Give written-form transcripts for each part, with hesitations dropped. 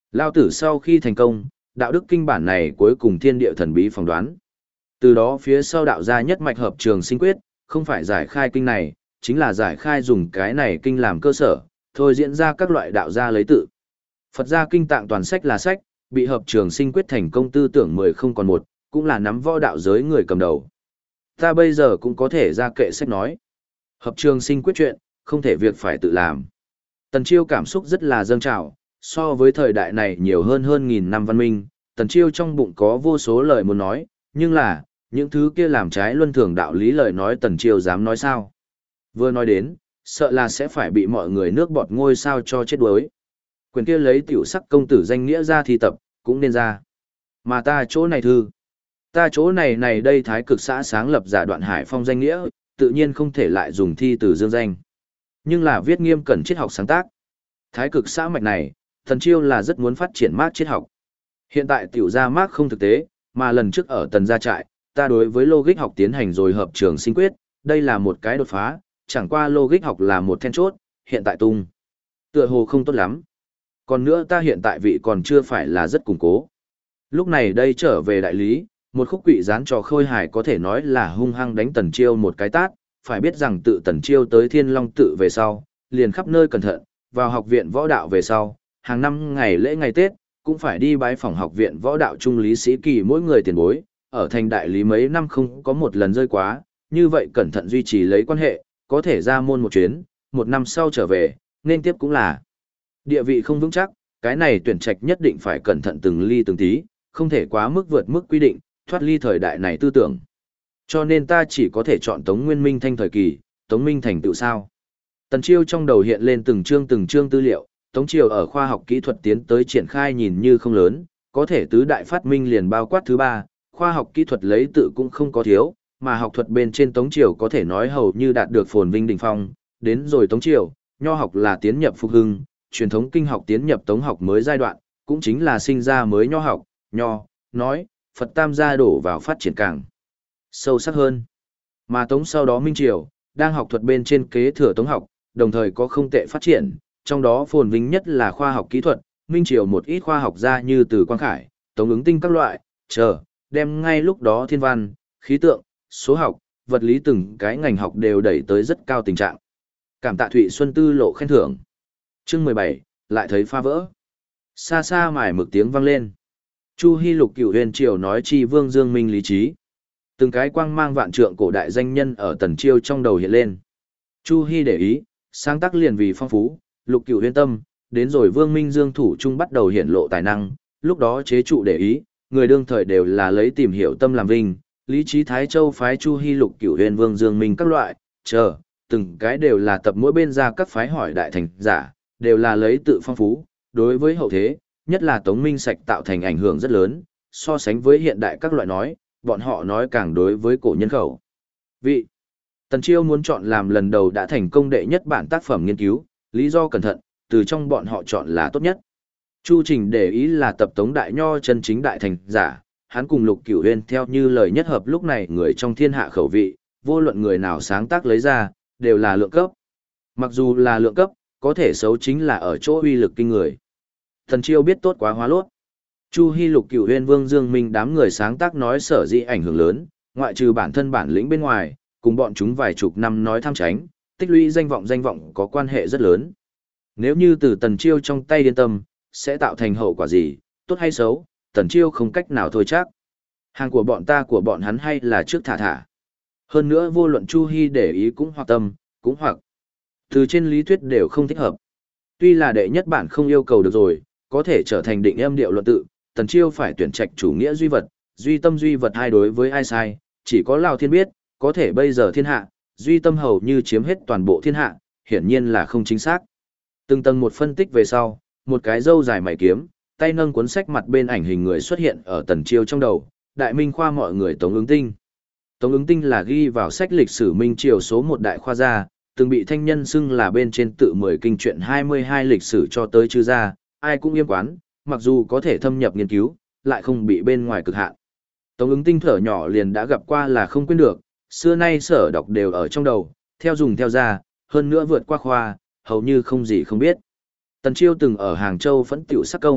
Lao tử sau khi thành công, đạo đức kinh bản này cuối cùng thiên địa thần bí phỏng đoán. Từ đó phía sau đạo gia nhất mạch hợp trường sinh quyết, không phải giải khai kinh này, chính là giải khai dùng cái này kinh làm cơ sở, thôi diễn ra các loại đạo gia lấy tự. Phật gia kinh tạng toàn sách là sách, bị hợp trường sinh quyết thành công tư tưởng 10 không còn một, cũng là nắm võ đạo giới người cầm đầu. Ta bây giờ cũng có thể ra kệ sách nói. Hợp trường sinh quyết chuyện, không thể việc phải tự làm. Tần Chiêu cảm xúc rất là dâng trào, so với thời đại này nhiều hơn nghìn năm văn minh, Tần Chiêu trong bụng có vô số lời muốn nói, nhưng là, những thứ kia làm trái luân thường đạo lý lời nói Tần Chiêu dám nói sao. Vừa nói đến, sợ là sẽ phải bị mọi người nước bọt ngôi sao cho chết đuối. Quyền kia lấy tiểu sắc công tử danh nghĩa ra thi tập, cũng nên ra. Mà ta chỗ này thư. Ta chỗ này đây thái cực xã sáng lập giả Đoạn Hải Phong danh nghĩa, tự nhiên không thể lại dùng thi từ dương danh. Nhưng là viết nghiêm cẩn triết học sáng tác. Thái cực xã mạch này, Tần Chiêu là rất muốn phát triển mác triết học. Hiện tại tiểu gia mác không thực tế, mà lần trước ở Tần gia trại, ta đối với logic học tiến hành rồi hợp trường sinh quyết, đây là một cái đột phá, chẳng qua logic học là một then chốt, hiện tại tung. Tựa hồ không tốt lắm. Còn nữa ta hiện tại vị còn chưa phải là rất củng cố. Lúc này đây trở về đại lý, một khúc quỷ gián trò khôi hài có thể nói là hung hăng đánh Tần Chiêu một cái tát, phải biết rằng tự Tần Chiêu tới Thiên Long tự về sau, liền khắp nơi cẩn thận, vào học viện võ đạo về sau, hàng năm ngày lễ ngày Tết, cũng phải đi bái phỏng học viện võ đạo trung lý sĩ kỳ mỗi người tiền bối, ở thành đại lý mấy năm không có một lần rơi quá, như vậy cẩn thận duy trì lấy quan hệ, có thể ra môn một chuyến, một năm sau trở về, nên tiếp cũng là địa vị không vững chắc, cái này tuyển trạch nhất định phải cẩn thận từng ly từng tí, không thể quá mức vượt mức quy định, thoát ly thời đại này tư tưởng. Cho nên ta chỉ có thể chọn Tống Nguyên Minh Thanh thời kỳ, Tống Minh thành tựu sao. Tần Chiêu trong đầu hiện lên từng chương tư liệu, Tống Triều ở khoa học kỹ thuật tiến tới triển khai nhìn như không lớn, có thể tứ đại phát minh liền bao quát thứ ba, khoa học kỹ thuật lấy tự cũng không có thiếu, mà học thuật bên trên Tống Triều có thể nói hầu như đạt được phồn vinh đỉnh phong, đến rồi Tống Triều, nho học là tiến nhập phục hưng, truyền thống kinh học tiến nhập Tống học mới giai đoạn, cũng chính là sinh ra mới nho học, nho, nói, Phật tam gia đổ vào phát triển càng sâu sắc hơn. Mà Tống sau đó Minh Triều, đang học thuật bên trên kế thừa Tống học, đồng thời có không tệ phát triển, trong đó phồn vinh nhất là khoa học kỹ thuật, Minh Triều một ít khoa học gia như Từ Quang Khải, Tống ứng tinh các loại, đem ngay lúc đó thiên văn, khí tượng, số học, vật lý từng cái ngành học đều đẩy tới rất cao tình trạng. Cảm tạ Thụy Xuân Tư lộ khen thưởng. Chương 17, lại thấy pha vỡ. Xa xa mải mực tiếng vang lên. Chu Hi Lục Cửu Huyền Triều nói chi Vương Dương Minh lý trí. Từng cái quang mang vạn trượng cổ đại danh nhân ở Tần Chiêu trong đầu hiện lên. Chu Hi để ý, sáng tác liền vì phong phú, Lục Cửu Huyền tâm, đến rồi Vương Minh Dương thủ trung bắt đầu hiển lộ tài năng, lúc đó chế trụ để ý, người đương thời đều là lấy tìm hiểu tâm làm vinh, lý trí Thái Châu phái Chu Hi Lục Cửu Huyền Vương Dương Minh các loại, từng cái đều là tập mỗi bên ra các phái hỏi đại thành giả, đều là lấy tự phong phú, đối với hậu thế, nhất là Tống Minh Sạch tạo thành ảnh hưởng rất lớn, so sánh với hiện đại các loại nói, bọn họ nói càng đối với cổ nhân khẩu. Vị Tần Chiêu muốn chọn làm lần đầu đã thành công đệ nhất bản tác phẩm nghiên cứu, lý do cẩn thận, từ trong bọn họ chọn là tốt nhất. Chu Trình để ý là tập Tống Đại Nho chân chính đại thành giả, hắn cùng Lục Cửu Huyền theo như lời nhất hợp lúc này người trong thiên hạ khẩu vị, vô luận người nào sáng tác lấy ra, đều là lượng cấp. Mặc dù là lượng cấp, có thể xấu chính là ở chỗ uy lực kinh người. Tần Chiêu biết tốt quá hóa lốt. Chu Hi Lục Cửu Huyền Vương Dương Minh đám người sáng tác nói sở dĩ ảnh hưởng lớn, ngoại trừ bản thân bản lĩnh bên ngoài, cùng bọn chúng vài chục năm nói tham tránh, tích lũy danh vọng có quan hệ rất lớn. Nếu như từ Tần Chiêu trong tay điên tâm, sẽ tạo thành hậu quả gì, tốt hay xấu, Tần Chiêu không cách nào thôi chắc. Hàng của bọn ta của bọn hắn hay là trước thả. Hơn nữa vô luận Chu Hi để ý cũng hoặc tâm, cũng hoặc từ trên lý thuyết đều không thích hợp. Tuy là đệ nhất bản không yêu cầu được rồi, có thể trở thành định âm điệu luận tự, Tần Chiêu phải tuyển trạch chủ nghĩa duy vật, duy tâm duy vật hai đối với ai sai, chỉ có Lão Thiên biết, có thể bây giờ thiên hạ, duy tâm hầu như chiếm hết toàn bộ thiên hạ, hiển nhiên là không chính xác. Từng tầng một phân tích về sau, một cái râu dài mày kiếm, tay nâng cuốn sách mặt bên ảnh hình người xuất hiện ở Tần Chiêu trong đầu, đại minh khoa mọi người Tống ứng tinh. Tống ứng tinh là ghi vào sách lịch sử Minh Triều số một đại khoa gia, từng bị thanh nhân xưng là bên trên tự 10 kinh truyện 22 lịch sử cho tới chư gia, ai cũng yêm quán, mặc dù có thể thâm nhập nghiên cứu, lại không bị bên ngoài cực hạn. Tống ứng tinh thở nhỏ liền đã gặp qua là không quên được, xưa nay sở đọc đều ở trong đầu, theo dùng theo ra, hơn nữa vượt qua khoa, hầu như không gì không biết. Tần Chiêu từng ở Hàng Châu phẫn tiểu sắc công,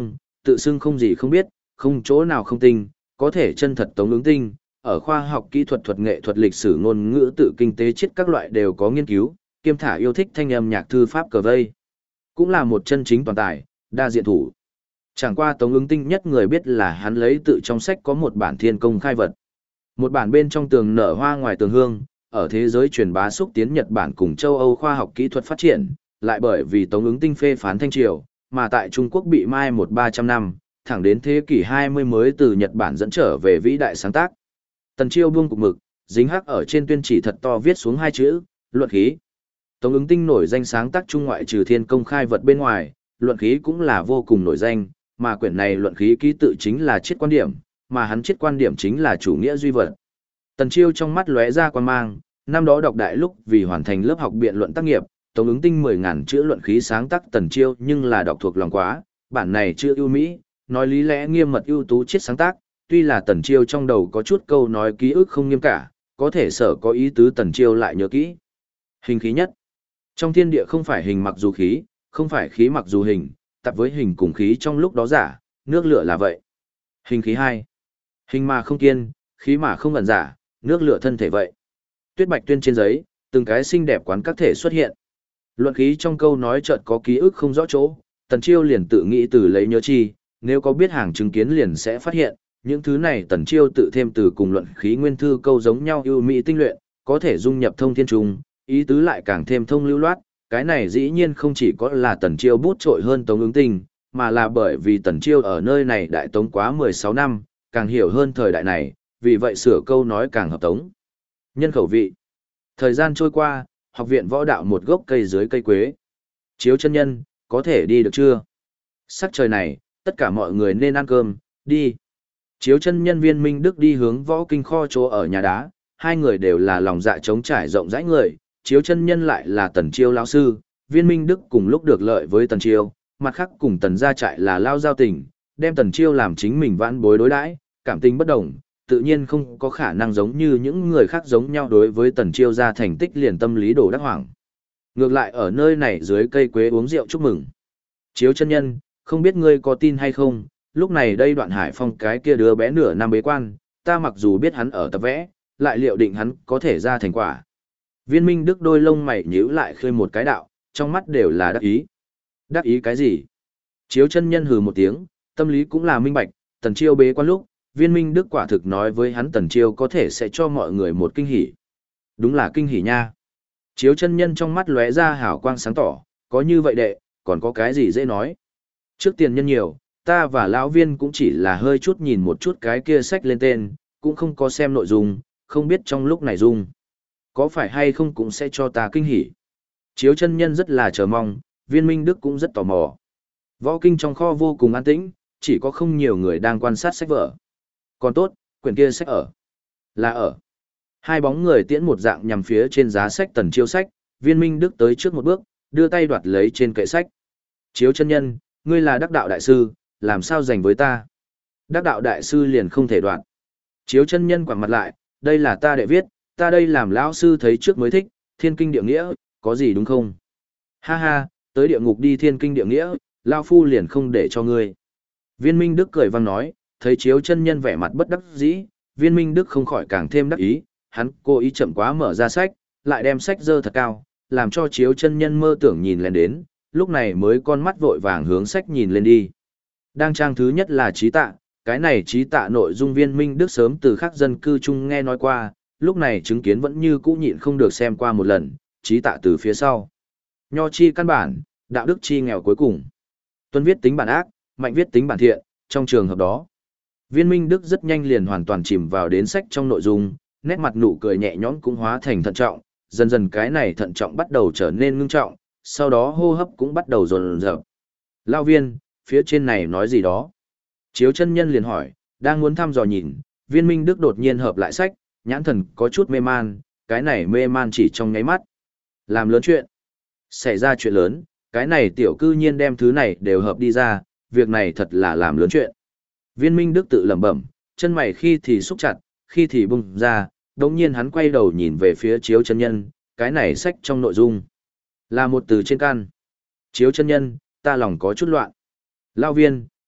tự xưng không gì không biết, không chỗ nào không tinh, có thể chân thật tống ứng tinh, ở khoa học kỹ thuật thuật nghệ thuật lịch sử ngôn ngữ tự kinh tế triết các loại đều có nghiên cứu, kiêm thả yêu thích thanh âm nhạc thư pháp cờ vây. Cũng là một chân chính toàn tài, đa diện thủ. Chẳng qua tống ứng tinh nhất người biết là hắn lấy tự trong sách có một bản thiên công khai vật. Một bản bên trong tường nở hoa ngoài tường hương, ở thế giới truyền bá xúc tiến Nhật Bản cùng châu Âu khoa học kỹ thuật phát triển, lại bởi vì tống ứng tinh phê phán thanh triều, mà tại Trung Quốc bị mai một 300 năm, thẳng đến thế kỷ 20 mới từ Nhật Bản dẫn trở về vĩ đại sáng tác. Tần Chiêu buông cục mực, dính hắc ở trên tuyên chỉ thật to viết xuống hai chữ, luận khí. Tống ứng tinh nổi danh sáng tác trung ngoại trừ thiên công khai vật bên ngoài, luận khí cũng là vô cùng nổi danh, mà quyển này luận khí ký tự chính là triết quan điểm, mà hắn triết quan điểm chính là chủ nghĩa duy vật. Tần Chiêu trong mắt lóe ra quan mang, năm đó đọc đại lúc vì hoàn thành lớp học biện luận tác nghiệp, Tống ứng tinh 10.000 chữ luận khí sáng tác Tần Chiêu nhưng là đọc thuộc lòng quá, bản này chưa ưu mỹ, nói lý lẽ nghiêm mật ưu tú triết sáng tác, tuy là Tần Chiêu trong đầu có chút câu nói ký ức không nghiêm cả, có thể sở có ý tứ Tần Chiêu lại nhớ kỹ. Hình khí nhất. Trong thiên địa không phải hình mặc dù khí, không phải khí mặc dù hình, tập với hình cùng khí trong lúc đó giả, nước lửa là vậy. Hình khí 2. Hình mà không kiên, khí mà không ẩn giả, nước lửa thân thể vậy. Tuyết bạch tuyên trên giấy, từng cái xinh đẹp quán các thể xuất hiện. Luận khí trong câu nói chợt có ký ức không rõ chỗ, Tần Chiêu liền tự nghĩ từ lấy nhớ chi, nếu có biết hàng chứng kiến liền sẽ phát hiện, những thứ này Tần Chiêu tự thêm từ cùng luận khí nguyên thư câu giống nhau ưu mỹ tinh luyện, có thể dung nhập thông thiên trùng, ý tứ lại càng thêm thông lưu loát, cái này dĩ nhiên không chỉ có là Tần Chiêu bút trội hơn Tống ứng tinh, mà là bởi vì Tần Chiêu ở nơi này đại tống quá 16 năm, càng hiểu hơn thời đại này, vì vậy sửa câu nói càng hợp tống. Nhân khẩu vị. Thời gian trôi qua, học viện võ đạo một gốc cây dưới cây quế. Chiếu chân nhân, có thể đi được chưa? Sắc trời này, tất cả mọi người nên ăn cơm, đi. Chiếu chân nhân Viên Minh Đức đi hướng võ kinh kho chỗ ở nhà đá, hai người đều là lòng dạ trống trải rộng rãi người, Chiếu chân nhân lại là Tần Chiêu lão sư, Viên Minh Đức cùng lúc được lợi với Tần Chiêu, mặt khác cùng Tần gia trại là lao giao tình, đem Tần Chiêu làm chính mình vãn bối đối đãi, cảm tình bất đồng, tự nhiên không có khả năng giống như những người khác giống nhau đối với Tần Chiêu ra thành tích liền tâm lý đổ đắc hoảng. Ngược lại ở nơi này dưới cây quế uống rượu chúc mừng. Chiếu chân nhân, không biết ngươi có tin hay không, lúc này đây Đoạn Hải Phong cái kia đứa bé nửa năm bế quan, ta mặc dù biết hắn ở tập vẽ, lại liệu định hắn có thể ra thành quả. Viên Minh Đức đôi lông mày nhíu lại khơi một cái đạo, trong mắt đều là đắc ý. Đắc ý cái gì? Chiếu chân nhân hừ một tiếng, tâm lý cũng là minh bạch, Tần Chiêu bế quan lúc, Viên Minh Đức quả thực nói với hắn Tần Chiêu có thể sẽ cho mọi người một kinh hỉ. Đúng là kinh hỉ nha. Chiếu chân nhân trong mắt lóe ra hào quang sáng tỏ, có như vậy đệ, còn có cái gì dễ nói. Trước tiền nhân nhiều, ta và lão Viên cũng chỉ là hơi chút nhìn một chút cái kia sách lên tên, cũng không có xem nội dung, không biết trong lúc này dung. Có phải hay không cũng sẽ cho ta kinh hỉ. Chiếu chân nhân rất là chờ mong, Viên Minh Đức cũng rất tò mò. Võ kinh trong kho vô cùng an tĩnh, chỉ có không nhiều người đang quan sát sách vở. Còn tốt, quyển kia sách là ở. Hai bóng người tiễn một dạng nhằm phía trên giá sách Tần Chiêu sách, Viên Minh Đức tới trước một bước, đưa tay đoạt lấy trên kệ sách. Chiếu chân nhân, ngươi là đắc đạo đại sư, làm sao giành với ta? Đắc đạo đại sư liền không thể đoạt. Chiếu chân nhân quẳng mặt lại, đây là ta đệ viết, ta đây làm lão sư thấy trước mới thích, thiên kinh địa nghĩa, có gì đúng không? Ha ha, tới địa ngục đi thiên kinh địa nghĩa, lão phu liền không để cho ngươi. Viên Minh Đức cười vang nói, thấy Chiếu chân nhân vẻ mặt bất đắc dĩ, Viên Minh Đức không khỏi càng thêm đắc ý, hắn cố ý chậm quá mở ra sách, lại đem sách dơ thật cao, làm cho Chiếu chân nhân mơ tưởng nhìn lên đến, lúc này mới con mắt vội vàng hướng sách nhìn lên đi. Đang trang thứ nhất là trí tạ, cái này trí tạ nội dung Viên Minh Đức sớm từ khác dân cư chung nghe nói qua, lúc này chứng kiến vẫn như cũ nhịn không được xem qua một lần, trí tạ từ phía sau. Nho chi căn bản, đạo đức chi nghèo cuối cùng. Tuân viết tính bản ác, mạnh viết tính bản thiện, trong trường hợp đó. Viên Minh Đức rất nhanh liền hoàn toàn chìm vào đến sách trong nội dung, nét mặt nụ cười nhẹ nhõm cũng hóa thành thận trọng, dần dần cái này thận trọng bắt đầu trở nên ngưng trọng, sau đó hô hấp cũng bắt đầu dồn dập. Lao Viên, phía trên này nói gì đó? Chiếu chân nhân liền hỏi, đang muốn thăm dò nhìn, Viên Minh Đức đột nhiên hợp lại sách, nhãn thần có chút mê man, cái này mê man chỉ trong nháy mắt. Làm lớn chuyện. Xảy ra chuyện lớn, cái này tiểu cư nhiên đem thứ này đều hợp đi ra, việc này thật là làm lớn chuyện. Viên Minh Đức tự lẩm bẩm, chân mày khi thì xúc chặt, khi thì bung ra, đồng nhiên hắn quay đầu nhìn về phía Chiếu chân nhân, cái này sách trong nội dung. Là một từ trên can. Chiếu chân nhân, ta lòng có chút loạn. Lao Viên,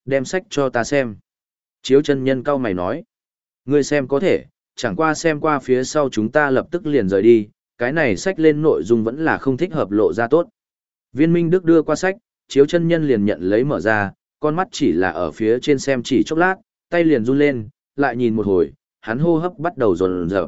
đem sách cho ta xem. Chiếu chân nhân cau mày nói. Ngươi xem có thể, chẳng qua xem qua phía sau chúng ta lập tức liền rời đi, cái này sách lên nội dung vẫn là không thích hợp lộ ra tốt. Viên Minh Đức đưa qua sách, chiếu chân nhân liền nhận lấy mở ra, con mắt chỉ là ở phía trên xem chỉ chốc lát, tay liền run lên, lại nhìn một hồi, hắn hô hấp bắt đầu dồn dập.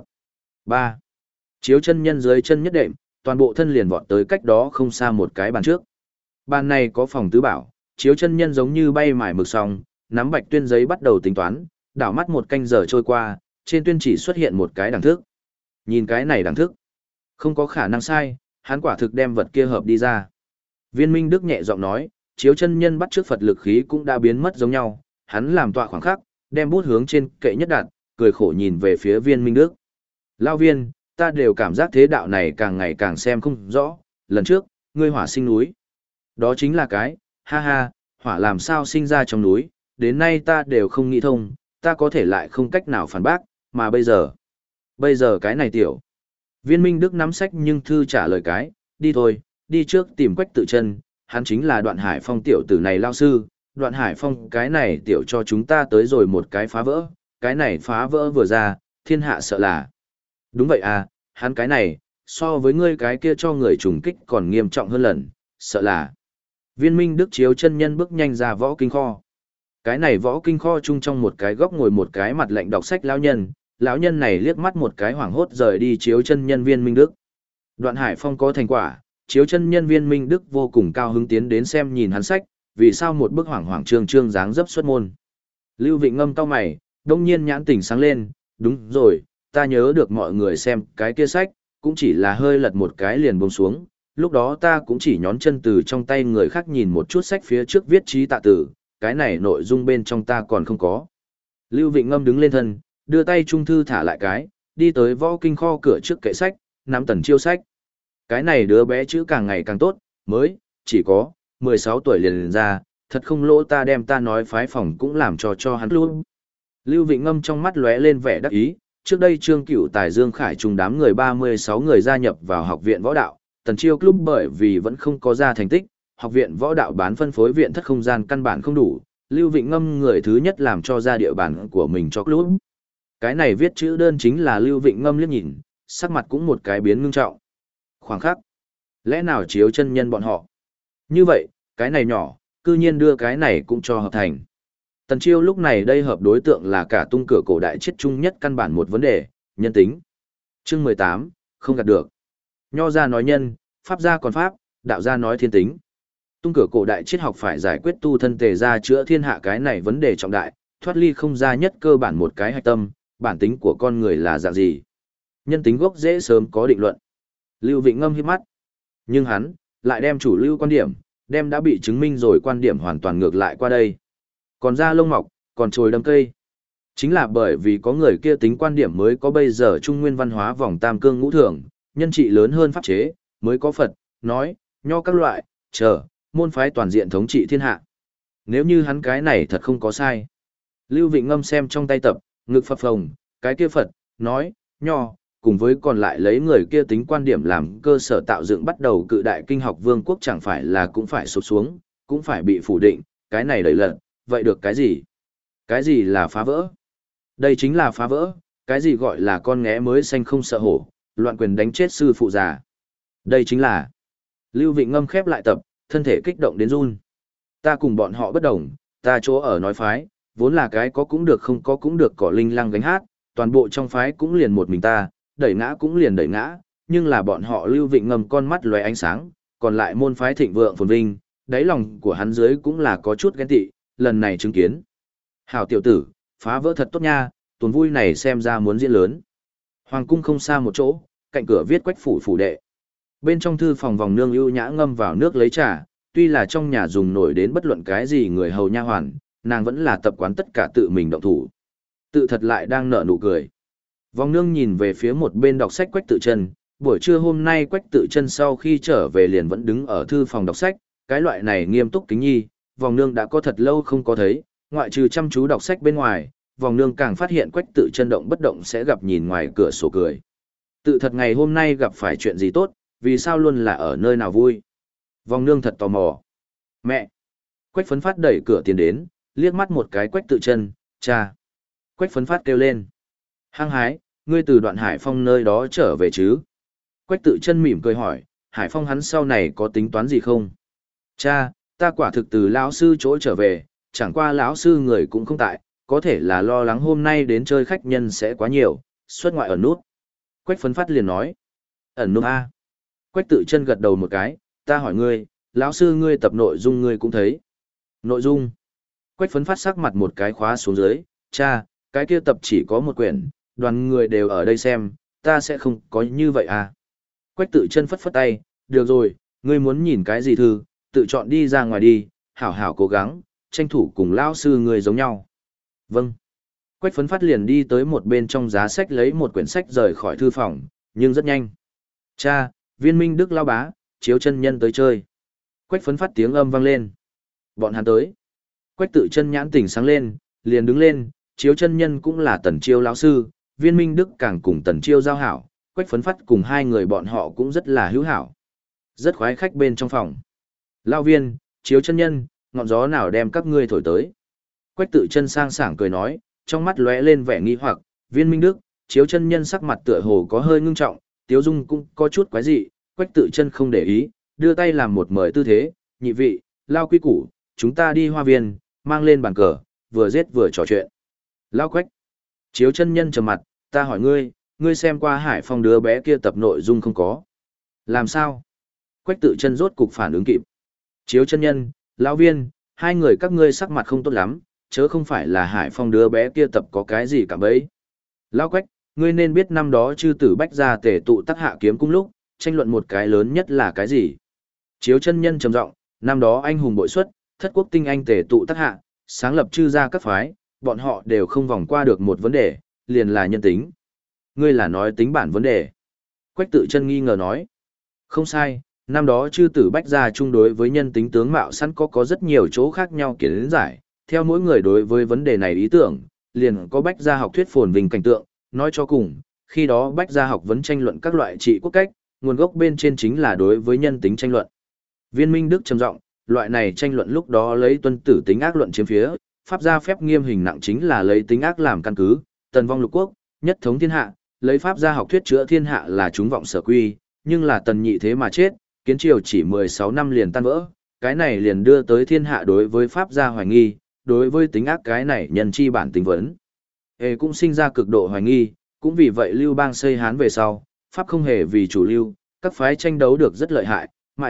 3. Chiếu chân nhân dưới chân nhất đệm, toàn bộ thân liền vọt tới cách đó không xa một cái bàn trước. Bàn này có phòng tứ bảo, chiếu chân nhân giống như bay mải mực xong, nắm bạch tuyên giấy bắt đầu tính toán, đảo mắt một canh giờ trôi qua, trên tuyên chỉ xuất hiện một cái đẳng thức. Nhìn cái này đẳng thức, không có khả năng sai, hắn quả thực đem vật kia hợp đi ra. Viên Minh Đức nhẹ giọng nói, chiếu chân nhân bắt trước Phật lực khí cũng đã biến mất giống nhau, hắn làm tọa khoảng khắc, đem bút hướng trên kệ nhất đặt, cười khổ nhìn về phía Viên Minh Đức. Lao viên, ta đều cảm giác thế đạo này càng ngày càng xem không rõ, lần trước, ngươi hỏa sinh núi. Đó chính là cái, ha ha, hỏa làm sao sinh ra trong núi, đến nay ta đều không nghĩ thông, ta có thể lại không cách nào phản bác, mà bây giờ cái này tiểu. Viên Minh Đức nắm sách nhưng thư trả lời cái, đi thôi, đi trước tìm Quách Tự Chân, hắn chính là Đoạn Hải Phong tiểu tử này lao sư, Đoạn Hải Phong cái này tiểu cho chúng ta tới rồi một cái phá vỡ, cái này phá vỡ vừa ra, thiên hạ sợ là. Đúng vậy à, hắn cái này, so với ngươi cái kia cho người trùng kích còn nghiêm trọng hơn lần, sợ là. Viên Minh Đức chiếu chân nhân bước nhanh ra võ kinh kho. Cái này võ kinh kho chung trong một cái góc ngồi một cái mặt lạnh đọc sách lão nhân này liếc mắt một cái hoảng hốt rời đi chiếu chân nhân Viên Minh Đức. Đoạn Hải Phong có thành quả, chiếu chân nhân Viên Minh Đức vô cùng cao hứng tiến đến xem nhìn hắn sách, vì sao một bức hoảng hoảng trương trương dáng dấp xuất môn. Lưu Vịnh Ngâm cau mày, đông nhiên nhãn tỉnh sáng lên, đúng rồi, ta nhớ được mọi người xem cái kia sách, cũng chỉ là hơi lật một cái liền buông xuống, lúc đó ta cũng chỉ nhón chân từ trong tay người khác nhìn một chút sách phía trước viết chí tạ tử, cái này nội dung bên trong ta còn không có. Lưu Vịnh Ngâm đứng lên thân, đưa tay trung thư thả lại cái, đi tới võ kinh kho cửa trước kệ sách, nắm Tần Chiêu sách. Cái này đứa bé chữ càng ngày càng tốt, mới, chỉ có, 16 tuổi liền ra, thật không lỗ ta đem ta nói phái phòng cũng làm cho hắn luôn. Lưu Vịnh Ngâm trong mắt lóe lên vẻ đắc ý, trước đây Trương Cửu Tài Dương Khải trùng đám người 36 người gia nhập vào học viện võ đạo, Tần Chiêu Club bởi vì vẫn không có ra thành tích, học viện võ đạo bán phân phối viện thất không gian căn bản không đủ, Lưu Vịnh Ngâm người thứ nhất làm cho ra địa bàn của mình cho club. Cái này viết chữ đơn chính là Lưu Vịnh Ngâm liếc nhìn, sắc mặt cũng một cái biến ngưng trọng. Khoảng khắc, lẽ nào chiếu chân nhân bọn họ? Như vậy, cái này nhỏ, cư nhiên đưa cái này cũng cho hợp thành. Tần Chiêu lúc này đây hợp đối tượng là cả tung cửa cổ đại chết chung nhất căn bản một vấn đề, nhân tính. Chương 18, không gạt được. Nho gia nói nhân, pháp gia còn pháp, đạo gia nói thiên tính. Tung cửa cổ đại triết học phải giải quyết tu thân tề gia chữa thiên hạ cái này vấn đề trọng đại, thoát ly không ra nhất cơ bản một cái hạch tâm, bản tính của con người là dạng gì. Nhân tính gốc dễ sớm có định luận. Lưu Vịnh Ngâm híp mắt. Nhưng hắn, lại đem chủ lưu quan điểm, đem đã bị chứng minh rồi quan điểm hoàn toàn ngược lại qua đây. Còn da lông mọc, còn trồi đâm cây. Chính là bởi vì có người kia tính quan điểm mới có bây giờ trung nguyên văn hóa vòng tam cương ngũ thường, nhân trị lớn hơn pháp chế, mới có Phật, nói, nho các loại, môn phái toàn diện thống trị thiên hạ. Nếu như hắn cái này thật không có sai. Lưu Vịnh Ngâm xem trong tay tập, ngực phập phồng, cái kia Phật, nói, nho, cùng với còn lại lấy người kia tính quan điểm làm cơ sở tạo dựng bắt đầu cự đại kinh học vương quốc chẳng phải là cũng phải sụp xuống, cũng phải bị phủ định, cái này đẩy lật, vậy được cái gì? Cái gì là phá vỡ? Đây chính là phá vỡ, cái gì gọi là con nghé mới xanh không sợ hổ, loạn quyền đánh chết sư phụ già. Đây chính là Lưu Vịnh Ngâm khép lại tập, thân thể kích động đến run. Ta cùng bọn họ bất đồng, ta chỗ ở nói phái, vốn là cái có cũng được không có cũng được cỏ linh lăng gánh hát, toàn bộ trong phái cũng liền một mình ta, đẩy ngã cũng liền đẩy ngã, nhưng là bọn họ Lưu Vịnh Ngâm con mắt lóe ánh sáng, còn lại môn phái thịnh vượng phồn vinh, đáy lòng của hắn dưới cũng là có chút ghen tị, lần này chứng kiến. Hảo tiểu tử, phá vỡ thật tốt nha, tuần vui này xem ra muốn diễn lớn. Hoàng cung không xa một chỗ, cạnh cửa viết Quách phủ phủ đệ. Bên trong thư phòng vòng nương ưu nhã ngâm vào nước lấy trà, tuy là trong nhà dùng nổi đến bất luận cái gì người hầu nha hoàn, nàng vẫn là tập quán tất cả tự mình động thủ. Tự thật lại đang nở nụ cười. Vòng nương nhìn về phía một bên đọc sách Quách Tự Chân, buổi trưa hôm nay Quách Tự Chân sau khi trở về liền vẫn đứng ở thư phòng đọc sách, cái loại này nghiêm túc kính nhi, vòng nương đã có thật lâu không có thấy, ngoại trừ chăm chú đọc sách bên ngoài, vòng nương càng phát hiện Quách Tự Chân động bất động sẽ gặp nhìn ngoài cửa sổ cười. Tự thật ngày hôm nay gặp phải chuyện gì tốt, vì sao luôn là ở nơi nào vui? Vòng nương thật tò mò. Mẹ! Quách Phấn Phát đẩy cửa tiến đến, liếc mắt một cái Quách Tự Chân, cha. Quách Phấn Phát kêu lên. Hăng hái, ngươi từ Đoạn Hải Phong nơi đó trở về chứ? Quách Tự Chân mỉm cười hỏi, Hải Phong hắn sau này có tính toán gì không? Cha, ta quả thực từ lão sư chỗ trở về, chẳng qua lão sư người cũng không tại, có thể là lo lắng hôm nay đến chơi khách nhân sẽ quá nhiều, xuất ngoại ẩn nút. Quách Phấn Phát liền nói. Ẩn nút a? Quách Tự Chân gật đầu một cái, ta hỏi ngươi, lão sư ngươi tập nội dung ngươi cũng thấy. Nội dung? Quách Phấn Phát sắc mặt một cái khóa xuống dưới, cha, cái kia tập chỉ có một quyển, đoàn người đều ở đây xem, ta sẽ không có như vậy à. Quách Tự Chân phất phất tay, được rồi, ngươi muốn nhìn cái gì thư, tự chọn đi ra ngoài đi, hảo hảo cố gắng, tranh thủ cùng lão sư ngươi giống nhau. Vâng. Quách Phấn Phát liền đi tới một bên trong giá sách lấy một quyển sách rời khỏi thư phòng, nhưng rất nhanh. Cha, Viên Minh Đức lao bá, Chiếu Chân Nhân tới chơi. Quách Phấn Phát tiếng âm vang lên. Bọn hắn tới. Quách Tự Chân nhãn tỉnh sáng lên, liền đứng lên, Chiếu Chân Nhân cũng là Tần Chiêu lão sư, Viên Minh Đức càng cùng Tần Chiêu giao hảo, Quách Phấn Phát cùng hai người bọn họ cũng rất là hữu hảo. Rất khoái khách bên trong phòng. Lão Viên, Chiếu Chân Nhân, ngọn gió nào đem các ngươi thổi tới? Quách Tự Chân sang sảng cười nói, trong mắt lóe lên vẻ nghi hoặc, Viên Minh Đức, Chiếu Chân Nhân sắc mặt tựa hồ có hơi ngưng trọng, tiếu dung cũng có chút quái dị, Quách Tự Chân không để ý, đưa tay làm một mời tư thế, nhị vị, lao quy củ, chúng ta đi hoa viên, mang lên bàn cờ, vừa giết vừa trò chuyện. Lao Quách, Chiếu Chân Nhân trầm mặt, ta hỏi ngươi, ngươi xem qua Hải Phong đứa bé kia tập nội dung không có? Làm sao? Quách Tự Chân rốt cục phản ứng kịp. Chiếu Chân Nhân, lão Viên, hai người các ngươi sắc mặt không tốt lắm, chớ không phải là Hải Phong đứa bé kia tập có cái gì cả bấy. Lao Quách, ngươi nên biết năm đó chư tử bách gia tề tụ tác hạ kiếm cung lúc, tranh luận một cái lớn nhất là cái gì? Chiếu Chân Nhân trầm giọng, năm đó anh hùng bội xuất, thất quốc tinh anh tề tụ tác hạ, sáng lập chư gia các phái, bọn họ đều không vòng qua được một vấn đề, liền là nhân tính. Ngươi là nói tính bản vấn đề. Quách Tự Chân nghi ngờ nói. Không sai, năm đó chư tử bách gia chung đối với nhân tính tướng mạo sẵn có rất nhiều chỗ khác nhau kiến giải, theo mỗi người đối với vấn đề này ý tưởng, liền có bách gia học thuyết phồn vinh cảnh tượng, nói cho cùng, khi đó bách gia học vẫn tranh luận các loại trị quốc cách, nguồn gốc bên trên chính là đối với nhân tính tranh luận. Viên Minh Đức trầm giọng, loại này tranh luận lúc đó lấy tuân tử tính ác luận chiếm phía, pháp gia phép nghiêm hình nặng chính là lấy tính ác làm căn cứ, tần vong lục quốc, nhất thống thiên hạ, lấy pháp gia học thuyết chữa thiên hạ là chúng vọng sở quy, nhưng là tần nhị thế mà chết, kiến triều chỉ 16 năm liền tan vỡ, cái này liền đưa tới thiên hạ đối với pháp gia hoài nghi, đối với tính ác cái này nhân chi bản tính vấn. Cũng sinh ra cực độ hoài nghi, cũng vì vậy Lưu Bang xây Hán về sau, pháp không hề vì chủ lưu, các phái tranh đấu được rất lợi hại, mãi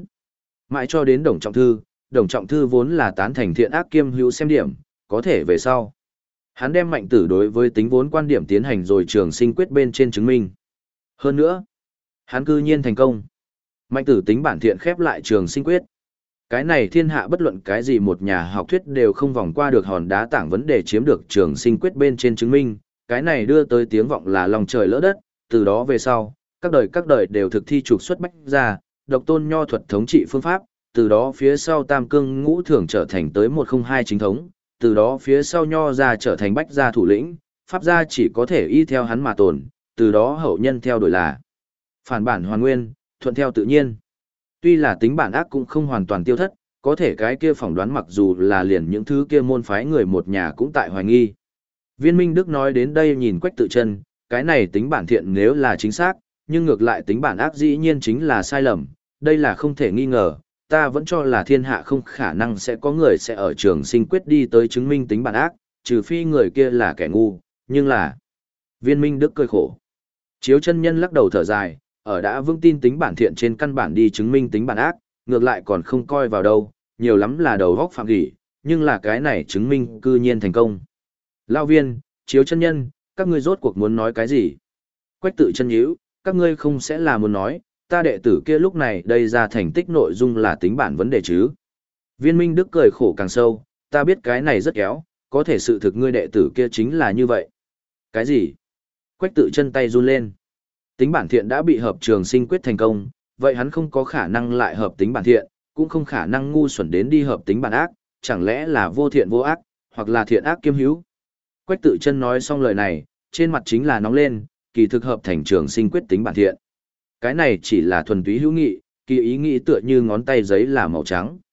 cho đến Đồng Trọng Thư vốn là tán thành thiện ác kiêm hữu xem điểm, có thể về sau. Hắn đem Mạnh Tử đối với tính vốn quan điểm tiến hành rồi Trường Sinh quyết bên trên chứng minh. Hơn nữa, hắn cư nhiên thành công. Mạnh Tử tính bản thiện khép lại Trường Sinh quyết. Cái này thiên hạ bất luận cái gì một nhà học thuyết đều không vòng qua được hòn đá tảng vấn đề chiếm được Trường Sinh quyết bên trên chứng minh, cái này đưa tới tiếng vọng là lòng trời lỡ đất, từ đó về sau, các đời đều thực thi trục xuất bách gia, độc tôn nho thuật thống trị phương pháp, từ đó phía sau tam cương ngũ thường trở thành tới 102 chính thống, từ đó phía sau nho gia trở thành bách gia thủ lĩnh, pháp gia chỉ có thể y theo hắn mà tồn, từ đó hậu nhân theo đuổi là phản bản hoàn nguyên, thuận theo tự nhiên. Tuy là tính bản ác cũng không hoàn toàn tiêu thất, có thể cái kia phỏng đoán mặc dù là liền những thứ kia môn phái người một nhà cũng tại hoài nghi. Viên Minh Đức nói đến đây nhìn Quách Tự Chân, cái này tính bản thiện nếu là chính xác, nhưng ngược lại tính bản ác dĩ nhiên chính là sai lầm, đây là không thể nghi ngờ, ta vẫn cho là thiên hạ không khả năng sẽ có người sẽ ở Trường Sinh quyết đi tới chứng minh tính bản ác, trừ phi người kia là kẻ ngu, nhưng là... Viên Minh Đức cười khổ. Chiếu Chân Nhân lắc đầu thở dài, ở đã vững tin tính bản thiện trên căn bản đi chứng minh tính bản ác, ngược lại còn không coi vào đâu, nhiều lắm là đầu góc phạm gỉ, nhưng là cái này chứng minh cư nhiên thành công. Lão Viên, Chiếu Chân Nhân, các ngươi rốt cuộc muốn nói cái gì? Quách Tự Chân nhíu, các ngươi không sẽ là muốn nói, ta đệ tử kia lúc này đây ra thành tích nội dung là tính bản vấn đề chứ? Viên Minh Đức cười khổ càng sâu, ta biết cái này rất kéo, có thể sự thực ngươi đệ tử kia chính là như vậy. Cái gì? Quách Tự Chân tay run lên. Tính bản thiện đã bị hợp Trường Sinh quyết thành công, vậy hắn không có khả năng lại hợp tính bản thiện, cũng không khả năng ngu xuẩn đến đi hợp tính bản ác, chẳng lẽ là vô thiện vô ác, hoặc là thiện ác kiêm hữu. Quách Tự Chân nói xong lời này, trên mặt chính là nóng lên, kỳ thực hợp thành Trường Sinh quyết tính bản thiện. Cái này chỉ là thuần túy hữu nghị, kỳ ý nghĩ tựa như ngón tay giấy là màu trắng.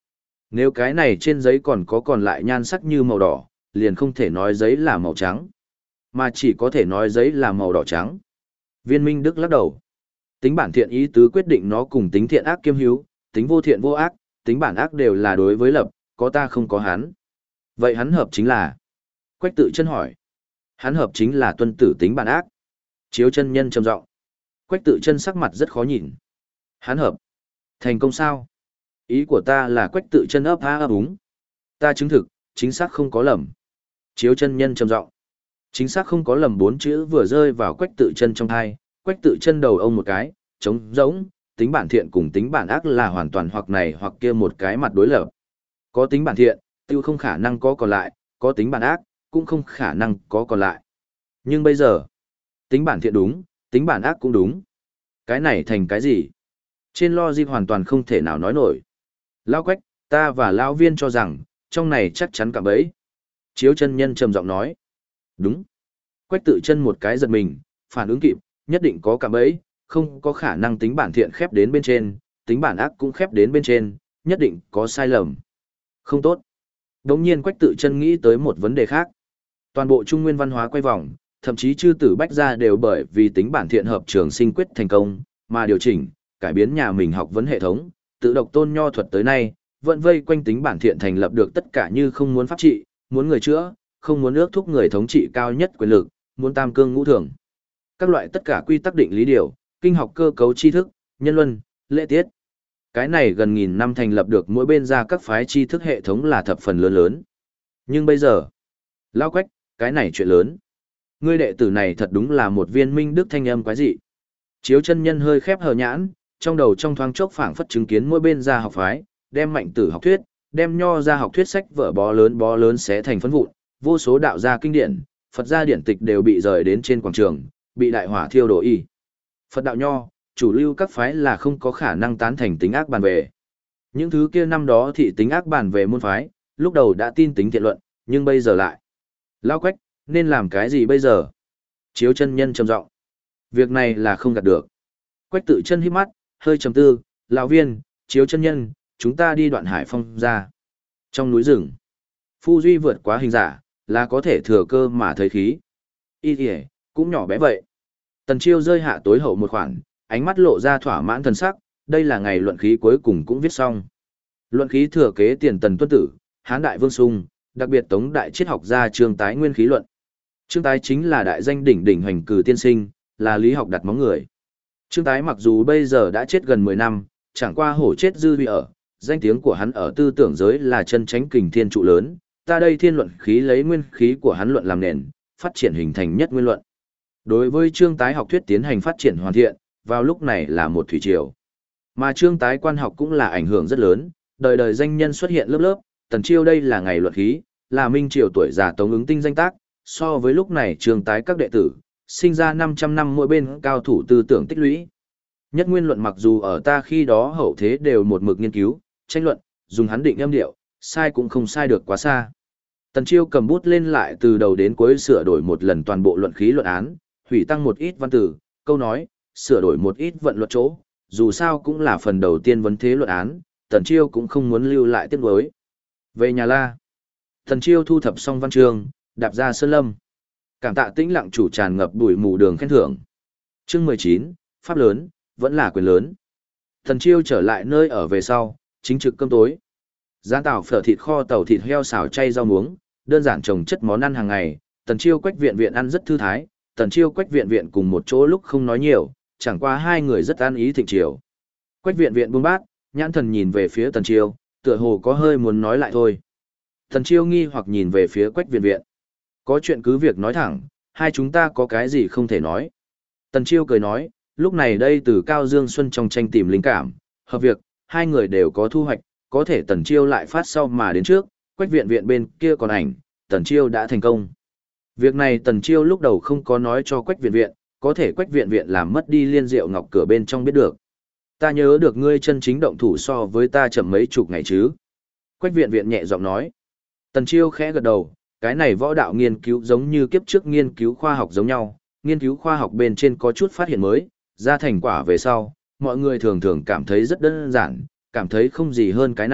Nếu cái này trên giấy còn lại nhan sắc như màu đỏ, liền không thể nói giấy là màu trắng, mà chỉ có thể nói giấy là màu đỏ trắng. Viên Minh Đức lắc đầu. Tính bản thiện ý tứ quyết định nó cùng tính thiện ác kiêm hữu, tính vô thiện vô ác, tính bản ác đều là đối với lập, có ta không có hắn. Vậy hắn hợp chính là? Quách Tự Chân hỏi. Hắn hợp chính là tuân tử tính bản ác. Chiếu Chân Nhân trầm giọng. Quách Tự Chân sắc mặt rất khó nhìn. Hắn hợp. Thành công sao? Ý của ta là Quách Tự Chân ấp a ấp úng. Ta chứng thực, chính xác không có lầm. Chiếu Chân Nhân trầm giọng. Chính xác không có lầm 4 chữ vừa rơi vào Quách Tự Chân trong tai, Quách Tự Chân đầu ông một cái, trống rỗng, tính bản thiện cùng tính bản ác là hoàn toàn hoặc này hoặc kia một cái mặt đối lập. Có tính bản thiện, tiêu không khả năng có còn lại, có tính bản ác, cũng không khả năng có còn lại. Nhưng bây giờ, tính bản thiện đúng, tính bản ác cũng đúng. Cái này thành cái gì? Trên logic hoàn toàn không thể nào nói nổi. Lão Quách, ta và lão Viên cho rằng, trong này chắc chắn cả bấy. Chiếu Chân Nhân trầm giọng nói. Đúng. Quách Tự Chân một cái giật mình, phản ứng kịp, nhất định có cả bấy, không có khả năng tính bản thiện khép đến bên trên, tính bản ác cũng khép đến bên trên, nhất định có sai lầm. Không tốt. Đống nhiên Quách Tự Chân nghĩ tới một vấn đề khác. Toàn bộ Trung Nguyên văn hóa quay vòng, thậm chí chư tử bách gia đều bởi vì tính bản thiện hợp trường sinh quyết thành công, mà điều chỉnh, cải biến nhà mình học vấn hệ thống, tự độc tôn nho thuật tới nay, vẫn vây quanh tính bản thiện thành lập được tất cả như không muốn pháp trị, muốn người chữa, không muốn ước thúc người thống trị cao nhất quyền lực, muốn tam cương ngũ thường. Các loại tất cả quy tắc định lý điều, kinh học cơ cấu tri thức, nhân luân, lễ tiết. Cái này gần nghìn năm thành lập được mỗi bên ra các phái tri thức hệ thống là thập phần lớn lớn. Nhưng bây giờ, Lão Quách, cái này chuyện lớn. Ngươi đệ tử này thật đúng là một viên minh đức thanh âm quái dị. Chiếu Chân Nhân hơi khép hờ nhãn, trong đầu trong thoáng chốc phảng phất chứng kiến mỗi bên ra học phái, đem Mạnh Tử học thuyết, đem Nho ra học thuyết sách vở bó lớn xé thành phấn vụn, vô số đạo gia kinh điển, Phật gia điển tịch đều bị rời đến trên quảng trường, bị đại hỏa thiêu đổ y. Phật đạo Nho, chủ lưu các phái là không có khả năng tán thành tính ác bàn về. Những thứ kia năm đó thị tính ác bàn về môn phái, lúc đầu đã tin tính thiện luận, nhưng bây giờ lại. Lão Quách, nên làm cái gì bây giờ? Chiếu Chân Nhân trầm giọng. Việc này là không gạt được. Quách Tự Chân híp mắt, hơi trầm tư, lão Viên, Chiếu Chân Nhân, chúng ta đi Đoạn Hải Phong ra. Trong núi rừng, Phu Duy vượt quá hình giả, là có thể thừa cơ mà thấy khí. Y kìa, cũng nhỏ bé vậy. Tần Chiêu rơi hạ tối hậu một khoản, ánh mắt lộ ra thỏa mãn thần sắc, đây là ngày luận khí cuối cùng cũng viết xong. Luận khí thừa kế tiền Tần Tuân Tử, Hán Đại Vương Sung, đặc biệt Tống Đại triết học gia Trương Tái nguyên khí luận. Trương Tái chính là đại danh đỉnh đỉnh hoành cử tiên sinh, là lý học đặt móng người. Trương Tái mặc dù bây giờ đã chết gần 10 năm, chẳng qua hổ chết dư huy ở, danh tiếng của hắn ở tư tưởng giới là chân chánh kình thiên trụ lớn, ta đây thiên luận khí lấy nguyên khí của hắn luận làm nền, phát triển hình thành nhất nguyên luận. Đối với Trương Tái học thuyết tiến hành phát triển hoàn thiện, vào lúc này là một thủy triều. Mà Trương Tái quan học cũng là ảnh hưởng rất lớn, đời đời danh nhân xuất hiện lớp lớp, Tần Chiêu đây là ngày luận khí, là minh triều tuổi già Tống Ứng tinh danh tác, so với lúc này Trương Tái các đệ tử, sinh ra 500 năm mỗi bên cao thủ tư tưởng tích lũy. Nhất nguyên luận mặc dù ở ta khi đó hậu thế đều một mực nghiên cứu, tranh luận, dùng hắn định âm điệu, sai cũng không sai được quá xa. Tần Chiêu cầm bút lên lại từ đầu đến cuối sửa đổi một lần toàn bộ luận khí luận án, hủy tăng một ít văn từ, câu nói, sửa đổi một ít vận luật chỗ, dù sao cũng là phần đầu tiên vấn thế luận án, Tần Chiêu cũng không muốn lưu lại tiếc nuối. Về nhà la, Tần Chiêu thu thập xong văn chương, đạp ra sơn lâm. Cảm tạ tĩnh lặng chủ tràn ngập bụi mù đường khen thưởng. Chương 19, pháp lớn, vẫn là quyền lớn. Tần Chiêu trở lại nơi ở về sau, chính trực cơm tối. Gián tảo phở thịt kho tàu thịt heo xào chay rau muống, đơn giản trồng chất món ăn hàng ngày, Tần Chiêu Quách Viện Viện ăn rất thư thái, Tần Chiêu Quách Viện Viện cùng một chỗ lúc không nói nhiều, chẳng qua hai người rất an ý thịnh chiều. Quách Viện Viện buông bát, nhãn thần nhìn về phía Tần Chiêu, tựa hồ có hơi muốn nói lại thôi. Tần Chiêu nghi hoặc nhìn về phía Quách Viện Viện. Có chuyện cứ việc nói thẳng, hai chúng ta có cái gì không thể nói. Tần Chiêu cười nói, lúc này đây từ Cao Dương Xuân trong tranh tìm linh cảm, hợp việc, hai người đều có thu hoạch, có thể Tần Chiêu lại phát sau mà đến trước, Quách Viện Viện bên kia còn ảnh, Tần Chiêu đã thành công. Việc này Tần Chiêu lúc đầu không có nói cho Quách Viện Viện, có thể Quách Viện Viện làm mất đi Liên Diệu Ngọc cửa bên trong biết được. Ta nhớ được ngươi chân chính động thủ so với ta chậm mấy chục ngày chứ. Quách Viện Viện nhẹ giọng nói. Tần Chiêu khẽ gật đầu, cái này võ đạo nghiên cứu giống như kiếp trước nghiên cứu khoa học giống nhau, nghiên cứu khoa học bên trên có chút phát hiện mới, ra thành quả về sau, mọi người thường thường cảm thấy rất đơn giản, cảm thấy không gì hơn cái này,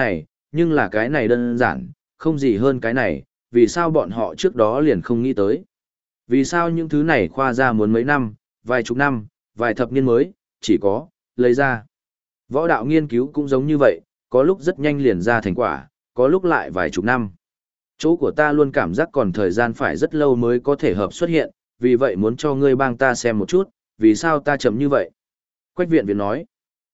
nhưng là cái này đơn giản, không gì hơn cái này, vì sao bọn họ trước đó liền không nghĩ tới. Vì sao những thứ này khoa ra muốn mấy năm, vài chục năm, vài thập niên mới, chỉ có, lấy ra. Võ đạo nghiên cứu cũng giống như vậy, có lúc rất nhanh liền ra thành quả, có lúc lại vài chục năm. Chỗ của ta luôn cảm giác còn thời gian phải rất lâu mới có thể hợp xuất hiện, vì vậy muốn cho ngươi bang ta xem một chút, vì sao ta chậm như vậy. Quách viện viện nói.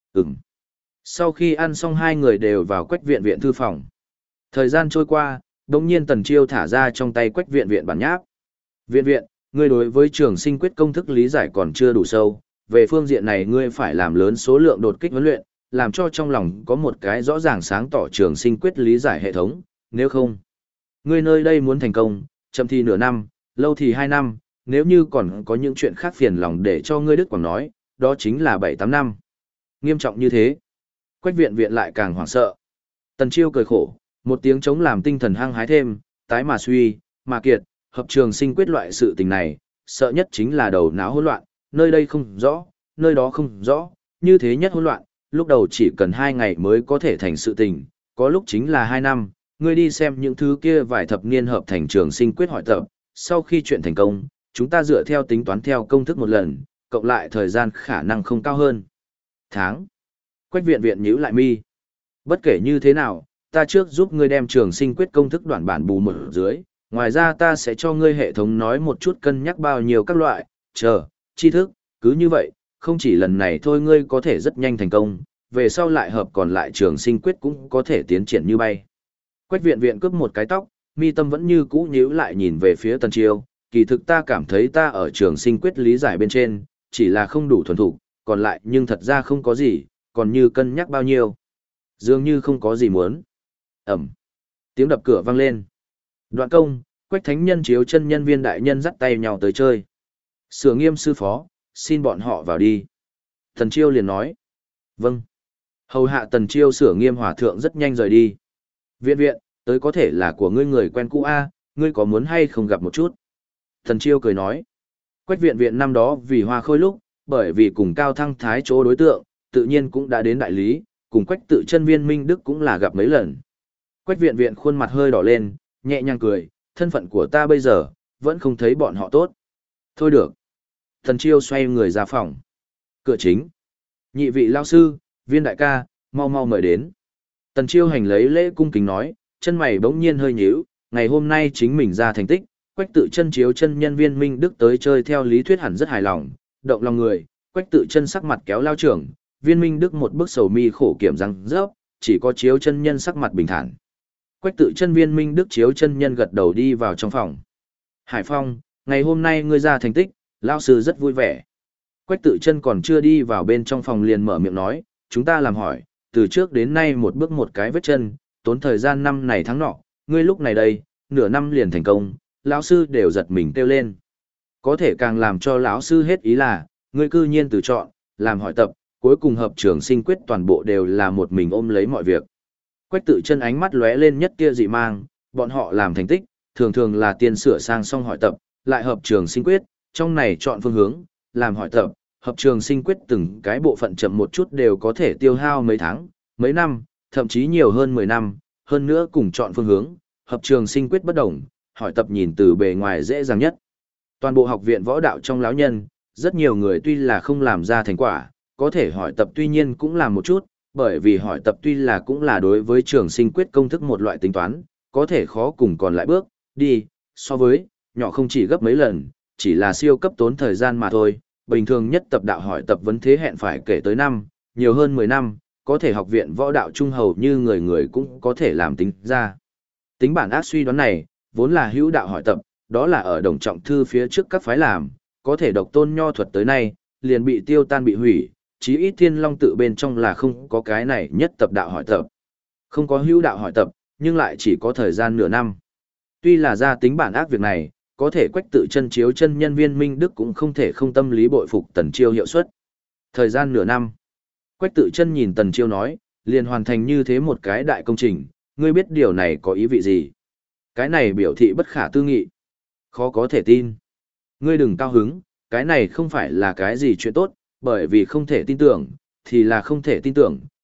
Sau khi ăn xong hai người đều vào quách viện viện thư phòng. Thời gian trôi qua, đồng nhiên Tần Chiêu thả ra trong tay quách viện viện bản nháp. Viện viện, ngươi đối với trường sinh quyết công thức lý giải còn chưa đủ sâu, về phương diện này ngươi phải làm lớn số lượng đột kích huấn luyện, làm cho trong lòng có một cái rõ ràng sáng tỏ trường sinh quyết lý giải hệ thống, nếu không, ngươi nơi đây muốn thành công, chậm thì nửa năm, lâu thì 2 năm, nếu như còn có những chuyện khác phiền lòng để cho ngươi Đức Quảng nói, đó chính là 7-8 năm. Nghiêm trọng như thế. Quách viện viện lại càng hoảng sợ. Tần Chiêu cười khổ, một tiếng chống làm tinh thần hăng hái thêm, tái mà suy, mà kiệt, hợp trường sinh quyết loại sự tình này, sợ nhất chính là đầu não hỗn loạn, nơi đây không rõ, nơi đó không rõ, như thế nhất hỗn loạn, lúc đầu chỉ cần 2 ngày mới có thể thành sự tình, có lúc chính là 2 năm, ngươi đi xem những thứ kia vài thập niên hợp thành trường sinh quyết hỏi tập, sau khi chuyện thành công, chúng ta dựa theo tính toán theo công thức một lần, cộng lại thời gian khả năng không cao hơn. Tháng. Quách viện viện nhíu lại mi. Bất kể như thế nào, ta trước giúp ngươi đem trường sinh quyết công thức đoạn bản bù một dưới, ngoài ra ta sẽ cho ngươi hệ thống nói một chút cân nhắc bao nhiêu các loại, tri thức, cứ như vậy, không chỉ lần này thôi ngươi có thể rất nhanh thành công, về sau lại hợp còn lại trường sinh quyết cũng có thể tiến triển như bay. Quách viện viện cướp một cái tóc, mi tâm vẫn như cũ nhíu lại nhìn về phía Tần Chiêu, kỳ thực ta cảm thấy ta ở trường sinh quyết lý giải bên trên, chỉ là không đủ thuần thục, còn lại nhưng thật ra không có gì, còn như cân nhắc bao nhiêu. Dường như không có gì muốn. Ẩm. Tiếng đập cửa vang lên. Đoạn công, Quách Thánh Nhân chiếu chân nhân viên đại nhân dắt tay nhau tới chơi. Sửa Nghiêm sư phó, xin bọn họ vào đi. Tần Chiêu liền nói. Vâng. Hầu hạ Tần Chiêu Sửa Nghiêm hòa thượng rất nhanh rời đi. Viện viện, tới có thể là của ngươi người quen cũ a, ngươi có muốn hay không gặp một chút? Tần Chiêu cười nói. Quách viện viện năm đó vì Hoa Khôi lúc, bởi vì cùng Cao Thăng Thái chỗ đối tượng, tự nhiên cũng đã đến đại lý, cùng Quách Tự Chân Viên Minh Đức cũng là gặp mấy lần. Quách viện viện khuôn mặt hơi đỏ lên, nhẹ nhàng cười, thân phận của ta bây giờ, vẫn không thấy bọn họ tốt. Thôi được. Tần Chiêu xoay người ra phòng. Cửa chính. Nhị vị lao sư, Viên đại ca, mau mau mời đến. Tần Chiêu hành lấy lễ cung kính nói, chân mày bỗng nhiên hơi nhíu, ngày hôm nay chính mình ra thành tích, Quách Tự Chân chiếu chân nhân Viên Minh Đức tới chơi theo lý thuyết hẳn rất hài lòng, động lòng người, Quách Tự Chân sắc mặt kéo lao trưởng, Viên Minh Đức một bức sầu mi khổ kiểm răng rớp, chỉ có chiếu chân nhân sắc mặt bình thản. Quách Tự Chân Viên Minh Đức chiếu chân nhân gật đầu đi vào trong phòng. Hải Phong, ngày hôm nay ngươi ra thành tích, lao sư rất vui vẻ. Quách Tự Chân còn chưa đi vào bên trong phòng liền mở miệng nói, chúng ta làm hỏi, từ trước đến nay một bước một cái vết chân, tốn thời gian năm này tháng nọ, ngươi lúc này đây, nửa năm liền thành công, lão sư đều giật mình kêu lên. Có thể càng làm cho lão sư hết ý là, ngươi cư nhiên từ chọn, làm hỏi tập, cuối cùng hợp trường sinh quyết toàn bộ đều là một mình ôm lấy mọi việc. Quách Tự Chân ánh mắt lóe lên nhất kia dị mang, bọn họ làm thành tích, thường thường là tiên sửa sang xong hỏi tập, lại hợp trường sinh quyết, trong này chọn phương hướng, làm hỏi tập, hợp trường sinh quyết từng cái bộ phận chậm một chút đều có thể tiêu hao mấy tháng, mấy năm, thậm chí nhiều hơn 10 năm, hơn nữa cùng chọn phương hướng, hợp trường sinh quyết bất đồng, hỏi tập nhìn từ bề ngoài dễ dàng nhất. Toàn bộ học viện võ đạo trong lão nhân, rất nhiều người tuy là không làm ra thành quả, có thể hỏi tập tuy nhiên cũng làm một chút, bởi vì hỏi tập tuy là cũng là đối với trường sinh quyết công thức một loại tính toán, có thể khó cùng còn lại bước, đi, so với, nhỏ không chỉ gấp mấy lần, chỉ là siêu cấp tốn thời gian mà thôi, bình thường nhất tập đạo hỏi tập vấn thế hẹn phải kể tới năm, nhiều hơn 10 năm, có thể học viện võ đạo trung hầu như người người cũng có thể làm tính ra. Tính bản ác suy đoán này, vốn là hữu đạo hỏi tập, đó là ở đồng trọng thư phía trước các phái làm, có thể độc tôn nho thuật tới nay, liền bị tiêu tan bị hủy, chí ít Thiên Long tự bên trong là không có cái này nhất tập đạo hỏi tập. Không có hữu đạo hỏi tập, nhưng lại chỉ có thời gian nửa năm. Tuy là ra tính bản ác việc này, có thể Quách Tự Chân chiếu chân nhân Viên Minh Đức cũng không thể không tâm lý bội phục Tần Chiêu hiệu suất. Thời gian nửa năm. Quách Tự Chân nhìn Tần Chiêu nói, liền hoàn thành như thế một cái đại công trình, ngươi biết điều này có ý vị gì? Cái này biểu thị bất khả tư nghị. Khó có thể tin. Ngươi đừng cao hứng, cái này không phải là cái gì chuyện tốt, bởi vì không thể tin tưởng, thì là không thể tin tưởng,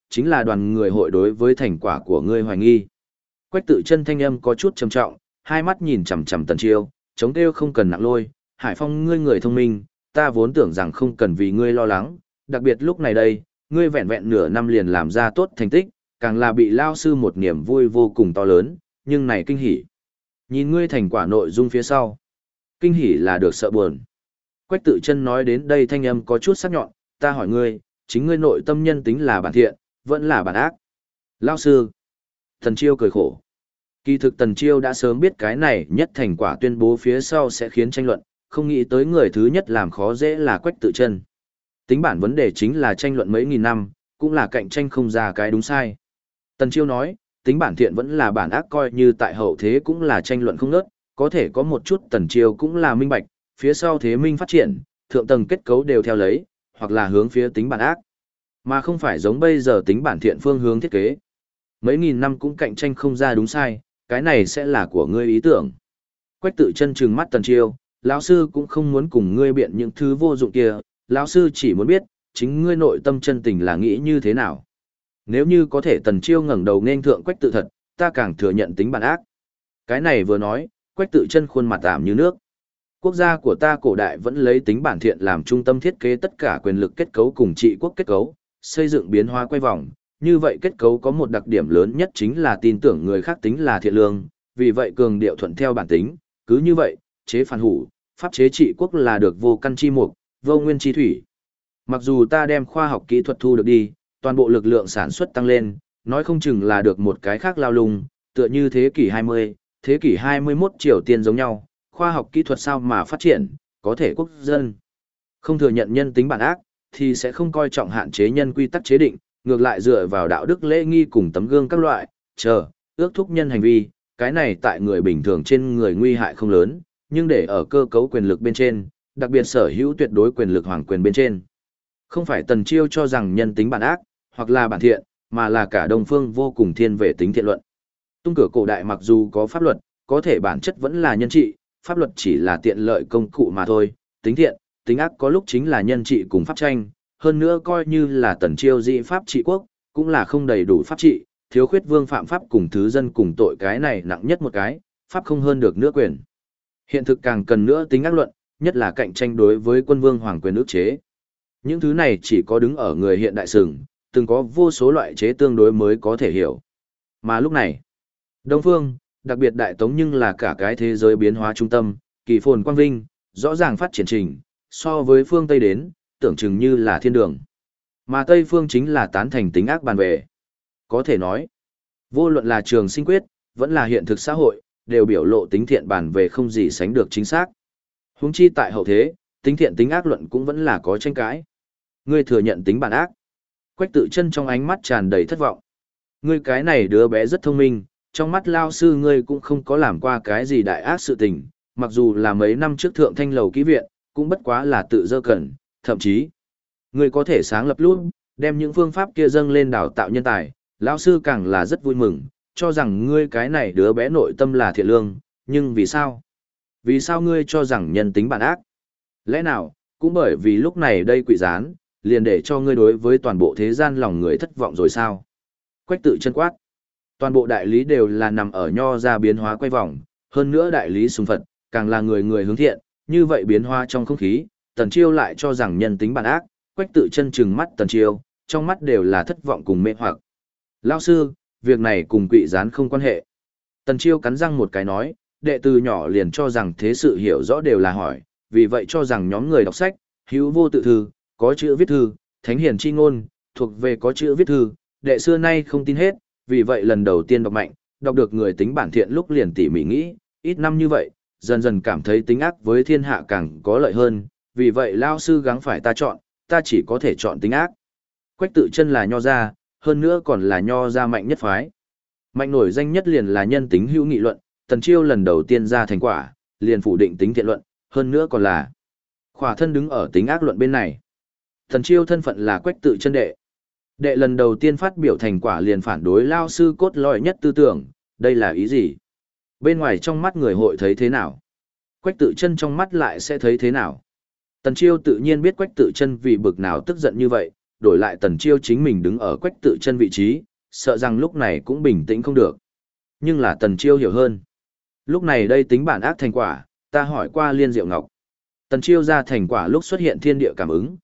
chính là đoàn người hội đối với thành quả của ngươi hoài nghi. Quách tự chân thanh âm có chút trầm trọng, hai mắt nhìn chằm chằm Tần Chiêu, chống kêu không cần nặng lôi, Hải Phong ngươi người thông minh, ta vốn tưởng rằng không cần vì ngươi lo lắng, đặc biệt lúc này đây, ngươi vẹn vẹn nửa năm liền làm ra tốt thành tích, càng là bị lao sư một niềm vui vô cùng to lớn, nhưng này kinh hỉ. Nhìn ngươi thành quả nội dung phía sau, kinh hỉ là được sợ buồn. Quách tự chân nói đến đây thanh âm có chút sắc nhọn, ta hỏi ngươi, chính ngươi nội tâm nhân tính là bản thiện, vẫn là bản ác. Lao sư. Tần Chiêu cười khổ. Kỳ thực Tần Chiêu đã sớm biết cái này nhất thành quả tuyên bố phía sau sẽ khiến tranh luận, không nghĩ tới người thứ nhất làm khó dễ là Quách tự chân. Tính bản vấn đề chính là tranh luận mấy nghìn năm, cũng là cạnh tranh không ra cái đúng sai. Tần Chiêu nói, tính bản thiện vẫn là bản ác coi như tại hậu thế cũng là tranh luận không ngớt, có thể có một chút Tần Chiêu cũng là minh bạch, phía sau thế minh phát triển, thượng tầng kết cấu đều theo lấy, hoặc là hướng phía tính bản ác, mà không phải giống bây giờ tính bản thiện phương hướng thiết kế. Mấy nghìn năm cũng cạnh tranh không ra đúng sai, cái này sẽ là của ngươi ý tưởng. Quách tự chân trừng mắt Tần Chiêu, lão sư cũng không muốn cùng ngươi biện những thứ vô dụng kia, lão sư chỉ muốn biết, chính ngươi nội tâm chân tình là nghĩ như thế nào. Nếu như có thể Tần Chiêu ngẩng đầu nên thượng Quách tự thật, ta càng thừa nhận tính bản ác. Cái này vừa nói, Quách tự chân khuôn mặt ảm như nước. Quốc gia của ta cổ đại vẫn lấy tính bản thiện làm trung tâm thiết kế tất cả quyền lực kết cấu cùng trị quốc kết cấu, xây dựng biến hóa quay vòng. Như vậy kết cấu có một đặc điểm lớn nhất chính là tin tưởng người khác tính là thiện lương, vì vậy cường điệu thuận theo bản tính, cứ như vậy, chế phản hủ, pháp chế trị quốc là được vô căn chi mục, vô nguyên chi thủy. Mặc dù ta đem khoa học kỹ thuật thu được đi, toàn bộ lực lượng sản xuất tăng lên, nói không chừng là được một cái khác lao lung, tựa như thế kỷ 20, thế kỷ 21 Triều Tiên giống nhau, khoa học kỹ thuật sao mà phát triển, có thể quốc dân không thừa nhận nhân tính bản ác, thì sẽ không coi trọng hạn chế nhân quy tắc chế định, ngược lại dựa vào đạo đức lễ nghi cùng tấm gương các loại, ước thúc nhân hành vi, cái này tại người bình thường trên người nguy hại không lớn, nhưng để ở cơ cấu quyền lực bên trên, đặc biệt sở hữu tuyệt đối quyền lực hoàng quyền bên trên. Không phải Tần Chiêu cho rằng nhân tính bản ác, hoặc là bản thiện, mà là cả Đông phương vô cùng thiên về tính thiện luận. Tung cửa cổ đại mặc dù có pháp luật, có thể bản chất vẫn là nhân trị, pháp luật chỉ là tiện lợi công cụ mà thôi, tính thiện, tính ác có lúc chính là nhân trị cùng pháp tranh, hơn nữa coi như là Tần Chiêu dị pháp trị quốc, cũng là không đầy đủ pháp trị, thiếu khuyết vương phạm pháp cùng thứ dân cùng tội, cái này nặng nhất một cái, pháp không hơn được nữa quyền. Hiện thực càng cần nữa tính ác luận, nhất là cạnh tranh đối với quân vương hoàng quyền ức chế. Những thứ này chỉ có đứng ở người hiện đại sừng, từng có vô số loại chế tương đối mới có thể hiểu. Mà lúc này, Đông Phương, đặc biệt Đại Tống nhưng là cả cái thế giới biến hóa trung tâm, kỳ phồn quang vinh, rõ ràng phát triển trình, so với phương Tây đến, tưởng chừng như là thiên đường. Mà Tây phương chính là tán thành tính ác bàn về. Có thể nói, vô luận là trường sinh quyết, vẫn là hiện thực xã hội, đều biểu lộ tính thiện bàn về không gì sánh được chính xác. Huống chi tại hậu thế, tính thiện tính ác luận cũng vẫn là có tranh cãi. Ngươi thừa nhận tính bản ác. Quách tự chân trong ánh mắt tràn đầy thất vọng. Ngươi cái này đứa bé rất thông minh, trong mắt lao sư ngươi cũng không có làm qua cái gì đại ác sự tình, mặc dù là mấy năm trước thượng thanh lầu ký viện, cũng bất quá là tự dơ cẩn, thậm chí, ngươi có thể sáng lập luôn, đem những phương pháp kia dâng lên đào tạo nhân tài, lão sư càng là rất vui mừng, cho rằng ngươi cái này đứa bé nội tâm là thiện lương, nhưng vì sao? Vì sao ngươi cho rằng nhân tính bản ác? Lẽ nào, cũng bởi vì lúc này đây quỷ gián, liền để cho ngươi đối với toàn bộ thế gian lòng người thất vọng rồi sao? Quách tự chân quát. Toàn bộ đại lý đều là nằm ở nho ra biến hóa quay vòng, hơn nữa đại lý sùng Phật, càng là người người hướng thiện, như vậy biến hóa trong không khí, Tần Chiêu lại cho rằng nhân tính bản ác, Quách tự chân trừng mắt Tần Chiêu, trong mắt đều là thất vọng cùng mê hoặc. Lão sư, việc này cùng quỷ gián không quan hệ. Tần Chiêu cắn răng một cái nói, đệ tử nhỏ liền cho rằng thế sự hiểu rõ đều là hỏi, vì vậy cho rằng nhóm người đọc sách, hữu vô tự thư, có chữ viết thư, thánh hiền chi ngôn, thuộc về có chữ viết thư, đệ xưa nay không tin hết, vì vậy lần đầu tiên đọc mạnh, đọc được người tính bản thiện lúc liền tỉ mỉ nghĩ, ít năm như vậy, dần dần cảm thấy tính ác với thiên hạ càng có lợi hơn, vì vậy lao sư gắng phải ta chọn, ta chỉ có thể chọn tính ác. Quách tự chân là nho gia, hơn nữa còn là nho gia mạnh nhất phái. Mạnh nổi danh nhất liền là nhân tính hữu nghị luận, Tần Chiêu lần đầu tiên ra thành quả, liền phủ định tính thiện luận, hơn nữa còn là khỏa thân đứng ở tính ác luận bên này. Tần Chiêu thân phận là Quách tự chân đệ. Đệ lần đầu tiên phát biểu thành quả liền phản đối lao sư cốt lõi nhất tư tưởng, đây là ý gì? Bên ngoài trong mắt người hội thấy thế nào? Quách tự chân trong mắt lại sẽ thấy thế nào? Tần Chiêu tự nhiên biết Quách tự chân vì bực nào tức giận như vậy, đổi lại Tần Chiêu chính mình đứng ở Quách Tự Chân vị trí, sợ rằng lúc này cũng bình tĩnh không được. Nhưng là Tần Chiêu hiểu hơn. Lúc này đây tính bản ác thành quả, ta hỏi qua Liên Diệu Ngọc. Tần Chiêu ra thành quả lúc xuất hiện thiên địa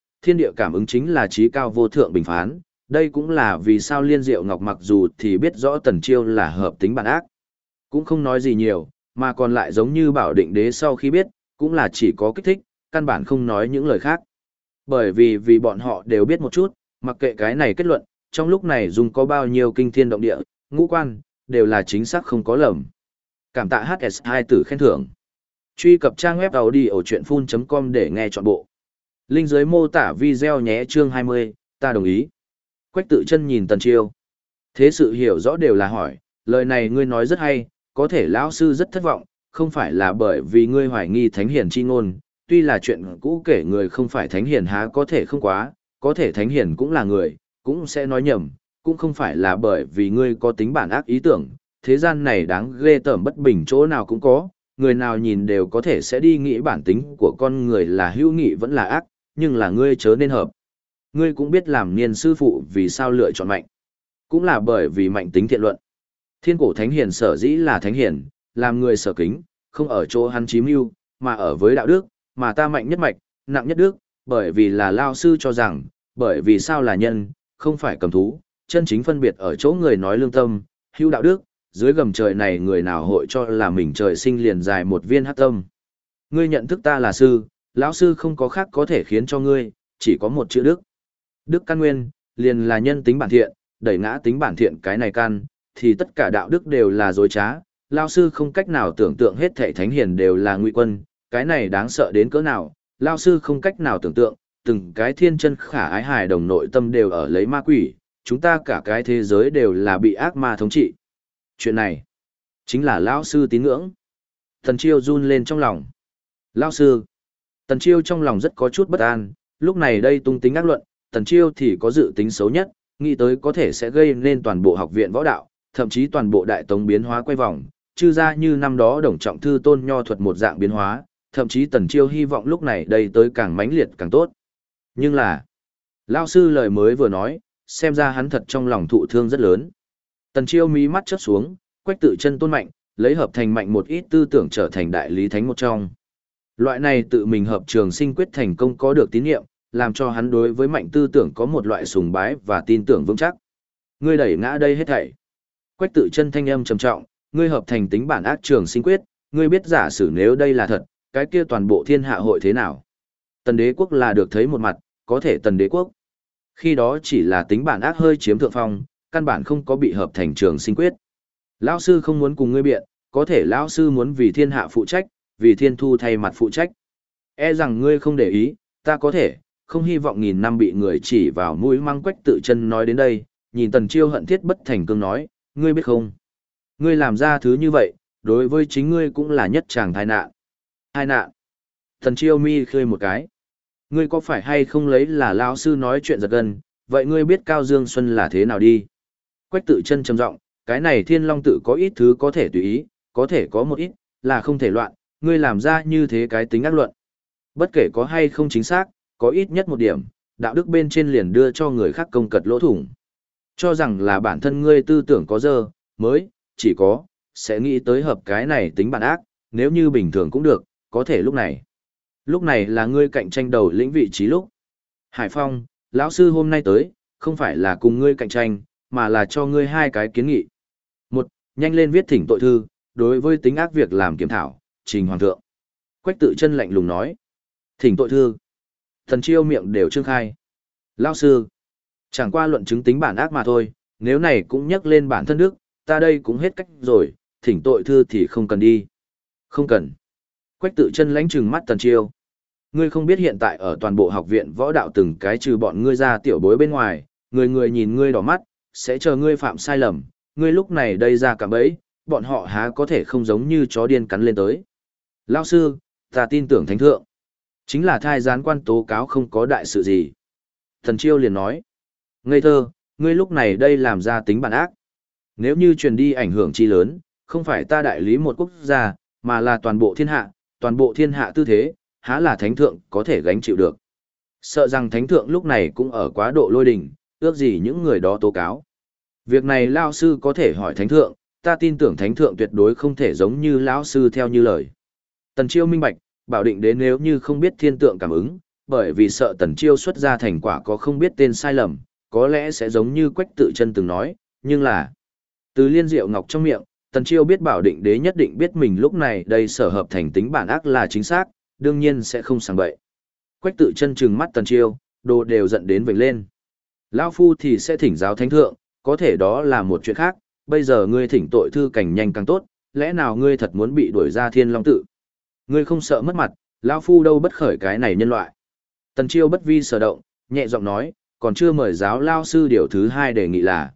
cảm ứng chính là trí cao vô thượng bình phán, đây cũng là vì sao Liên Diệu Ngọc mặc dù thì biết rõ Tần Chiêu là hợp tính bản ác, cũng không nói gì nhiều, mà còn lại giống như Bảo Định Đế sau khi biết, cũng là chỉ có kích thích, căn bản không nói những lời khác. Bởi vì bọn họ đều biết một chút, mặc kệ cái này kết luận, trong lúc này dùng có bao nhiêu kinh thiên động địa, ngũ quan, đều là chính xác không có lầm. Cảm tạ HS2 tử khen thưởng. Truy cập trang web audiochuyenphun.com để nghe trọn bộ. Link dưới mô tả video nhé. Chương 20, ta đồng ý. Quách Tự Chân nhìn Tần Chiêu. Thế sự hiểu rõ đều là hỏi, lời này ngươi nói rất hay, có thể lão sư rất thất vọng, không phải là bởi vì ngươi hoài nghi thánh hiền chi ngôn, tuy là chuyện cũ kể người không phải thánh hiền há có thể không quá, có thể thánh hiền cũng là người, cũng sẽ nói nhầm, cũng không phải là bởi vì ngươi có tính bản ác ý tưởng, thế gian này đáng ghê tởm bất bình chỗ nào cũng có, người nào nhìn đều có thể sẽ đi nghĩ bản tính của con người là hữu nghị vẫn là ác, nhưng là ngươi chớ nên hợp. Ngươi cũng biết làm niên sư phụ vì sao lựa chọn mạnh, cũng là bởi vì mạnh tính thiện luận. Thiên cổ thánh hiền sở dĩ là thánh hiền, làm người sở kính, không ở chỗ hắn chí mưu, mà ở với đạo đức, mà ta mạnh nhất mạch, nặng nhất đức, bởi vì là lao sư cho rằng, bởi vì sao là nhân, không phải cầm thú, chân chính phân biệt ở chỗ người nói lương tâm, hữu đạo đức, dưới gầm trời này người nào hội cho là mình trời sinh liền dài một viên hắc tâm. Ngươi nhận thức ta là sư, lão sư không có khác có thể khiến cho ngươi, chỉ có một chữ đức. Đức căn nguyên, liền là nhân tính bản thiện, đẩy ngã tính bản thiện cái này căn, thì tất cả đạo đức đều là dối trá, lão sư không cách nào tưởng tượng hết thảy thánh hiền đều là ngụy quân, cái này đáng sợ đến cỡ nào, lão sư không cách nào tưởng tượng, từng cái thiên chân khả ái hài đồng nội tâm đều ở lấy ma quỷ, chúng ta cả cái thế giới đều là bị ác ma thống trị. Chuyện này, chính là lão sư tín ngưỡng. Tần Chiêu run lên trong lòng. Lão sư. Tần Chiêu trong lòng rất có chút bất an, lúc này đây tung tính ác luận, Tần Chiêu thì có dự tính xấu nhất, nghĩ tới có thể sẽ gây nên toàn bộ học viện võ đạo, thậm chí toàn bộ đại tống biến hóa quay vòng, chư ra như năm đó Đồng Trọng Thư Tôn Nho thuật một dạng biến hóa, thậm chí Tần Chiêu hy vọng lúc này đây tới càng mãnh liệt càng tốt. Nhưng là, lão sư lời mới vừa nói, xem ra hắn thật trong lòng thụ thương rất lớn. Tần Chiêu mí mắt chớp xuống, Quách Tự Chân tôn mạnh, lấy hợp thành mạnh một ít tư tưởng trở thành đại lý thánh một trong. Loại này tự mình hợp trường sinh quyết thành công có được tín nhiệm, làm cho hắn đối với mạnh tư tưởng có một loại sùng bái và tin tưởng vững chắc. Ngươi đẩy ngã đây hết thảy. Quách Tự Chân thanh âm trầm trọng, ngươi hợp thành tính bản ác trường sinh quyết, ngươi biết giả sử nếu đây là thật, cái kia toàn bộ thiên hạ hội thế nào? Tần Đế quốc là được thấy một mặt, có thể Tần Đế quốc. Khi đó chỉ là tính bản ác hơi chiếm thượng phong, căn bản không có bị hợp thành trường sinh quyết. Lão sư không muốn cùng ngươi biện, có thể lão sư muốn vì thiên hạ phụ trách, vì thiên thu thay mặt phụ trách. E rằng ngươi không để ý, ta có thể, không hy vọng nghìn năm bị người chỉ vào mũi mang. Quách Tự Chân nói đến đây, nhìn Tần Chiêu hận thiết bất thành cương nói, ngươi biết không? Ngươi làm ra thứ như vậy, đối với chính ngươi cũng là nhất tràng tai nạn. Tai nạn. Tần Chiêu mi khơi một cái. Ngươi có phải hay không lấy là lão sư nói chuyện giật gân, vậy ngươi biết Cao Dương Xuân là thế nào đi? Quách Tự Chân trầm giọng, cái này Thiên Long tự có ít thứ có thể tùy ý, có thể có một ít, là không thể loạn, ngươi làm ra như thế cái tính ác luận. Bất kể có hay không chính xác, có ít nhất một điểm, đạo đức bên trên liền đưa cho người khác công cật lỗ thủng. Cho rằng là bản thân ngươi tư tưởng có dơ, mới, chỉ có, sẽ nghĩ tới hợp cái này tính bản ác, nếu như bình thường cũng được, có thể lúc này. Lúc này là ngươi cạnh tranh đầu lĩnh vị trí lúc. Hải Phong, lão sư hôm nay tới, không phải là cùng ngươi cạnh tranh, mà là cho ngươi hai cái kiến nghị. Một, nhanh lên viết thỉnh tội thư, đối với tính ác việc làm kiểm thảo, trình hoàng thượng. Quách Tự Chân lạnh lùng nói. Thỉnh tội thư. Thần Chiêu miệng đều trương khai. Lão sư, chẳng qua luận chứng tính bản ác mà thôi, nếu này cũng nhắc lên bản thân đức, ta đây cũng hết cách rồi, thỉnh tội thư thì không cần đi. Không cần. Quách Tự Chân lánh trừng mắt Tần Chiêu. Ngươi không biết hiện tại ở toàn bộ học viện võ đạo từng cái trừ bọn ngươi ra tiểu bối bên ngoài, người người nhìn ngươi đỏ mắt, sẽ chờ ngươi phạm sai lầm, ngươi lúc này đây ra cả bẫy, bọn họ há có thể không giống như chó điên cắn lên tới. Lão sư, ta tin tưởng thánh thượng. Chính là thai gián quan tố cáo không có đại sự gì. Thần Chiêu liền nói. Ngây thơ, ngươi lúc này đây làm ra tính bản ác. Nếu như truyền đi ảnh hưởng chi lớn, không phải ta đại lý một quốc gia, mà là toàn bộ thiên hạ tư thế, há là thánh thượng có thể gánh chịu được. Sợ rằng thánh thượng lúc này cũng ở quá độ lôi đình, ước gì những người đó tố cáo. Việc này lão sư có thể hỏi thánh thượng, ta tin tưởng thánh thượng tuyệt đối không thể giống như lão sư theo như lời. Tần Chiêu minh bạch, Bảo Định Đế nếu như không biết thiên tượng cảm ứng, bởi vì sợ Tần Chiêu xuất ra thành quả có không biết tên sai lầm, có lẽ sẽ giống như Quách Tự Chân từng nói, nhưng là từ Liên Diệu Ngọc trong miệng, Tần Chiêu biết Bảo Định Đế nhất định biết mình lúc này đây sở hợp thành tính bản ác là chính xác, đương nhiên sẽ không sang bậy. Quách Tự Chân trừng mắt Tần Chiêu, đồ đều giận đến vểnh lên. Lão phu thì sẽ thỉnh giáo thánh thượng, có thể đó là một chuyện khác, bây giờ ngươi thỉnh tội thư cảnh nhanh càng tốt, lẽ nào ngươi thật muốn bị đuổi ra Thiên Long tự? Ngươi không sợ mất mặt, lão phu đâu bất khởi cái này nhân loại. Tần Chiêu bất vi sở động, nhẹ giọng nói, còn chưa mời giáo lao sư điều thứ hai đề nghị là.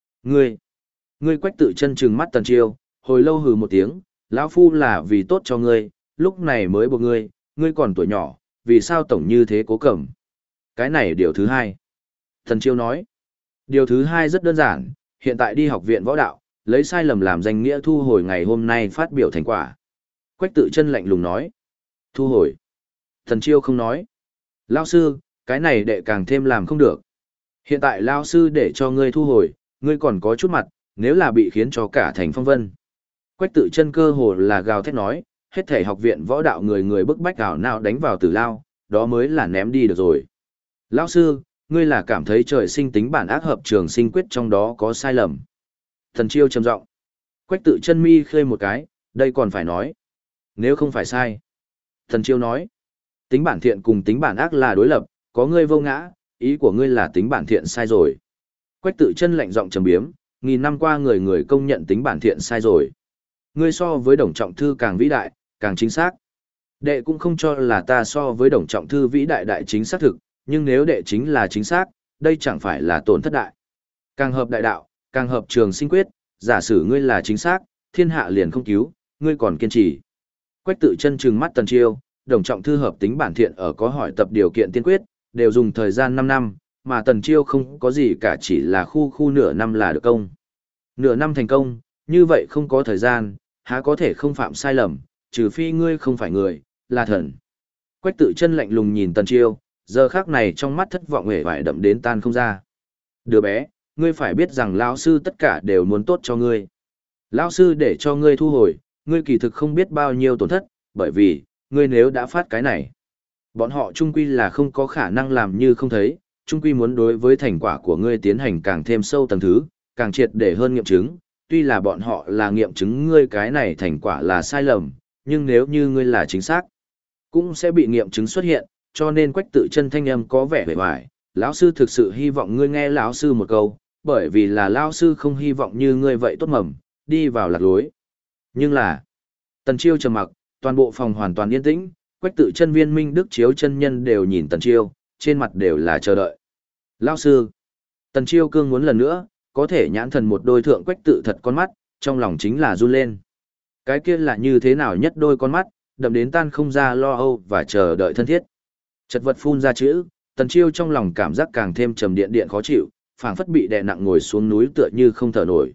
Ngươi Quách Tự Chân trừng mắt Tần Chiêu, hồi lâu hừ một tiếng, lão phu là vì tốt cho ngươi, lúc này mới buộc ngươi, ngươi còn tuổi nhỏ, vì sao tổng như thế cố cẩm. Cái này điều thứ hai. Tần Chiêu nói, điều thứ hai rất đơn giản, hiện tại đi học viện võ đạo, lấy sai lầm làm danh nghĩa thu hồi ngày hôm nay phát biểu thành quả. Quách Tự Chân lạnh lùng nói, thu hồi. Tần Chiêu không nói, lão sư, cái này đệ càng thêm làm không được. Hiện tại lão sư để cho ngươi thu hồi, ngươi còn có chút mặt, nếu là bị khiến cho cả thành phong vân. Quách Tự Chân cơ hồ là gào thét nói, hết thể học viện võ đạo người người bức bách gào nào đánh vào tử lao, đó mới là ném đi được rồi. Lão sư, ngươi là cảm thấy trời sinh tính bản ác hợp trường sinh quyết trong đó có sai lầm. Tần Chiêu trầm giọng. Quách Tự Chân mi khơi một cái, đây còn phải nói. Nếu không phải sai. Tần Chiêu nói, tính bản thiện cùng tính bản ác là đối lập, có ngươi vô ngã, ý của ngươi là tính bản thiện sai rồi. Quách Tự Chân lạnh giọng trầm biếm, nghìn năm qua người người công nhận tính bản thiện sai rồi. Ngươi so với Đồng Trọng Thư càng vĩ đại, càng chính xác. Đệ cũng không cho là ta so với Đồng Trọng Thư vĩ đại đại chính xác thực, nhưng nếu đệ chính là chính xác, đây chẳng phải là tổn thất đại. Càng hợp đại đạo, càng hợp trường sinh quyết, giả sử ngươi là chính xác, thiên hạ liền không cứu, ngươi còn kiên trì. Quách Tự Chân trừng mắt Tần Chiêu, Đồng Trọng Thư hợp tính bản thiện ở có hỏi tập điều kiện tiên quyết, đều dùng thời gian 5 năm, mà Tần Chiêu không có gì cả, chỉ là khu nửa năm là được công. Nửa năm thành công, như vậy không có thời gian, há có thể không phạm sai lầm, trừ phi ngươi không phải người, là thần. Quách Tự Chân lạnh lùng nhìn Tần Chiêu, giờ khắc này trong mắt thất vọng hề vải đậm đến tan không ra. Đứa bé, ngươi phải biết rằng lão sư tất cả đều muốn tốt cho ngươi. Lão sư để cho ngươi thu hồi, ngươi kỳ thực không biết bao nhiêu tổn thất, bởi vì, ngươi nếu đã phát cái này, bọn họ chung quy là không có khả năng làm như không thấy, chung quy muốn đối với thành quả của ngươi tiến hành càng thêm sâu tầng thứ, càng triệt để hơn nghiệm chứng, tuy là bọn họ là nghiệm chứng ngươi cái này thành quả là sai lầm, nhưng nếu như ngươi là chính xác, cũng sẽ bị nghiệm chứng xuất hiện, cho nên Quách Tự Chân thanh âm có vẻ vẻ vải, lão sư thực sự hy vọng ngươi nghe lão sư một câu, bởi vì là lão sư không hy vọng như ngươi vậy tốt mầm, đi vào lạc lối. Nhưng là, Tần Chiêu trầm mặc, toàn bộ phòng hoàn toàn yên tĩnh, Quách Tự Chân Viên Minh Đức Chiếu chân nhân đều nhìn Tần Chiêu, trên mặt đều là chờ đợi. Lão sư, Tần Chiêu cương muốn lần nữa, có thể nhãn thần một đôi thượng Quách Tự thật con mắt, trong lòng chính là run lên. Cái kia là như thế nào nhất đôi con mắt, đậm đến tan không ra lo âu và chờ đợi thân thiết. Chật vật phun ra chữ, Tần Chiêu trong lòng cảm giác càng thêm trầm điện điện khó chịu, phảng phất bị đè nặng ngồi xuống núi tựa như không thở nổi.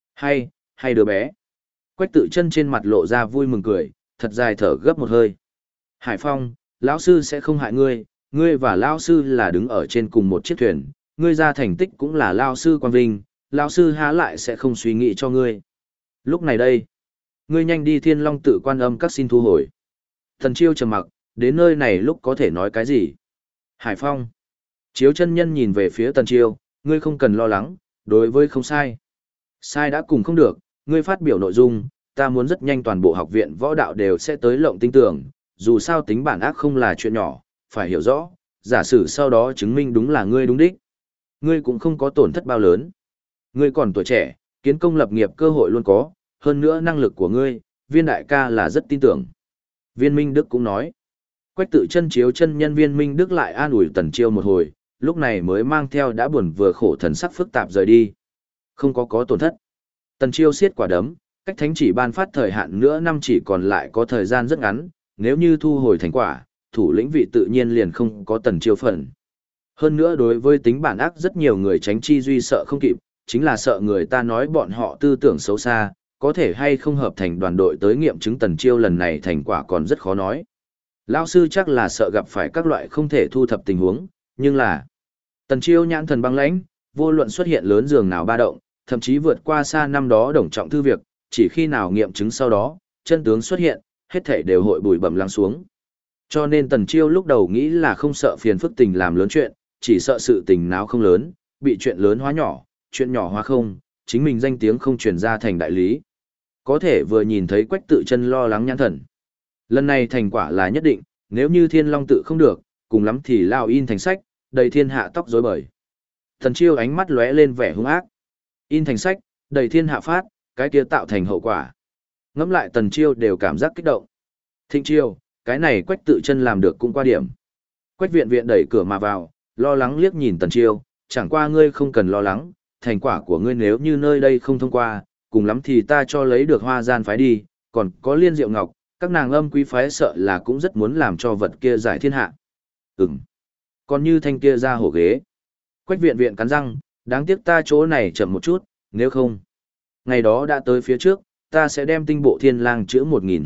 Hay đứa bé. Quách Tự Chân trên mặt lộ ra vui mừng cười, thật dài thở gấp một hơi. Hải Phong, lão sư sẽ không hại ngươi, ngươi và lão sư là đứng ở trên cùng một chiếc thuyền, ngươi ra thành tích cũng là lão sư quan vinh, lão sư há lại sẽ không suy nghĩ cho ngươi. Lúc này đây, ngươi nhanh đi Thiên Long tự quan âm các xin thu hồi. Tần Chiêu trầm mặc, đến nơi này lúc có thể nói cái gì? Hải Phong. Chiếu chân nhân nhìn về phía Tần Chiêu, ngươi không cần lo lắng, đối với không sai. Sai đã cùng không được, ngươi phát biểu nội dung, ta muốn rất nhanh toàn bộ học viện võ đạo đều sẽ tới lộng tin tưởng, dù sao tính bản ác không là chuyện nhỏ, phải hiểu rõ, giả sử sau đó chứng minh đúng là ngươi đúng đích. Ngươi cũng không có tổn thất bao lớn. Ngươi còn tuổi trẻ, kiến công lập nghiệp cơ hội luôn có, hơn nữa năng lực của ngươi, Viên đại ca là rất tin tưởng. Viên Minh Đức cũng nói. Quách Tự Chân chiếu chân nhân Viên Minh Đức lại an ủi Tần Chiêu một hồi, lúc này mới mang theo đã buồn vừa khổ thần sắc phức tạp rời đi. Không có tổn thất. Tần Chiêu siết quả đấm, cách thánh chỉ ban phát thời hạn nữa năm chỉ còn lại có thời gian rất ngắn, nếu như thu hồi thành quả, thủ lĩnh vị tự nhiên liền không có Tần Chiêu phần. Hơn nữa đối với tính bản ác rất nhiều người tránh chi duy sợ không kịp, chính là sợ người ta nói bọn họ tư tưởng xấu xa, có thể hay không hợp thành đoàn đội tới nghiệm chứng Tần Chiêu lần này thành quả còn rất khó nói. Lão sư chắc là sợ gặp phải các loại không thể thu thập tình huống, nhưng là... Tần Chiêu nhãn thần băng lãnh, vô luận xuất hiện lớn giường nào ba động, thậm chí vượt qua xa năm đó Đồng Trọng Thư việc, chỉ khi nào nghiệm chứng sau đó, chân tướng xuất hiện, hết thảy đều hội bụi bẩm lắng xuống. Cho nên Tần Chiêu lúc đầu nghĩ là không sợ phiền phức tình làm lớn chuyện, chỉ sợ sự tình nào không lớn, bị chuyện lớn hóa nhỏ, chuyện nhỏ hóa không, chính mình danh tiếng không truyền ra thành đại lý. Có thể vừa nhìn thấy Quách Tự Chân lo lắng nhãn thần. Lần này thành quả là nhất định, nếu như Thiên Long tự không được, cùng lắm thì lao in thành sách, đầy thiên hạ tóc rối bời. Tần Chiêu ánh mắt lóe lên vẻ hung ác. In thành sách, đầy thiên hạ phát, cái kia tạo thành hậu quả. Ngẫm lại Tần Chiêu đều cảm giác kích động. Thịnh Chiêu, cái này Quách Tự Chân làm được cũng qua điểm. Quách Viện Viện đẩy cửa mà vào, lo lắng liếc nhìn Tần Chiêu, chẳng qua ngươi không cần lo lắng, thành quả của ngươi nếu như nơi đây không thông qua, cùng lắm thì ta cho lấy được Hoa Gian phái đi, còn có Liên Diệu Ngọc, các nàng âm quý phái sợ là cũng rất muốn làm cho vật kia giải thiên hạ. Còn như thanh kia ra hổ ghế. Quách Viện Viện cắn răng, đáng tiếc ta chỗ này chậm một chút, nếu không. Ngày đó đã tới phía trước, ta sẽ đem tinh bộ thiên lang chữ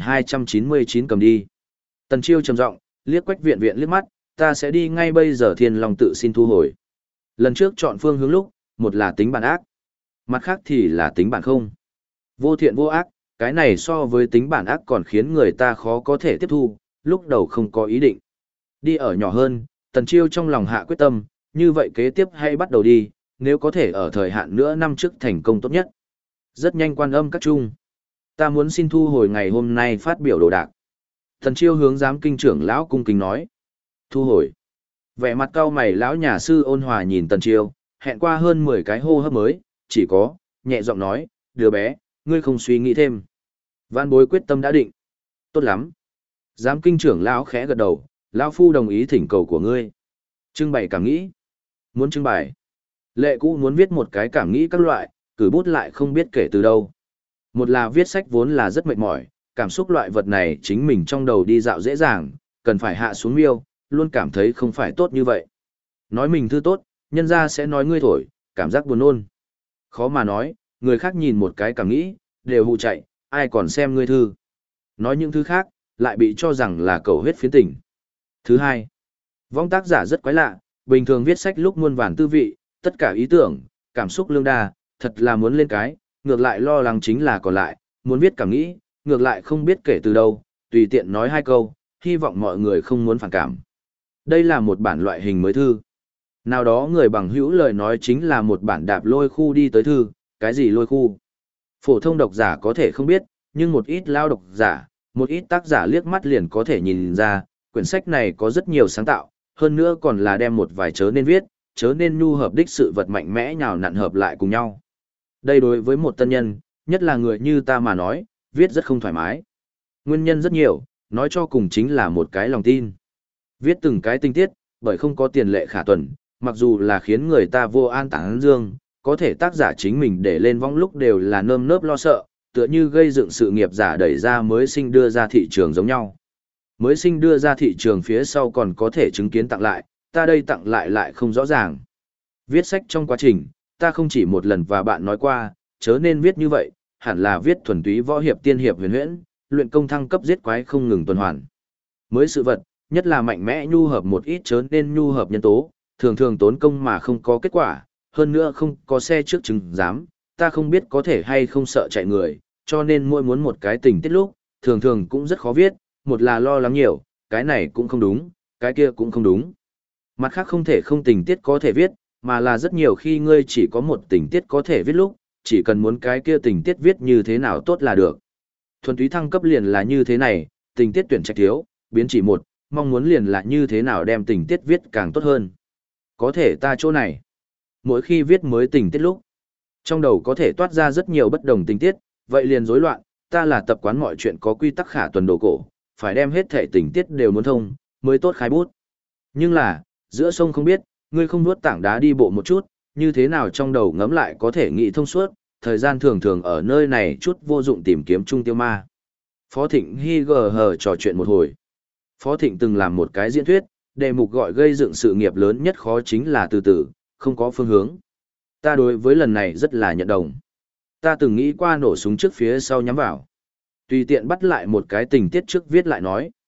1299 cầm đi. Tần Chiêu trầm giọng, liếc Quách Viện Viện liếc mắt, ta sẽ đi ngay bây giờ Thiên Long tự xin thu hồi. Lần trước chọn phương hướng lúc, một là tính bản ác, mặt khác thì là tính bản không. Vô thiện vô ác, cái này so với tính bản ác còn khiến người ta khó có thể tiếp thu, lúc đầu không có ý định. Đi ở nhỏ hơn, Tần Chiêu trong lòng hạ quyết tâm, như vậy kế tiếp hay bắt đầu đi, nếu có thể ở thời hạn nữa năm trước thành công tốt nhất. Rất nhanh Quan Âm các trung. Ta muốn xin thu hồi ngày hôm nay phát biểu đồ đạc. Tần Chiêu hướng giám kinh trưởng lão cung kính nói. Thu hồi. Vẻ mặt cau mày lão nhà sư ôn hòa nhìn Tần Chiêu, hẹn qua hơn 10 cái hô hấp mới, chỉ có, nhẹ giọng nói, đứa bé, ngươi không suy nghĩ thêm. Vạn bối quyết tâm đã định. Tốt lắm. Giám kinh trưởng lão khẽ gật đầu, lão phu đồng ý thỉnh cầu của ngươi. Trưng bày cảm nghĩ. Muốn trưng bày. Lệ cũ muốn viết một cái cảm nghĩ các loại, cử bút lại không biết kể từ đâu. Một là viết sách vốn là rất mệt mỏi, cảm xúc loại vật này chính mình trong đầu đi dạo dễ dàng, cần phải hạ xuống miêu, luôn cảm thấy không phải tốt như vậy. Nói mình thư tốt, nhân ra sẽ nói ngươi thổi, cảm giác buồn nôn. Khó mà nói, người khác nhìn một cái cảm nghĩ, đều hụ chạy, ai còn xem ngươi thư. Nói những thứ khác, lại bị cho rằng là cầu huyết phiến tình. Thứ hai, vong tác giả rất quái lạ, bình thường viết sách lúc muôn vàn tư vị, tất cả ý tưởng, cảm xúc lương đa, thật là muốn lên cái, ngược lại lo lắng chính là còn lại, muốn viết cảm nghĩ, ngược lại không biết kể từ đâu, tùy tiện nói hai câu, hy vọng mọi người không muốn phản cảm. Đây là một bản loại hình mới thư. Nào đó người bằng hữu lời nói chính là một bản đạp lôi khu đi tới thư, cái gì lôi khu? Phổ thông độc giả có thể không biết, nhưng một ít lao độc giả, một ít tác giả liếc mắt liền có thể nhìn ra, quyển sách này có rất nhiều sáng tạo, hơn nữa còn là đem một vài chớ nên viết, chớ nên nhu hợp đích sự vật mạnh mẽ nhào nặn hợp lại cùng nhau. Đây đối với một tân nhân, nhất là người như ta mà nói, viết rất không thoải mái. Nguyên nhân rất nhiều, nói cho cùng chính là một cái lòng tin. Viết từng cái tinh tiết, bởi không có tiền lệ khả tuần, mặc dù là khiến người ta vô an táng dương, có thể tác giả chính mình để lên vong lúc đều là nơm nớp lo sợ, tựa như gây dựng sự nghiệp giả đẩy ra mới sinh đưa ra thị trường giống nhau. Mới sinh đưa ra thị trường phía sau còn có thể chứng kiến tặng lại, ta đây tặng lại không rõ ràng. Viết sách trong quá trình, ta không chỉ một lần và bạn nói qua, chớ nên viết như vậy, hẳn là viết thuần túy võ hiệp tiên hiệp huyền huyễn, luyện công thăng cấp giết quái không ngừng tuần hoàn. Mới sự vật, nhất là mạnh mẽ nhu hợp một ít chớ nên nhu hợp nhân tố, thường thường tốn công mà không có kết quả, hơn nữa không có xe trước chứng giám, ta không biết có thể hay không sợ chạy người, cho nên mỗi muốn một cái tình tiết lúc, thường thường cũng rất khó viết, một là lo lắng nhiều, cái này cũng không đúng, cái kia cũng không đúng. Mặt khác không thể không tình tiết có thể viết, mà là rất nhiều khi ngươi chỉ có một tình tiết có thể viết lúc, chỉ cần muốn cái kia tình tiết viết như thế nào tốt là được. Thuần túy thăng cấp liền là như thế này, tình tiết tuyển trạch thiếu, biến chỉ một, mong muốn liền là như thế nào đem tình tiết viết càng tốt hơn. Có thể ta chỗ này, mỗi khi viết mới tình tiết lúc, trong đầu có thể toát ra rất nhiều bất đồng tình tiết, vậy liền rối loạn, ta là tập quán mọi chuyện có quy tắc khả tuần đồ cổ, phải đem hết thể tình tiết đều muốn thông, mới tốt khai bút. Nhưng là, giữa sông không biết, ngươi không nuốt tảng đá đi bộ một chút, như thế nào trong đầu ngẫm lại có thể nghĩ thông suốt, thời gian thường thường ở nơi này chút vô dụng tìm kiếm trung tiêu ma. Phó Thịnh hi gờ hờ trò chuyện một hồi. Phó Thịnh từng làm một cái diễn thuyết, đề mục gọi gây dựng sự nghiệp lớn nhất khó chính là từ từ, không có phương hướng. Ta đối với lần này rất là nhận đồng. Ta từng nghĩ qua nổ súng trước phía sau nhắm vào. Tùy tiện bắt lại một cái tình tiết trước viết lại nói.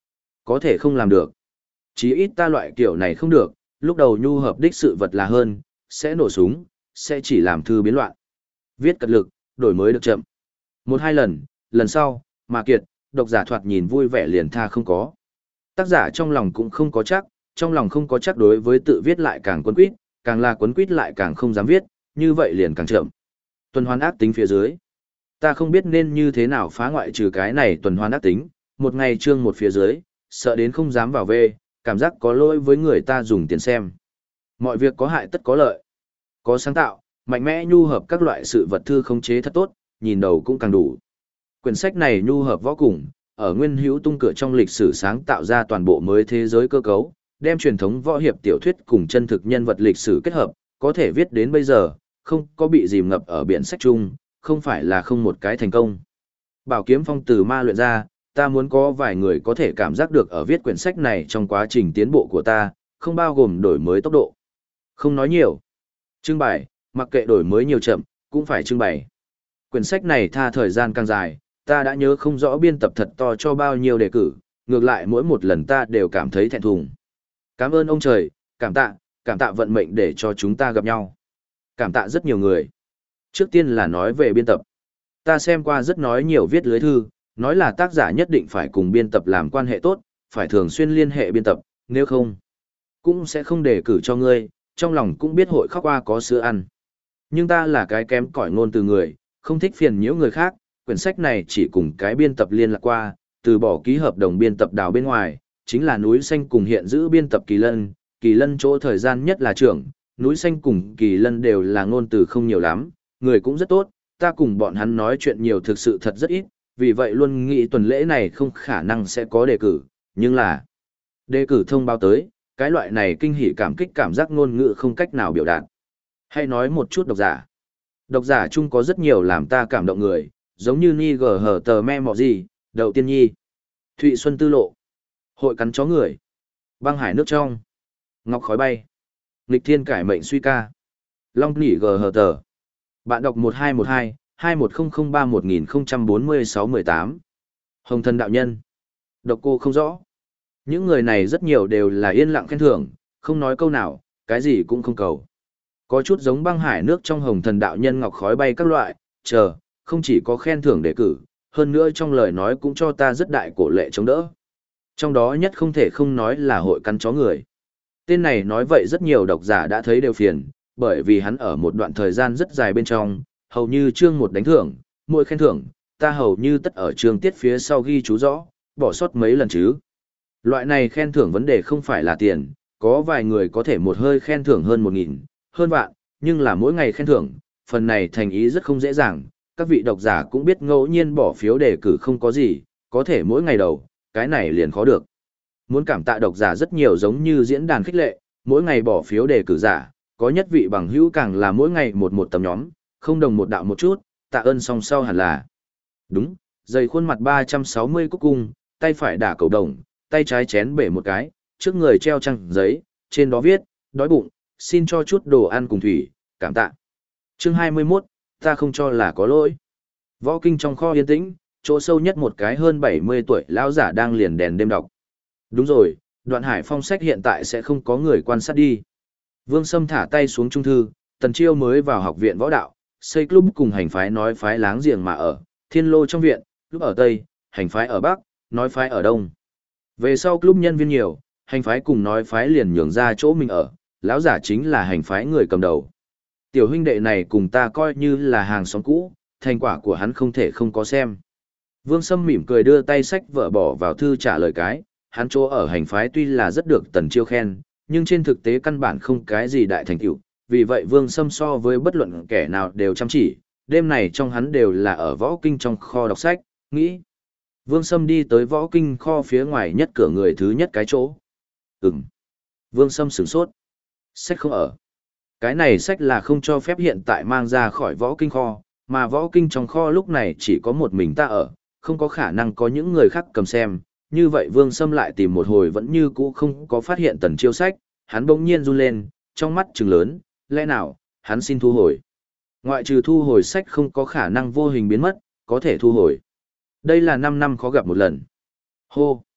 Có thể không làm được. Chí ít ta loại kiểu này không được, lúc đầu nhu hợp đích sự vật là hơn, sẽ nổ súng, sẽ chỉ làm thư biến loạn. Viết cật lực, đổi mới được chậm. Một hai lần, lần sau, mà kiệt, độc giả thoạt nhìn vui vẻ liền tha không có. Tác giả trong lòng cũng không có chắc, trong lòng không có chắc đối với tự viết lại càng quấn quýt, càng là quấn quýt lại càng không dám viết, như vậy liền càng chậm. Tuần hoàn ác tính phía dưới. Ta không biết nên như thế nào phá ngoại trừ cái này tuần hoàn ác tính, một ngày chương một phía dưới, sợ đến không dám vào về, cảm giác có lỗi với người ta dùng tiền xem. Mọi việc có hại tất có lợi. Có sáng tạo, mạnh mẽ nhu hợp các loại sự vật thư khống chế thật tốt, nhìn đầu cũng càng đủ. Quyển sách này nhu hợp võ cùng, ở nguyên hữu tung cửa trong lịch sử sáng tạo ra toàn bộ mới thế giới cơ cấu, đem truyền thống võ hiệp tiểu thuyết cùng chân thực nhân vật lịch sử kết hợp, có thể viết đến bây giờ, không có bị dìm ngập ở biển sách chung, không phải là không một cái thành công. Bảo kiếm phong từ ma luyện ra, ta muốn có vài người có thể cảm giác được ở viết quyển sách này trong quá trình tiến bộ của ta, không bao gồm đổi mới tốc độ. Không nói nhiều. Trưng bày, mặc kệ đổi mới nhiều chậm, cũng phải trưng bày. Quyển sách này tha thời gian càng dài, ta đã nhớ không rõ biên tập thật to cho bao nhiêu đề cử, ngược lại mỗi một lần ta đều cảm thấy thẹn thùng. Cảm ơn ông trời, cảm tạ vận mệnh để cho chúng ta gặp nhau. Cảm tạ rất nhiều người. Trước tiên là nói về biên tập. Ta xem qua rất nói nhiều viết lưới thư, nói là tác giả nhất định phải cùng biên tập làm quan hệ tốt, phải thường xuyên liên hệ biên tập, nếu không, cũng sẽ không đề cử cho ngươi, trong lòng cũng biết hội khóc qua có sữa ăn. Nhưng ta là cái kém cỏi ngôn từ người, không thích phiền nhiễu người khác, quyển sách này chỉ cùng cái biên tập liên lạc qua, từ bỏ ký hợp đồng biên tập đào bên ngoài, chính là núi xanh cùng hiện giữ biên tập Kỳ Lân chỗ thời gian nhất là trưởng, núi xanh cùng Kỳ Lân đều là ngôn từ không nhiều lắm, người cũng rất tốt, ta cùng bọn hắn nói chuyện nhiều thực sự thật rất ít, vì vậy luôn nghĩ tuần lễ này không khả năng sẽ có đề cử, nhưng là đề cử thông báo tới, cái loại này kinh hỉ cảm kích cảm giác ngôn ngữ không cách nào biểu đạt. Hay nói một chút độc giả. Độc giả chung có rất nhiều làm ta cảm động người, giống như Ni Gờ Hở Tờ Me Mọ Gì, Đậu Tiên Nhi, Thụy Xuân Tư Lộ, Hội Cắn Chó Người, Băng Hải Nước Trong, Ngọc Khói Bay, Nghịch Thiên Cải Mệnh Suy Ca, Long Nỉ Gờ Hở Tờ. Bạn đọc 1212-2100-1046-18. Hồng Thần Đạo Nhân. Độc Cô Không Rõ. Những người này rất nhiều đều là yên lặng khen thưởng, không nói câu nào, cái gì cũng không cầu. Có chút giống Băng Hải Nước Trong, Hồng Thần Đạo Nhân, Ngọc Khói Bay các loại, không chỉ có khen thưởng đề cử, hơn nữa trong lời nói cũng cho ta rất đại cổ lệ chống đỡ. Trong đó nhất không thể không nói là Hội Cắn Chó Người. Tên này nói vậy rất nhiều độc giả đã thấy đều phiền, bởi vì hắn ở một đoạn thời gian rất dài bên trong, hầu như chương một đánh thưởng, mỗi khen thưởng, ta hầu như tất ở chương tiết phía sau ghi chú rõ, bỏ sót mấy lần chứ. Loại này khen thưởng vấn đề không phải là tiền, có vài người có thể một hơi khen thưởng hơn 1.000, hơn vạn, nhưng là mỗi ngày khen thưởng, phần này thành ý rất không dễ dàng. Các vị độc giả cũng biết ngẫu nhiên bỏ phiếu đề cử không có gì, có thể mỗi ngày đầu, cái này liền khó được. Muốn cảm tạ độc giả rất nhiều giống như diễn đàn khích lệ, mỗi ngày bỏ phiếu đề cử giả, có nhất vị bằng hữu càng là mỗi ngày một tấm nhóm, không đồng một đạo một chút, tạ ơn song sau hẳn là. Đúng, dày khuôn mặt 360 cúc cung, tay phải đả cầu đồng, tay trái chén bể một cái, trước người treo trang giấy, trên đó viết, đói bụng, xin cho chút đồ ăn cùng thủy, cảm tạ. Chương 21, ta không cho là có lỗi. Võ kinh trong kho yên tĩnh, chỗ sâu nhất một cái hơn 70 tuổi lão giả đang liền đèn đêm đọc. Đúng rồi, Đoạn Hải Phong sách hiện tại sẽ không có người quan sát đi. Vương Sâm thả tay xuống trung thư, Tần Chiêu mới vào học viện võ đạo, xây club cùng hành phái nói phái láng giềng mà ở, Thiên Lô trong viện, club ở Tây, hành phái ở Bắc, nói phái ở Đông. Về sau club nhân viên nhiều, hành phái cùng nói phái liền nhường ra chỗ mình ở, lão giả chính là hành phái người cầm đầu. Tiểu huynh đệ này cùng ta coi như là hàng xóm cũ, thành quả của hắn không thể không có xem. Vương Sâm mỉm cười đưa tay sách vợ bỏ vào thư trả lời cái, hắn chỗ ở hành phái tuy là rất được Tần Chiêu khen, nhưng trên thực tế căn bản không cái gì đại thành tựu, vì vậy Vương Sâm so với bất luận kẻ nào đều chăm chỉ, đêm này trong hắn đều là ở võ kinh trong kho đọc sách, nghĩ. Vương Sâm đi tới võ kinh kho phía ngoài nhất cửa người thứ nhất cái chỗ. Vương Sâm sửng sốt. Sách không ở. Cái này sách là không cho phép hiện tại mang ra khỏi võ kinh kho, mà võ kinh trong kho lúc này chỉ có một mình ta ở, không có khả năng có những người khác cầm xem. Như vậy Vương Sâm lại tìm một hồi vẫn như cũ không có phát hiện Tần Chiêu sách, hắn bỗng nhiên run lên, trong mắt trừng lớn, lẽ nào, hắn xin thu hồi. Ngoại trừ thu hồi sách không có khả năng vô hình biến mất, có thể thu hồi. Đây là 5 năm khó gặp một lần. Hô!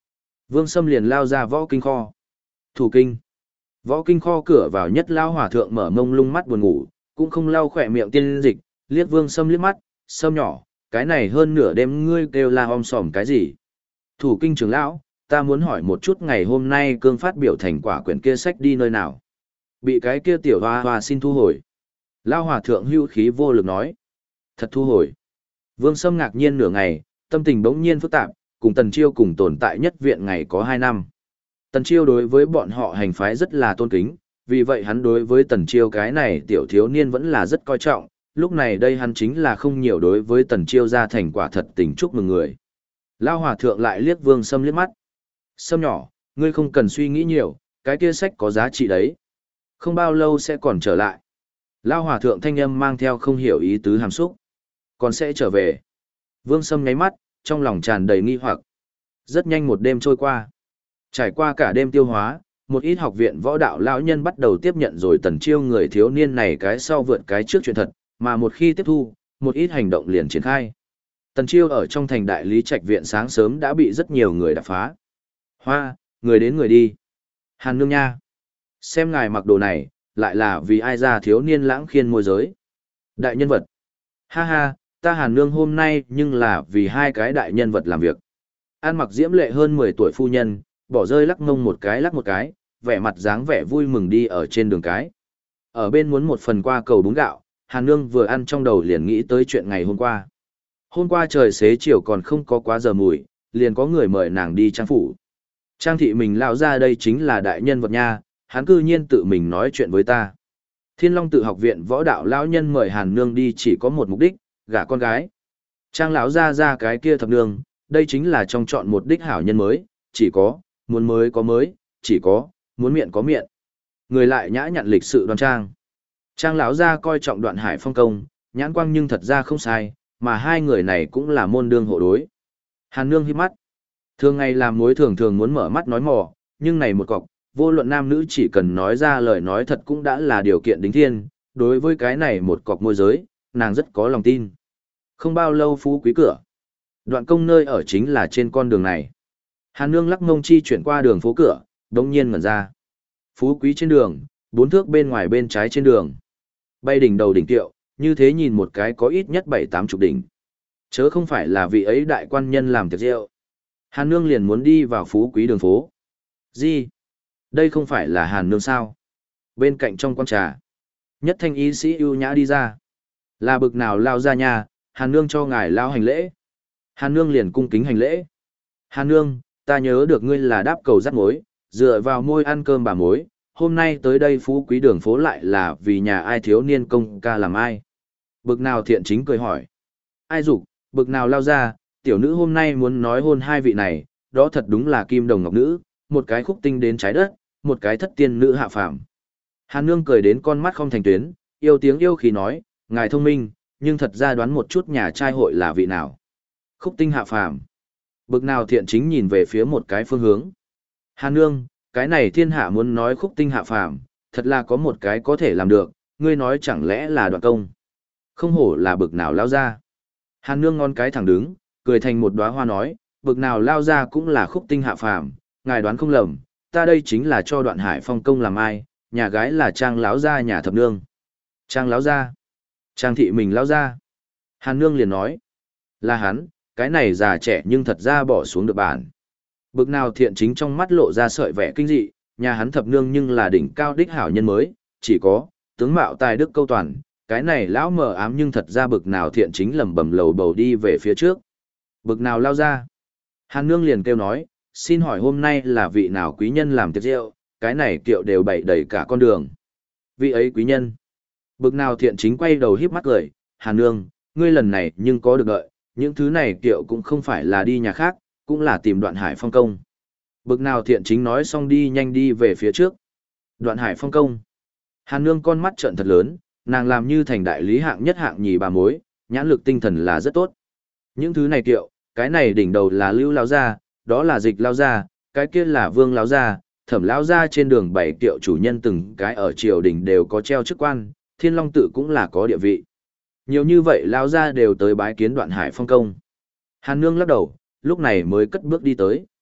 Vương Sâm liền lao ra võ kinh kho. Thủ kinh. Võ kinh kho cửa vào nhất lao hòa thượng mở mông lung mắt buồn ngủ, cũng không lau khỏe miệng tiên dịch, liếc Vương Sâm liếc mắt, Sâm nhỏ, cái này hơn nửa đêm ngươi kêu la om sòm cái gì? Thủ kinh trưởng lão, ta muốn hỏi một chút ngày hôm nay cương phát biểu thành quả quyển kia sách đi nơi nào? Bị cái kia tiểu hoa hoa xin thu hồi. Lao hòa thượng hưu khí vô lực nói. Thật thu hồi. Vương Sâm ngạc nhiên nửa ngày, tâm tình bỗng nhiên phức tạp, cùng Tần Chiêu cùng tồn tại nhất viện ngày có 2 năm. Tần Chiêu đối với bọn họ hành phái rất là tôn kính, vì vậy hắn đối với Tần Chiêu cái này tiểu thiếu niên vẫn là rất coi trọng, lúc này đây hắn chính là không nhiều đối với Tần Chiêu ra thành quả thật tình chúc mừng người. Lao hòa thượng lại liếc Vương Sâm liếc mắt. Sâm nhỏ, ngươi không cần suy nghĩ nhiều, cái kia sách có giá trị đấy. Không bao lâu sẽ còn trở lại. Lao hòa thượng thanh âm mang theo không hiểu ý tứ hàm xúc. Còn sẽ trở về. Vương Sâm nháy mắt, trong lòng tràn đầy nghi hoặc. Rất nhanh một đêm trôi qua. Trải qua cả đêm tiêu hóa, một ít học viện võ đạo lão nhân bắt đầu tiếp nhận rồi Tần Chiêu người thiếu niên này cái sau vượt cái trước chuyện thật, mà một khi tiếp thu, một ít hành động liền triển khai. Tần Chiêu ở trong thành đại lý trạch viện sáng sớm đã bị rất nhiều người đập phá. Hoa, người đến người đi. Hàn Nương nha. Xem ngài mặc đồ này, lại là vì ai ra thiếu niên lãng khiên môi giới. Đại nhân vật. Ha ha, ta Hàn Nương hôm nay nhưng là vì 2 cái đại nhân vật làm việc. An mặc diễm lệ hơn 10 tuổi phu nhân, bỏ rơi lắc mông một cái lắc một cái, vẻ mặt dáng vẻ vui mừng đi ở trên đường cái. Ở bên muốn một phần qua cầu bún gạo, Hàn Nương vừa ăn trong đầu liền nghĩ tới chuyện ngày hôm qua. Hôm qua trời xế chiều còn không có quá giờ mùi, liền có người mời nàng đi trang phủ. Trang thị mình lão ra đây chính là đại nhân vật nha, hắn cư nhiên tự mình nói chuyện với ta. Thiên Long Tự học viện võ đạo lão nhân mời Hàn Nương đi chỉ có một mục đích, gả con gái. Trang lão ra cái kia thập nương, đây chính là trong chọn một đích hảo nhân mới, chỉ có, muốn mới có mới, chỉ có, muốn miệng có miệng. Người lại nhã nhặn lịch sự đoan trang. Trang lão ra coi trọng Đoạn Hải Phong công, nhãn quang nhưng thật ra không sai, mà 2 người này cũng là môn đương hộ đối. Hàn Nương hít mắt. Thường ngày làm mối thường thường muốn mở mắt nói mò, nhưng này một cọc, vô luận nam nữ chỉ cần nói ra lời nói thật cũng đã là điều kiện đính thiên, đối với cái này một cọc môi giới, nàng rất có lòng tin. Không bao lâu phú quý cửa. Đoạn công nơi ở chính là trên con đường này. Hàn Nương lắc mông chi chuyển qua đường phố cửa, đống nhiên ngẩn ra. Phú quý trên đường, 4 thước bên ngoài bên trái trên đường. Bay đỉnh đầu đỉnh tiệu, như thế nhìn một cái có ít nhất 7-8 chục đỉnh. Chớ không phải là vị ấy đại quan nhân làm tiệc rượu. Hàn Nương liền muốn đi vào phú quý đường phố. Gì? Đây không phải là Hàn Nương sao? Bên cạnh trong quán trà, nhất thanh y sĩ ưu nhã đi ra. Là bực nào lao ra nhà, Hàn Nương cho ngài lao hành lễ. Hàn Nương liền cung kính hành lễ. Hàn Nương, ta nhớ được ngươi là đáp cầu dắt mối, dựa vào môi ăn cơm bà mối, hôm nay tới đây phú quý đường phố lại là vì nhà ai thiếu niên công ca làm ai. Bực nào thiện chính cười hỏi. Ai dục, bực nào lao ra, tiểu nữ hôm nay muốn nói hôn 2 vị này, đó thật đúng là kim đồng ngọc nữ, một cái khúc tinh đến trái đất, một cái thất tiên nữ hạ phàm. Hàn Nương cười đến con mắt không thành tuyến, yêu tiếng yêu khí nói, ngài thông minh, nhưng thật ra đoán một chút nhà trai hội là vị nào. Khúc tinh hạ phàm. Bực nào thiện chính nhìn về phía một cái phương hướng. Hàn Nương, cái này thiên hạ muốn nói khúc tinh hạ phàm, thật là có một cái có thể làm được, ngươi nói chẳng lẽ là Đoạn công. Không hổ là bực nào lao ra. Hàn Nương ngón cái thẳng đứng, cười thành một đóa hoa nói, bực nào lao ra cũng là khúc tinh hạ phàm, ngài đoán không lầm, ta đây chính là cho Đoạn Hải Phong công làm ai, nhà gái là Trang lão gia nhà thập nương. Trang lão gia? Trang thị mình lão gia? Hàn Nương liền nói, là hắn, cái này già trẻ nhưng thật ra bỏ xuống được bản. Bực nào thiện chính trong mắt lộ ra sợi vẻ kinh dị, nhà hắn thập nương nhưng là đỉnh cao đích hảo nhân mới, chỉ có, tướng mạo tài đức câu toàn, cái này lão mờ ám nhưng thật ra bực nào thiện chính lẩm bẩm lầu bầu đi về phía trước. Bực nào lao ra? Hàn Nương liền kêu nói, xin hỏi hôm nay là vị nào quý nhân làm tiệc rượu, cái này kiệu đều bày đầy cả con đường. Vị ấy quý nhân. Bực nào thiện chính quay đầu híp mắt cười, Hàn Nương, ngươi lần này nhưng có được đợi, những thứ này kiệu cũng không phải là đi nhà khác, cũng là tìm Đoạn Hải Phong công. Bực nào thiện chính nói xong đi nhanh đi về phía trước. Đoạn Hải Phong công. Hàn Nương con mắt trợn thật lớn, nàng làm như thành đại lý hạng nhất hạng nhì bà mối, nhãn lực tinh thần là rất tốt. Những thứ này kiệu, cái này đỉnh đầu là Lưu lão gia, đó là Dịch lão gia, cái kia là Vương lão gia, Thẩm lão gia trên đường 7 kiệu chủ nhân từng cái ở triều đình đều có treo chức quan, Thiên Long tự cũng là có địa vị. Nhiều như vậy lão gia đều tới bái kiến Đoạn Hải Phong công. Hàn Nương lắc đầu, lúc này mới cất bước đi tới.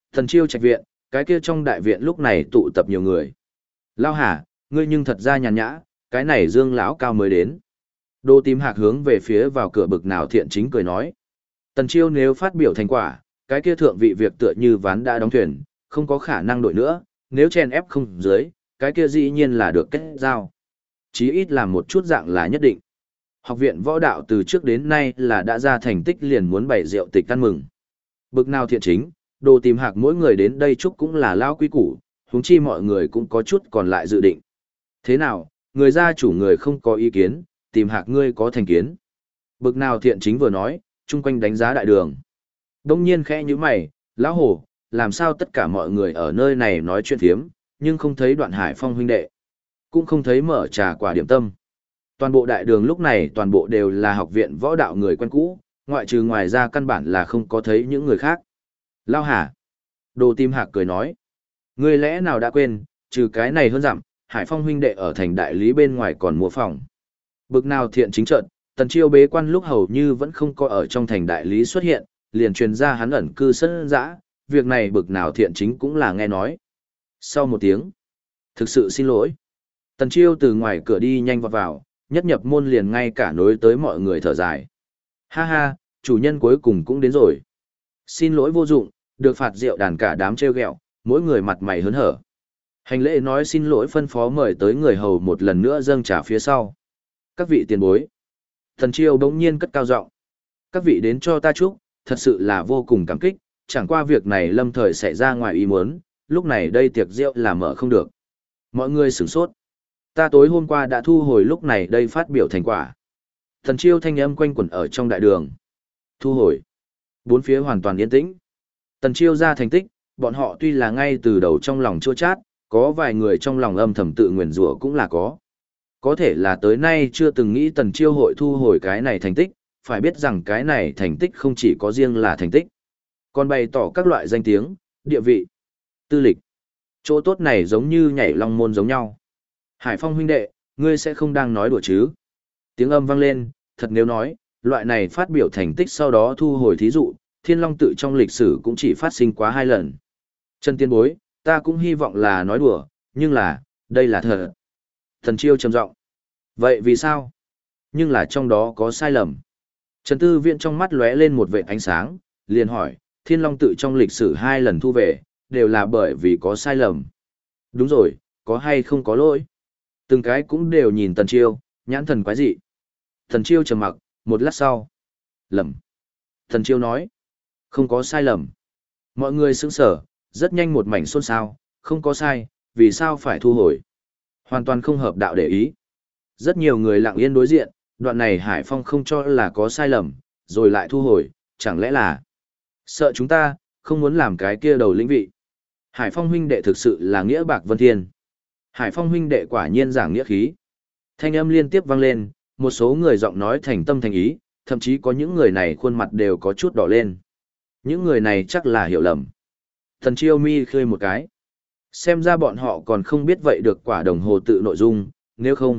Thần Chiêu trạch viện, cái kia trong đại viện lúc này tụ tập nhiều người. Lao Hà, ngươi nhưng thật ra nhàn nhã, cái này Dương lão cao mới đến. Đô Tím Hạc hướng về phía vào cửa bực nào thiện chính cười nói. Tần Chiêu nếu phát biểu thành quả, cái kia thượng vị việc tựa như ván đã đóng thuyền, không có khả năng đổi nữa, nếu chen ép không dưới, cái kia dĩ nhiên là được kết giao. Chí ít làm một chút dạng là nhất định. Học viện võ đạo từ trước đến nay là đã ra thành tích liền muốn bày rượu tịch ăn mừng. Bực nào thiện chính, Đồ Tìm Hạc mỗi người đến đây chúc cũng là lao quý củ, huống chi mọi người cũng có chút còn lại dự định. Thế nào, người gia chủ người không có ý kiến, Tìm Hạc ngươi có thành kiến. Bực nào thiện chính vừa nói, chung quanh đánh giá đại đường. Đông nhiên khẽ như mày, lão hồ, làm sao tất cả mọi người ở nơi này nói chuyện phiếm, nhưng không thấy Đoạn Hải Phong huynh đệ, cũng không thấy mở trà quả điểm tâm. Toàn bộ đại đường lúc này toàn bộ đều là học viện võ đạo người quen cũ, ngoại trừ ngoài ra căn bản là không có thấy những người khác. Lao Hà. Đồ Tim Hạc cười nói. Ngươi lẽ nào đã quên, trừ cái này hơn dặm, Hải Phong huynh đệ ở thành đại lý bên ngoài còn mua phòng. Bực nào thiện chính trận, Tần Chiêu bế quan lúc hầu như vẫn không có ở trong thành đại lý xuất hiện, liền truyền ra hắn ẩn cư sân dã, việc này bực nào thiện chính cũng là nghe nói. Sau một tiếng, thực sự xin lỗi. Tần Chiêu từ ngoài cửa đi nhanh vọt vào, nhất nhập môn liền ngay cả nối tới mọi người thở dài. Ha ha, chủ nhân cuối cùng cũng đến rồi. Xin lỗi vô dụng, được phạt rượu đàn cả đám treo gẹo, mỗi người mặt mày hớn hở. Hành lễ nói xin lỗi phân phó mời tới người hầu một lần nữa dâng trà phía sau. Các vị tiền bối. Tần Chiêu bỗng nhiên cất cao giọng. Các vị đến cho ta chúc, thật sự là vô cùng cảm kích, chẳng qua việc này lâm thời xảy ra ngoài ý muốn, lúc này đây tiệc rượu là mở không được. Mọi người sửng sốt. Ta tối hôm qua đã thu hồi lúc này đây phát biểu thành quả. Tần Chiêu thanh âm quanh quẩn ở trong đại đường. Thu hồi. Bốn phía hoàn toàn yên tĩnh. Tần Chiêu ra thành tích, bọn họ tuy là ngay từ đầu trong lòng chua chát, có vài người trong lòng âm thầm tự nguyền rủa cũng là có. Có thể là tới nay chưa từng nghĩ Tần Chiêu hội thu hồi cái này thành tích, phải biết rằng cái này thành tích không chỉ có riêng là thành tích, còn bày tỏ các loại danh tiếng, địa vị, tư lịch. Chỗ tốt này giống như nhảy long môn giống nhau. Hải Phong huynh đệ, ngươi sẽ không đang nói đùa chứ? Tiếng âm vang lên, thật nếu nói, loại này phát biểu thành tích sau đó thu hồi thí dụ, Thiên Long tự trong lịch sử cũng chỉ phát sinh quá 2 lần. Chân tiên bối, ta cũng hy vọng là nói đùa, nhưng là, đây là thật. Thần Chiêu trầm giọng. Vậy vì sao? Nhưng là trong đó có sai lầm. Trần Tư Viễn trong mắt lóe lên một vệt ánh sáng, liền hỏi, Thiên Long tự trong lịch sử 2 lần thu về, đều là bởi vì có sai lầm. Đúng rồi, có hay không có lỗi? Từng cái cũng đều nhìn Tần Chiêu, nhãn thần quái dị. Tần Chiêu trầm mặc, một lát sau. Lầm. Tần Chiêu nói, không có sai lầm. Mọi người sững sờ, rất nhanh một mảnh xôn xao, không có sai, vì sao phải thu hồi? Hoàn toàn không hợp đạo để ý. Rất nhiều người lặng yên đối diện, đoạn này Hải Phong không cho là có sai lầm, rồi lại thu hồi, chẳng lẽ là sợ chúng ta, không muốn làm cái kia đầu lĩnh vị. Hải Phong huynh đệ thực sự là nghĩa bạc vân thiên. Hải Phong huynh đệ quả nhiên giảng nghĩa khí. Thanh âm liên tiếp vang lên, một số người giọng nói thành tâm thành ý, thậm chí có những người này khuôn mặt đều có chút đỏ lên. Những người này chắc là hiểu lầm. Thần Chiêu mi khơi một cái. Xem ra bọn họ còn không biết vậy được quả đồng hồ tự nội dung, nếu không.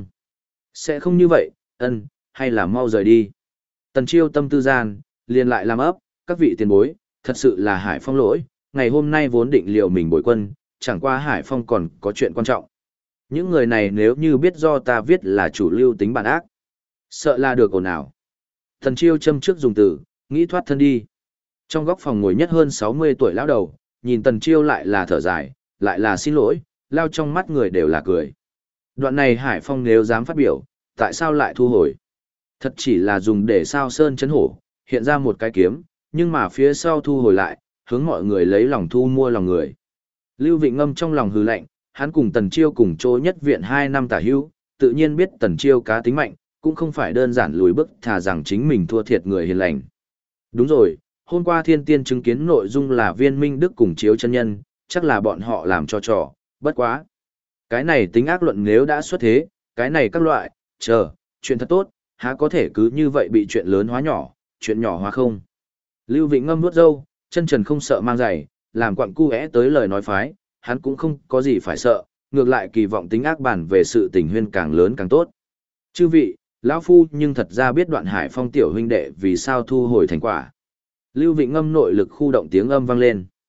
Sẽ không như vậy, hay là mau rời đi. Tần Chiêu tâm tư gian, liền lại làm ấp, các vị tiền bối, thật sự là Hải Phong lỗi, ngày hôm nay vốn định liều mình bồi quân, chẳng qua Hải Phong còn có chuyện quan trọng. Những người này nếu như biết do ta viết là chủ lưu tính bản ác, sợ là được ồn ào. Tần Chiêu châm trước dùng từ, nghĩ thoát thân đi. Trong góc phòng ngồi nhất hơn 60 tuổi lão đầu, nhìn Tần Chiêu lại là thở dài, lại là xin lỗi, lao trong mắt người đều là cười. Đoạn này Hải Phong nếu dám phát biểu, tại sao lại thu hồi? Thật chỉ là dùng để sao sơn chấn hổ, hiện ra một cái kiếm, nhưng mà phía sau thu hồi lại, hướng mọi người lấy lòng thu mua lòng người. Lưu Vịnh Ngâm trong lòng hừ lạnh, hắn cùng Tần Chiêu cùng chỗ nhất viện 2 năm tả hữu, tự nhiên biết Tần Chiêu cá tính mạnh, cũng không phải đơn giản lùi bước thà rằng chính mình thua thiệt người hiền lành. Đúng rồi, hôm qua Thiên Tiên chứng kiến nội dung là Viên Minh Đức cùng Chiếu chân nhân, chắc là bọn họ làm cho trò, bất quá. Cái này tính ác luận nếu đã xuất thế, cái này các loại, chuyện thật tốt, há có thể cứ như vậy bị chuyện lớn hóa nhỏ, chuyện nhỏ hóa không. Lưu Vịnh Ngâm nuốt râu, chân trần không sợ mang giày, làm quặng cu tới lời nói phái, hắn cũng không có gì phải sợ, ngược lại kỳ vọng tính ác bản về sự tình huyên càng lớn càng tốt. Chư vị, lão phu nhưng thật ra biết Đoạn Hải Phong tiểu huynh đệ vì sao thu hồi thành quả. Lưu Vịnh Ngâm nội lực khu động tiếng âm vang lên.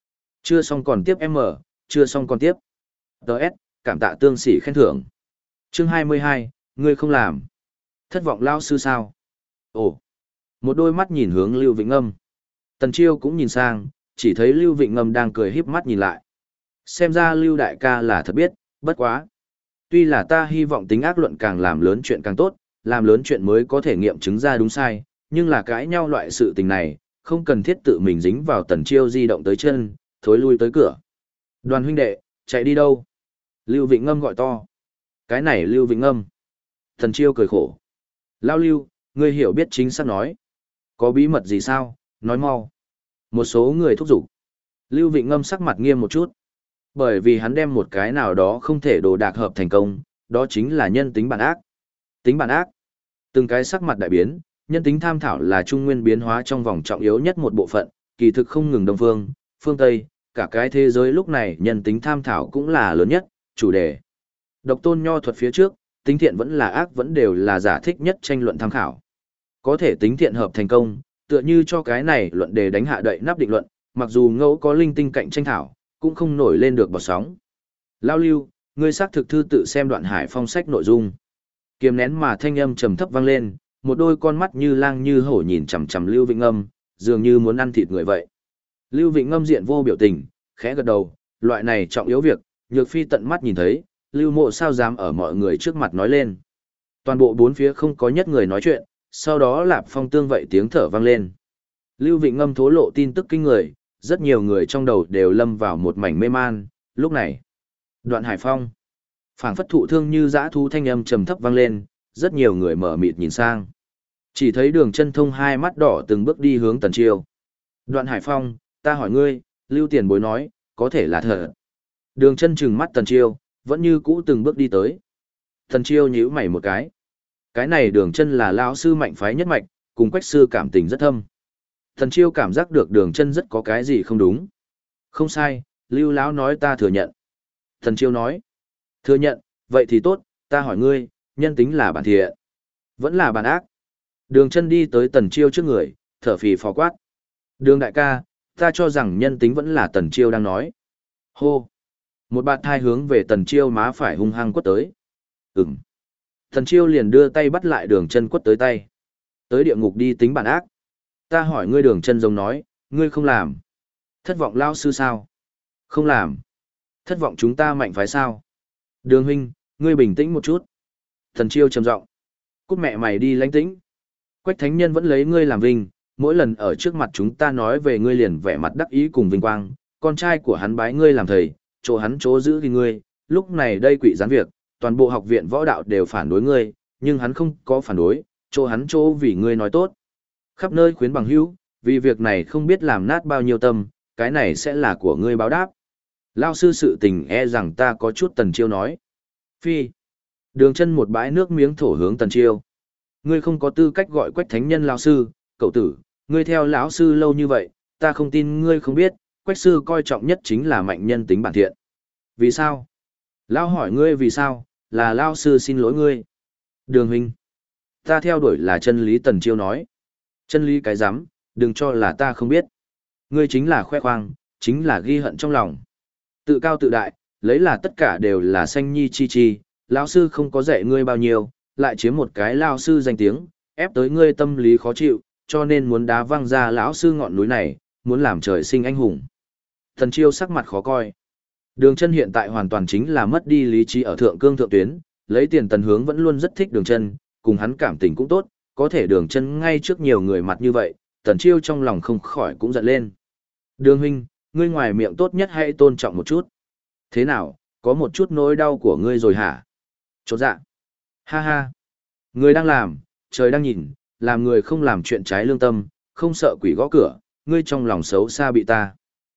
Chưa xong còn tiếp M, chưa xong còn tiếp. Đợt, cảm tạ tương sĩ khen thưởng. Chương 22, ngươi không làm. Thất vọng lao sư sao? Ồ. Một đôi mắt nhìn hướng Lưu Vĩnh Ngâm. Tần Chiêu cũng nhìn sang, chỉ thấy Lưu Vĩnh Ngâm đang cười híp mắt nhìn lại. Xem ra Lưu đại ca là thật biết, bất quá. Tuy là ta hy vọng tính ác luận càng làm lớn chuyện càng tốt, làm lớn chuyện mới có thể nghiệm chứng ra đúng sai, nhưng là cãi nhau loại sự tình này, không cần thiết tự mình dính vào Tần Chiêu di động tới chân, thối lui tới cửa. Đoàn huynh đệ, chạy đi đâu? Lưu Vĩnh Ngâm gọi to. Cái này Lưu Vĩnh Ngâm. Tần Chiêu cười khổ. Lao Lưu, ngươi hiểu biết chính xác nói. Có bí mật gì sao, nói mau. Một số người thúc giục. Lưu Vĩnh Ngâm sắc mặt nghiêm một chút. Bởi vì hắn đem một cái nào đó không thể đồ đạc hợp thành công, đó chính là nhân tính bản ác. Tính bản ác. Từng cái sắc mặt đại biến, nhân tính tham thảo là trung nguyên biến hóa trong vòng trọng yếu nhất một bộ phận, kỳ thực không ngừng Đông Phương, phương Tây, cả cái thế giới lúc này nhân tính tham thảo cũng là lớn nhất, chủ đề. Độc tôn nho thuật phía trước, tính thiện vẫn là ác vẫn đều là giả thích nhất tranh luận tham khảo. Có thể tính thiện hợp thành công, tựa như cho cái này luận đề đánh hạ đậy nắp định luận, mặc dù ngẫu có linh tinh cạnh tranh thảo, cũng không nổi lên được bọt sóng. Lao Lưu, ngươi xác thực thư tự xem đoạn Hải Phong sách nội dung. Kiềm nén mà thanh âm trầm thấp vang lên, một đôi con mắt như lang như hổ nhìn chằm chằm Lưu Vĩnh Ngâm, dường như muốn ăn thịt người vậy. Lưu Vĩnh Ngâm diện vô biểu tình, khẽ gật đầu, loại này trọng yếu việc, Nhược Phi tận mắt nhìn thấy, Lưu Mộ sao dám ở mọi người trước mặt nói lên. Toàn bộ bốn phía không có nhất người nói chuyện, sau đó Lạp Phong tương vậy tiếng thở vang lên. Lưu Vĩnh Ngâm thố lộ tin tức kinh người, rất nhiều người trong đầu đều lâm vào một mảnh mê man, lúc này. Đoạn Hải Phong. Phảng phất thụ thương như dã thú thanh âm trầm thấp vang lên, rất nhiều người mở mịt nhìn sang. Chỉ thấy Đường Chân Thông hai mắt đỏ từng bước đi hướng Tần Chiêu. Đoạn Hải Phong, ta hỏi ngươi, Lưu Tiền Bối nói, có thể là thật. Đường Chân trừng mắt Tần Chiêu, vẫn như cũ từng bước đi tới. Tần Chiêu nhíu mày một cái. Cái này Đường Chân là lão sư mạnh phái nhất mạch, cùng Quách sư cảm tình rất thâm. Tần Chiêu cảm giác được Đường Chân rất có cái gì không đúng. Không sai, Lưu lão nói ta thừa nhận. Tần Chiêu nói, thừa nhận, vậy thì tốt, ta hỏi ngươi, nhân tính là bản thiện, vẫn là bản ác. Đường Chân đi tới Tần Chiêu trước người, thở phì phò quát. Đường đại ca, ta cho rằng nhân tính vẫn là Tần Chiêu đang nói. Hô. Một bạt thai hướng về Tần Chiêu má phải hung hăng quất tới. Ừm. Tần Chiêu liền đưa tay bắt lại Đường Chân quất tới tay. Tới địa ngục đi tính bản ác. Ta hỏi ngươi, Đường Chân giống nói, ngươi không làm. Thất vọng lao sư sao? Không làm. Thất vọng chúng ta mạnh phái sao? Đường huynh, ngươi bình tĩnh một chút. Tần Chiêu trầm giọng. Cút mẹ mày đi lãnh tĩnh. Quách thánh nhân vẫn lấy ngươi làm vinh, mỗi lần ở trước mặt chúng ta nói về ngươi liền vẻ mặt đắc ý cùng vinh quang, con trai của hắn bái ngươi làm thầy, chỗ hắn chỗ giữ thì ngươi, lúc này đây quỷ gián việc, toàn bộ học viện võ đạo đều phản đối ngươi, nhưng hắn không có phản đối, chỗ hắn chỗ vì ngươi nói tốt. Khắp nơi khuyến bằng hữu, vì việc này không biết làm nát bao nhiêu tâm, cái này sẽ là của ngươi báo đáp. Lao sư sự tình e rằng ta có chút. Tần Chiêu nói. Phi. Đường Chân một bãi nước miếng thổ hướng Tần Chiêu. Ngươi không có tư cách gọi Quách thánh nhân lão sư, cậu tử, ngươi theo lão sư lâu như vậy, ta không tin ngươi không biết, Quách sư coi trọng nhất chính là mạnh nhân tính bản thiện. Vì sao? Lão hỏi ngươi vì sao, là lão sư xin lỗi ngươi. Đường huynh, ta theo đuổi là chân lý. Tần Chiêu nói. Chân lý cái rắm, đừng cho là ta không biết. Ngươi chính là khoe khoang, chính là ghi hận trong lòng. Tự cao tự đại, lấy là tất cả đều là sanh nhi chi chi, lão sư không có dạy ngươi bao nhiêu, lại chiếm một cái lão sư danh tiếng, ép tới ngươi tâm lý khó chịu, cho nên muốn đá văng ra lão sư ngọn núi này, muốn làm trời sinh anh hùng. Tần Chiêu sắc mặt khó coi. Đường Chân hiện tại hoàn toàn chính là mất đi lý trí ở thượng cương thượng tuyến, lấy tiền Tần Hướng vẫn luôn rất thích Đường Chân, cùng hắn cảm tình cũng tốt, có thể Đường Chân ngay trước nhiều người mặt như vậy, Tần Chiêu trong lòng không khỏi cũng giận lên. Đường huynh, ngươi ngoài miệng tốt nhất hãy tôn trọng một chút. Thế nào, có một chút nỗi đau của ngươi rồi hả? Chột dạ. Ha ha. Người đang làm, trời đang nhìn, làm người không làm chuyện trái lương tâm, không sợ quỷ gõ cửa, ngươi trong lòng xấu xa bị ta.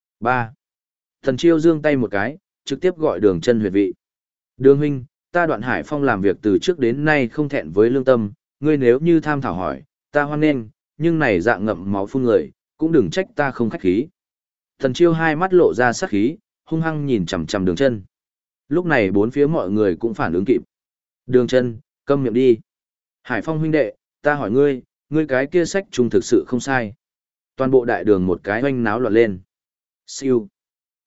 3. Tần Chiêu giương tay một cái, trực tiếp gọi Đường Chân huyệt vị. Đường huynh, ta Đoạn Hải Phong làm việc từ trước đến nay không thẹn với lương tâm, ngươi nếu như tham thảo hỏi, ta hoan nghênh, nhưng này dạng ngậm máu phun người, cũng đừng trách ta không khách khí. Tần Chiêu hai mắt lộ ra sát khí, hung hăng nhìn chằm chằm Đường Chân. Lúc này bốn phía mọi người cũng phản ứng kịp. Đường Chân, câm miệng đi. Hải Phong huynh đệ, ta hỏi ngươi, ngươi cái kia sách trùng thực sự không sai. Toàn bộ đại đường một cái oanh náo loạn lên. Siêu.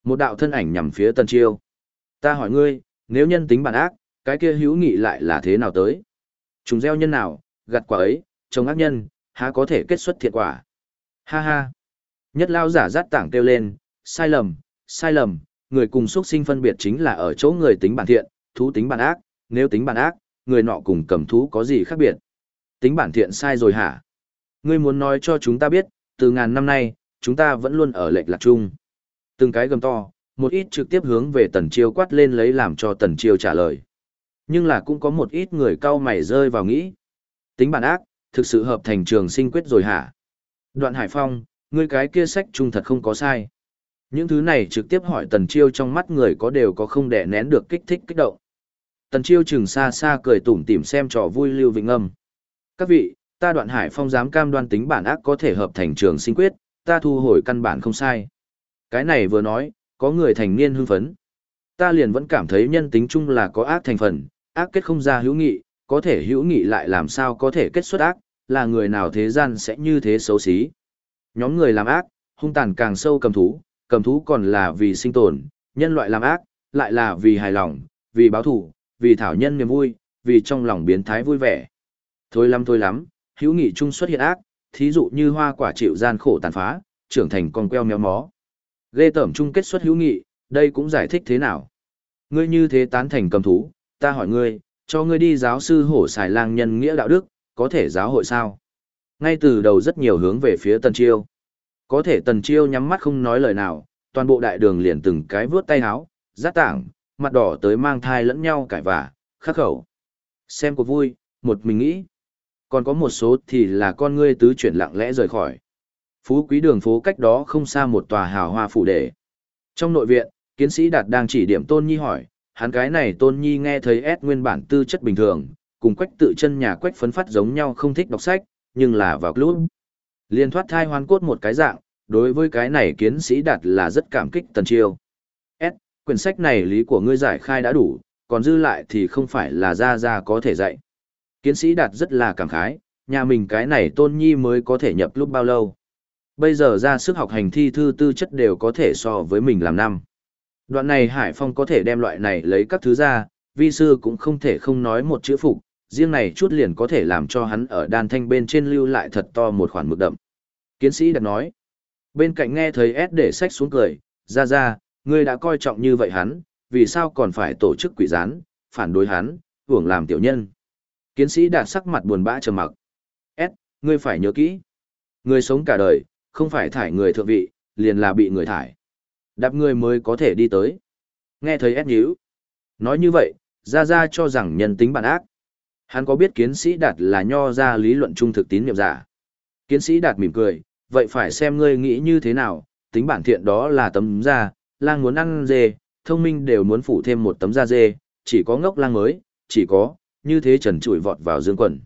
Một đạo thân ảnh nhằm phía Tần Chiêu. Ta hỏi ngươi, nếu nhân tính bản ác, cái kia hữu nghị lại là thế nào tới? Trùng gieo nhân nào, gặt quả ấy, trồng ác nhân, há có thể kết xuất thiện quả? Ha ha. Nhất lao giả rát tảng kêu lên, sai lầm, sai lầm, người cùng xuất sinh phân biệt chính là ở chỗ người tính bản thiện, thú tính bản ác, nếu tính bản ác, người nọ cùng cầm thú có gì khác biệt? Tính bản thiện sai rồi hả? Ngươi muốn nói cho chúng ta biết, từ ngàn năm nay, chúng ta vẫn luôn ở lệch lạc chung. Từng cái gầm to, một ít trực tiếp hướng về Tần Chiêu quát lên lấy làm cho Tần Chiêu trả lời. Nhưng là cũng có một ít người cau mày rơi vào nghĩ. Tính bản ác, thực sự hợp thành trường sinh quyết rồi hả? Đoạn Hải Phong, ngươi cái kia sách trung thật không có sai. Những thứ này trực tiếp hỏi Tần Chiêu trong mắt người có đều có không đè nén được kích thích kích động. Tần Chiêu chừng xa xa cười tủm tỉm xem trò vui Lưu Vĩnh Âm. Các vị, ta Đoạn Hải Phong dám cam đoan tính bản ác có thể hợp thành trường sinh quyết, ta thu hồi căn bản không sai. Cái này vừa nói, có người thành niên hưng phấn. Ta liền vẫn cảm thấy nhân tính chung là có ác thành phần, ác kết không ra hữu nghị, có thể hữu nghị lại làm sao có thể kết xuất ác, là người nào thế gian sẽ như thế xấu xí. Nhóm người làm ác, hung tàn càng sâu cầm thú còn là vì sinh tồn, nhân loại làm ác, lại là vì hài lòng, vì báo thù, vì thảo nhân niềm vui, vì trong lòng biến thái vui vẻ. Thôi lắm, hữu nghị chung xuất hiện ác, thí dụ như hoa quả chịu gian khổ tàn phá, trưởng thành con queo méo mó. Ghê tởm chung kết xuất hữu nghị, đây cũng giải thích thế nào. Ngươi như thế tán thành cầm thú, ta hỏi ngươi, cho ngươi đi giáo sư hổ xài lang nhân nghĩa đạo đức, có thể giáo hội sao? Ngay từ đầu rất nhiều hướng về phía Tần Chiêu. Có thể Tần Chiêu nhắm mắt không nói lời nào, toàn bộ đại đường liền từng cái vướt tay háo, rát tảng, mặt đỏ tới mang thai lẫn nhau cãi vả, khắc khẩu. Xem cuộc vui, một mình nghĩ. Còn có một số thì là con ngươi tứ chuyển lặng lẽ rời khỏi. Phú Quý đường phố cách đó không xa một tòa hào hoa phủ đệ. Trong nội viện, Kiến sĩ Đạt đang chỉ điểm Tôn Nhi hỏi, hắn cái này Tôn Nhi nghe thấy S nguyên bản tư chất bình thường, cùng Quách tự chân nhà Quách phấn phát giống nhau không thích đọc sách, nhưng là vào club. Liên thoát thai hoán cốt một cái dạng, đối với cái này Kiến sĩ Đạt là rất cảm kích Tần Chiêu. S, quyển sách này lý của ngươi giải khai đã đủ, còn dư lại thì không phải là ra có thể dạy. Kiến sĩ Đạt rất là cảm khái, nhà mình cái này Tôn Nhi mới có thể nhập club bao lâu. Bây giờ ra sức học hành thi thư tư chất đều có thể so với mình làm năm. Đoạn này Hải Phong có thể đem loại này lấy các thứ ra, vi sư cũng không thể không nói một chữ phục, riêng này chút liền có thể làm cho hắn ở đan thanh bên trên lưu lại thật to một khoản mực đậm. Kiến sĩ đặt nói. Bên cạnh nghe thấy S để sách xuống cười, ra, ngươi đã coi trọng như vậy hắn, vì sao còn phải tổ chức quỷ gián, phản đối hắn, hưởng làm tiểu nhân. Kiến sĩ đạt sắc mặt buồn bã trầm mặc. S, ngươi phải nhớ kỹ. Người sống cả đời, không phải thải người thượng vị, liền là bị người thải. Đạp người mới có thể đi tới. Nghe thấy ép nhíu. Nói như vậy, ra cho rằng nhân tính bản ác. Hắn có biết Kiến sĩ Đạt là nho ra lý luận trung thực tín nhiệm giả. Kiến sĩ Đạt mỉm cười, vậy phải xem ngươi nghĩ như thế nào, tính bản thiện đó là tấm da, lang muốn ăn dê, thông minh đều muốn phủ thêm một tấm da dê, chỉ có ngốc lang mới, chỉ có, như thế trần trụi vọt vào dương quần.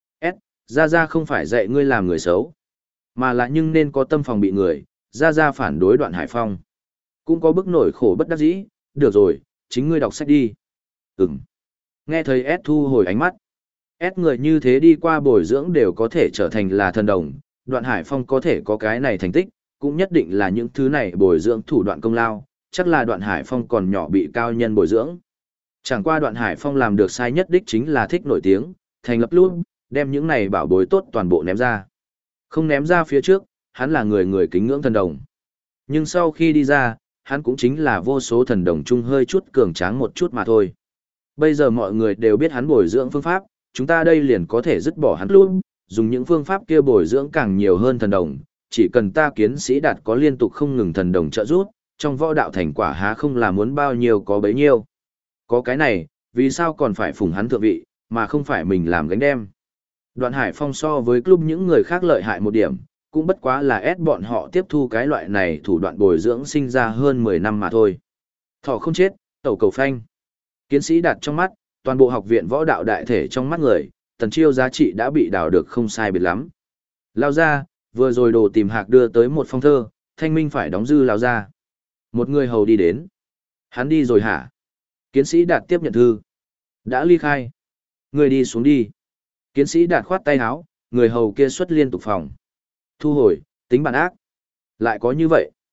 Ra không phải dạy ngươi làm người xấu, mà là nhưng nên có tâm phòng bị người, ra phản đối Đoạn Hải Phong. Cũng có bức nổi khổ bất đắc dĩ, được rồi, chính ngươi đọc sách đi. Nghe thấy S thu hồi ánh mắt. S người như thế đi qua bồi dưỡng đều có thể trở thành là thần đồng, Đoạn Hải Phong có thể có cái này thành tích, cũng nhất định là những thứ này bồi dưỡng thủ đoạn công lao, chắc là Đoạn Hải Phong còn nhỏ bị cao nhân bồi dưỡng. Chẳng qua Đoạn Hải Phong làm được sai nhất đích chính là thích nổi tiếng, thành lập luôn, đem những này bảo bối tốt toàn bộ ném ra. Không ném ra phía trước, hắn là người kính ngưỡng thần đồng. Nhưng sau khi đi ra, hắn cũng chính là vô số thần đồng chung hơi chút cường tráng một chút mà thôi. Bây giờ mọi người đều biết hắn bồi dưỡng phương pháp, chúng ta đây liền có thể dứt bỏ hắn luôn, dùng những phương pháp kia bồi dưỡng càng nhiều hơn thần đồng, chỉ cần ta Kiến sĩ Đạt có liên tục không ngừng thần đồng trợ giúp, trong võ đạo thành quả há không là muốn bao nhiêu có bấy nhiêu. Có cái này, vì sao còn phải phụng hắn thượng vị, mà không phải mình làm gánh đem. Đoạn Hải Phong so với club những người khác lợi hại một điểm, cũng bất quá là ép bọn họ tiếp thu cái loại này thủ đoạn bồi dưỡng sinh ra hơn 10 năm mà thôi. Thỏ không chết, tẩu cầu phanh. Kiến sĩ Đạt trong mắt, toàn bộ học viện võ đạo đại thể trong mắt người, Tần Chiêu giá trị đã bị đào được không sai biệt lắm. Lao ra, vừa rồi đồ tìm hạc đưa tới một phong thơ, thanh minh phải đóng dư lao ra. Một người hầu đi đến. Hắn đi rồi hả? Kiến sĩ Đạt tiếp nhận thư. Đã ly khai. Người đi xuống đi. Kiến sĩ Đạt khoát tay áo, người hầu kia xuất liên tục phòng. Thu hồi, tính bản ác. Lại có như vậy.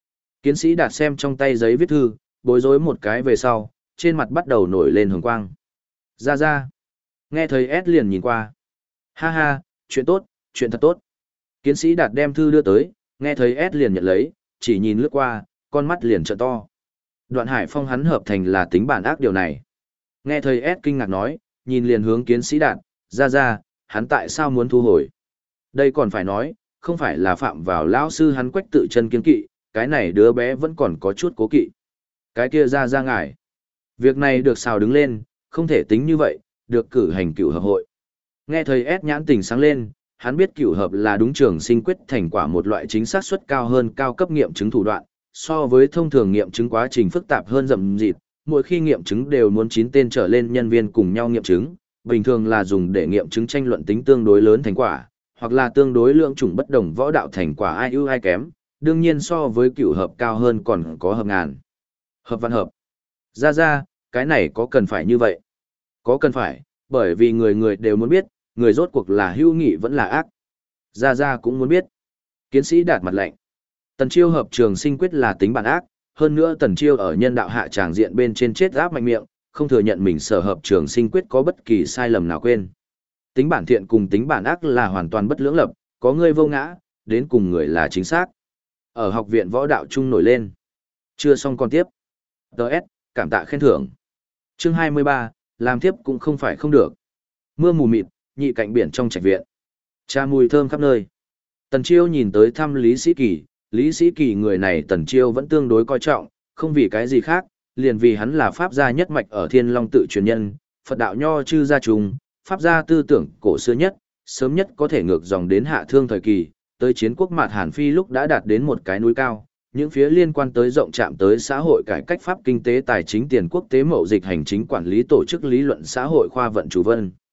Kiến sĩ Đạt xem trong tay giấy viết thư, bối rối một cái về sau, trên mặt bắt đầu nổi lên hồng quang. Ra ra. Nghe thấy S liền nhìn qua. Ha ha, chuyện tốt, chuyện thật tốt. Kiến sĩ Đạt đem thư đưa tới, nghe thấy S liền nhận lấy, chỉ nhìn lướt qua, con mắt liền trợn to. Đoạn Hải Phong hắn hợp thành là tính bản ác điều này. Nghe thấy S kinh ngạc nói, nhìn liền hướng Kiến sĩ Đạt, ra, hắn tại sao muốn thu hồi. Đây còn phải nói, không phải là phạm vào lão sư hắn Quách Tự Chân kiên kỵ, cái này đứa bé vẫn còn có chút cố kỵ. Cái kia ra ngài. Việc này được xào đứng lên, không thể tính như vậy, được cử hành cửu hợp hội. Nghe thấy S nhãn tình sáng lên, hắn biết cửu hợp là đúng trường sinh quyết thành quả một loại chính xác suất cao hơn cao cấp nghiệm chứng thủ đoạn, so với thông thường nghiệm chứng quá trình phức tạp hơn rậm rịt, mỗi khi nghiệm chứng đều muốn 9 tên trở lên nhân viên cùng nhau nghiệm chứng, bình thường là dùng để nghiệm chứng tranh luận tính tương đối lớn thành quả, hoặc là tương đối lượng chủng bất đồng võ đạo thành quả ai ưu ai kém, đương nhiên so với cửu hợp cao hơn còn có hợp ngàn. Hợp văn hợp. Ra, cái này có cần phải như vậy? Có cần phải, bởi vì người người đều muốn biết, người rốt cuộc là hữu nghị vẫn là ác. Ra cũng muốn biết. Kiến sĩ Đạt mặt lạnh. Tần Chiêu hợp trường sinh quyết là tính bản ác, hơn nữa Tần Chiêu ở nhân đạo hạ tràng diện bên trên chết áp mạnh miệng, không thừa nhận mình sở hợp trường sinh quyết có bất kỳ sai lầm nào quên. Tính bản thiện cùng tính bản ác là hoàn toàn bất lưỡng lập, có người vô ngã, đến cùng người là chính xác. Ở học viện võ đạo trung nổi lên. Chưa xong còn tiếp. Đợt, cảm tạ khen thưởng. Chương 23, làm tiếp cũng không phải không được. Mưa mù mịt, nhị cạnh biển trong trạch viện. Trà mùi thơm khắp nơi. Tần Chiêu nhìn tới thăm Lý Sĩ Kỳ, Lý Sĩ Kỳ người này Tần Chiêu vẫn tương đối coi trọng, không vì cái gì khác, liền vì hắn là pháp gia nhất mạch ở Thiên Long tự truyền nhân, Phật đạo nho chư gia trùng, pháp gia tư tưởng cổ xưa nhất, sớm nhất có thể ngược dòng đến Hạ Thương thời kỳ, tới chiến quốc Mạt Hàn Phi lúc đã đạt đến một cái núi cao, những phía liên quan tới rộng chạm tới xã hội cải cách pháp kinh tế tài chính tiền quốc tế mậu dịch hành chính quản lý tổ chức lý luận xã hội khoa vận chủ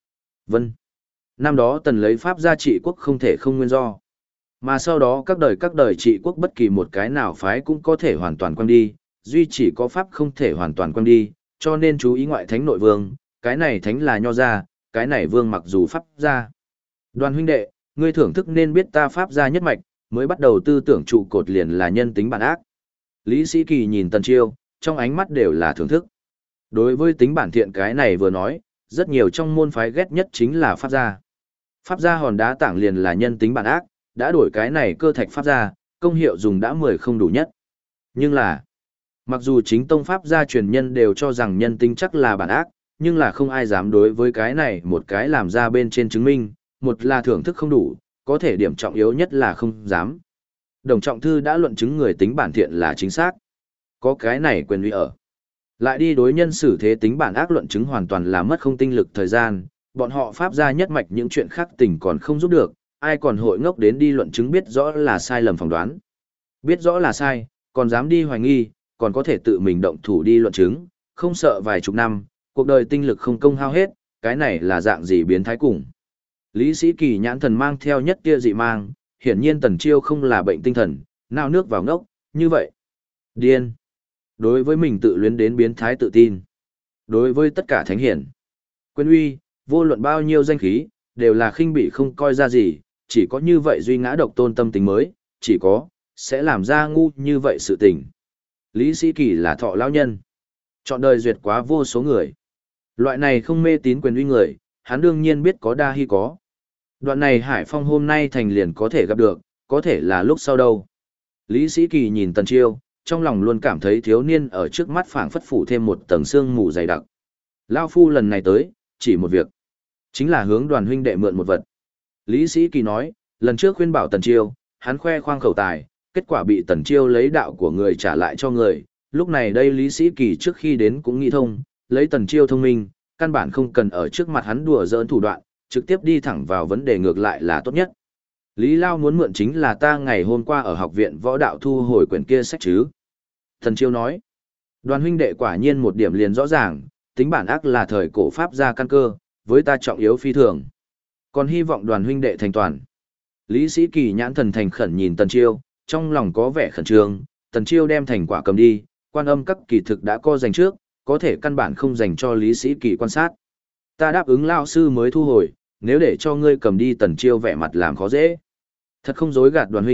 vân. Năm đó Tần lấy pháp gia trị quốc không thể không nguyên do. Mà sau đó các đời trị quốc bất kỳ một cái nào phái cũng có thể hoàn toàn quăng đi, duy chỉ có pháp không thể hoàn toàn quăng đi, cho nên chú ý ngoại thánh nội vương, cái này thánh là nho gia, cái này vương mặc dù pháp gia. Đoàn huynh đệ, ngươi thưởng thức nên biết ta pháp gia nhất mạch, mới bắt đầu tư tưởng trụ cột liền là nhân tính bản ác. Lý Sĩ Kỳ nhìn Tần Chiêu, trong ánh mắt đều là thưởng thức. Đối với tính bản thiện cái này vừa nói, rất nhiều trong môn phái ghét nhất chính là pháp gia. Pháp gia hòn đá tảng liền là nhân tính bản ác, đã đổi cái này cơ thạch pháp gia, công hiệu dùng đã 10 không đủ nhất. Nhưng là, mặc dù chính tông pháp gia truyền nhân đều cho rằng nhân tính chắc là bản ác, nhưng là không ai dám đối với cái này một cái làm ra bên trên chứng minh, một là thưởng thức không đủ, có thể điểm trọng yếu nhất là không dám. Đồng Trọng Thư đã luận chứng người tính bản thiện là chính xác. Có cái này quyền uy ở. Lại đi đối nhân xử thế tính bản ác luận chứng hoàn toàn là mất không tinh lực thời gian, bọn họ pháp gia nhất mạch những chuyện khác tình còn không giúp được, ai còn hội ngốc đến đi luận chứng biết rõ là sai lầm phỏng đoán. Biết rõ là sai, còn dám đi hoài nghi, còn có thể tự mình động thủ đi luận chứng, không sợ vài chục năm, cuộc đời tinh lực không công hao hết, cái này là dạng gì biến thái cùng. Lý Sĩ Kỳ nhãn thần mang theo nhất tia dị mang, hiển nhiên Tần Chiêu không là bệnh tinh thần, nào nước vào ngốc, như vậy. Điên. Đối với mình tự luyến đến biến thái tự tin. Đối với tất cả thánh hiển. Quyền uy, vô luận bao nhiêu danh khí, đều là khinh bị không coi ra gì, chỉ có như vậy duy ngã độc tôn tâm tính mới, chỉ có, sẽ làm ra ngu như vậy sự tình. Lý Sĩ Kỳ là thọ lão nhân. Chọn đời duyệt quá vô số người. Loại này không mê tín quyền uy người, hắn đương nhiên biết có đa hi có. Đoạn này Hải Phong hôm nay thành liền có thể gặp được, có thể là lúc sau đâu. Lý Sĩ Kỳ nhìn Tần Chiêu, trong lòng luôn cảm thấy thiếu niên ở trước mắt phảng phất phủ thêm một tầng sương mù dày đặc. Lao phu lần này tới, chỉ một việc. Chính là hướng Đoàn huynh đệ mượn một vật. Lý Sĩ Kỳ nói, lần trước khuyên bảo Tần Chiêu, hắn khoe khoang khẩu tài, kết quả bị Tần Chiêu lấy đạo của người trả lại cho người. Lúc này đây Lý Sĩ Kỳ trước khi đến cũng nghĩ thông, lấy Tần Chiêu thông minh, căn bản không cần ở trước mặt hắn đùa giỡn thủ đoạn, trực tiếp đi thẳng vào vấn đề ngược lại là tốt nhất. Lý Lao muốn mượn chính là ta ngày hôm qua ở học viện võ đạo thu hồi quyển kia sách chứ. Tần Chiêu nói, Đoàn huynh đệ quả nhiên một điểm liền rõ ràng, tính bản ác là thời cổ pháp gia căn cơ, với ta trọng yếu phi thường. Còn hy vọng Đoàn huynh đệ thành toàn. Lý Sĩ Kỳ nhãn thần thành khẩn nhìn Tần Chiêu, trong lòng có vẻ khẩn trương, Tần Chiêu đem thành quả cầm đi, quan âm các kỳ thực đã co dành trước, có thể căn bản không dành cho Lý Sĩ Kỳ quan sát. Ta đáp ứng lao sư mới thu hồi, nếu để cho ngươi cầm đi Tần Chiêu vẻ mặt làm khó dễ. Thật không dối gạt Đoàn huynh,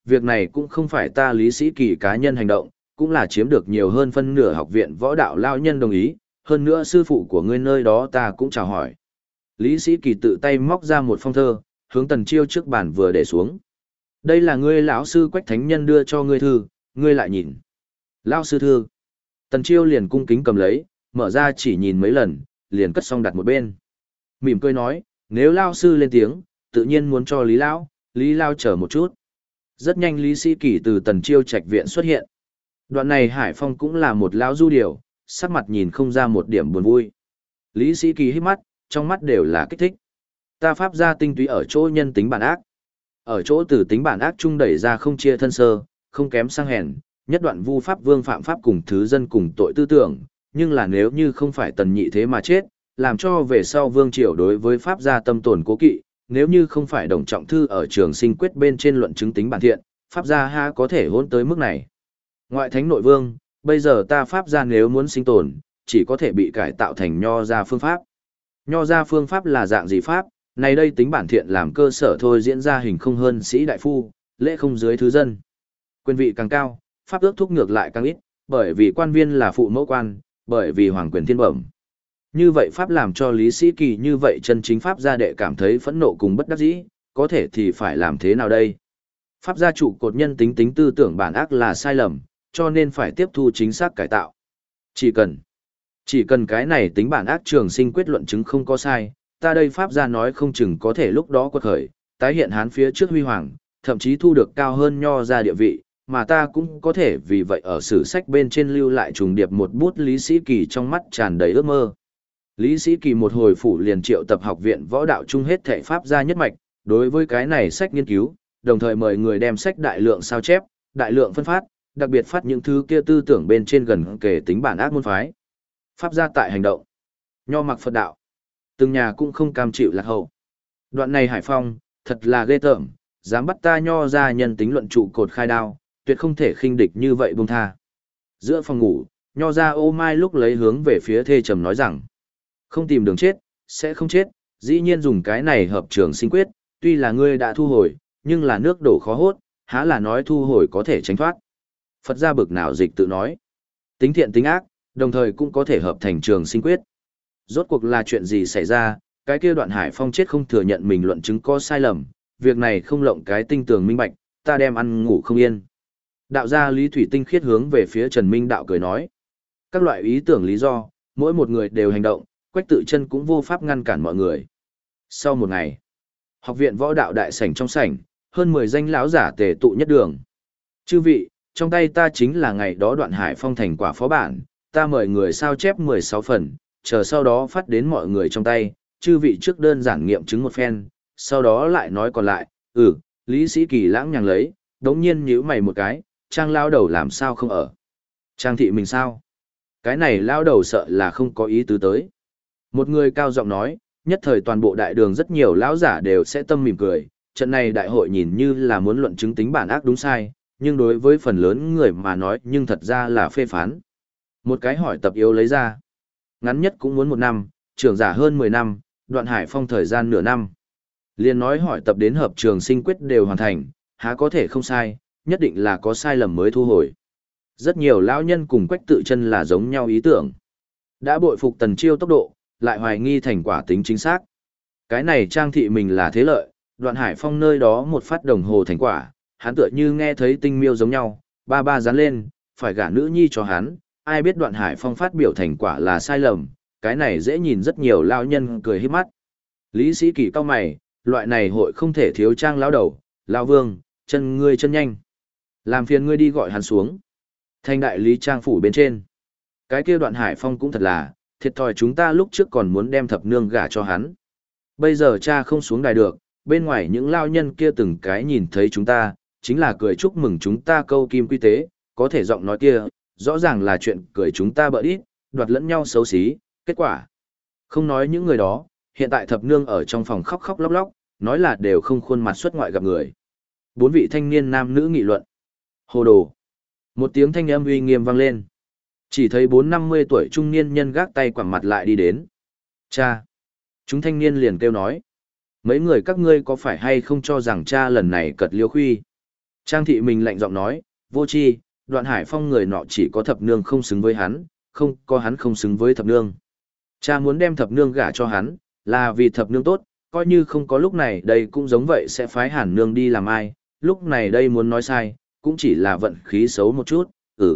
việc này cũng không phải ta Lý Sĩ Kỳ cá nhân hành động, cũng là chiếm được nhiều hơn phân nửa học viện võ đạo lao nhân đồng ý, hơn nữa sư phụ của ngươi nơi đó ta cũng chào hỏi. Lý Sĩ Kỳ tự tay móc ra một phong thơ, hướng Tần Chiêu trước bàn vừa để xuống. Đây là ngươi lão sư Quách Thánh Nhân đưa cho ngươi thư, ngươi lại nhìn. Lão sư thư. Tần Chiêu liền cung kính cầm lấy, mở ra chỉ nhìn mấy lần, liền cất xong đặt một bên. Mỉm cười nói, nếu lão sư lên tiếng, tự nhiên muốn cho Lý Lão chờ một chút. Rất nhanh Lý Sĩ Kỳ từ Tần Chiêu trạch viện xuất hiện. Đoạn này Hải Phong cũng là một lão du điều, sắc mặt nhìn không ra một điểm buồn vui. Lý Sĩ Kỳ hít mắt, trong mắt đều là kích thích. Ta pháp ra tinh túy ở chỗ nhân tính bản ác. Ở chỗ từ tính bản ác trung đẩy ra không chia thân sơ, không kém sang hèn, nhất đoạn vu pháp vương phạm pháp cùng thứ dân cùng tội tư tưởng, nhưng là nếu như không phải Tần Nhị thế mà chết, làm cho về sau vương triều đối với pháp gia tâm tồn cố kỵ, nếu như không phải Đồng Trọng Thư ở trường sinh quyết bên trên luận chứng tính bản thiện, pháp gia ha có thể hôn tới mức này. Ngoại thánh nội vương, bây giờ ta pháp gia nếu muốn sinh tồn, chỉ có thể bị cải tạo thành nho gia phương pháp. Nho gia phương pháp là dạng gì pháp? Này đây tính bản thiện làm cơ sở thôi diễn ra hình không hơn sĩ đại phu, lễ không dưới thứ dân. Quyền vị càng cao, pháp ước thúc ngược lại càng ít, bởi vì quan viên là phụ mẫu quan, bởi vì hoàng quyền thiên bẩm. Như vậy pháp làm cho Lý Sĩ Kỳ như vậy chân chính pháp gia đệ cảm thấy phẫn nộ cùng bất đắc dĩ, có thể thì phải làm thế nào đây? Pháp gia trụ cột nhân tính tư tưởng bản ác là sai lầm, cho nên phải tiếp thu chính xác cải tạo. Chỉ cần cái này tính bản ác trường sinh quyết luận chứng không có sai, ta đây pháp gia nói không chừng có thể lúc đó quật khởi, tái hiện hán phía trước huy hoàng, thậm chí thu được cao hơn nho ra địa vị, mà ta cũng có thể vì vậy ở sử sách bên trên lưu lại trùng điệp một bút. Lý Sĩ Kỳ trong mắt tràn đầy ước mơ. Lý Sĩ Kỳ một hồi phủ liền triệu tập học viện võ đạo chung hết thảy pháp gia nhất mạch, đối với cái này sách nghiên cứu, đồng thời mời người đem sách đại lượng sao chép, đại lượng phân phát, đặc biệt phát những thứ kia tư tưởng bên trên gần kể tính bản ác môn phái. Pháp gia tại hành động, nho mặc Phật đạo, từng nhà cũng không cam chịu lạc hậu. Đoạn này Hải Phong, thật là ghê tởm, dám bắt ta nho ra nhân tính luận trụ cột khai đao, tuyệt không thể khinh địch như vậy buông tha. Giữa phòng ngủ, nho ra ô mai lúc lấy hướng về phía thê trầm nói rằng, không tìm đường chết, sẽ không chết, dĩ nhiên dùng cái này hợp trường sinh quyết, tuy là ngươi đã thu hồi, nhưng là nước đổ khó hốt, há là nói thu hồi có thể tránh thoát. Phật gia bực nào dịch tự nói, tính thiện tính ác, đồng thời cũng có thể hợp thành trường sinh quyết. Rốt cuộc là chuyện gì xảy ra, cái kia Đoạn Hải Phong chết không thừa nhận mình luận chứng có sai lầm, việc này không lộng cái tinh tường minh bạch, ta đem ăn ngủ không yên. Đạo gia Lý Thủy Tinh khiết hướng về phía Trần Minh Đạo cười nói, các loại ý tưởng lý do, mỗi một người đều hành động, Quách Tự Chân cũng vô pháp ngăn cản mọi người. Sau một ngày, học viện võ đạo đại sảnh trong sảnh, hơn 10 danh lão giả tề tụ nhất đường. Chư vị, trong tay ta chính là ngày đó Đoạn Hải Phong thành quả phó bản, ta mời người sao chép 16 phần, chờ sau đó phát đến mọi người trong tay, chư vị trước đơn giản nghiệm chứng một phen, sau đó lại nói còn lại. Lý Sĩ Kỳ lãng nhàng lấy, đống nhiên nhíu mày một cái, Trang lao đầu làm sao không ở? Trang thị mình sao? Cái này lao đầu sợ là không có ý tứ tới. Một người cao giọng nói, nhất thời toàn bộ đại đường rất nhiều lão giả đều sẽ tâm mỉm cười, trận này đại hội nhìn như là muốn luận chứng tính bản ác đúng sai, nhưng đối với phần lớn người mà nói nhưng thật ra là phê phán. Một cái hỏi tập yếu lấy ra. Ngắn nhất cũng muốn 1 năm, trưởng giả hơn 10 năm, Đoạn Hải Phong thời gian nửa năm. Liên nói hỏi tập đến hợp trường sinh quyết đều hoàn thành, há có thể không sai, nhất định là có sai lầm mới thu hồi. Rất nhiều lão nhân cùng Quách Tự Chân là giống nhau ý tưởng. Đã bội phục Tần Chiêu tốc độ, lại hoài nghi thành quả tính chính xác. Cái này Trang thị mình là thế lợi, Đoạn Hải Phong nơi đó một phát đồng hồ thành quả, hắn tựa như nghe thấy tinh miêu giống nhau, ba dán lên, phải gả nữ nhi cho hắn, ai biết Đoạn Hải Phong phát biểu thành quả là sai lầm, cái này dễ nhìn rất nhiều lão nhân cười híp mắt. Lý Sĩ Kỳ cau mày, loại này hội không thể thiếu Trang lão đầu, lão Vương, chân ngươi chân nhanh. Làm phiền ngươi đi gọi hắn xuống. Thanh đại lý Trang phủ bên trên. Cái kia Đoạn Hải Phong cũng thật là, thiệt thòi chúng ta lúc trước còn muốn đem thập nương gả cho hắn. Bây giờ cha không xuống đài được, bên ngoài những lao nhân kia từng cái nhìn thấy chúng ta, chính là cười chúc mừng chúng ta câu kim quy tế, có thể giọng nói kia, rõ ràng là chuyện cười chúng ta bợ ít, đoạt lẫn nhau xấu xí, kết quả. Không nói những người đó, hiện tại thập nương ở trong phòng khóc khóc lóc lóc, nói là đều không khuôn mặt xuất ngoại gặp người. 4 vị thanh niên nam nữ nghị luận. Hồ đồ. Một tiếng thanh âm uy nghiêm vang lên. Chỉ thấy 4-50 tuổi trung niên nhân gác tay quẳng mặt lại đi đến. Cha. Chúng thanh niên liền kêu nói. Mấy người các ngươi có phải hay không cho rằng cha lần này cật liêu khuy? Trang thị mình lạnh giọng nói, vô tri, Đoạn Hải Phong người nọ chỉ có thập nương không xứng với hắn, không có hắn không xứng với thập nương. Cha muốn đem thập nương gả cho hắn, là vì thập nương tốt, coi như không có lúc này đây cũng giống vậy sẽ phái Hàn nương đi làm ai, lúc này đây muốn nói sai, cũng chỉ là vận khí xấu một chút,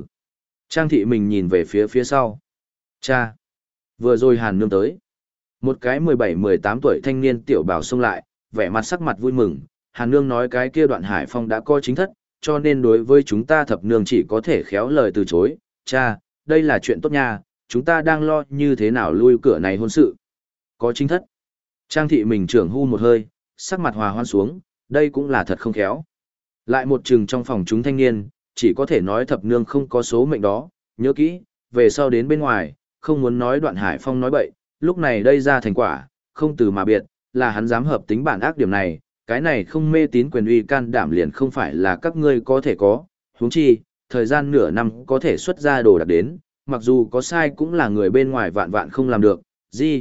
Trang thị mình nhìn về phía sau. Cha! Vừa rồi Hàn nương tới. Một cái 17-18 tuổi thanh niên tiểu bảo xông lại, vẻ mặt sắc mặt vui mừng, Hàn nương nói cái kia Đoạn Hải Phong đã coi chính thất, cho nên đối với chúng ta thập nương chỉ có thể khéo lời từ chối. Cha, đây là chuyện tốt nha, chúng ta đang lo như thế nào lui cửa này hôn sự. Có chính thất. Trang thị mình trưởng hu một hơi, sắc mặt hòa hoan xuống, đây cũng là thật không khéo. Lại một chừng trong phòng chúng thanh niên, chỉ có thể nói thập nương không có số mệnh đó, nhớ kỹ, về sau đến bên ngoài, không muốn nói Đoạn Hải Phong nói bậy, lúc này đây ra thành quả, không từ mà biệt, là hắn dám hợp tính bản ác điểm này, cái này không mê tín quyền uy can đảm liền không phải là các ngươi có thể có, huống chi, thời gian nửa năm có thể xuất ra đồ đặc đến, mặc dù có sai cũng là người bên ngoài vạn vạn không làm được,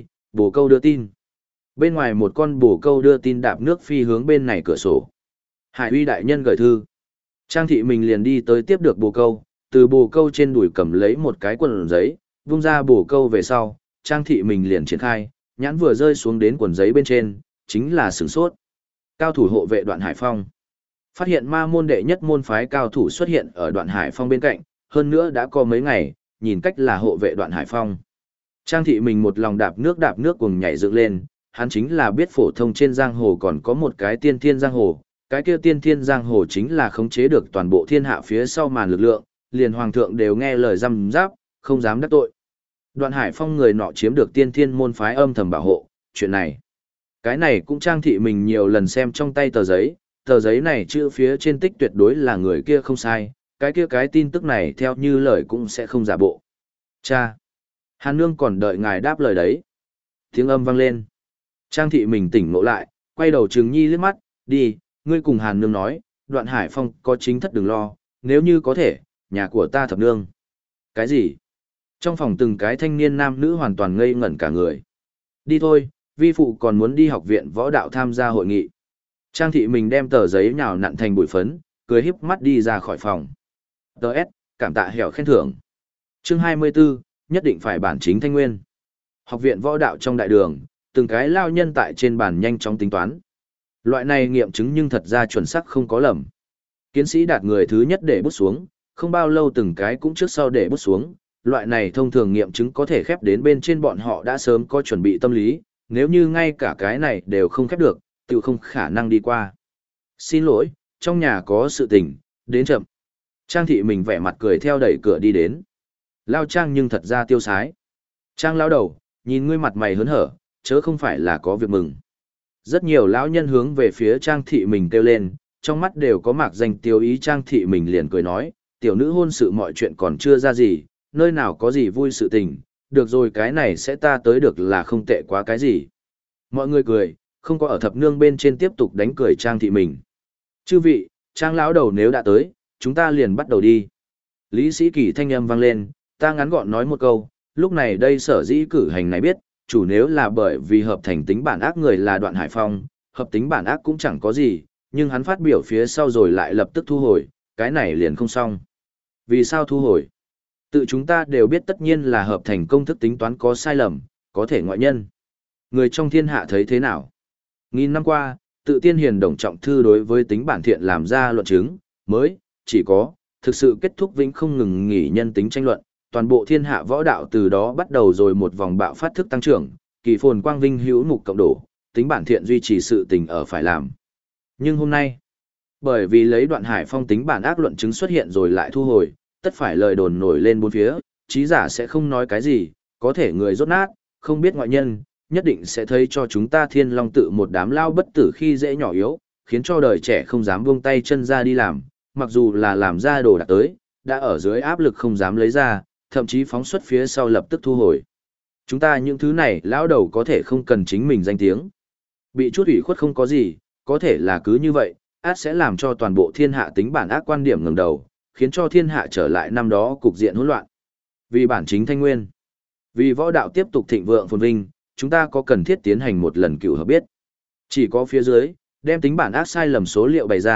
bồ câu đưa tin. Bên ngoài một con bồ câu đưa tin đạp nước phi hướng bên này cửa sổ. Hải uy đại nhân gửi thư. Trang thị mình liền đi tới tiếp được bồ câu, từ bồ câu trên đùi cầm lấy một cái quần giấy, vung ra bồ câu về sau, Trang thị mình liền triển khai, nhãn vừa rơi xuống đến quần giấy bên trên, chính là sửng sốt. Cao thủ hộ vệ Đoạn Hải Phong. Phát hiện ma môn đệ nhất môn phái cao thủ xuất hiện ở Đoạn Hải Phong bên cạnh, hơn nữa đã có mấy ngày, nhìn cách là hộ vệ Đoạn Hải Phong. Trang thị mình một lòng đạp nước cùng nhảy dựng lên, hắn chính là biết phổ thông trên giang hồ còn có một cái tiên thiên giang hồ, cái kia tiên thiên giang hồ chính là khống chế được toàn bộ thiên hạ phía sau màn lực lượng, liền hoàng thượng đều nghe lời răm giáp, không dám đắc tội. Đoạn Hải Phong người nọ chiếm được tiên thiên môn phái âm thầm bảo hộ, chuyện này. Cái này cũng Trang thị mình nhiều lần xem trong tay tờ giấy này chữ phía trên tích tuyệt đối là người kia không sai, cái kia cái tin tức này theo như lời cũng sẽ không giả bộ. Cha! Hàn nương còn đợi ngài đáp lời đấy. Tiếng âm vang lên. Trang thị mình tỉnh ngộ lại, quay đầu Trừng Nhi liếc mắt, đi, ngươi cùng Hàn nương nói, Đoạn Hải Phong có chính thất đừng lo, nếu như có thể, nhà của ta thập nương. Cái gì? Trong phòng từng cái thanh niên nam nữ hoàn toàn ngây ngẩn cả người. Đi thôi, vi phụ còn muốn đi học viện võ đạo tham gia hội nghị. Trang thị mình đem tờ giấy nhào nặn thành bụi phấn, cười híp mắt đi ra khỏi phòng. Đợt, cảm tạ hẻo khen thưởng. Chương 24, nhất định phải bản chính thanh nguyên. Học viện võ đạo trong đại đường, từng cái lao nhân tại trên bàn nhanh chóng tính toán. Loại này nghiệm chứng nhưng thật ra chuẩn xác không có lầm. Kiến sĩ đạt người thứ nhất để bút xuống, không bao lâu từng cái cũng trước sau để bút xuống. Loại này thông thường nghiệm chứng có thể khép đến bên trên bọn họ đã sớm có chuẩn bị tâm lý, nếu như ngay cả cái này đều không khép được, tự không khả năng đi qua. Xin lỗi, trong nhà có sự tình, đến chậm. Trang thị mình vẻ mặt cười theo đẩy cửa đi đến. Lao Trang nhưng thật ra tiêu sái. Trang lao đầu, nhìn ngươi mặt mày hớn hở, chớ không phải là có việc mừng. Rất nhiều lão nhân hướng về phía Trang thị mình kêu lên, trong mắt đều có mạc danh tiêu ý. Trang thị mình liền cười nói, tiểu nữ hôn sự mọi chuyện còn chưa ra gì, nơi nào có gì vui sự tình, được rồi cái này sẽ ta tới được là không tệ quá cái gì. Mọi người cười, không có ở thập nương bên trên tiếp tục đánh cười Trang thị mình. Chư vị, Trang lão đầu nếu đã tới, chúng ta liền bắt đầu đi. Lý Sĩ Kỳ thanh âm vang lên, ta ngắn gọn nói một câu, lúc này đây sở dĩ cử hành này biết, chủ nếu là bởi vì hợp thành tính bản ác người là Đoạn Hải Phong, hợp tính bản ác cũng chẳng có gì, nhưng hắn phát biểu phía sau rồi lại lập tức thu hồi, cái này liền không xong. Vì sao thu hồi? Tự chúng ta đều biết tất nhiên là hợp thành công thức tính toán có sai lầm, có thể ngoại nhân. Người trong thiên hạ thấy thế nào? Nghìn năm qua, tự tiên hiền đồng trọng thư đối với tính bản thiện làm ra luận chứng, mới, chỉ có, thực sự kết thúc vĩnh không ngừng nghỉ nhân tính tranh luận, toàn bộ thiên hạ võ đạo từ đó bắt đầu rồi một vòng bạo phát thức tăng trưởng, kỳ phồn quang vinh hữu mục cộng đổ, tính bản thiện duy trì sự tình ở phải làm. Nhưng hôm nay, bởi vì lấy Đoạn Hải Phong tính bản ác luận chứng xuất hiện rồi lại thu hồi, tất phải lời đồn nổi lên bốn phía, trí giả sẽ không nói cái gì, có thể người rốt nát, không biết ngoại nhân, nhất định sẽ thấy cho chúng ta Thiên Long tự một đám lao bất tử khi dễ nhỏ yếu, khiến cho đời trẻ không dám buông tay chân ra đi làm, mặc dù là làm ra đồ đạc tới, đã ở dưới áp lực không dám lấy ra, thậm chí phóng xuất phía sau lập tức thu hồi. Chúng ta những thứ này lão đầu có thể không cần chính mình danh tiếng. Bị chút ủy khuất không có gì, có thể là cứ như vậy, át sẽ làm cho toàn bộ thiên hạ tính bản ác quan điểm ngẩng đầu, khiến cho thiên hạ trở lại năm đó cục diện hỗn loạn. Vì bản chính thanh nguyên, vì võ đạo tiếp tục thịnh vượng phồn vinh, chúng ta có cần thiết tiến hành một lần cửu hợp biết. Chỉ có phía dưới, đem tính bản ác sai lầm số liệu bày ra,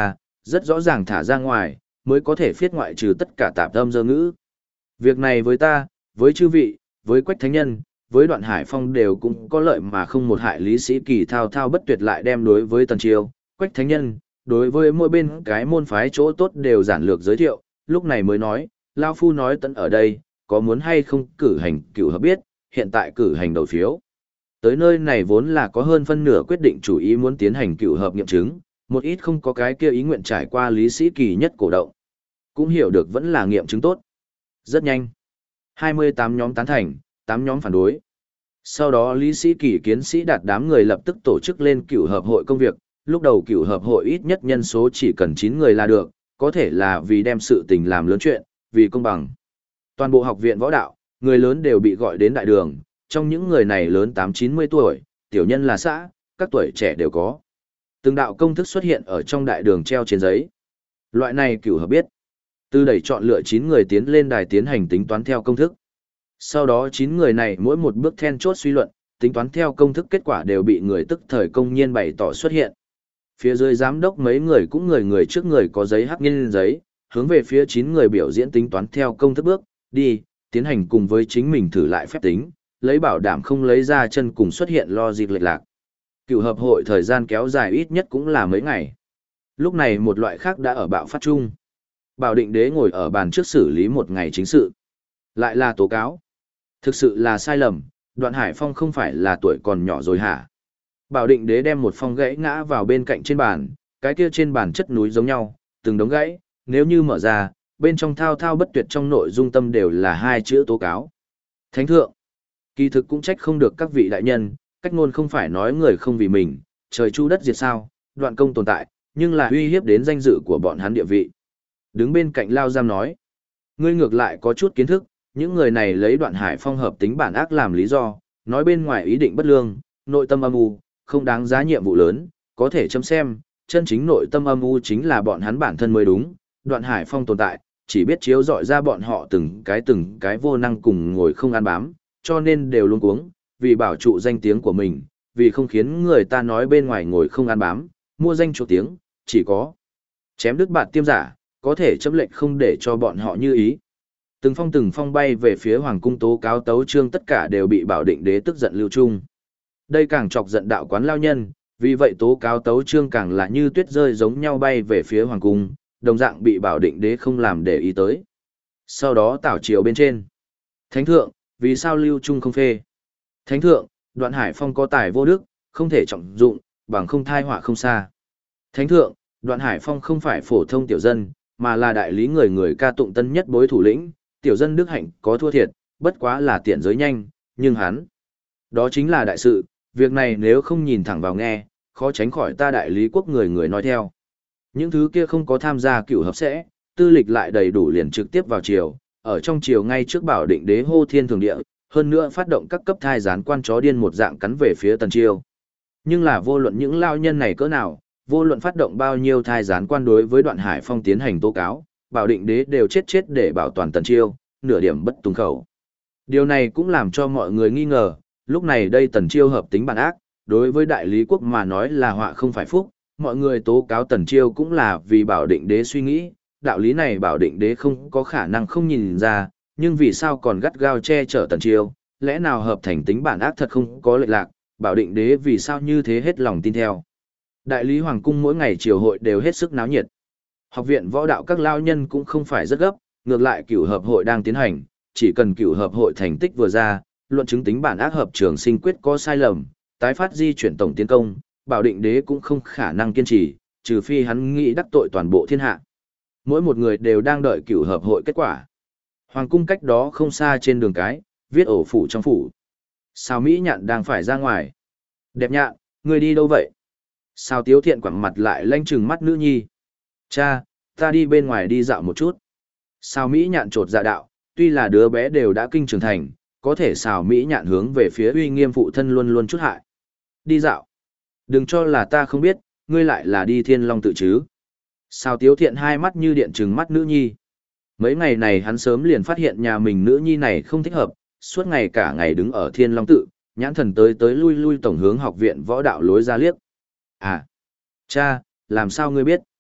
rất rõ ràng thả ra ngoài, mới có thể phiết ngoại trừ tất cả tạp âm dơ ngữ. Việc này với ta, với chư vị, với Quách Thánh Nhân, với Đoạn Hải Phong đều cũng có lợi mà không một hại. Lý Sĩ Kỳ thao thao bất tuyệt lại đem đối với Tần Chiêu, Quách Thánh Nhân, đối với mỗi bên cái môn phái chỗ tốt đều giản lược giới thiệu, lúc này mới nói, Lao Phu nói tận ở đây, có muốn hay không cử hành cựu hợp biết, hiện tại cử hành đầu phiếu. Tới nơi này vốn là có hơn phân nửa quyết định chủ ý muốn tiến hành cựu hợp nghiệm chứng, một ít không có cái kia ý nguyện trải qua Lý Sĩ Kỳ nhất cổ động. Cũng hiểu được vẫn là nghiệm chứng tốt. Rất nhanh. 28 nhóm tán thành, 8 nhóm phản đối. Sau đó Lý Sĩ Kỳ kiến sĩ đạt đám người lập tức tổ chức lên cựu hợp hội công việc, lúc đầu cựu hợp hội ít nhất nhân số chỉ cần 9 người là được, có thể là vì đem sự tình làm lớn chuyện, vì công bằng. Toàn bộ học viện võ đạo, người lớn đều bị gọi đến đại đường, trong những người này lớn 8-90 tuổi, tiểu nhân là xã, các tuổi trẻ đều có. Từng đạo công thức xuất hiện ở trong đại đường treo trên giấy. Loại này cửu hợp biết. Từ đẩy chọn lựa 9 người tiến lên đài tiến hành tính toán theo công thức. Sau đó 9 người này mỗi một bước then chốt suy luận, tính toán theo công thức kết quả đều bị người tức thời công nhiên bày tỏ xuất hiện. Phía dưới giám đốc mấy người cũng người trước người có giấy hắc nghiên giấy, hướng về phía 9 người biểu diễn tính toán theo công thức bước, đi, tiến hành cùng với chính mình thử lại phép tính, lấy bảo đảm không lấy ra chân cùng xuất hiện logic lệch lạc. Cựu hợp hội thời gian kéo dài ít nhất cũng là mấy ngày. Lúc này một loại khác đã ở bạo phát chung. Bảo Định Đế ngồi ở bàn trước xử lý một ngày chính sự. Lại là tố cáo. Thực sự là sai lầm, Đoạn Hải Phong không phải là tuổi còn nhỏ rồi hả? Bảo Định Đế đem một phong gãy ngã vào bên cạnh trên bàn, cái kia trên bàn chất núi giống nhau, từng đống gãy, nếu như mở ra, bên trong thao thao bất tuyệt trong nội dung tâm đều là hai chữ tố cáo. Thánh thượng, kỳ thực cũng trách không được các vị đại nhân, cách ngôn không phải nói người không vì mình, trời chu đất diệt sao, Đoạn công tồn tại, nhưng là uy hiếp đến danh dự của bọn hắn địa vị. Đứng bên cạnh Lao Giam nói, ngươi ngược lại có chút kiến thức, những người này lấy Đoạn Hải Phong hợp tính bản ác làm lý do, nói bên ngoài ý định bất lương, nội tâm âm u, không đáng giá nhiệm vụ lớn, có thể chấm xem, chân chính nội tâm âm u chính là bọn hắn bản thân mới đúng, Đoạn Hải Phong tồn tại, chỉ biết chiếu dọi ra bọn họ từng cái vô năng cùng ngồi không ăn bám, cho nên đều luống cuống, vì bảo trụ danh tiếng của mình, vì không khiến người ta nói bên ngoài ngồi không ăn bám, mua danh chỗ tiếng, chỉ có chém đứt bạn tiêm giả, có thể chấm lệnh không để cho bọn họ như ý. Từng phong bay về phía hoàng cung tố cáo tấu trương tất cả đều bị Bảo Định Đế tức giận lưu trung. Đây càng chọc giận đạo quán lao nhân, vì vậy tố cáo tấu trương càng là như tuyết rơi giống nhau bay về phía hoàng cung, đồng dạng bị Bảo Định Đế không làm để ý tới. Sau đó tảo triều bên trên. Thánh thượng, vì sao lưu trung không phê? Thánh thượng, Đoạn Hải Phong có tài vô đức, không thể trọng dụng, bằng không thai họa không xa. Thánh thượng, Đoạn Hải Phong không phải phổ thông tiểu dân, mà là đại lý người ca tụng tân nhất bối thủ lĩnh, tiểu dân đức hạnh có thua thiệt, bất quá là tiện giới nhanh, nhưng hắn, đó chính là đại sự, việc này nếu không nhìn thẳng vào nghe, khó tránh khỏi ta đại lý quốc người nói theo. Những thứ kia không có tham gia cựu hợp sẽ, tư lịch lại đầy đủ liền trực tiếp vào triều, ở trong triều ngay trước Bảo Định Đế hô thiên thường địa, hơn nữa phát động các cấp thai gián quan chó điên một dạng cắn về phía Tần Chiêu. Nhưng là vô luận những lao nhân này cỡ nào, vô luận phát động bao nhiêu thai gián quan đối với Đoạn Hải Phong tiến hành tố cáo, Bảo Định Đế đều chết để bảo toàn Tần Chiêu, nửa điểm bất tung khẩu. Điều này cũng làm cho mọi người nghi ngờ, lúc này đây Tần Chiêu hợp tính bản ác, đối với đại lý quốc mà nói là họa không phải phúc, mọi người tố cáo Tần Chiêu cũng là vì Bảo Định Đế suy nghĩ, đạo lý này Bảo Định Đế không có khả năng không nhìn ra, nhưng vì sao còn gắt gao che chở Tần Chiêu, lẽ nào hợp thành tính bản ác thật không có lệch lạc, Bảo Định Đế vì sao như thế hết lòng tin theo. Đại lý hoàng cung mỗi ngày triều hội đều hết sức náo nhiệt. Học viện võ đạo các lao nhân cũng không phải rất gấp, ngược lại cửu hợp hội đang tiến hành, chỉ cần cửu hợp hội thành tích vừa ra, luận chứng tính bản ác hợp trường sinh quyết có sai lầm, tái phát di chuyển tổng tiến công, Bảo Định Đế cũng không khả năng kiên trì, trừ phi hắn nghĩ đắc tội toàn bộ thiên hạ. Mỗi một người đều đang đợi cửu hợp hội kết quả. Hoàng cung cách đó không xa trên đường cái, viết ổ phủ trong phủ. Sao Mỹ Nhạn đang phải ra ngoài. Đẹp Nhạn, người đi đâu vậy? Sao Tiếu Thiện quẳng mặt lại lanh trừng mắt nữ nhi. Cha, ta đi bên ngoài đi dạo một chút. Sao Mỹ Nhạn trột dạ đạo, tuy là đứa bé đều đã kinh trưởng thành, có thể Sao Mỹ Nhạn hướng về phía uy nghiêm phụ thân luôn luôn chút hại. Đi dạo. Đừng cho là ta không biết, ngươi lại là đi Thiên Long tự chứ. Sao Tiếu Thiện hai mắt như điện trừng mắt nữ nhi. Mấy ngày này hắn sớm liền phát hiện nhà mình nữ nhi này không thích hợp, suốt ngày cả ngày đứng ở Thiên Long tự, nhãn thần tới lui lui tổng hướng học viện võ đạo lối ra liếc. À, cha, làm sao ngươi biết?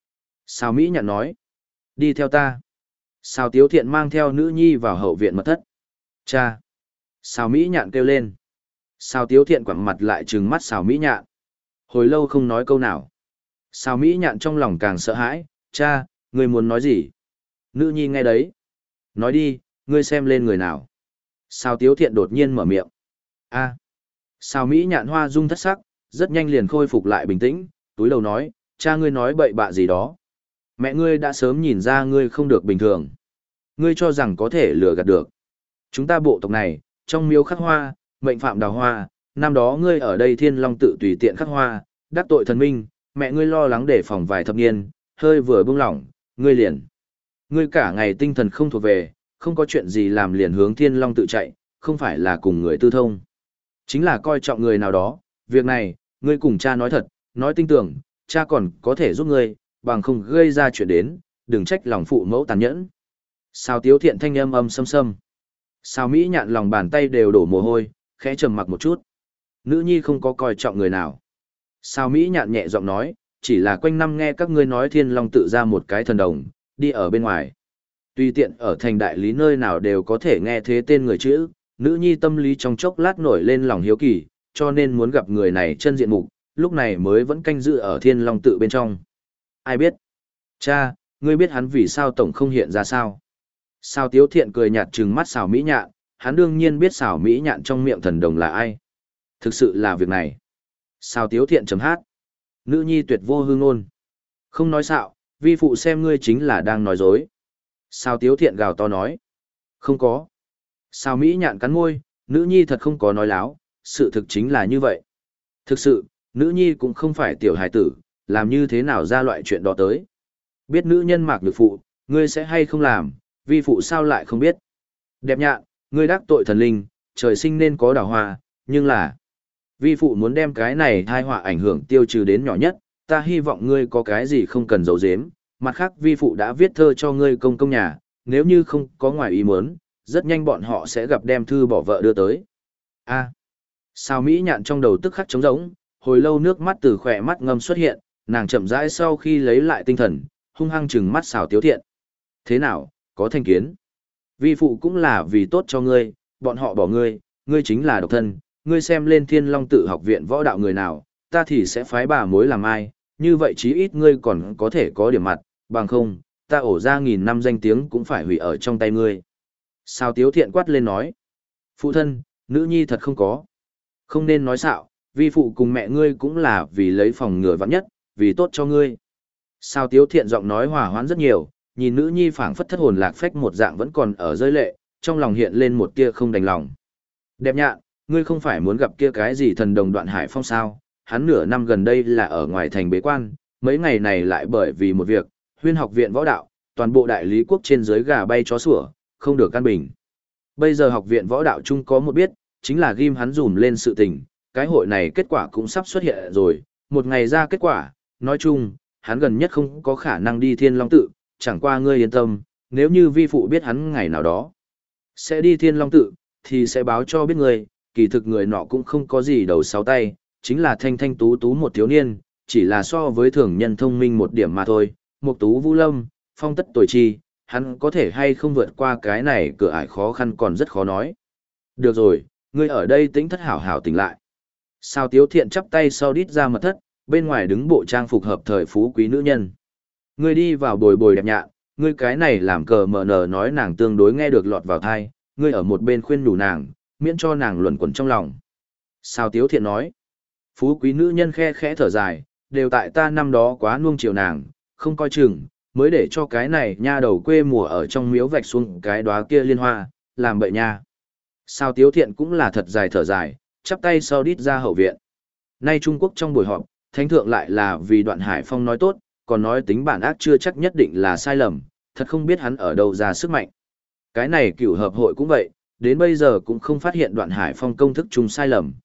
Sao Mỹ Nhạn nói. Đi theo ta. Sao Tiếu Thiện mang theo nữ nhi vào hậu viện mật thất. Cha. Sao Mỹ Nhạn kêu lên. Sao Tiếu Thiện quẳng mặt lại trừng mắt Sao Mỹ Nhạn. Hồi lâu không nói câu nào. Sao Mỹ Nhạn trong lòng càng sợ hãi. Cha, ngươi muốn nói gì? Nữ nhi nghe đấy. Nói đi, ngươi xem lên người nào. Sao Tiếu Thiện đột nhiên mở miệng. A. Sao Mỹ Nhạn hoa dung thất sắc, rất nhanh liền khôi phục lại bình tĩnh, túi đầu nói, cha ngươi nói bậy bạ gì đó. Mẹ ngươi đã sớm nhìn ra ngươi không được bình thường. Ngươi cho rằng có thể lừa gạt được. Chúng ta bộ tộc này, trong miếu khắc hoa, mệnh phạm đào hoa, năm đó ngươi ở đây Thiên Long tự tùy tiện khắc hoa, đắc tội thần minh, mẹ ngươi lo lắng để phòng vài thập niên, hơi vừa buông lỏng, ngươi liền. Ngươi cả ngày tinh thần không thuộc về, không có chuyện gì làm liền hướng Thiên Long tự chạy, không phải là cùng người tư thông. Chính là coi trọng người nào đó, việc này, ngươi cùng cha nói thật, nói tin tưởng, cha còn có thể giúp ngươi, bằng không gây ra chuyện đến, đừng trách lòng phụ mẫu tàn nhẫn. Sao Tiếu Thiện thanh âm âm sâm sâm. Sao Mỹ Nhạn lòng bàn tay đều đổ mồ hôi, khẽ trầm mặc một chút. Nữ nhi không có coi trọng người nào. Sao Mỹ Nhạn nhẹ giọng nói, chỉ là quanh năm nghe các ngươi nói Thiên Long tự ra một cái thần đồng, đi ở bên ngoài. Tùy tiện ở thành đại lý nơi nào đều có thể nghe thế tên người chữ, nữ nhi tâm lý trong chốc lát nổi lên lòng hiếu kỳ, cho nên muốn gặp người này chân diện mục, lúc này mới vẫn canh giữ ở Thiên Long tự bên trong. Ai biết? Cha, ngươi biết hắn vì sao tổng không hiện ra sao? Sao Tiếu Thiện cười nhạt trừng mắt Sào Mỹ Nhạn, hắn đương nhiên biết Sào Mỹ Nhạn trong miệng thần đồng là ai. Thực sự là việc này. Sao Tiếu Thiện chấm hát. Nữ nhi tuyệt vô hương ngôn. Không nói xạo, vi phụ xem ngươi chính là đang nói dối. Sao Tiếu Thiện gào to nói. Không có. Sao Mỹ Nhạn cắn môi, nữ nhi thật không có nói láo, sự thực chính là như vậy. Thực sự, nữ nhi cũng không phải tiểu hài tử, làm như thế nào ra loại chuyện đó tới. Biết nữ nhân mạc nhược phụ, ngươi sẽ hay không làm, vi phụ sao lại không biết. Đẹp Nhạn, ngươi đắc tội thần linh, trời sinh nên có đào hoa, nhưng là vi phụ muốn đem cái này thai họa ảnh hưởng tiêu trừ đến nhỏ nhất, ta hy vọng ngươi có cái gì không cần giấu giếm. Mặt khác vi phụ đã viết thơ cho ngươi công công nhà, nếu như không có ngoài ý muốn, rất nhanh bọn họ sẽ gặp đem thư bỏ vợ đưa tới. A. Sao Mỹ Nhạn trong đầu tức khắc trống rỗng, hồi lâu nước mắt từ khỏe mắt ngâm xuất hiện, nàng chậm rãi sau khi lấy lại tinh thần, hung hăng trừng mắt Sào Tiếu Thiện. Thế nào, có thành kiến? Vi phụ cũng là vì tốt cho ngươi, bọn họ bỏ ngươi, ngươi chính là độc thân, ngươi xem lên Thiên Long tự học viện võ đạo người nào, ta thì sẽ phái bà mối làm ai, như vậy chí ít ngươi còn có thể có điểm mặt, bằng không, ta ổ ra 1000 năm danh tiếng cũng phải hủy ở trong tay ngươi. Sao Tiếu Thiện quát lên nói. Phụ thân, nữ nhi thật không có. Không nên nói xạo, vi phụ cùng mẹ ngươi cũng là vì lấy phòng ngừa vắng nhất, vì tốt cho ngươi. Sao Tiếu Thiện giọng nói hòa hoãn rất nhiều, nhìn nữ nhi phảng phất thất hồn lạc phách một dạng vẫn còn ở rơi lệ, trong lòng hiện lên một tia không đành lòng. Đẹp Nhạn, ngươi không phải muốn gặp kia cái gì thần đồng Đoạn Hải Phong sao? Hắn nửa năm gần đây là ở ngoài thành bế quan, mấy ngày này lại bởi vì một việc, Huyên học viện võ đạo, toàn bộ đại lý quốc trên dưới gà bay chó sủa, không được căn bình. Bây giờ học viện võ đạo chung có một biết, chính là ghim hắn dùm lên sự tình, cái hội này kết quả cũng sắp xuất hiện rồi, một ngày ra kết quả, nói chung, hắn gần nhất không có khả năng đi Thiên Long tự, chẳng qua ngươi yên tâm, nếu như vi phụ biết hắn ngày nào đó sẽ đi Thiên Long tự, thì sẽ báo cho biết ngươi, kỳ thực người nọ cũng không có gì đầu sáu tay, chính là thanh thanh tú tú một thiếu niên, chỉ là so với thường nhân thông minh một điểm mà thôi, Mộc Tú Vũ Lâm, phong tất tuổi chi, hắn có thể hay không vượt qua cái này cửa ải khó khăn còn rất khó nói. Được rồi, ngươi ở đây tĩnh thất hảo hảo tỉnh lại. Sao Tiếu Thiện chắp tay sau đít ra mật thất, bên ngoài đứng bộ trang phục hợp thời phú quý nữ nhân. Ngươi đi vào bồi bồi Đẹp Nhạn, ngươi cái này làm cờ mờ nờ nói nàng tương đối nghe được lọt vào tai, ngươi ở một bên khuyên nhủ nàng, miễn cho nàng luẩn quẩn trong lòng. Sao Tiếu Thiện nói, phú quý nữ nhân khe khẽ thở dài, đều tại ta năm đó quá nuông chiều nàng, không coi chừng, mới để cho cái này nha đầu quê mùa ở trong miếu vạch xuống cái đóa kia liên hoa, làm bậy nha. Sao Tiếu Thiện cũng là thật dài thở dài, chắp tay sau đít ra hậu viện. Nay Trung Quốc trong buổi họp, Thánh Thượng lại là vì Đoạn Hải Phong nói tốt, còn nói tính bản ác chưa chắc nhất định là sai lầm, thật không biết hắn ở đâu ra sức mạnh. Cái này cửu hợp hội cũng vậy, đến bây giờ cũng không phát hiện Đoạn Hải Phong công thức chung sai lầm,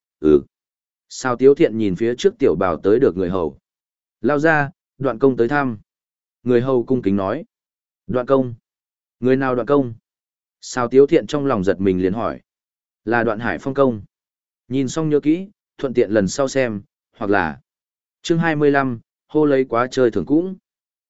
Sao Tiếu Thiện nhìn phía trước tiểu bào tới được người hầu. Lao ra, Đoạn công tới thăm. Người hầu cung kính nói. Đoạn công? Người nào Đoạn công? Sao Tiếu Thiện trong lòng giật mình liền hỏi. Là Đoạn Hải Phong công. Nhìn xong nhớ kỹ, thuận tiện lần sau xem, hoặc là chương 25, hô lấy quá chơi thưởng cũng.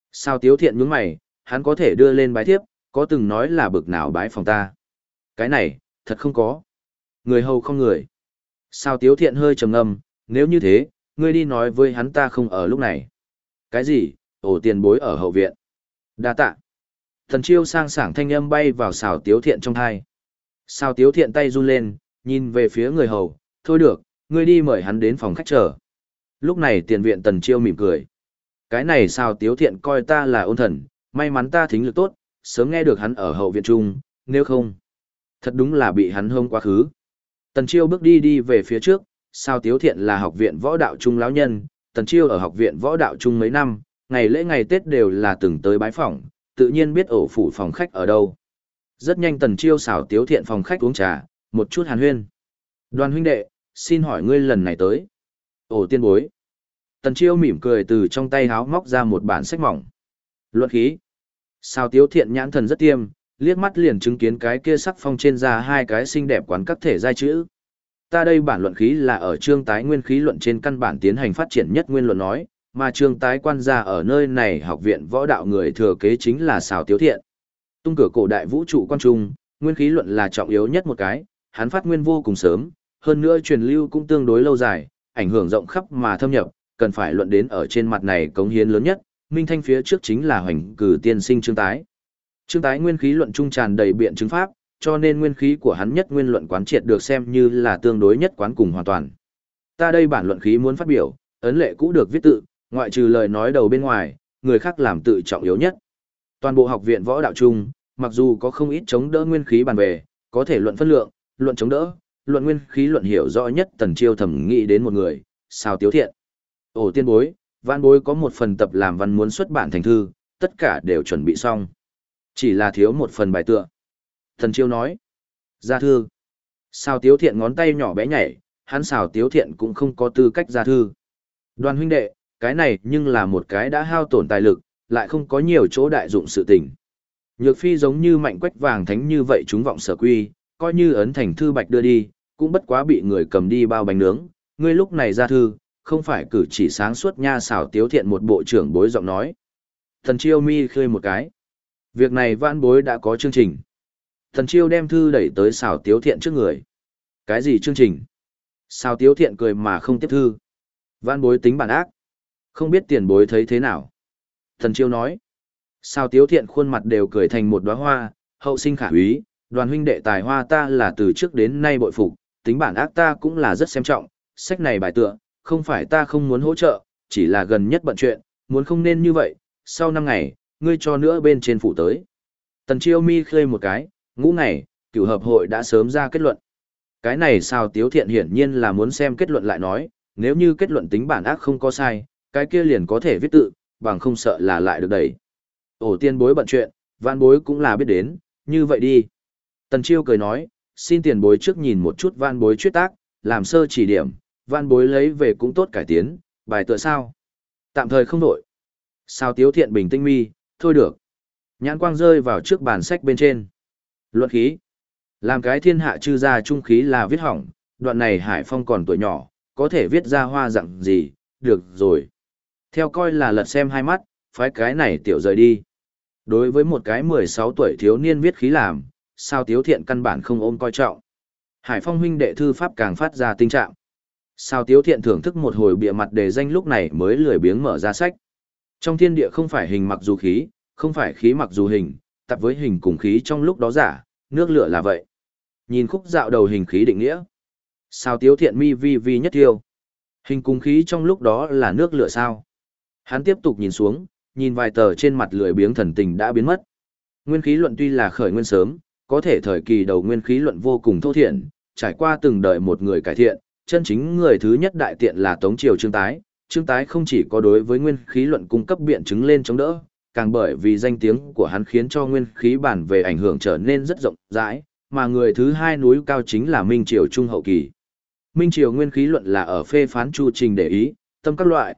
Sao Tiếu Thiện nhướng mày, hắn có thể đưa lên bái thiếp, có từng nói là bực nào bái phòng ta. Cái này, thật không có. Người hầu không người. Sao Tiếu Thiện hơi trầm ngâm, nếu như thế, ngươi đi nói với hắn ta không ở lúc này. Cái gì, ổ tiền bối ở hậu viện. Đa tạ. Thần Chiêu sang sảng thanh âm bay vào Sào Tiếu Thiện trong thai. Sào Tiếu Thiện tay run lên, nhìn về phía người hầu, thôi được, ngươi đi mời hắn đến phòng khách chờ. Lúc này tiền viện Tần Chiêu mỉm cười. Cái này Sào Tiếu Thiện coi ta là ôn thần, may mắn ta thính lực tốt, sớm nghe được hắn ở hậu viện trung, nếu không, thật đúng là bị hắn hông quá khứ. Tần Chiêu bước đi về phía trước, Sào Tiếu Thiện là học viện võ đạo trung lão nhân, Tần Chiêu ở học viện võ đạo trung mấy năm, ngày lễ ngày Tết đều là từng tới bái phỏng, tự nhiên biết ổ phủ phòng khách ở đâu. Rất nhanh Tần Chiêu Sào Tiếu Thiện phòng khách uống trà, một chút hàn huyên. Đoàn huynh đệ, xin hỏi ngươi lần này tới. Ổ tiên bối. Tần Chiêu mỉm cười từ trong tay háo móc ra một bản sách mỏng. Luận khí. Sào Tiếu Thiện nhãn thần rất tiêm, liếc mắt liền chứng kiến cái kia sắc phong trên ra hai cái xinh đẹp quán các thể giai chữ. Ta đây bản luận khí là ở chương tái nguyên khí luận trên căn bản tiến hành phát triển nhất nguyên luận nói, mà chương tái quan gia ở nơi này học viện võ đạo người thừa kế chính là Sào Tiếu Thiện. Tung cửa cổ đại vũ trụ quan trung, nguyên khí luận là trọng yếu nhất một cái, hắn phát nguyên vô cùng sớm, hơn nữa truyền lưu cũng tương đối lâu dài, ảnh hưởng rộng khắp mà thâm nhập, cần phải luận đến ở trên mặt này cống hiến lớn nhất, minh thanh phía trước chính là hoành cử tiên sinh chương tái. Chương tái nguyên khí luận trung tràn đầy biện chứng pháp, cho nên nguyên khí của hắn nhất nguyên luận quán triệt được xem như là tương đối nhất quán cùng hoàn toàn. Ta đây bản luận khí muốn phát biểu, ấn lệ cũ được viết tự, ngoại trừ lời nói đầu bên ngoài, người khác làm tự trọng yếu nhất. Toàn bộ học viện võ đạo chung, mặc dù có không ít chống đỡ nguyên khí bàn về, có thể luận phân lượng, luận chống đỡ, luận nguyên khí luận hiểu rõ nhất Tần Chiêu thẩm nghĩ đến một người, Sào Tiếu Thiện. Ổ tiên bối, văn bối có một phần tập làm văn muốn xuất bản thành thư, tất cả đều chuẩn bị xong. Chỉ là thiếu một phần bài tựa. Tần Chiêu nói, ra thư. Sào Tiếu Thiện ngón tay nhỏ bé nhảy, hắn Sào Tiếu Thiện cũng không có tư cách ra thư. Đoàn huynh đệ, cái này nhưng là một cái đã hao tổn tài lực, lại không có nhiều chỗ đại dụng sự tình. Nhược phi giống như mạnh quách vàng thánh như vậy chúng vọng sở quy, coi như ấn thành thư bạch đưa đi, cũng bất quá bị người cầm đi bao bánh nướng. Ngươi lúc này ra thư, không phải cử chỉ sáng suốt nha. Sào Tiếu Thiện một bộ trưởng bối giọng nói. Thần Chiêu mi khơi một cái. Việc này vãn bối đã có chương trình. Thần Chiêu đem thư đẩy tới Sào Tiếu Thiện trước người. Cái gì chương trình? Sào Tiếu Thiện cười mà không tiếp thư. Vãn bối tính bản ác. Không biết tiền bối thấy thế nào? Thần Chiêu nói. Sào Tiếu Thiện khuôn mặt đều cười thành một đóa hoa, hậu sinh khả úy, đoàn huynh đệ tài hoa ta là từ trước đến nay bội phục, tính bản ác ta cũng là rất xem trọng, sách này bài tựa, không phải ta không muốn hỗ trợ, chỉ là gần nhất bận chuyện, muốn không nên như vậy, sau 5 ngày, ngươi cho nữa bên trên phủ tới. Tần Chiêu mi khơi một cái, ngũ ngày, cửu hợp hội đã sớm ra kết luận. Cái này Sào Tiếu Thiện hiển nhiên là muốn xem kết luận lại nói, nếu như kết luận tính bản ác không có sai, cái kia liền có thể viết tự, bằng không sợ là lại được đẩy. Ổ tiên bối bận chuyện, vãn bối cũng là biết đến, như vậy đi. Tần Chiêu cười nói, xin tiền bối trước nhìn một chút vãn bối chuyết tác, làm sơ chỉ điểm, vãn bối lấy về cũng tốt cải tiến, bài tựa sao. Tạm thời không đổi. Sào Tiếu Thiện bình tinh mi, thôi được. Nhãn quang rơi vào trước bàn sách bên trên. Luận khí. Làm cái thiên hạ chư gia trung khí là viết hỏng, đoạn này Hải Phong còn tuổi nhỏ, có thể viết ra hoa dạng gì, được rồi. Theo coi là lật xem hai mắt, phái cái này tiểu rời đi. Đối với một cái 16 tuổi thiếu niên viết khí làm, Sào Tiếu Thiện căn bản không ôm coi trọng. Hải Phong huynh đệ thư pháp càng phát ra tình trạng. Sào Tiếu Thiện thưởng thức một hồi bịa mặt đề danh lúc này mới lười biếng mở ra sách. Trong thiên địa không phải hình mặc dù khí, không phải khí mặc dù hình, tập với hình cùng khí trong lúc đó giả, nước lửa là vậy. Nhìn khúc dạo đầu hình khí định nghĩa. Sào Tiếu Thiện mi vi vi nhất tiêu. Hình cùng khí trong lúc đó là nước lửa sao? Hắn tiếp tục nhìn xuống, nhìn vài tờ trên mặt lười biếng thần tình đã biến mất. Nguyên khí luận tuy là khởi nguyên sớm, có thể thời kỳ đầu nguyên khí luận vô cùng thô thiển, trải qua từng đời một người cải thiện, chân chính người thứ nhất đại tiện là Tống Triều Trương Tái. Trương Tái không chỉ có đối với nguyên khí luận cung cấp biện chứng lên chống đỡ, càng bởi vì danh tiếng của hắn khiến cho nguyên khí bản về ảnh hưởng trở nên rất rộng rãi, mà người thứ hai núi cao chính là Minh Triều Trung hậu kỳ. Minh Triều nguyên khí luận là ở phê phán chu trình để ý, tâm các loại,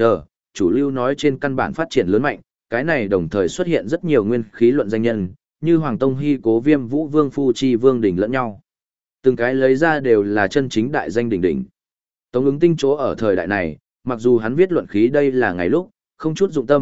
chủ lưu nói trên căn bản phát triển lớn mạnh, cái này đồng thời xuất hiện rất nhiều nguyên khí luận danh nhân, như Hoàng Tông Hy Cố Viêm Vũ Vương Phu Chi Vương đỉnh lẫn nhau. Từng cái lấy ra đều là chân chính đại danh đỉnh đỉnh. Tống Ứng Tinh chỗ ở thời đại này, mặc dù hắn viết luận khí đây là ngày lúc, không chút dụng tâm,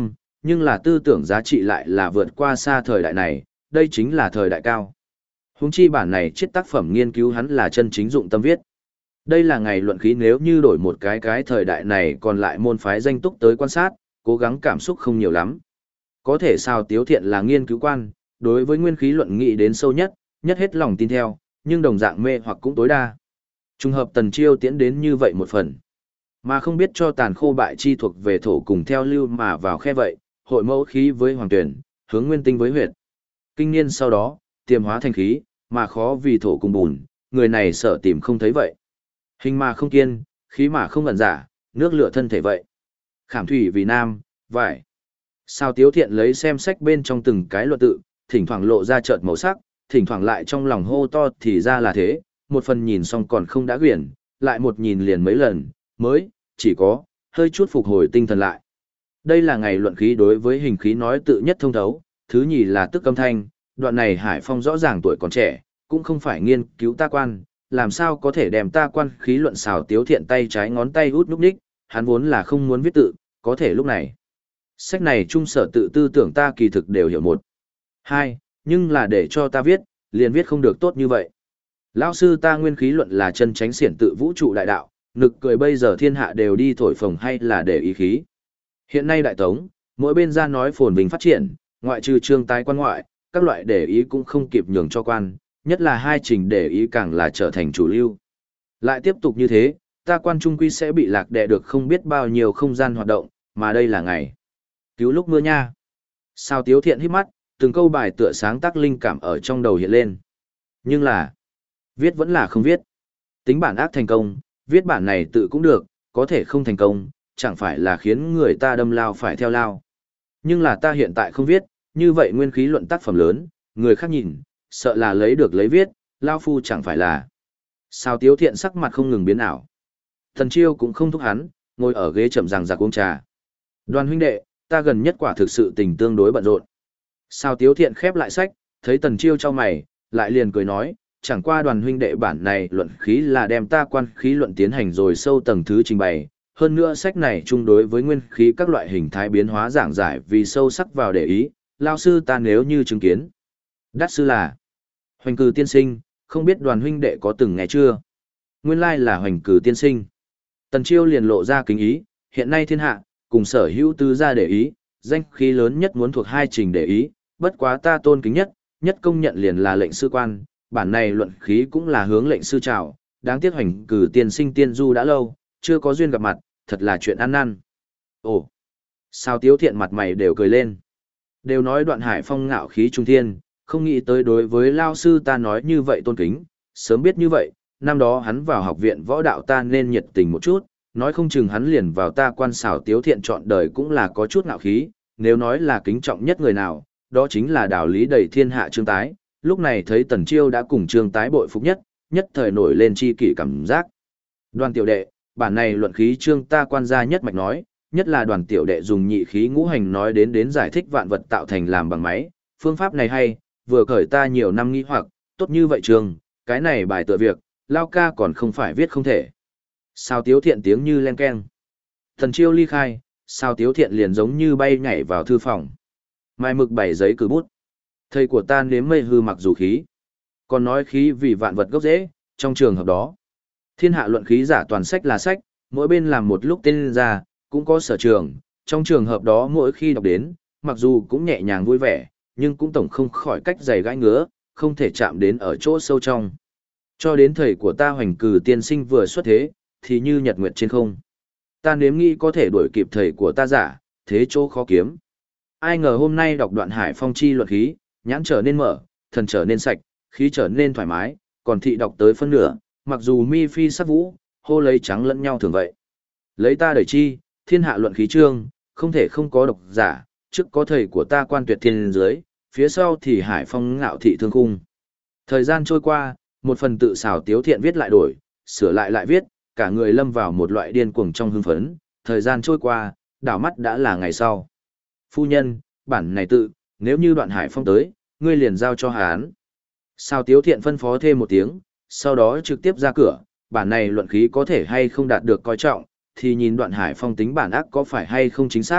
nhưng là tư tưởng giá trị lại là vượt qua xa thời đại này, đây chính là thời đại cao. Huống chi bản này chiết tác phẩm nghiên cứu hắn là chân chính dụng tâm viết. Đây là ngày luận khí nếu như đổi một cái thời đại này còn lại môn phái danh túc tới quan sát, cố gắng cảm xúc không nhiều lắm. Có thể sao Tiếu Thiện là nghiên cứu quan, đối với nguyên khí luận nghị đến sâu nhất, nhất hết lòng tin theo, nhưng đồng dạng mê hoặc cũng tối đa. Trùng hợp Tần Chiêu tiến đến như vậy một phần, mà không biết cho tàn khô bại chi thuộc về thổ cùng theo lưu mà vào khe vậy, hội mẫu khí với hoàng tuyển, hướng nguyên tinh với huyệt. Kinh niên sau đó, tiềm hóa thành khí, mà khó vì thổ cùng bùn, người này sợ tìm không thấy vậy. Hình mà không kiên, khí mà không ẩn giả, nước lửa thân thể vậy. Khảm thủy vì nam, vải. Sao Tiếu Thiện lấy xem sách bên trong từng cái luật tự, thỉnh thoảng lộ ra chợt màu sắc, thỉnh thoảng lại trong lòng hô to thì ra là thế, một phần nhìn xong còn không đã quyển, lại một nhìn liền mấy lần, mới, chỉ có, hơi chút phục hồi tinh thần lại. Đây là ngày luận khí đối với hình khí nói tự nhất thông thấu, thứ nhì là tức âm thanh, đoạn này Hải Phong rõ ràng tuổi còn trẻ, cũng không phải nghiên cứu ta quan, làm sao có thể đem ta quan khí luận xào Tiếu Thiện tay trái ngón tay út núp đích, hắn vốn là không muốn viết tự, có thể lúc này. Sách này trung sở tự tư tưởng ta kỳ thực đều hiểu một. Hai, nhưng là để cho ta viết, liền viết không được tốt như vậy. Lão sư ta nguyên khí luận là chân tránh xiển tự vũ trụ đại đạo, nực cười bây giờ thiên hạ đều đi thổi phồng hay là để ý khí. Hiện nay đại tống, mỗi bên ra nói phồn vinh phát triển, ngoại trừ trương tái quan ngoại, các loại để ý cũng không kịp nhường cho quan, nhất là hai trình để ý càng là trở thành chủ lưu. Lại tiếp tục như thế, ta quan trung quy sẽ bị lạc đè được không biết bao nhiêu không gian hoạt động, mà đây là ngày cứu lúc mưa nha. Sao Tiếu Thiện hít mắt, từng câu bài tựa sáng tác linh cảm ở trong đầu hiện lên. Nhưng là, viết vẫn là không viết. Tính bản ác thành công, viết bản này tự cũng được, có thể không thành công, chẳng phải là khiến người ta đâm lao phải theo lao. Nhưng là ta hiện tại không viết, như vậy nguyên khí luận tác phẩm lớn, người khác nhìn, sợ là lấy được lấy viết, lao phu chẳng phải là. Sao Tiếu Thiện sắc mặt không ngừng biến ảo. Thần Chiêu cũng không thúc hắn, ngồi ở ghế chậm ràng giặc uống trà. Đoàn huynh đệ, ta gần nhất quả thực sự tình tương đối bận rộn. Sao Tiếu Thiện khép lại sách, thấy Tần Chiêu cho mày, lại liền cười nói, chẳng qua đoàn huynh đệ bản này luận khí là đem ta quan khí luận tiến hành rồi sâu tầng thứ trình bày. Hơn nữa sách này chung đối với nguyên khí các loại hình thái biến hóa giảng giải vì sâu sắc vào để ý, lao sư ta nếu như chứng kiến. Đắc sư là Hoành Cử tiên sinh, không biết đoàn huynh đệ có từng nghe chưa? Nguyên lai là Hoành Cử tiên sinh. Tần Chiêu liền lộ ra kính ý, hiện nay thiên hạ, cùng sở hữu tứ gia để ý, danh khí lớn nhất muốn thuộc hai trình để ý, bất quá ta tôn kính nhất, nhất công nhận liền là lệnh sư quan, bản này luận khí cũng là hướng lệnh sư chào, đáng tiếc Hoành Cử tiên sinh tiên du đã lâu, chưa có duyên gặp mặt, thật là chuyện ăn năn. Ồ, sao Tiếu Thiện mặt mày đều cười lên. Đều nói Đoạn Hải Phong ngạo khí trung thiên, không nghĩ tới đối với lao sư ta nói như vậy tôn kính, sớm biết như vậy, năm đó hắn vào học viện võ đạo ta nên nhiệt tình một chút, nói không chừng hắn liền vào ta quan xảo Tiếu Thiện trọn đời cũng là có chút ngạo khí, nếu nói là kính trọng nhất người nào, đó chính là đạo lý đầy thiên hạ Trương Tái, lúc này thấy Tần Chiêu đã cùng Trương Tái bội phục nhất, nhất thời nổi lên chi kỷ cảm giác. Đoàn tiểu đệ, bản này luận khí Trương ta quan gia nhất mạch nói, nhất là đoàn tiểu đệ dùng nhị khí ngũ hành nói đến giải thích vạn vật tạo thành làm bằng máy, phương pháp này hay, vừa khởi ta nhiều năm nghi hoặc, tốt như vậy Trương, cái này bài tựa việc, lao ca còn không phải viết không thể. Sao Tiếu Thiện tiếng như len keng. Tần Chiêu ly khai, Sao Tiếu Thiện liền giống như bay nhảy vào thư phòng. Mai mực bảy giấy cử bút. Thầy của ta nếm mây hư mặc dù khí. Còn nói khí vì vạn vật gốc rễ, trong trường hợp đó. Thiên hạ luận khí giả toàn sách là sách, mỗi bên làm một lúc tên ra, cũng có sở trường. Trong trường hợp đó mỗi khi đọc đến, mặc dù cũng nhẹ nhàng vui vẻ, nhưng cũng tổng không khỏi cách giày gãi ngứa, không thể chạm đến ở chỗ sâu trong. Cho đến thầy của ta Hoành Cử tiên sinh vừa xuất thế, thì như nhật nguyệt trên không. Ta nếm nghĩ có thể đuổi kịp thầy của ta giả, thế chỗ khó kiếm. Ai ngờ hôm nay đọc Đoạn Hải Phong chi luận khí, nhãn trở nên mở, thần trở nên sạch, khí trở nên thoải mái, còn thị đọc tới phân nửa, mặc dù mi phi sắc vũ, hô lấy trắng lẫn nhau thường vậy. Lấy ta đẩy chi, thiên hạ luận khí trương, không thể không có độc giả, trước có thầy của ta quan tuyệt thiên dưới, phía sau thì Hải Phong ngạo thị thương khung. Thời gian trôi qua, một phần tự xào Tiếu Thiện viết lại đổi, sửa lại viết, cả người lâm vào một loại điên cuồng trong hưng phấn, thời gian trôi qua, đảo mắt đã là ngày sau. Phu nhân, bản này tự, nếu như Đoạn Hải Phong tới, ngươi liền giao cho hắn. Sao Tiếu Thiện phân phó thêm một tiếng, sau đó trực tiếp ra cửa, bản này luận khí có thể hay không đạt được coi trọng, thì nhìn Đoạn Hải Phong tính bản ác có phải hay không chính xác,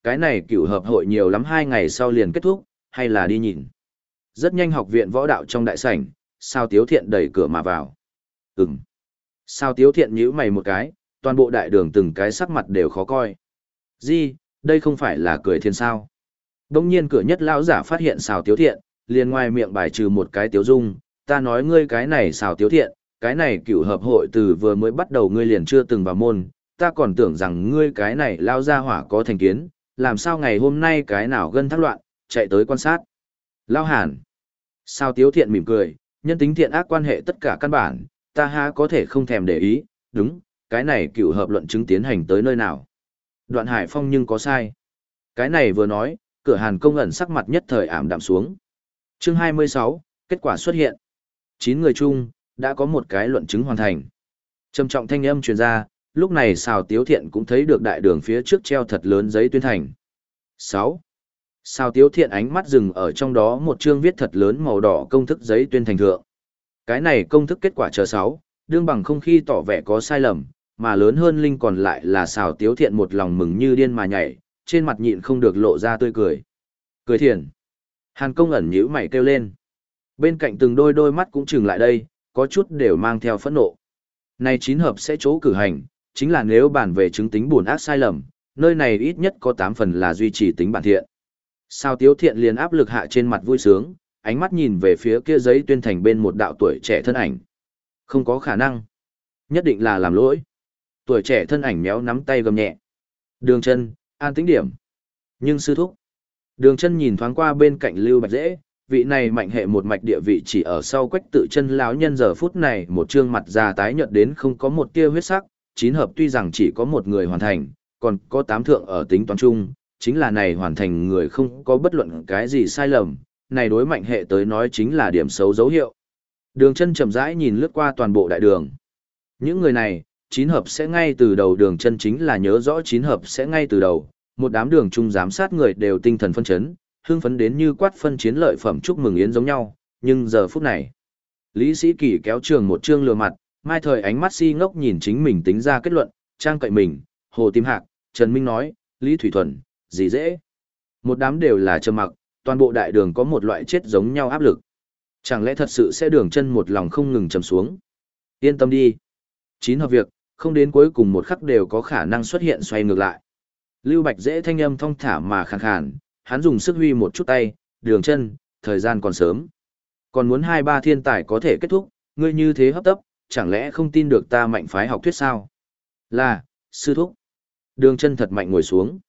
cái này cửu hợp hội nhiều lắm 2 ngày sau liền kết thúc, hay là đi nhìn. Rất nhanh học viện võ đạo trong đại sảnh, Sao Tiếu Thiện đẩy cửa mà vào. Sao Tiếu Thiện nhíu mày một cái, toàn bộ đại đường từng cái sắc mặt đều khó coi. Gì, đây không phải là cười thiên sao? Đông nhiên cửa nhất lão giả phát hiện Sao Tiếu Thiện, liền ngoài miệng bài trừ một cái tiếu dung, ta nói ngươi cái này Sao Tiếu Thiện, cái này cửu hợp hội từ vừa mới bắt đầu ngươi liền chưa từng vào môn, ta còn tưởng rằng ngươi cái này lao ra hỏa có thành kiến, làm sao ngày hôm nay cái nào gân thác loạn, chạy tới quan sát. Lao Hàn. Sao Tiếu Thiện mỉm cười, nhân tính thiện ác quan hệ tất cả căn bản, ta há có thể không thèm để ý, đúng, cái này cửu hợp luận chứng tiến hành tới nơi nào. Đoạn Hải Phong nhưng có sai. Cái này vừa nói, cửa Hàn Công ẩn sắc mặt nhất thời ảm đạm xuống. Chương 26, kết quả xuất hiện. 9 người chung, đã có một cái luận chứng hoàn thành. Trầm trọng thanh âm truyền ra, lúc này Sao Tiếu Thiện cũng thấy được đại đường phía trước treo thật lớn giấy tuyên thành. 6. Sao Tiếu Thiện ánh mắt dừng ở trong đó một chương viết thật lớn màu đỏ công thức giấy tuyên thành thượng. Cái này công thức kết quả chờ 6, đương bằng không khi tỏ vẻ có sai lầm, mà lớn hơn linh còn lại là Sao Tiếu Thiện một lòng mừng như điên mà nhảy, trên mặt nhịn không được lộ ra tươi cười. Cười thiền. Hàn Công ẩn nhíu mày kêu lên. Bên cạnh từng đôi mắt cũng chừng lại đây, có chút đều mang theo phẫn nộ. Này 9 hợp sẽ chỗ cử hành, chính là nếu bàn về chứng tính buồn ác sai lầm, nơi này ít nhất có 8 phần là duy trì tính bản thiện. Sao Tiếu Thiện liền áp lực hạ trên mặt vui sướng, ánh mắt nhìn về phía kia giấy tuyên thành bên một đạo tuổi trẻ thân ảnh. Không có khả năng. Nhất định là làm lỗi. Tuổi trẻ thân ảnh méo nắm tay gầm nhẹ. Đường Chân, an tĩnh điểm. Nhưng sư thúc. Đường Chân nhìn thoáng qua bên cạnh Lưu Bạch Dễ, vị này mạnh hệ một mạch địa vị chỉ ở sau Quách Tự Chân lão nhân giờ phút này một trương mặt già tái nhợt đến không có một tia huyết sắc, 9 hợp tuy rằng chỉ có một người hoàn thành, còn có 8 thượng ở tính toán chung, chính là này hoàn thành người không có bất luận cái gì sai lầm, này đối mạnh hệ tới nói chính là điểm xấu dấu hiệu. Đường Chân chậm rãi nhìn lướt qua toàn bộ đại đường. Những người này, 9 hợp sẽ ngay từ đầu Đường Chân chính là nhớ rõ 9 hợp sẽ ngay từ đầu, một đám đường trung giám sát người đều tinh thần phân chấn, hưng phấn đến như quát phân chiến lợi phẩm chúc mừng yến giống nhau, nhưng giờ phút này, Lý Sĩ Kỳ kéo trường một trương lừa mặt, mai thời ánh mắt si ngốc nhìn chính mình tính ra kết luận, trang cậy mình, Hồ Tim Hạc, Trần Minh nói, Lý Thủy Thuần, gì dễ. Một đám đều là trầm mặc, toàn bộ đại đường có một loại chết giống nhau áp lực. Chẳng lẽ thật sự sẽ Đường Chân một lòng không ngừng trầm xuống? Yên tâm đi. 9 hợp việc, không đến cuối cùng một khắc đều có khả năng xuất hiện xoay ngược lại. Lưu Bạch Dễ thanh âm thong thả mà khàn khàn, hắn dùng sức huy một chút tay, Đường Chân, thời gian còn sớm. Còn muốn 2-3 thiên tài có thể kết thúc, ngươi như thế hấp tấp, chẳng lẽ không tin được ta mạnh phái học thuyết sao? Là, sư thúc. Đường Chân thật mạnh ngồi xuống.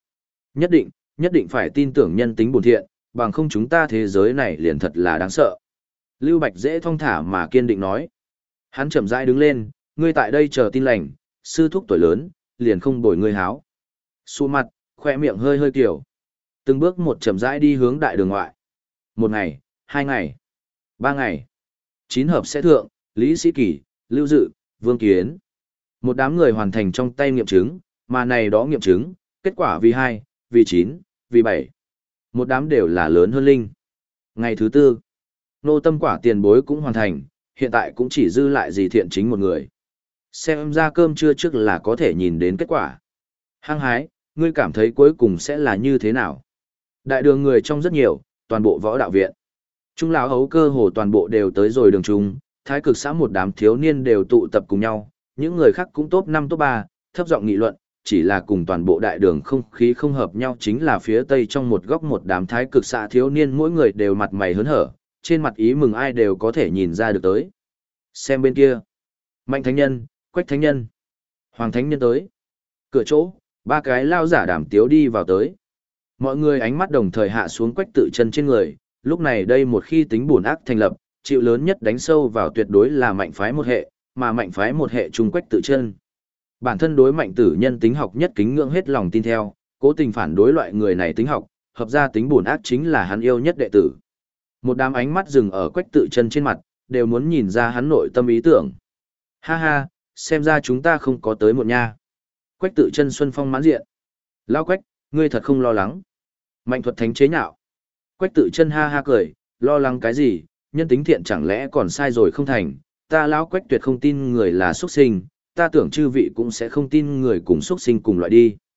Nhất định phải tin tưởng nhân tính bổn thiện, bằng không chúng ta thế giới này liền thật là đáng sợ. Lưu Bạch Dễ thong thả mà kiên định nói. Hắn chậm rãi đứng lên, ngươi tại đây chờ tin lành, sư thúc tuổi lớn, liền không bồi ngươi háo. Xu mặt, khoe miệng hơi hơi kiểu. Từng bước một chậm rãi đi hướng đại đường ngoại. 1 ngày, 2 ngày, 3 ngày. 9 hợp sẽ thượng, Lý Sĩ Kỳ, Lưu Dự, Vương Kiến. Một đám người hoàn thành trong tay nghiệm chứng, mà này đó nghiệm chứng, kết quả vì 2, vì 9, vì 7. Một đám đều là lớn hơn linh. Ngày thứ 4, nô tâm quả tiền bối cũng hoàn thành, hiện tại cũng chỉ dư lại gì thiện chính một người. Xem ra cơm trưa trước là có thể nhìn đến kết quả. Hăng hái, ngươi cảm thấy cuối cùng sẽ là như thế nào? Đại đường người trong rất nhiều, toàn bộ võ đạo viện. Trung lão hấu cơ hồ toàn bộ đều tới rồi đường trung, thái cực xã một đám thiếu niên đều tụ tập cùng nhau, những người khác cũng top 5 top 3, thấp giọng nghị luận, chỉ là cùng toàn bộ đại đường không khí không hợp nhau chính là phía tây trong một góc một đám thái cực xã thiếu niên mỗi người đều mặt mày hớn hở, trên mặt ý mừng ai đều có thể nhìn ra được tới. Xem bên kia. Mạnh thánh nhân, Quách thánh nhân, Hoàng thánh nhân tới. Cửa chỗ, 3 cái lao giả đảm tiếu đi vào tới. Mọi người ánh mắt đồng thời hạ xuống Quách Tự Chân trên người, lúc này đây một khi tính buồn ác thành lập, chịu lớn nhất đánh sâu vào tuyệt đối là mạnh phái một hệ, mà mạnh phái một hệ trung Quách Tự Chân. Bản thân đối mạnh tử nhân tính học nhất kính ngưỡng hết lòng tin theo, cố tình phản đối loại người này tính học, hợp ra tính buồn ác chính là hắn yêu nhất đệ tử. Một đám ánh mắt dừng ở Quách Tự Chân trên mặt, đều muốn nhìn ra hắn nội tâm ý tưởng. Ha ha, xem ra chúng ta không có tới một nha. Quách Tự Chân xuân phong mãn diện. Lao Quách, ngươi thật không lo lắng. Mạnh thuật thánh chế nhạo. Quách Tự Chân ha ha cười, lo lắng cái gì, nhân tính thiện chẳng lẽ còn sai rồi không thành, ta lão Quách tuyệt không tin người là xuất sinh, ta tưởng chư vị cũng sẽ không tin người cùng xuất sinh cùng loại đi.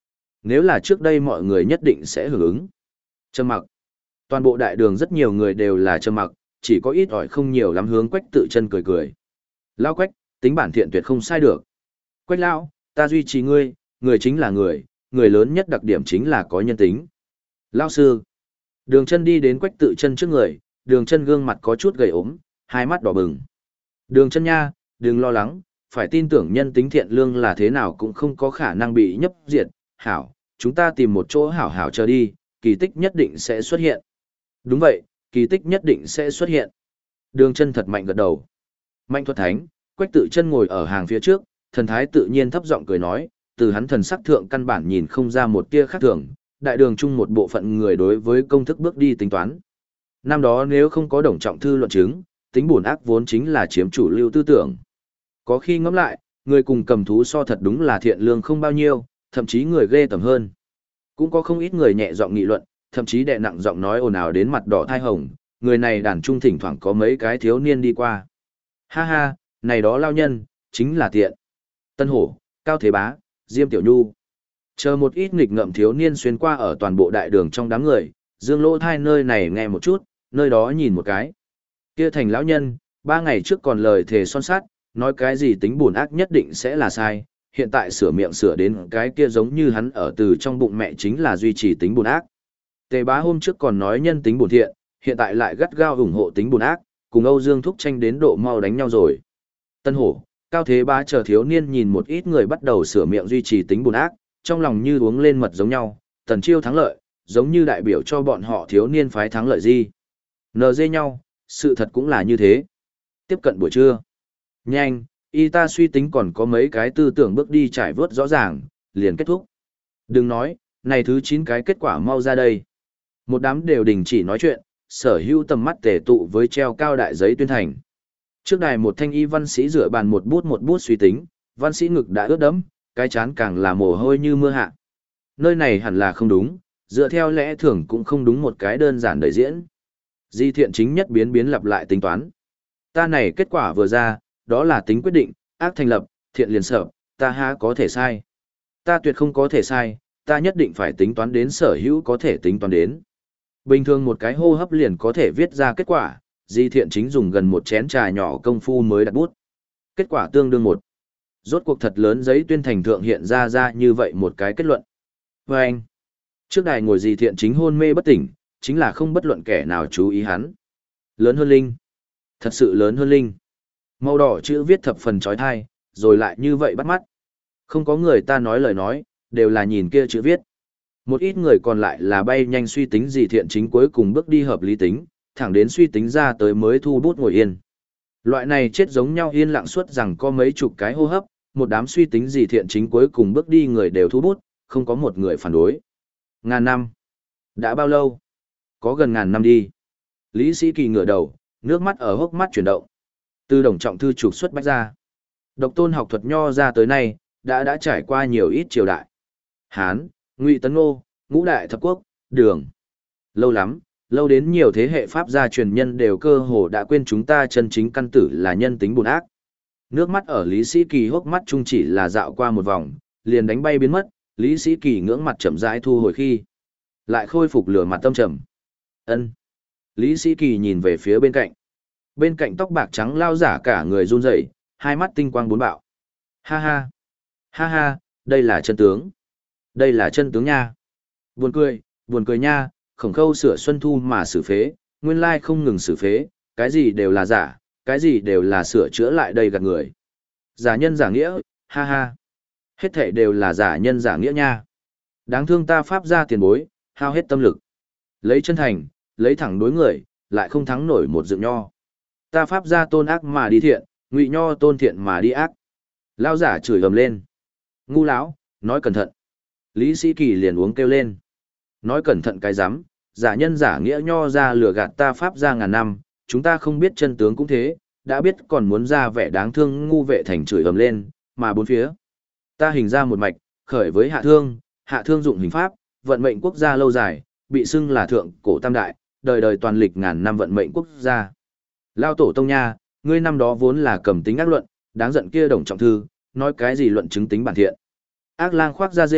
Nếu là trước đây mọi người nhất định sẽ hưởng ứng. Trầm mặc. Toàn bộ đại đường rất nhiều người đều là trầm mặc, chỉ có ít ỏi không nhiều lắm hướng Quách Tự Chân cười cười. Lão Quách, tính bản thiện tuyệt không sai được. Quách lão, ta duy trì ngươi, người chính là người lớn nhất đặc điểm chính là có nhân tính. Lão sư. Đường Chân đi đến Quách Tự Chân trước người, Đường Chân gương mặt có chút gầy ốm, hai mắt đỏ bừng. Đường Chân nha, đừng lo lắng, phải tin tưởng nhân tính thiện lương là thế nào cũng không có khả năng bị nhấp diệt. Hảo, chúng ta tìm một chỗ hảo hảo chờ đi, kỳ tích nhất định sẽ xuất hiện. Đúng vậy, kỳ tích nhất định sẽ xuất hiện. Đường Chân thật mạnh gật đầu. Mạnh Thuật Thánh, Quách Tự Chân ngồi ở hàng phía trước, thần thái tự nhiên thấp giọng cười nói, từ hắn thần sắc thượng căn bản nhìn không ra một tia khác thường, đại đường chung một bộ phận người đối với công thức bước đi tính toán. Năm đó nếu không có Đồng Trọng Thư luận chứng, tính bổn ác vốn chính là chiếm chủ lưu tư tưởng. Có khi ngẫm lại, người cùng cầm thú so thật đúng là thiện lương không bao nhiêu, thậm chí người ghê tởm hơn. Cũng có không ít người nhẹ giọng nghị luận, thậm chí đè nặng giọng nói ồn ào đến mặt đỏ thai hồng, người này đàn trung thỉnh thoảng có mấy cái thiếu niên đi qua. Ha ha, này đó lao nhân, chính là tiện. Tân Hổ, Cao Thế Bá, Diêm Tiểu Nhu. Chờ một ít nghịch ngợm thiếu niên xuyên qua ở toàn bộ đại đường trong đám người, dương lỗ thai nơi này nghe một chút, nơi đó nhìn một cái. Kia thành lão nhân, 3 ngày trước còn lời thề son sát, nói cái gì tính bổn ác nhất định sẽ là sai, hiện tại sửa miệng sửa đến cái kia giống như hắn ở từ trong bụng mẹ chính là duy trì tính bổn ác. Tề Bá hôm trước còn nói nhân tính bổn thiện, hiện tại lại gắt gao ủng hộ tính bổn ác, cùng Âu Dương Thúc tranh đến độ mau đánh nhau rồi. Tân Hổ, Cao Thế Bá chờ thiếu niên nhìn một ít người bắt đầu sửa miệng duy trì tính bổn ác, trong lòng như uống lên mật giống nhau, Tần Chiêu thắng lợi, giống như đại biểu cho bọn họ thiếu niên phái thắng lợi gì. NG nhau, sự thật cũng là như thế. Tiếp cận buổi trưa. Nhanh, y ta suy tính còn có mấy cái tư tưởng bước đi trải vớt rõ ràng, liền kết thúc. Đừng nói, này thứ 9 cái kết quả mau ra đây. Một đám đều đình chỉ nói chuyện, sở hữu tầm mắt tề tụ với treo cao đại giấy tuyên thành. Trước đài một thanh y văn sĩ dựa bàn một bút suy tính, văn sĩ ngực đã ướt đẫm, cái chán càng là mồ hôi như mưa hạ. Nơi này hẳn là không đúng, dựa theo lẽ thường cũng không đúng một cái đơn giản đời diễn. Di Thiện chính nhất biến lặp lại tính toán. Ta này kết quả vừa ra, đó là tính quyết định, ác thành lập, thiện liền sợ, ta há có thể sai. Ta tuyệt không có thể sai, ta nhất định phải tính toán đến sở hữu có thể tính toán đến. Bình thường một cái hô hấp liền có thể viết ra kết quả, Di Thiện chính dùng gần một chén trà nhỏ công phu mới đặt bút. Kết quả tương đương một. Rốt cuộc thật lớn giấy tuyên thành thượng hiện ra như vậy một cái kết luận. Và anh, trước đài ngồi Di Thiện chính hôn mê bất tỉnh, chính là không bất luận kẻ nào chú ý hắn. Lớn hơn linh. Thật sự lớn hơn linh. Màu đỏ chữ viết thập phần trói thai, rồi lại như vậy bắt mắt. Không có người ta nói lời nói, đều là nhìn kia chữ viết. Một ít người còn lại là bay nhanh suy tính Di Thiện chính cuối cùng bước đi hợp lý tính, thẳng đến suy tính ra tới mới thu bút ngồi yên. Loại này chết giống nhau yên lặng suốt rằng có mấy chục cái hô hấp, một đám suy tính Di Thiện chính cuối cùng bước đi người đều thu bút, không có một người phản đối. Ngàn năm. Đã bao lâu? Có gần ngàn năm đi. Lý Sĩ Kỳ ngửa đầu, nước mắt ở hốc mắt chuyển động. Từ Đồng Trọng Thư trục xuất bách ra. Độc tôn học thuật nho ra tới nay, đã trải qua nhiều ít triều đại. Hán, Ngụy Tấn Ngô, Ngũ Đại Thập Quốc, Đường. Lâu lắm, lâu đến nhiều thế hệ Pháp gia truyền nhân đều cơ hồ đã quên chúng ta chân chính căn tử là nhân tính buồn ác. Nước mắt ở Lý Sĩ Kỳ hốc mắt chung chỉ là dạo qua một vòng, liền đánh bay biến mất, Lý Sĩ Kỳ ngưỡng mặt chậm rãi thu hồi khi. Lại khôi phục lửa mặt tâm trầm. Ân. Lý Sĩ Kỳ nhìn về phía bên cạnh. Bên cạnh tóc bạc trắng lao giả cả người run rẩy, hai mắt tinh quang bốn bạo. Ha ha. Ha ha, đây là chân tướng. Đây là chân tướng nha. Buồn cười nha, Khổng Khâu sửa Xuân Thu mà xử phế, nguyên lai không ngừng xử phế, cái gì đều là giả, cái gì đều là sửa chữa lại đây gạt người. Giả nhân giả nghĩa, ha ha. Hết thảy đều là giả nhân giả nghĩa nha. Đáng thương ta Pháp gia tiền bối, hao hết tâm lực. Lấy chân thành, lấy thẳng đối người, lại không thắng nổi một dựng nho. Ta Pháp gia tôn ác mà đi thiện, Ngụy nho tôn thiện mà đi ác. Lao giả chửi ầm lên. Ngu lão, nói cẩn thận. Lý Sĩ Kỳ liền uống kêu lên. Nói cẩn thận cái rắm, giả nhân giả nghĩa nho ra lừa gạt ta Pháp gia ngàn năm, chúng ta không biết chân tướng cũng thế, đã biết còn muốn ra vẻ đáng thương ngu vệ thành chửi ầm lên, mà bốn phía. Ta hình ra một mạch, khởi với hạ thương dụng hình pháp, vận mệnh quốc gia lâu dài, bị xưng là thượng cổ tam đại, đời đời toàn lịch ngàn năm vận mệnh quốc gia. Lao tổ tông nha, ngươi năm đó vốn là cầm tính ác luận, đáng giận kia Đồng Trọng Thư, nói cái gì luận chứng tính bản thiện. Ác lang khoác da dê,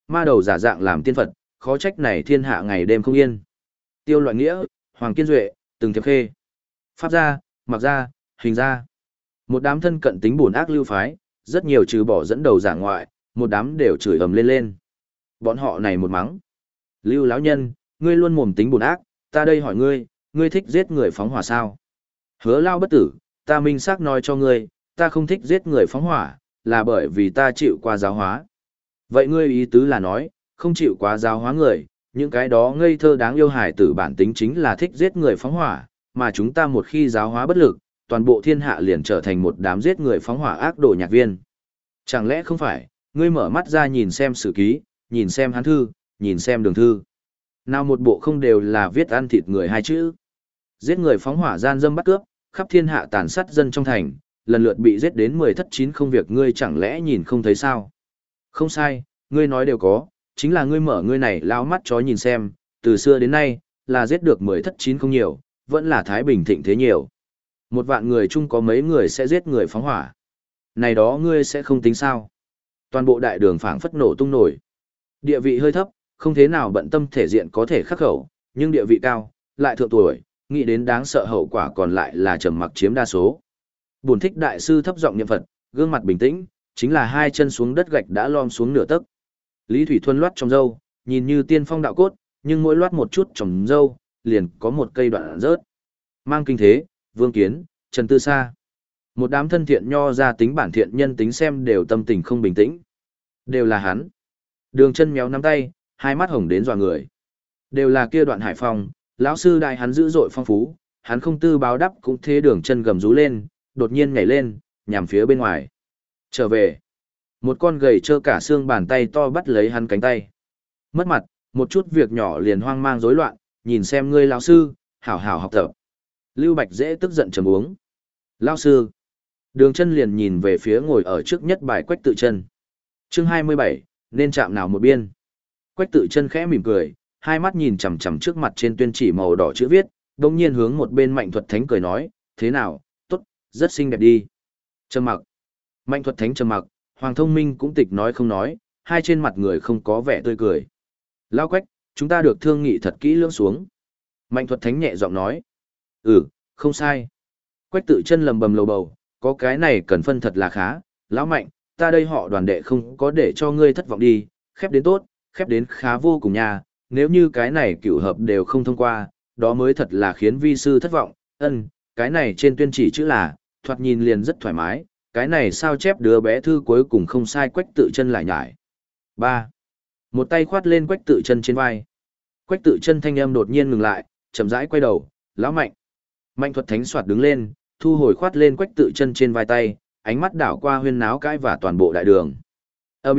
Ma đầu giả dạng làm tiên Phật, khó trách này thiên hạ ngày đêm không yên. Tiêu Loại Nghĩa, Hoàng Kiên Duệ, Từng Thiệp Khê. Pháp gia, Mặc gia, Hình gia. Một đám thân cận tính bổn ác lưu phái, rất nhiều trừ bỏ dẫn đầu giả ngoại, một đám đều chửi ầm lên lên. Bọn họ này một mắng. Lưu lão nhân, ngươi luôn mồm tính bổn ác, ta đây hỏi ngươi, ngươi thích giết người phóng hỏa sao? Hứa Lao bất tử, ta minh xác nói cho ngươi, ta không thích giết người phóng hỏa, là bởi vì ta chịu qua giáo hóa. Vậy ngươi ý tứ là nói, không chịu quá giáo hóa người, những cái đó ngây thơ đáng yêu hài tử bản tính chính là thích giết người phóng hỏa, mà chúng ta một khi giáo hóa bất lực, toàn bộ thiên hạ liền trở thành một đám giết người phóng hỏa ác đồ nhạc viên. Chẳng lẽ không phải, ngươi mở mắt ra nhìn xem sử ký, nhìn xem hán thư, nhìn xem đường thư. Nào một bộ không đều là viết ăn thịt người hai chữ. Giết người phóng hỏa gian dâm bắt cướp, khắp thiên hạ tàn sát dân trong thành, lần lượt bị giết đến 10 thất 9 không việc, ngươi chẳng lẽ nhìn không thấy sao? Không sai, ngươi nói đều có, chính là ngươi mở ngươi này lao mắt chó nhìn xem, từ xưa đến nay, là giết được 10 thất 9 không nhiều, vẫn là Thái Bình thịnh thế nhiều. 1 vạn người chung có mấy người sẽ giết người phóng hỏa. Này đó ngươi sẽ không tính sao? Toàn bộ đại đường phảng phất nổ tung nổi. Địa vị hơi thấp, không thế nào bận tâm thể diện có thể khắc khẩu, nhưng địa vị cao, lại thượng tuổi, nghĩ đến đáng sợ hậu quả còn lại là trầm mặc chiếm đa số. Bổn Thích đại sư thấp giọng niệm Phật, gương mặt bình tĩnh, chính là 2 chân xuống đất gạch đã lom xuống nửa tấc. Lý Thủy Thuân loát trong râu, nhìn như tiên phong đạo cốt, nhưng mỗi loát một chút trong râu, liền có một cây đoạn rớt. Mang Kinh Thế, Vương Kiến, Trần Tư Sa. Một đám thân thiện nho ra tính bản thiện nhân tính xem đều tâm tình không bình tĩnh. Đều là hắn. Đường Chân méo nắm tay, hai mắt hồng đến dọa người. Đều là kia Đoạn Hải Phong, lão sư đại hắn dữ dội phong phú, hắn không tư báo đáp cũng thế. Đường Chân gầm rú lên, đột nhiên nhảy lên, nhằm phía bên ngoài. Trở về. Một con gầy trơ cả xương bàn tay to bắt lấy hắn cánh tay. Mất mặt, một chút việc nhỏ liền hoang mang rối loạn, nhìn xem ngươi lão sư, hảo hảo học tập. Lưu Bạch dễ tức giận trầm uống. Lão sư. Đường Chân liền nhìn về phía ngồi ở trước nhất bài Quách Tự Chân. Chương 27, nên chạm nào một biên. Quách Tự Chân khẽ mỉm cười, hai mắt nhìn chằm chằm trước mặt trên tuyên chỉ màu đỏ chữ viết, đồng nhiên hướng một bên Mạnh Thuật Thánh cười nói, thế nào, tốt, rất xinh đẹp đi. Trầm mặc. Mạnh Thuật Thánh trầm mặc, Hoàng Thông Minh cũng tịch nói không nói, hai trên mặt người không có vẻ tươi cười. Lão Quách, chúng ta được thương nghị thật kỹ lưỡng xuống. Mạnh Thuật Thánh nhẹ giọng nói. Không sai. Quách Tự Chân lầm bầm lầu bầu, có cái này cần phân thật là khá. Lão Mạnh, ta đây họ Đoàn đệ không có để cho ngươi thất vọng đi, khép đến tốt, khép đến khá vô cùng nha. Nếu như cái này cửu hợp đều không thông qua, đó mới thật là khiến vi sư thất vọng. Cái này trên tuyên chỉ chữ là, thoạt nhìn liền rất thoải mái, cái này sao chép đứa bé thư cuối cùng không sai. Quách Tự Chân lại nhải. 3. Một tay khoát lên Quách Tự Chân trên vai. Quách Tự Chân thanh âm đột nhiên ngừng lại, chậm rãi quay đầu, lão Mạnh. Mạnh Thuật Thánh soạt đứng lên, thu hồi khoát lên Quách Tự Chân trên vai tay, ánh mắt đảo qua huyên náo cãi và toàn bộ đại đường. Ầm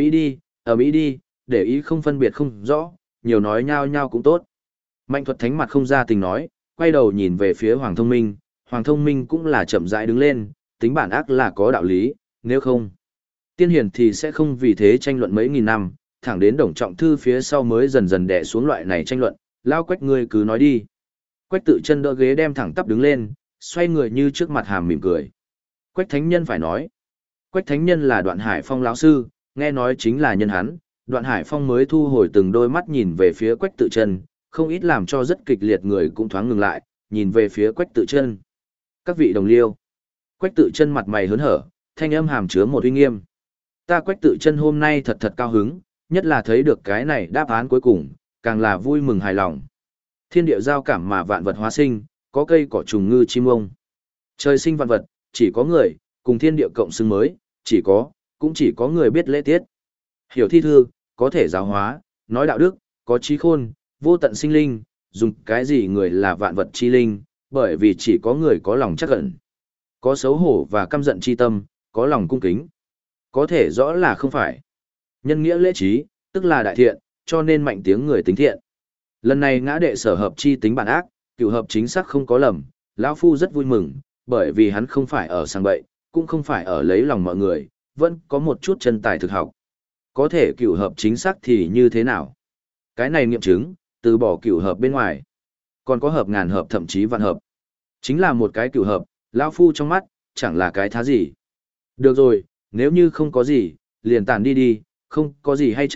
ĩ đi, để ý không phân biệt không rõ, nhiều nói nhao nhao cũng tốt. Mạnh Thuật Thánh mặt không ra tình nói, quay đầu nhìn về phía Hoàng Thông Minh, Hoàng Thông Minh cũng là chậm rãi đứng lên, tính bản ác là có đạo lý, nếu không, tiên hiền thì sẽ không vì thế tranh luận mấy nghìn năm, thẳng đến Đồng Trọng Thư phía sau mới dần dần đè xuống loại này tranh luận. Lao Quách, ngươi cứ nói đi. Quách Tự Chân đỡ ghế đem thẳng tắp đứng lên, xoay người như trước mặt hàm mỉm cười. Quách Thánh Nhân phải nói. Quách Thánh Nhân là Đoạn Hải Phong lão sư, nghe nói chính là nhân hắn. Đoạn Hải Phong mới thu hồi từng đôi mắt nhìn về phía Quách Tự Chân, không ít làm cho rất kịch liệt người cũng thoáng ngừng lại, nhìn về phía Quách Tự Chân. Các vị đồng liêu. Quách Tự Chân mặt mày hớn hở, thanh âm hàm chứa một uy nghiêm. Ta Quách Tự Chân hôm nay thật thật cao hứng, nhất là thấy được cái này đáp án cuối cùng, càng là vui mừng hài lòng. Thiên địa giao cảm mà vạn vật hóa sinh, có cây cỏ trùng ngư chim ông. Trời sinh vạn vật, chỉ có người, cùng thiên địa cộng xưng mới, cũng chỉ có người biết lễ tiết. Hiểu thi thư, có thể giáo hóa, nói đạo đức, có trí khôn, vô tận sinh linh, dùng cái gì người là vạn vật chi linh, bởi vì chỉ có người có lòng chắc ẩn. Có xấu hổ và căm giận chi tâm, có lòng cung kính. Có thể rõ là không phải. Nhân nghĩa lễ trí, tức là đại thiện, cho nên mạnh tiếng người tính thiện. Lần này ngã đệ sở hợp chi tính bản ác, cửu hợp chính xác không có lầm, lão phu rất vui mừng, bởi vì hắn không phải ở sang bậy, cũng không phải ở lấy lòng mọi người, vẫn có một chút chân tài thực học. Có thể cửu hợp chính xác thì như thế nào? Cái này nghiệm chứng, từ bỏ cửu hợp bên ngoài, còn có hợp ngàn hợp thậm chí vạn hợp. Chính là một cái cửu hợp, lão phu trong mắt, chẳng là cái thá gì. Được rồi, nếu như không có gì, liền tản đi đi, không có gì hay tranh,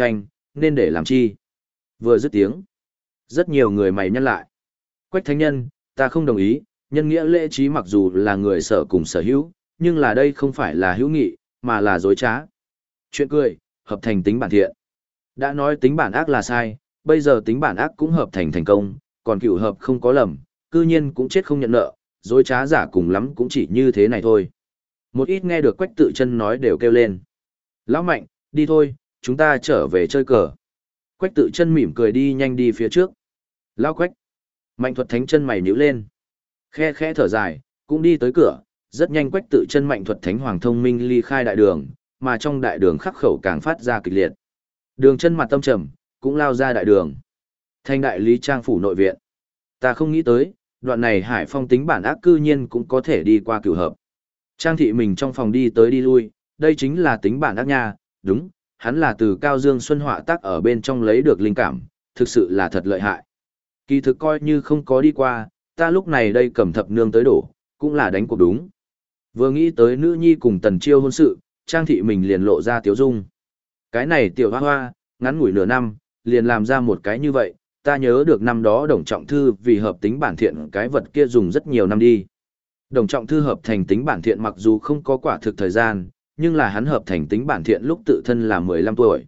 nên để làm chi? Vừa dứt tiếng, rất nhiều người mày nhăn lại. Quách thánh nhân, ta không đồng ý, nhân nghĩa lễ trí mặc dù là người sở cùng sở hữu, nhưng là đây không phải là hữu nghị, mà là dối trá. Chuyện cười, hợp thành tính bản thiện. Đã nói tính bản ác là sai, bây giờ tính bản ác cũng hợp thành thành công, còn cửu hợp không có lầm, cư nhiên cũng chết không nhận nợ, dối trá giả cùng lắm cũng chỉ như thế này thôi. Một ít nghe được Quách Tự Chân nói đều kêu lên. Lão Mạnh, đi thôi, chúng ta trở về chơi cờ. Quách Tự Chân mỉm cười đi nhanh đi phía trước. Lão Quách. Mạnh Thuật Thánh chân mày nhíu lên. Khe khẽ thở dài, cũng đi tới cửa, rất nhanh Quách Tự Chân Mạnh Thuật Thánh Hoàng thông minh ly khai đại đường, mà trong đại đường khắc khẩu càng phát ra kịch liệt. Đường Chân mặt tâm trầm, cũng lao ra đại đường. Thành đại lý trang phủ nội viện. Ta không nghĩ tới, đoạn này Hải Phong tính bản ác cư nhiên cũng có thể đi qua cửu hợp. Trang thị mình trong phòng đi tới đi lui, đây chính là tính bản ác nha, đúng, hắn là từ Cao Dương Xuân họa tác ở bên trong lấy được linh cảm, thực sự là thật lợi hại. Kỳ thực coi như không có đi qua, ta lúc này đây cầm thập nương tới đổ, cũng là đánh cuộc đúng. Vừa nghĩ tới nữ nhi cùng Tần Chiêu hôn sự, Trang thị mình liền lộ ra tiếu dung. Cái này tiểu hoa hoa, ngắn ngủi nửa năm, liền làm ra một cái như vậy, ta nhớ được năm đó Đồng Trọng Thư vì hợp tính bản thiện cái vật kia dùng rất nhiều năm đi. Đồng Trọng Thư hợp thành tính bản thiện mặc dù không có quả thực thời gian, nhưng là hắn hợp thành tính bản thiện lúc tự thân là 15 tuổi.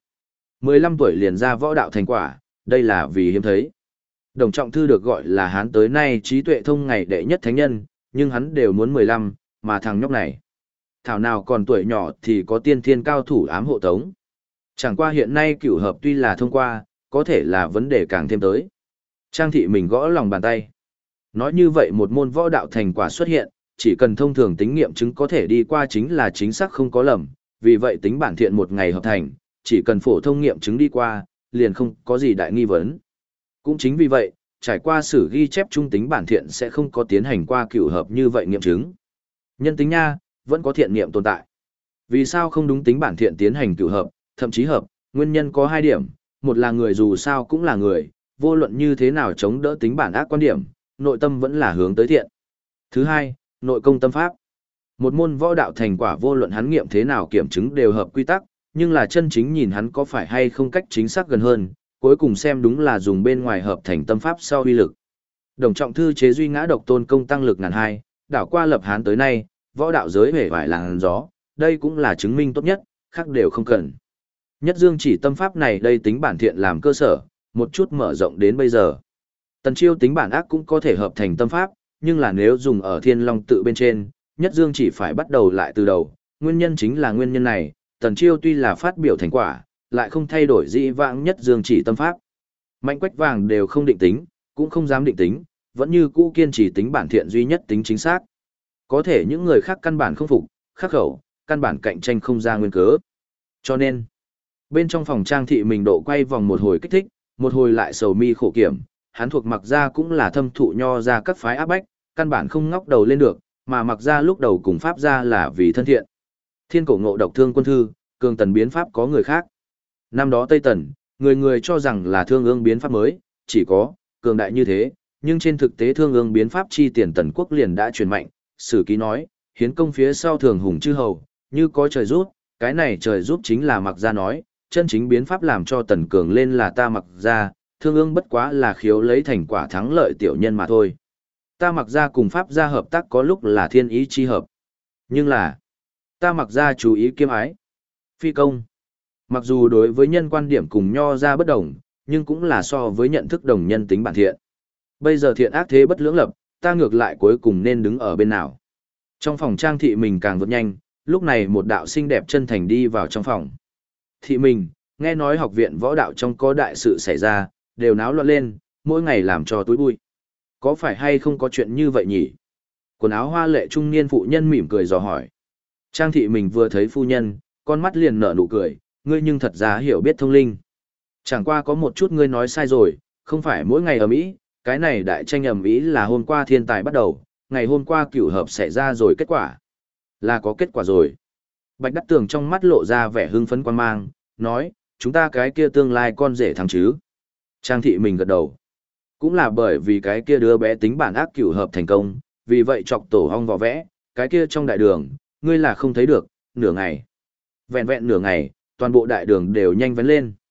15 tuổi liền ra võ đạo thành quả, đây là vì hiếm thấy. Đồng Trọng Thư được gọi là hắn tới nay trí tuệ thông ngày đệ nhất thánh nhân, nhưng hắn đều muốn 15, mà thằng nhóc này. Thảo nào còn tuổi nhỏ thì có tiên thiên cao thủ ám hộ tống. Chẳng qua hiện nay cửu hợp tuy là thông qua, có thể là vấn đề càng thêm tới. Trang thị mình gõ lòng bàn tay. Nói như vậy một môn võ đạo thành quả xuất hiện, chỉ cần thông thường tính nghiệm chứng có thể đi qua chính là chính xác không có lầm, vì vậy tính bản thiện một ngày hợp thành, chỉ cần phổ thông nghiệm chứng đi qua, liền không có gì đại nghi vấn. Cũng chính vì vậy, trải qua sử ghi chép trung tính bản thiện sẽ không có tiến hành qua cửu hợp như vậy nghiệm chứng. Nhân tính nha, vẫn có thiện niệm tồn tại. Vì sao không đúng tính bản thiện tiến hành cửu hợp, thậm chí hợp, nguyên nhân có hai điểm, một là người dù sao cũng là người, vô luận như thế nào chống đỡ tính bản ác quan điểm, nội tâm vẫn là hướng tới thiện. Thứ hai, nội công tâm pháp. Một môn võ đạo thành quả vô luận hắn nghiệm thế nào kiểm chứng đều hợp quy tắc, nhưng là chân chính nhìn hắn có phải hay không cách chính xác gần hơn, cuối cùng xem đúng là dùng bên ngoài hợp thành tâm pháp sau uy lực. Đồng Trọng Thư chế duy ngã độc tôn công tăng lực ngàn hai, đảo qua lập hán tới nay, võ đạo giới hề vải làng gió, đây cũng là chứng minh tốt nhất, khác đều không cần. Nhất dương chỉ tâm pháp này đây tính bản thiện làm cơ sở, một chút mở rộng đến bây giờ. Tần Chiêu tính bản ác cũng có thể hợp thành tâm pháp, nhưng là nếu dùng ở Thiên Long tự bên trên, nhất dương chỉ phải bắt đầu lại từ đầu, nguyên nhân chính là nguyên nhân này, Tần Chiêu tuy là phát biểu thành quả, lại không thay đổi dĩ vãng nhất dương chỉ tâm pháp. Mạnh Quách Vàng đều không định tính, cũng không dám định tính, vẫn như cũ kiên trì tính bản thiện duy nhất tính chính xác. Có thể những người khác căn bản không phục, khắc khẩu, căn bản cạnh tranh không ra nguyên cớ. Cho nên, bên trong phòng Trang thị mình độ quay vòng một hồi kích thích, một hồi lại sầu mi khổ kiểm, hắn thuộc Mặc Gia cũng là thâm thụ nho ra các phái áp bách, căn bản không ngóc đầu lên được, mà Mặc Gia lúc đầu cùng Pháp Gia là vì thân thiện. Thiên cổ ngộ độc thương quân thư, cường tần biến pháp có người khác. Năm đó Tây Tần, người người cho rằng là thương ương biến pháp mới, chỉ có, cường đại như thế, nhưng trên thực tế thương ương biến pháp chi tiền tần quốc liền đã truyền mạnh, sử ký nói, hiến công phía sau thường hùng chư hầu, như có trời giúp, cái này trời giúp chính là Mặc Gia nói, chân chính biến pháp làm cho tần cường lên là ta Mặc Gia, thương ương bất quá là khiếu lấy thành quả thắng lợi tiểu nhân mà thôi. Ta Mặc Gia cùng Pháp Gia hợp tác có lúc là thiên ý chi hợp. Nhưng là, ta Mặc Gia chú ý kiêm ái. Phi công. Mặc dù đối với nhân quan điểm cùng nho ra bất đồng, nhưng cũng là so với nhận thức đồng nhân tính bản thiện. Bây giờ thiện ác thế bất lưỡng lập, ta ngược lại cuối cùng nên đứng ở bên nào. Trong phòng Trang thị mình càng vượt nhanh, lúc này một đạo xinh đẹp chân thành đi vào trong phòng. Thị mình, nghe nói học viện võ đạo trong có đại sự xảy ra, đều náo loạn lên, mỗi ngày làm cho túi bụi. Có phải hay không có chuyện như vậy nhỉ? Quần áo hoa lệ trung niên phụ nhân mỉm cười dò hỏi. Trang thị mình vừa thấy phu nhân, con mắt liền nở nụ cười, ngươi nhưng thật ra hiểu biết thông linh. Chẳng qua có một chút ngươi nói sai rồi, không phải mỗi ngày ầm ĩ, cái này đại tranh ầm ĩ là hôm qua thiên tài bắt đầu, ngày hôm qua cửu hợp xảy ra rồi kết quả. Là có kết quả rồi. Bạch Đắc Tường trong mắt lộ ra vẻ hưng phấn quan mang, nói, chúng ta cái kia tương lai con rể thắng chứ. Trang thị mình gật đầu. Cũng là bởi vì cái kia đứa bé tính bản ác cửu hợp thành công, vì vậy chọc tổ hong vò vẽ, cái kia trong đại đường, ngươi là không thấy được, nửa ngày. Vẹn vẹn nửa ngày, toàn bộ đại đường đều nhanh vén lên.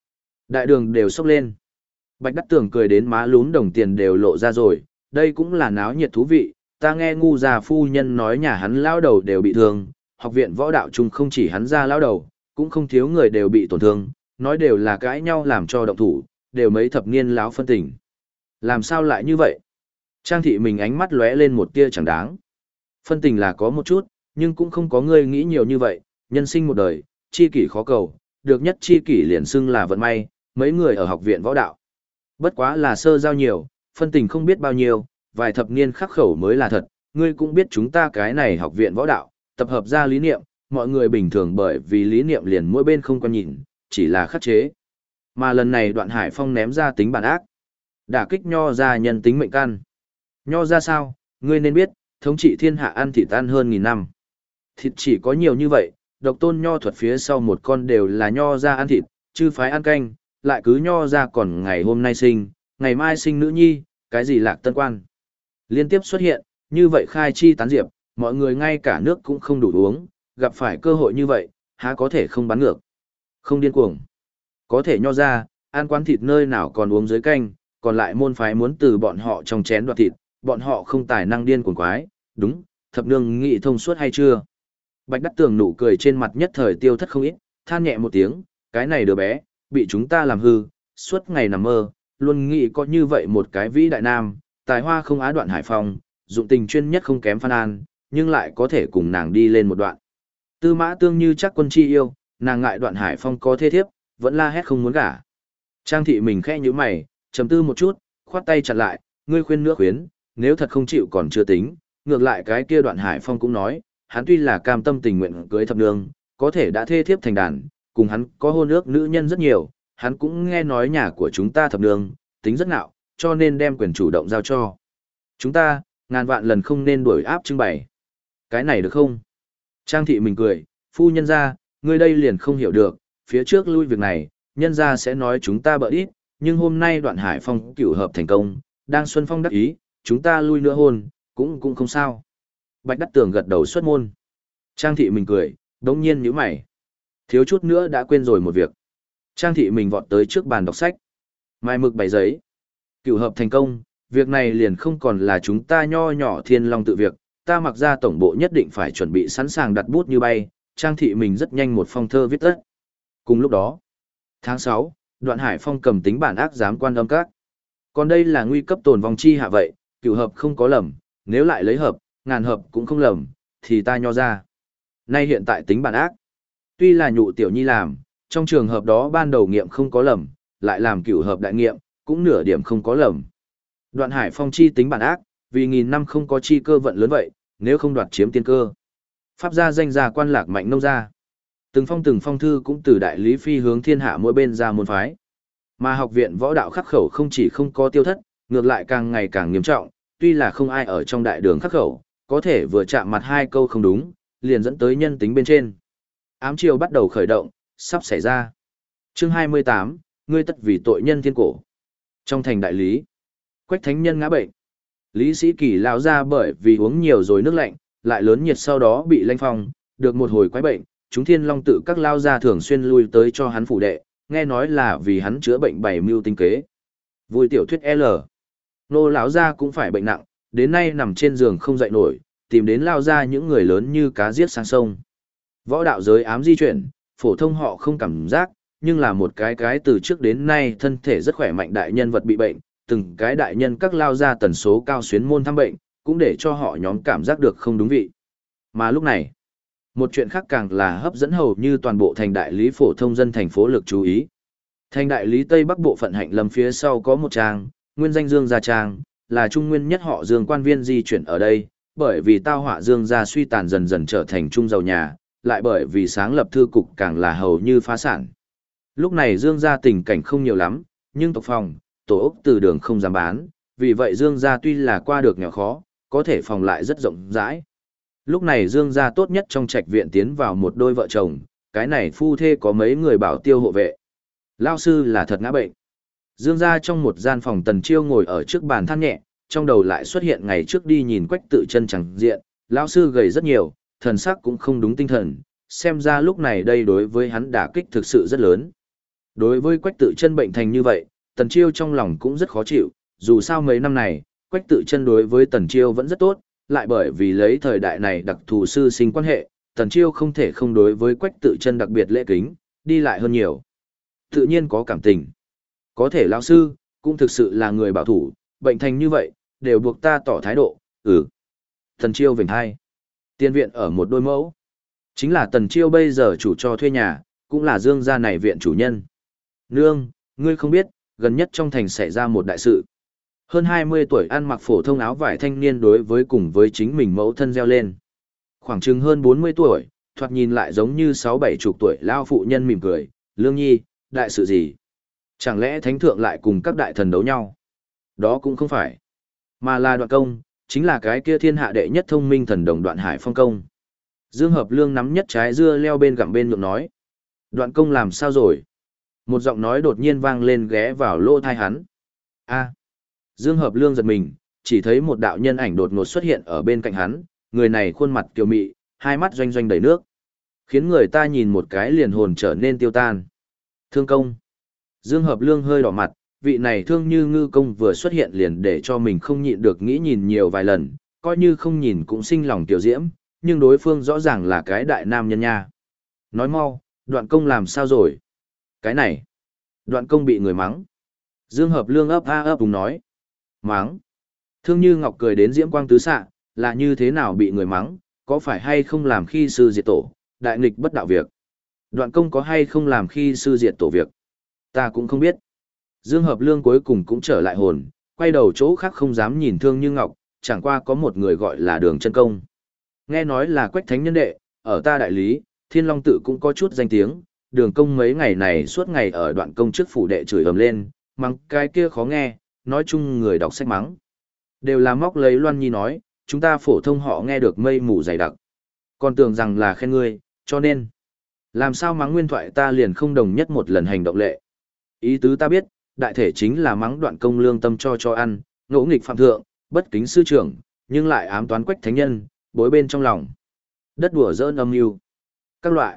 Đại đường đều sốc lên. Bạch Đắc Tường cười đến má lún đồng tiền đều lộ ra rồi, đây cũng là náo nhiệt thú vị, ta nghe ngu già phu nhân nói nhà hắn lao đầu đều bị thương, học viện võ đạo chung không chỉ hắn ra lao đầu, cũng không thiếu người đều bị tổn thương, nói đều là cãi nhau làm cho động thủ, đều mấy thập niên láo phân tình. Làm sao lại như vậy? Trang thị mình ánh mắt lóe lên một tia chẳng đáng. Phân tình là có một chút, nhưng cũng không có ngươi nghĩ nhiều như vậy, nhân sinh một đời, chi kỷ khó cầu, được nhất chi kỷ liền xưng là vận may, mấy người ở học viện võ đạo. Bất quá là sơ giao nhiều, phân tình không biết bao nhiêu, vài thập niên khắc khẩu mới là thật, ngươi cũng biết chúng ta cái này học viện võ đạo, tập hợp ra lý niệm, mọi người bình thường bởi vì lý niệm liền mỗi bên không quan nhìn, chỉ là khắc chế. Mà lần này Đoạn Hải Phong ném ra tính bản ác, đả kích Nho ra nhân tính mệnh căn. Nho ra sao, ngươi nên biết, thống trị thiên hạ ăn thịt ăn hơn 1000 năm. Thịt chỉ có nhiều như vậy, độc tôn Nho thuật phía sau một con đều là Nho ra ăn thịt, chư phái ăn canh, lại cứ Nho ra còn ngày hôm nay sinh, ngày mai sinh nữ nhi, cái gì Lạc Tân Quan. Liên tiếp xuất hiện, như vậy khai chi tán diệp, mọi người ngay cả nước cũng không đủ uống, gặp phải cơ hội như vậy, há có thể không bắn ngược. Không điên cuồng. Có thể Nho ra, ăn quán thịt nơi nào còn uống dưới canh, còn lại môn phái muốn từ bọn họ trong chén đoạt thịt, bọn họ không tài năng điên cuồng quái, đúng, thập nương nghị thông suốt hay chưa? Bạch Đắc Tường nụ cười trên mặt nhất thời tiêu thất không ít, than nhẹ một tiếng, cái này đứa bé, bị chúng ta làm hư, suốt ngày nằm mơ, luôn nghĩ có như vậy một cái vĩ đại nam, tài hoa không á Đoạn Hải Phong, dụng tình chuyên nhất không kém Phan An, nhưng lại có thể cùng nàng đi lên một đoạn. Tư Mã Tương như chắc quân chi yêu, nàng ngại Đoạn Hải Phong có thê thiếp, vẫn la hét không muốn gả. Trang thị mình khẽ nhíu mày, trầm tư một chút, khoát tay chặt lại, ngươi khuyên nữa khuyến, nếu thật không chịu còn chưa tính, ngược lại cái kia Đoạn Hải Phong cũng nói, hắn tuy là cam tâm tình nguyện cưới thập nương, có thể đã thê thiếp thành đàn, cùng hắn có hôn ước nữ nhân rất nhiều, hắn cũng nghe nói nhà của chúng ta thập nương, tính rất ngạo, cho nên đem quyền chủ động giao cho. Chúng ta, ngàn vạn lần không nên đuổi áp trưng bày. Cái này được không? Trang thị mình cười, phu nhân ra, ngươi đây liền không hiểu được, phía trước lui việc này, nhân ra sẽ nói chúng ta bợ ít, nhưng hôm nay Đoạn Hải Phong cửu hợp thành công, đang xuân phong đắc ý, chúng ta lui nữa hôn, cũng không sao. Bạch Đắc Tường gật đầu xuất môn. Trang thị mình cười, đống nhiên nhíu mày. Thiếu chút nữa đã quên rồi một việc. Trang thị mình vọt tới trước bàn đọc sách. Mai mực bày giấy. Cửu hợp thành công, việc này liền không còn là chúng ta nho nhỏ Thiên Long tự việc, ta mặc ra tổng bộ nhất định phải chuẩn bị sẵn sàng đặt bút như bay, Trang thị mình rất nhanh một phong thơ viết tất. Cùng lúc đó, tháng 6, Đoạn Hải Phong cầm tính bản ác giám quan âm các. Còn đây là nguy cấp tồn vong chi hạ vậy, cửu hợp không có lầm, nếu lại lấy hợp, ngàn hợp cũng không lầm, thì ta nho ra. Nay hiện tại tính bản ác. Tuy là nhụ tiểu nhi làm, trong trường hợp đó ban đầu nghiệm không có lầm, lại làm cửu hợp đại nghiệm, cũng nửa điểm không có lầm. Đoạn Hải Phong chi tính bản ác, vì 1000 năm không có chi cơ vận lớn vậy, nếu không đoạt chiếm tiên cơ. Pháp gia danh gia quan lạc mạnh nông gia. Từng phong thư cũng từ đại lý phi hướng thiên hạ mỗi bên ra môn phái. Mà học viện võ đạo khắc khẩu không chỉ không có tiêu thất, ngược lại càng ngày càng nghiêm trọng, tuy là không ai ở trong đại đường khắc khẩu, có thể vừa chạm mặt hai câu không đúng, liền dẫn tới nhân tính bên trên. Ám chiêu bắt đầu khởi động, sắp xảy ra. Chương 28, ngươi tất vì tội nhân thiên cổ. Trong thành đại lý, Quách Thánh Nhân ngã bệnh. Lý Sĩ Kỳ lão ra bởi vì uống nhiều rồi nước lạnh, lại lớn nhiệt sau đó bị lanh phong, được một hồi quái bệnh, chúng Thiên Long tự các lao gia thường xuyên lui tới cho hắn phủ đệ, nghe nói là vì hắn chữa bệnh bày mưu tinh kế. Vui tiểu thuyết L. Nô lão gia cũng phải bệnh nặng, đến nay nằm trên giường không dậy nổi, tìm đến lao ra những người lớn như cá giết sang sông. Võ đạo giới ám di chuyển, phổ thông họ không cảm giác, nhưng là một cái từ trước đến nay thân thể rất khỏe mạnh đại nhân vật bị bệnh, từng cái đại nhân các lao ra tần số cao xuyến môn thăm bệnh, cũng để cho họ nhóm cảm giác được không đúng vị. Mà lúc này, một chuyện khác càng là hấp dẫn hầu như toàn bộ thành đại lý phổ thông dân thành phố lực chú ý. Thành đại lý Tây Bắc bộ phận Hạnh Lâm phía sau có một trang, nguyên danh Dương Gia Trang, là trung nguyên nhất họ Dương quan viên di chuyển ở đây, bởi vì tao họa Dương gia suy tàn dần dần trở thành trung giàu nhà, lại bởi vì sáng lập thư cục càng là hầu như phá sản. Lúc này Dương gia tình cảnh không nhiều lắm, nhưng tộc phòng, tổ ốc từ đường không dám bán, vì vậy Dương gia tuy là qua được nghèo khó, có thể phòng lại rất rộng rãi. Lúc này Dương gia tốt nhất trong trạch viện tiến vào một đôi vợ chồng, cái này phu thê có mấy người bảo tiêu hộ vệ. Lao sư là thật ngã bệnh. Dương gia trong một gian phòng Tần Chiêu ngồi ở trước bàn than nhẹ, trong đầu lại xuất hiện ngày trước đi nhìn Quách Tự Chân chẳng diện, lão sư gầy rất nhiều, thần sắc cũng không đúng tinh thần, xem ra lúc này đây đối với hắn đả kích thực sự rất lớn. Đối với Quách Tự Chân bệnh thành như vậy, Tần Chiêu trong lòng cũng rất khó chịu, dù sao mấy năm này, Quách Tự Chân đối với Tần Chiêu vẫn rất tốt, lại bởi vì lấy thời đại này đặc thù sư sinh quan hệ, Tần Chiêu không thể không đối với Quách Tự Chân đặc biệt lễ kính, đi lại hơn nhiều. Tự nhiên có cảm tình. Có thể lão sư, cũng thực sự là người bảo thủ, bệnh thành như vậy, đều buộc ta tỏ thái độ, Tần Chiêu vểnh hai. Tiên viện ở một đôi mẫu. Chính là Tần Chiêu bây giờ chủ cho thuê nhà, cũng là Dương gia này viện chủ nhân. Nương, ngươi không biết, gần nhất trong thành xảy ra một đại sự. Hơn 20 tuổi ăn mặc phổ thông áo vải thanh niên đối với cùng với chính mình mẫu thân reo lên. Khoảng chừng hơn 40 tuổi, thoạt nhìn lại giống như 6-7 chục tuổi lao phụ nhân mỉm cười, Lương Nhi, đại sự gì? Chẳng lẽ thánh thượng lại cùng các đại thần đấu nhau? Đó cũng không phải, mà là Đoạn Công, chính là cái kia thiên hạ đệ nhất thông minh thần đồng Đoạn Hải Phong công. Dương Hợp Lương nắm nhất trái dưa leo bên gặm bên nhượng nói. Đoạn Công làm sao rồi? Một giọng nói đột nhiên vang lên ghé vào lỗ tai hắn. A. Dương Hợp Lương giật mình, chỉ thấy một đạo nhân ảnh đột ngột xuất hiện ở bên cạnh hắn, người này khuôn mặt kiều mị, hai mắt doanh doanh đầy nước, khiến người ta nhìn một cái liền hồn trở nên tiêu tan. Thương công. Dương Hợp Lương hơi đỏ mặt, vị này Thương Như Ngư công vừa xuất hiện liền để cho mình không nhịn được nghĩ nhìn nhiều vài lần, coi như không nhìn cũng sinh lòng tiểu diễm, nhưng đối phương rõ ràng là cái đại nam nhân nha. Nói mau, Đoạn Công làm sao rồi? Cái này, Đoạn Công bị người mắng. Dương Hợp Lương ấp a ấp úng nói. Mắng. Thương Như Ngọc cười đến diễm quang tứ xạ, là như thế nào bị người mắng, có phải hay không làm khi sư diệt tổ, đại nghịch bất đạo việc. Đoạn Công có hay không làm khi sư diệt tổ việc, ta cũng không biết. Dương Hợp Lương cuối cùng cũng trở lại hồn, quay đầu chỗ khác không dám nhìn Thương Như Ngọc, chẳng qua có một người gọi là Đường Chân Công. Nghe nói là Quách Thánh Nhân đệ, ở ta đại lý, Thiên Long tự cũng có chút danh tiếng, Đường Công mấy ngày này suốt ngày ở Đoạn Công trước phủ đệ chửi ầm lên, mắng cái kia khó nghe, nói chung người đọc sách mắng. Đều là móc lấy Loan Nhi nói, chúng ta phổ thông họ nghe được mây mù dày đặc. Còn tưởng rằng là khen ngươi, cho nên, làm sao mắng nguyên thoại ta liền không đồng nhất một lần hành động lệ. Ý tứ ta biết, đại thể chính là mắng Đoạn Công lương tâm cho ăn, ngỗ nghịch phạm thượng, bất kính sư trưởng, nhưng lại ám toán Quách Thánh Nhân, bối bên trong lòng. Đất đùa giỡn âm mưu. Các loại.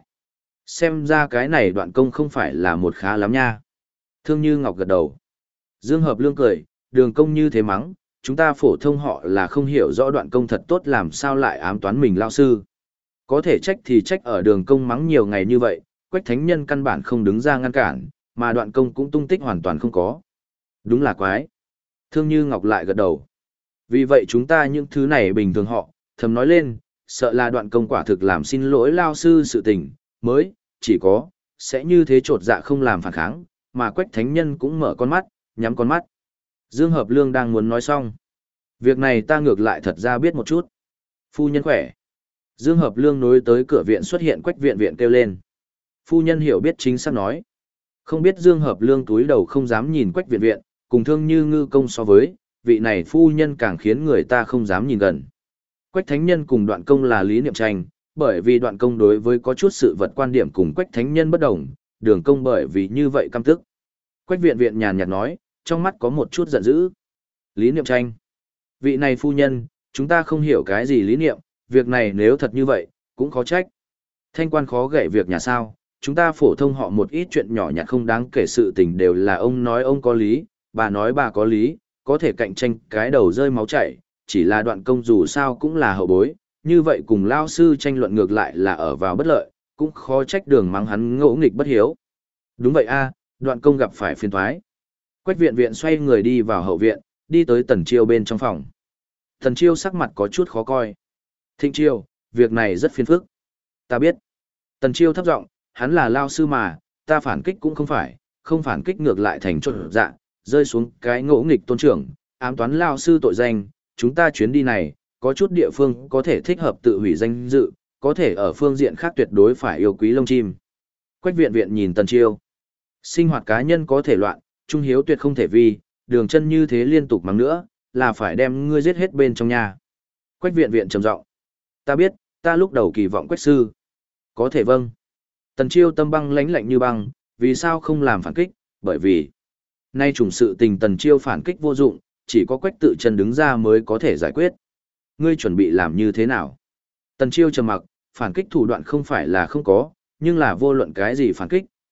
Xem ra cái này Đoạn Công không phải là một khá lắm nha. Thương Như Ngọc gật đầu. Dương Hợp Lương cười, Đường Công như thế mắng, chúng ta phổ thông họ là không hiểu rõ Đoạn Công thật tốt làm sao lại ám toán mình lao sư. Có thể trách thì trách ở Đường Công mắng nhiều ngày như vậy, Quách Thánh Nhân căn bản không đứng ra ngăn cản, mà Đoạn Công cũng tung tích hoàn toàn không có. Đúng là quái. Thương Như Ngọc lại gật đầu. Vì vậy chúng ta những thứ này bình thường họ, thầm nói lên, sợ là Đoạn Công quả thực làm xin lỗi lao sư sự tình, mới, chỉ có, sẽ như thế trột dạ không làm phản kháng, mà Quách Thánh Nhân cũng mở con mắt, nhắm con mắt. Dương Hợp Lương đang muốn nói xong. Việc này ta ngược lại thật ra biết một chút. Phu nhân khỏe. Dương Hợp Lương nối tới cửa viện xuất hiện Quách viện viện kêu lên. Phu nhân hiểu biết chính xác nói. Không biết Dương Hợp Lương túi đầu không dám nhìn Quách viện viện, cùng Thương Như Ngư công so với, vị này phu nhân càng khiến người ta không dám nhìn gần. Quách Thánh Nhân cùng Đoạn Công là lý niệm tranh, bởi vì Đoạn Công đối với có chút sự vật quan điểm cùng Quách Thánh Nhân bất đồng, Đường Công bởi vì như vậy căm tức. Quách viện viện nhàn nhạt nói, trong mắt có một chút giận dữ. Lý niệm tranh. Vị này phu nhân, chúng ta không hiểu cái gì lý niệm, việc này nếu thật như vậy, cũng khó trách. Thanh quan khó gậy việc nhà sao, chúng ta phổ thông họ một ít chuyện nhỏ nhặt không đáng kể sự tình đều là ông nói ông có lý, bà nói bà có lý, có thể cạnh tranh cái đầu rơi máu chảy, chỉ là Đoạn Công dù sao cũng là hậu bối, như vậy cùng lao sư tranh luận ngược lại là ở vào bất lợi, cũng khó trách Đường mắng hắn ngỗ nghịch bất hiếu. Đúng vậy a, Đoạn Công gặp phải phiền toái. Quách viện viện xoay người đi vào hậu viện, đi tới Tần Chiêu bên trong phòng. Tần Chiêu sắc mặt có chút khó coi. Thịnh Chiêu, việc này rất phiền phức. Ta biết. Tần Chiêu thấp giọng, hắn là lao sư mà, ta phản kích cũng không phải, không phản kích ngược lại thành trộn dạ, rơi xuống cái ngỗ nghịch tôn trưởng, ám toán lao sư tội danh, chúng ta chuyến đi này, có chút địa phương có thể thích hợp tự hủy danh dự, có thể ở phương diện khác tuyệt đối phải yêu quý lông chim. Quách viện viện nhìn Tần Chiêu. Sinh hoạt cá nhân có thể loạn, trung hiếu tuyệt không thể vi, Đường Chân như thế liên tục mắng nữa, là phải đem ngươi giết hết bên trong nhà. Quách viện viện trầm giọng. Ta biết, ta lúc đầu kỳ vọng Quách sư. Có thể vâng. Tần Chiêu tâm băng lãnh lạnh như băng, vì sao không làm phản kích, bởi vì nay trùng sự tình Tần Chiêu phản kích vô dụng, chỉ có Quách Tự Chân đứng ra mới có thể giải quyết. Ngươi chuẩn bị làm như thế nào? Tần Chiêu trầm mặc, phản kích thủ đoạn không phải là không có, nhưng là vô luận cái gì phản kích,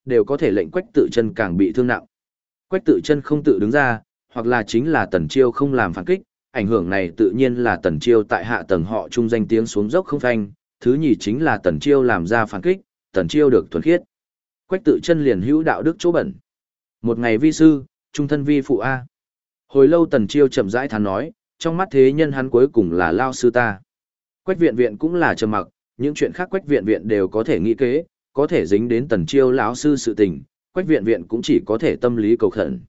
đều có thể lệnh Quách Tự Chân càng bị thương nặng. Quách Tự Chân không tự đứng ra, hoặc là chính là Tần Chiêu không làm phản kích, ảnh hưởng này tự nhiên là Tần Chiêu tại hạ tầng họ trung danh tiếng xuống dốc không phanh, thứ nhì chính là Tần Chiêu làm ra phản kích, Tần Chiêu được thuần khiết. Quách Tự Chân liền hữu đạo đức chỗ bẩn. Một ngày vi sư, trung thân vi phụ a. Hồi lâu Tần Chiêu chậm rãi thán nói, trong mắt thế nhân hắn cuối cùng là lao sư ta. Quách Viện Viện cũng là trầm mặc, những chuyện khác Quách Viện Viện đều có thể nghĩ kế, có thể dính đến Tần Chiêu lão sư sự tình, Quách Viện Viện cũng chỉ có thể tâm lý cầu khẩn.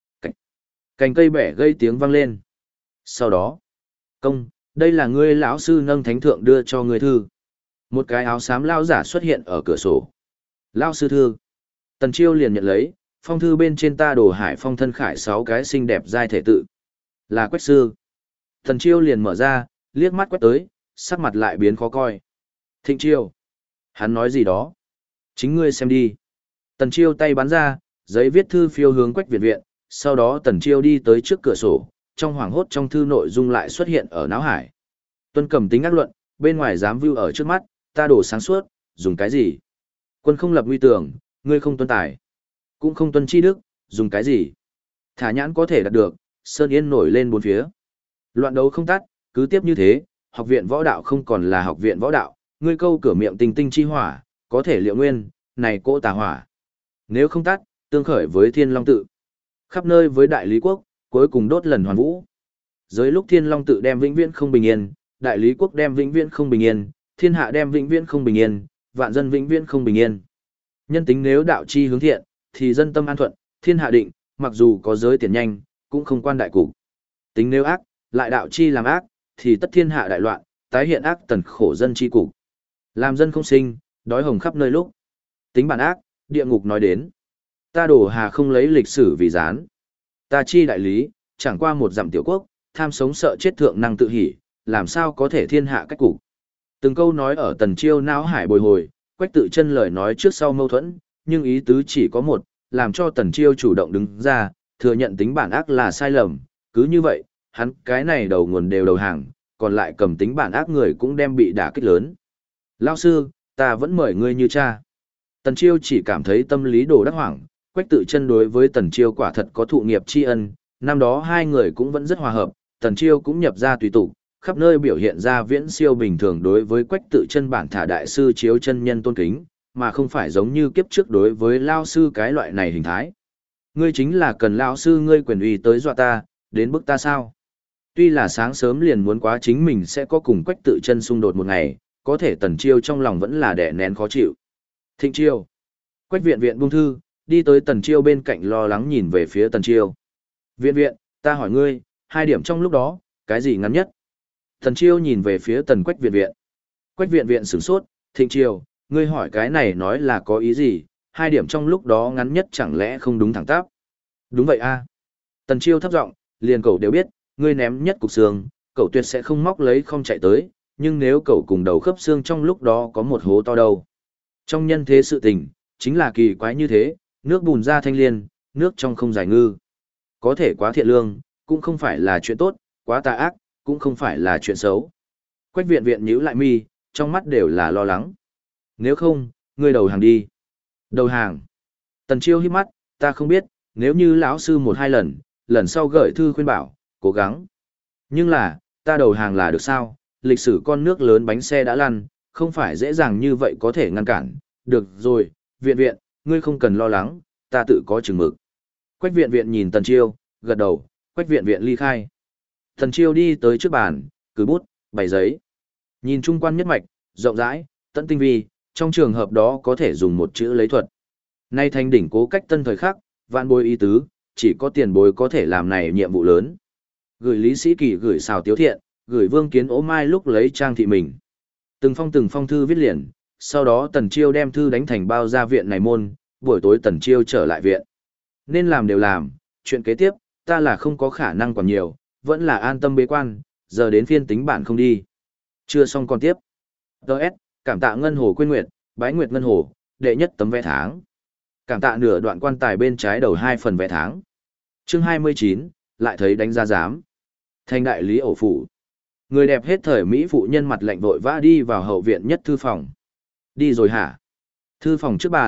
Cành cây bẻ gây tiếng vang lên. Sau đó, công, đây là ngươi lão sư nâng thánh thượng đưa cho ngươi thư. Một cái áo xám lao giả xuất hiện ở cửa sổ. Lao sư thư. Tần Chiêu liền nhận lấy, phong thư bên trên ta Đồ Hải Phong thân khải 6 cái xinh đẹp giai thể tự. Là Quách sư. Tần Chiêu liền mở ra, liếc mắt quét tới, sắc mặt lại biến khó coi. Thịnh Chiêu. Hắn nói gì đó? Chính ngươi xem đi. Tần Chiêu tay bắn ra, giấy viết thư phiêu hướng Quách Viện Viện, sau đó Tần Chiêu đi tới trước cửa sổ, trong hoảng hốt trong thư nội dung lại xuất hiện ở não hải. Tuân cầm tính ác luận, bên ngoài dám view ở trước mắt, ta đổ sáng suốt, dùng cái gì? Quân không lập nguy tưởng, ngươi không tuân tài, cũng không tuân chi đức, dùng cái gì? Thả nhãn có thể đạt được, sơn yên nổi lên bốn phía. Loạn đấu không tắt, cứ tiếp như thế, học viện võ đạo không còn là học viện võ đạo, ngươi câu cửa miệng tinh tinh chi hỏa, có thể liệu nguyên, này cỗ tà hỏa. Nếu không tắt, tương khởi với Thiên Long tự. Khắp nơi với Đại Lý quốc, cuối cùng đốt lần hoàn vũ. Dưới lúc Thiên Long tự đem vĩnh viễn không bình yên, Đại Lý quốc đem vĩnh viễn không bình yên, thiên hạ đem vĩnh viễn không bình yên, vạn dân vĩnh viễn không bình yên. Nhân tính nếu đạo chi hướng thiện, thì dân tâm an thuận, thiên hạ định, mặc dù có giới tiền nhanh, cũng không quan đại cục. Tính nếu ác, lại đạo chi làm ác, thì tất thiên hạ đại loạn, tái hiện ác tần khổ dân chi cục. Làm dân không sinh, đói hồng khắp nơi lúc. Tính bản ác, địa ngục nói đến. Ta Đồ Hà không lấy lịch sử vì gián. Ta chi đại lý, chẳng qua một dặm tiểu quốc, tham sống sợ chết thượng năng tự hỉ, làm sao có thể thiên hạ cách cục. Từng câu nói ở Tần Chiêu não hải bồi hồi, Quách Tự Chân lời nói trước sau mâu thuẫn, nhưng ý tứ chỉ có một, làm cho Tần Chiêu chủ động đứng ra, thừa nhận tính bản ác là sai lầm, cứ như vậy, hắn cái này đầu nguồn đều đầu hàng, còn lại cầm tính bản ác người cũng đem bị đả kích lớn. Lão sư, ta vẫn mời ngươi như cha. Tần Chiêu chỉ cảm thấy tâm lý đồ đắc hoảng, Quách Tự Chân đối với Tần Chiêu quả thật có thụ nghiệp tri ân, năm đó hai người cũng vẫn rất hòa hợp, Tần Chiêu cũng nhập ra tùy tục, khắp nơi biểu hiện ra viễn siêu bình thường đối với Quách Tự Chân bản thả đại sư chiếu chân nhân tôn kính, mà không phải giống như kiếp trước đối với lao sư cái loại này hình thái. Ngươi chính là cần lão sư ngươi quyền uy tới dọa ta, đến bức ta sao? Tuy là sáng sớm liền muốn quá chính mình sẽ có cùng Quách Tự Chân xung đột một ngày, có thể Tần Chiêu trong lòng vẫn là đè nén khó chịu. Thịnh Chiêu. Quách Viện Viện buông thư, đi tới Tần Chiêu bên cạnh lo lắng nhìn về phía Tần Chiêu. Viện Viện, ta hỏi ngươi, 2 điểm trong lúc đó, cái gì ngắn nhất? Tần Chiêu nhìn về phía Tần Quách Viện Viện. Quách Viện Viện sửng sốt, Thịnh Chiêu, ngươi hỏi cái này nói là có ý gì? 2 điểm trong lúc đó ngắn nhất chẳng lẽ không đúng thẳng tắp? Đúng vậy a. Tần Chiêu thấp giọng, liền cậu đều biết, ngươi ném nhất cục xương, cậu tuyệt sẽ không móc lấy không chạy tới, nhưng nếu cậu cùng đầu khớp xương trong lúc đó có một hố to đâu. Trong nhân thế sự tình, chính là kỳ quái như thế, nước bùn ra thanh liên, nước trong không giải ngư. Có thể quá thiện lương, cũng không phải là chuyện tốt, quá tà ác, cũng không phải là chuyện xấu. Quách Viện Viện nhíu lại mi, trong mắt đều là lo lắng. Nếu không, ngươi đầu hàng đi. Đầu hàng. Tần Chiêu híp mắt, ta không biết, nếu như lão sư 1-2 lần, lần sau gửi thư khuyên bảo, cố gắng. Nhưng là, ta đầu hàng là được sao? Lịch sử con nước lớn bánh xe đã lăn, không phải dễ dàng như vậy có thể ngăn cản. Được rồi, Viện Viện, ngươi không cần lo lắng, ta tự có chừng mực. Quách Viện Viện nhìn Tần Chiêu, gật đầu, Quách Viện Viện ly khai. Tần Chiêu đi tới trước bàn, cứ bút, bày giấy. Nhìn trung quan nhất mạch, rộng rãi, tận tinh vi, trong trường hợp đó có thể dùng một chữ lấy thuật. Nay thành đỉnh cố cách tân thời khắc, vạn bối ý tứ, chỉ có tiền bối có thể làm này nhiệm vụ lớn. Gửi Lý Sĩ Kỳ, gửi Xào Tiếu Thiện, gửi Vương Kiến Ố Mai lúc lấy trang thị mình. Từng phong thư viết liền, sau đó Tần Chiêu đem thư đánh thành bao ra viện này môn, buổi tối Tần Chiêu trở lại viện. Nên làm đều làm, chuyện kế tiếp, ta là không có khả năng còn nhiều, vẫn là an tâm bế quan, giờ đến phiên tính bản không đi. Chưa xong còn tiếp. Đợt, cảm tạ Ngân Hồ Quyên Nguyệt, Bái Nguyệt Ngân Hồ, đệ nhất tấm vé tháng. Cảm tạ nửa đoạn quan tài bên trái đầu 2 phần vé tháng. Chương 29, lại thấy đánh giá giám. Thành đại lý ổ phủ. Người đẹp hết thời Mỹ phụ nhân mặt lạnh vội vã đi vào hậu viện nhất thư phòng. Đi rồi hả? Thư phòng trước bàn,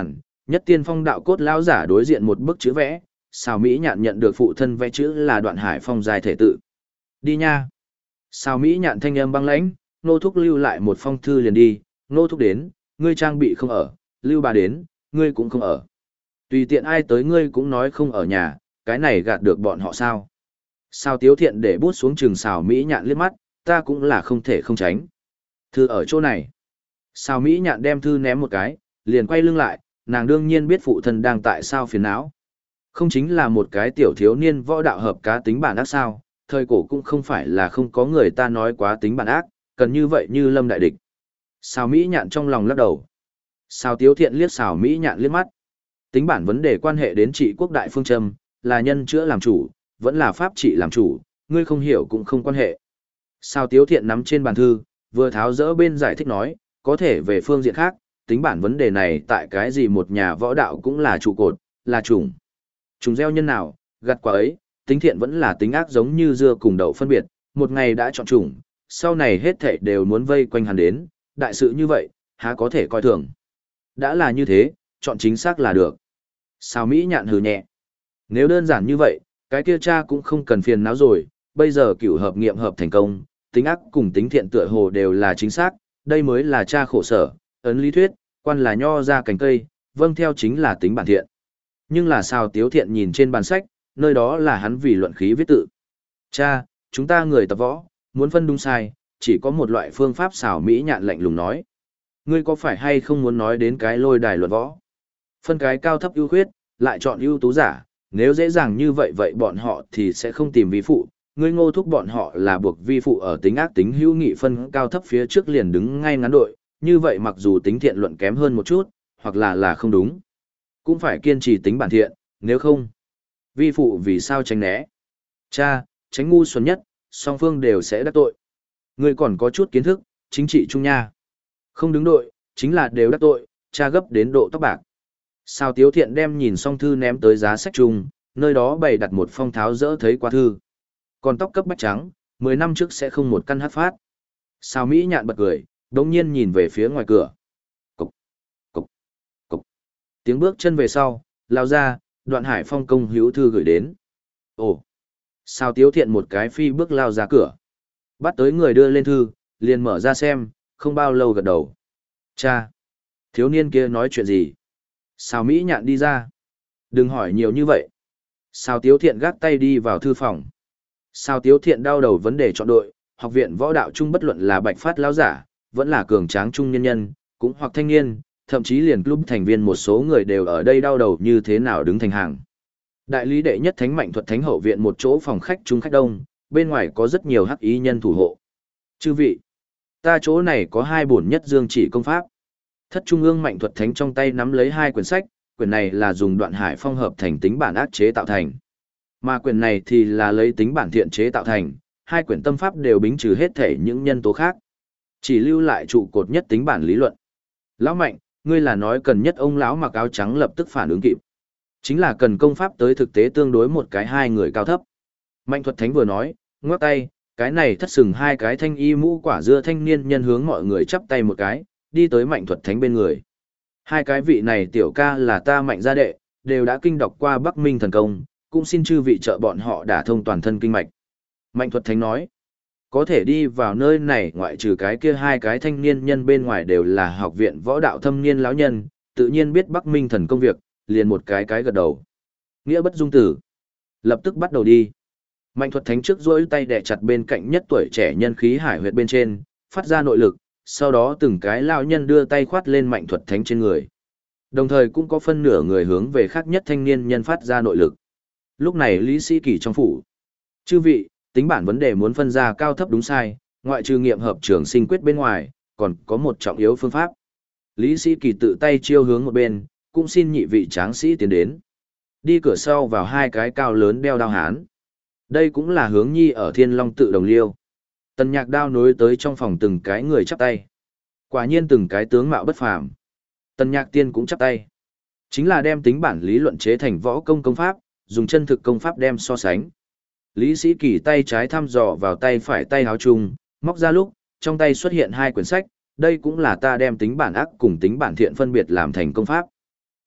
Nhất Tiên Phong đạo cốt lão giả đối diện một bức chữ vẽ, Sào Mỹ Nhạn nhận được phụ thân vẽ chữ là Đoạn Hải Phong dài thể tự. Đi nha. Sào Mỹ Nhạn thanh âm băng lãnh, Nô Thúc lưu lại một phong thư liền đi, Nô Thúc đến, ngươi trang bị không ở, Lưu bà đến, ngươi cũng không ở. Tùy tiện ai tới ngươi cũng nói không ở nhà, cái này gạt được bọn họ sao? Sào Tiếu Thiện để bút xuống chừng Sào Mỹ Nhạn liếc mắt, ta cũng là không thể không tránh. Thư ở chỗ này. Sào Mỹ Nhạn đem thư ném một cái, liền quay lưng lại, nàng đương nhiên biết phụ thân đang tại sao phiền não. Không chính là một cái tiểu thiếu niên võ đạo hợp cá tính bản ác sao, thời cổ cũng không phải là không có người ta nói quá tính bản ác, cần như vậy như lâm đại địch. Sào Mỹ Nhạn trong lòng lắc đầu. Sào Tiếu Thiện liếc Sào Mỹ Nhạn liếc mắt. Tính bản vấn đề quan hệ đến trị quốc đại phương châm, là nhân chữa làm chủ, vẫn là pháp trị làm chủ, ngươi không hiểu cũng không quan hệ. Sào Tiếu Thiện nắm trên bàn thư, vừa tháo dỡ bên giải thích nói, có thể về phương diện khác, tính bản vấn đề này tại cái gì một nhà võ đạo cũng là trụ cột, là chủng. Trùng gieo nhân nào, gặt quả ấy, tính thiện vẫn là tính ác giống như dưa cùng đậu phân biệt, một ngày đã chọn chủng, sau này hết thảy đều muốn vây quanh hắn đến, đại sự như vậy, há có thể coi thường. Đã là như thế, chọn chính xác là được. Sào Mỹ Nhạn hừ nhẹ. Nếu đơn giản như vậy, cái kia cha cũng không cần phiền não rồi, bây giờ cửu hợp nghiệm hợp thành công, tính ác cùng tính thiện tựa hồ đều là chính xác, đây mới là cha khổ sở, ấn lý thuyết, quan là nho ra cành cây, vâng theo chính là tính bản thiện. Nhưng là Sào Tiếu Thiện nhìn trên bàn sách, nơi đó là hắn vì luận khí viết tự. Cha, chúng ta người tập võ, muốn phân đúng sai, chỉ có một loại phương pháp. Sào Mỹ Nhạn lạnh lùng nói. Ngươi có phải hay không muốn nói đến cái lôi đài luận võ? Phân cái cao thấp ưu khuyết, lại chọn ưu tú giả, nếu dễ dàng như vậy vậy bọn họ thì sẽ không tìm vi phụ. Ngươi Ngô Thúc bọn họ là buộc vi phụ ở tính ác tính hữu nghị phân cao thấp phía trước liền đứng ngay ngắn đội, như vậy mặc dù tính thiện luận kém hơn một chút, hoặc là không đúng, cũng phải kiên trì tính bản thiện, nếu không, vi phụ vì sao tránh né? Cha, tránh ngu xuẩn nhất, song phương đều sẽ đắc tội. Ngươi còn có chút kiến thức, chính trị trung nha. Không đứng đội, chính là đều đắc tội, cha gấp đến độ tóc bạc. Sào Tiếu Thiện đem nhìn xong thư ném tới giá sách chung, nơi đó bày đặt một phong tháo dỡ thấy qua thư. Còn tóc cấp bách trắng, 10 năm trước sẽ không một căn hát phát. Sào Mỹ Nhạn bật cười, đống nhiên nhìn về phía ngoài cửa. Cục, cục, cục. Tiếng bước chân về sau, lao ra, Đoạn Hải Phong công hữu thư gửi đến. Ồ! Sào Tiếu Thiện một cái phi bước lao ra cửa. Bắt tới người đưa lên thư, liền mở ra xem, không bao lâu gật đầu. Cha! Thiếu niên kia nói chuyện gì? Sào Mỹ Nhạn đi ra. Đừng hỏi nhiều như vậy. Sào Tiếu Thiện gác tay đi vào thư phòng. Sào Tiếu Thiện đau đầu vấn đề chọn đội, học viện võ đạo trung bất luận là bạch phát lão giả, vẫn là cường tráng trung nhân nhân, cũng hoặc thanh niên, thậm chí liền club thành viên một số người đều ở đây đau đầu như thế nào đứng thành hàng. Đại lý đệ nhất thánh mạnh thuật thánh hậu viện một chỗ phòng khách trung khách đông, bên ngoài có rất nhiều hắc ý nhân thủ hộ. Chư vị, ta chỗ này có 2 bổn nhất dương chỉ công pháp. Thất trung ương mạnh thuật thánh trong tay nắm lấy 2 quyển sách, quyển này là dùng Đoạn Hải Phong hợp thành tính bản ác chế tạo thành. Mà quyển này thì là lấy tính bản thiện chế tạo thành, 2 quyển tâm pháp đều bính trừ hết thể những nhân tố khác. Chỉ lưu lại trụ cột nhất tính bản lý luận. Lão Mạnh, ngươi là nói cần nhất ông lão mặc áo trắng lập tức phản ứng kịp. Chính là cần công pháp tới thực tế tương đối một cái 2 người cao thấp. Mạnh thuật thánh vừa nói, ngoắc tay, cái này thất sừng 2 cái thanh y mũ quả dưa thanh niên nhân hướng mọi người chắp tay một cái, đi tới mạnh thuật thánh bên người. 2 cái vị này tiểu ca là ta Mạnh gia đệ, đều đã kinh đọc qua Bắc Minh thần công, cũng xin chư vị trợ bọn họ đả thông toàn thân kinh mạch. Mạnh thuật thánh nói, có thể đi vào nơi này ngoại trừ cái kia 2 cái thanh niên nhân bên ngoài đều là học viện võ đạo thâm niên lão nhân, tự nhiên biết Bắc Minh thần công việc, liền một cái gật đầu. Nghĩa bất dung tử. Lập tức bắt đầu đi. Mạnh thuật thánh trước duỗi tay đè chặt bên cạnh nhất tuổi trẻ nhân khí hải huyệt bên trên, phát ra nội lực, sau đó từng cái lão nhân đưa tay khoát lên mạnh thuật thánh trên người. Đồng thời cũng có phân nửa người hướng về khác nhất thanh niên nhân phát ra nội lực. Lúc này Lý Sĩ Kỳ trong phủ. Chư vị, tính bản vấn đề muốn phân ra cao thấp đúng sai, ngoại trừ nghiệm hợp trường sinh quyết bên ngoài, còn có một trọng yếu phương pháp. Lý Sĩ Kỳ tự tay chiêu hướng một bên, cũng xin nhị vị tráng sĩ tiến đến. Đi cửa sau vào 2 cái cao lớn đeo đao hán. Đây cũng là hướng nhi ở Thiên Long tự đồng liêu. Tần Nhạc đao nối tới trong phòng từng cái người chắp tay. Quả nhiên từng cái tướng mạo bất phàm. Tần Nhạc tiên cũng chắp tay. Chính là đem tính bản lý luận chế thành võ công công pháp, dùng chân thực công pháp đem so sánh. Lý Sĩ Kỳ tay trái thăm dò vào tay phải tay áo chung, móc ra lúc, trong tay xuất hiện 2 quyển sách, đây cũng là ta đem tính bản ác cùng tính bản thiện phân biệt làm thành công pháp.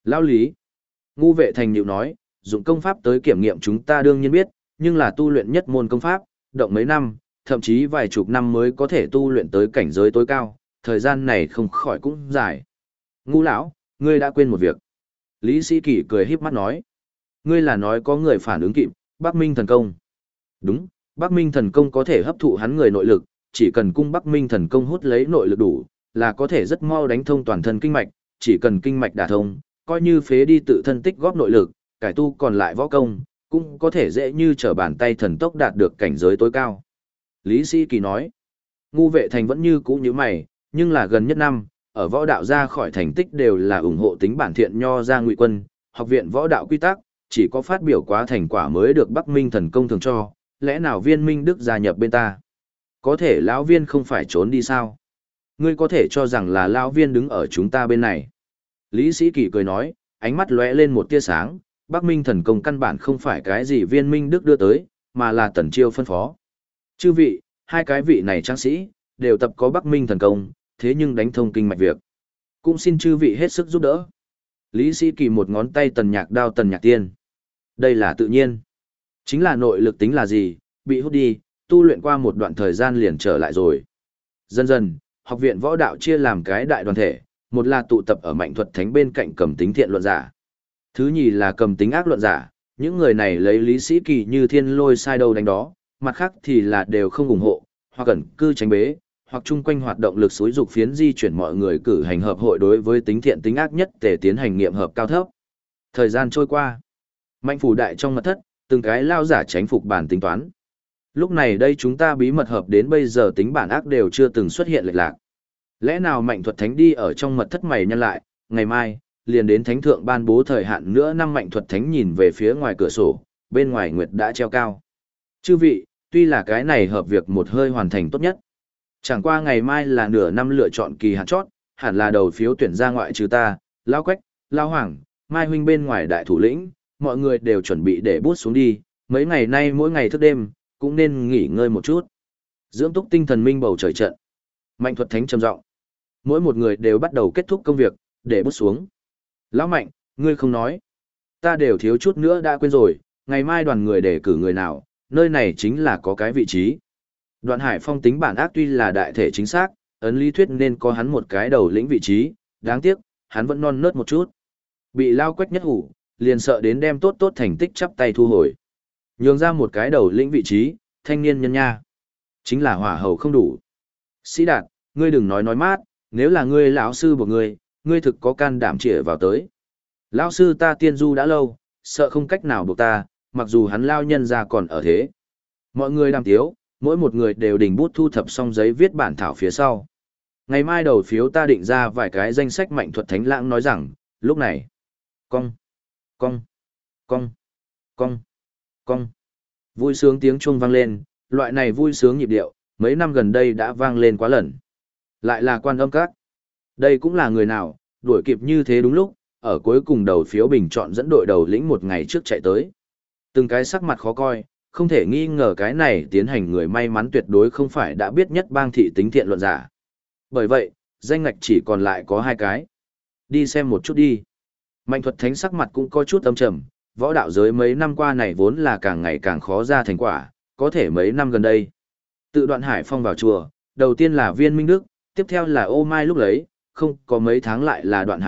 Lão Lý. Ngu Vệ Thành nhịu nói, dụng công pháp tới kiểm nghiệm chúng ta đương nhiên biết, nhưng là tu luyện nhất môn công pháp, động mấy năm, thậm chí vài chục năm mới có thể tu luyện tới cảnh giới tối cao, thời gian này không khỏi cũng dài. Ngu lão, ngươi đã quên một việc. Lý Sĩ Kỳ cười híp mắt nói. Ngươi là nói có người phản ứng kịp, Bắc Minh thần công. Đúng, Bắc Minh thần công có thể hấp thụ hắn người nội lực, chỉ cần cung Bắc Minh thần công hút lấy nội lực đủ, là có thể rất mau đánh thông toàn thân kinh mạch, chỉ cần kinh mạch đả thông, coi như phế đi tự thân tích góp nội lực, cải tu còn lại võ công, cũng có thể dễ như trở bàn tay thần tốc đạt được cảnh giới tối cao. Lý Sĩ Kỳ nói, Ngu Vệ Thành vẫn như cũ như mày, nhưng là gần nhất năm, ở võ đạo ra khỏi thành tích đều là ủng hộ tính bản thiện nho ra Ngụy Quân, học viện võ đạo quy tắc, chỉ có phát biểu quá thành quả mới được Bắc Minh thần công thường cho, lẽ nào Viên Minh Đức gia nhập bên ta? Có thể lão Viên không phải trốn đi sao? Ngươi có thể cho rằng là lão Viên đứng ở chúng ta bên này. Lý Sĩ Kỳ cười nói, ánh mắt lóe lên một tia sáng, Bắc Minh thần công căn bản không phải cái gì Viên Minh Đức đưa tới, mà là Tần Chiêu phân phó. Chư vị, hai cái vị này tráng sĩ, đều tập có Bắc Minh thần công, thế nhưng đánh thông kinh mạch việc. Cũng xin chư vị hết sức giúp đỡ. Lý Sĩ Kỳ một ngón tay Tần Nhạc Đao Tần Nhạc Tiên. Đây là tự nhiên. Chính là nội lực tính là gì, bị hút đi, tu luyện qua một đoạn thời gian liền trở lại rồi. Dần dần, học viện võ đạo chia làm cái đại đoàn thể, một là tụ tập ở Mạnh Thuật Thánh bên cạnh cầm tính thiện luận giả. Thứ nhì là cầm tính ác luận giả, những người này lấy Lý Sĩ Kỳ như thiên lôi sai đâu đánh đó, mặt khác thì là đều không ủng hộ, hoặc cẩn cư tránh bế, hoặc chung quanh hoạt động lực xúi dục phiến di chuyển mọi người cử hành hợp hội đối với tính thiện tính ác nhất để tiến hành nghiệm hợp cao thấp. Thời gian trôi qua, Mạnh phủ đại trong mật thất, từng cái lao giả tránh phục bản tính toán. Lúc này đây chúng ta bí mật hợp đến bây giờ tính bản ác đều chưa từng xuất hiện lệch lạc. Lẽ nào Mạnh Thuật Thánh đi ở trong mật thất mày nhân lại, ngày mai, liền đến Thánh Thượng ban bố thời hạn nữa năm Mạnh Thuật Thánh nhìn về phía ngoài cửa sổ, bên ngoài nguyệt đã treo cao. Chư vị, tuy là cái này hợp việc một hơi hoàn thành tốt nhất. Chẳng qua ngày mai là nửa năm lựa chọn kỳ hạn chót, hẳn là đầu phiếu tuyển ra ngoại trừ ta, Lao Quách, Lao Hoàng, Mai huynh bên ngoài đại thủ lĩnh, mọi người đều chuẩn bị để bút xuống đi, mấy ngày nay mỗi ngày thức đêm, cũng nên nghỉ ngơi một chút. Dưỡng túc tinh thần minh bầu trời trận. Mạnh Thuật Thánh trầm giọng. Mỗi một người đều bắt đầu kết thúc công việc, để bút xuống. Lão Mạnh, ngươi không nói. Ta đều thiếu chút nữa đã quên rồi, ngày mai đoàn người để cử người nào, nơi này chính là có cái vị trí. Đoạn Hải Phong tính bản ác tuy là đại thể chính xác, ấn lý thuyết nên có hắn một cái đầu lĩnh vị trí, đáng tiếc, hắn vẫn non nớt một chút. Bị Lao Quách nhất hủ, liền sợ đến đem tốt tốt thành tích chắp tay thu hồi. Nhường ra một cái đầu lĩnh vị trí, thanh niên nhân nha. Chính là hỏa hầu không đủ. Sĩ Đạt, ngươi đừng nói mát, nếu là ngươi lão sư của ngươi thực có can đảm chĩa vào tới. Lão sư ta tiên du đã lâu, sợ không cách nào buộc ta, mặc dù hắn lao nhân ra còn ở thế. Mọi người đàm tiếu, mỗi một người đều đình bút thu thập xong giấy viết bản thảo phía sau. Ngày mai đầu phiếu ta định ra vài cái danh sách Mạnh Thuật Thánh lãng nói rằng, lúc này, cong, cong, cong, cong, cong. Vui sướng tiếng chuông vang lên, loại này vui sướng nhịp điệu, mấy năm gần đây đã vang lên quá lần. Lại là Quan Âm Các. Đây cũng là người nào, đuổi kịp như thế đúng lúc, ở cuối cùng đầu phiếu bình chọn dẫn đội đầu lĩnh một ngày trước chạy tới. Từng cái sắc mặt khó coi, không thể nghi ngờ cái này tiến hành người may mắn tuyệt đối không phải đã biết nhất bang thị tính thiện luận giả. Bởi vậy, danh ngạch chỉ còn lại có 2 cái. Đi xem một chút đi. Mạnh Thuật Thánh sắc mặt cũng có chút âm trầm, võ đạo giới mấy năm qua này vốn là càng ngày càng khó ra thành quả, có thể mấy năm gần đây. Tự Đoạn Hải Phong vào chùa, đầu tiên là Viên Minh Đức, tiếp theo là Ô Mai lúc lấy, không có mấy tháng lại là Đoạn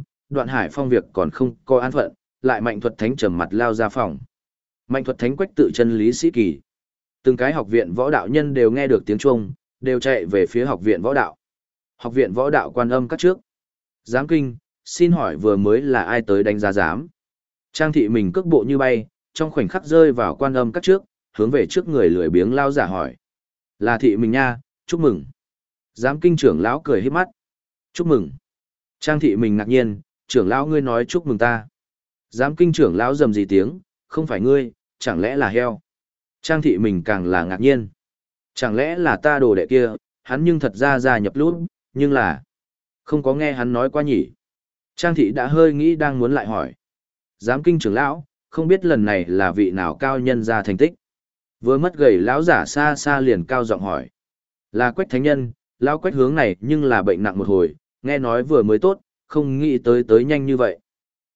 Hải Phong việc còn không có an phận, lại Mạnh Thuật Thánh trầm mặt lao ra phòng. Mạnh Thuật Thánh quách tự chân Lý Sĩ Kỳ. Từng cái học viện võ đạo nhân đều nghe được tiếng chuông, đều chạy về phía học viện võ đạo. Học viện võ đạo Quan Âm Các trước. Giám kinh, xin hỏi vừa mới là ai tới đánh giá giám? Trang thị mình cước bộ như bay, trong khoảnh khắc rơi vào Quan Âm Các trước, hướng về trước người lười biếng lao giả hỏi. Là thị mình nha, chúc mừng. Giám kinh trưởng lão cười hết mắt. Chúc mừng. Trang thị mình ngạc nhiên, trưởng lão ngươi nói chúc mừng ta. Giám kinh trưởng lão rầm gì tiếng, không phải ngươi, chẳng lẽ là heo. Trang thị mình càng là ngạc nhiên. Chẳng lẽ là ta đồ đệ kia, hắn nhưng thật ra gia nhập lút, nhưng là không có nghe hắn nói qua nhỉ. Trang thị đã hơi nghĩ đang muốn lại hỏi. Giám kinh trưởng lão, không biết lần này là vị nào cao nhân ra thành tích. Vừa mất gầy lão giả xa xa liền cao giọng hỏi. Là Quách thánh nhân, lão Quách hướng này nhưng là bệnh nặng một hồi, nghe nói vừa mới tốt, không nghĩ tới nhanh như vậy.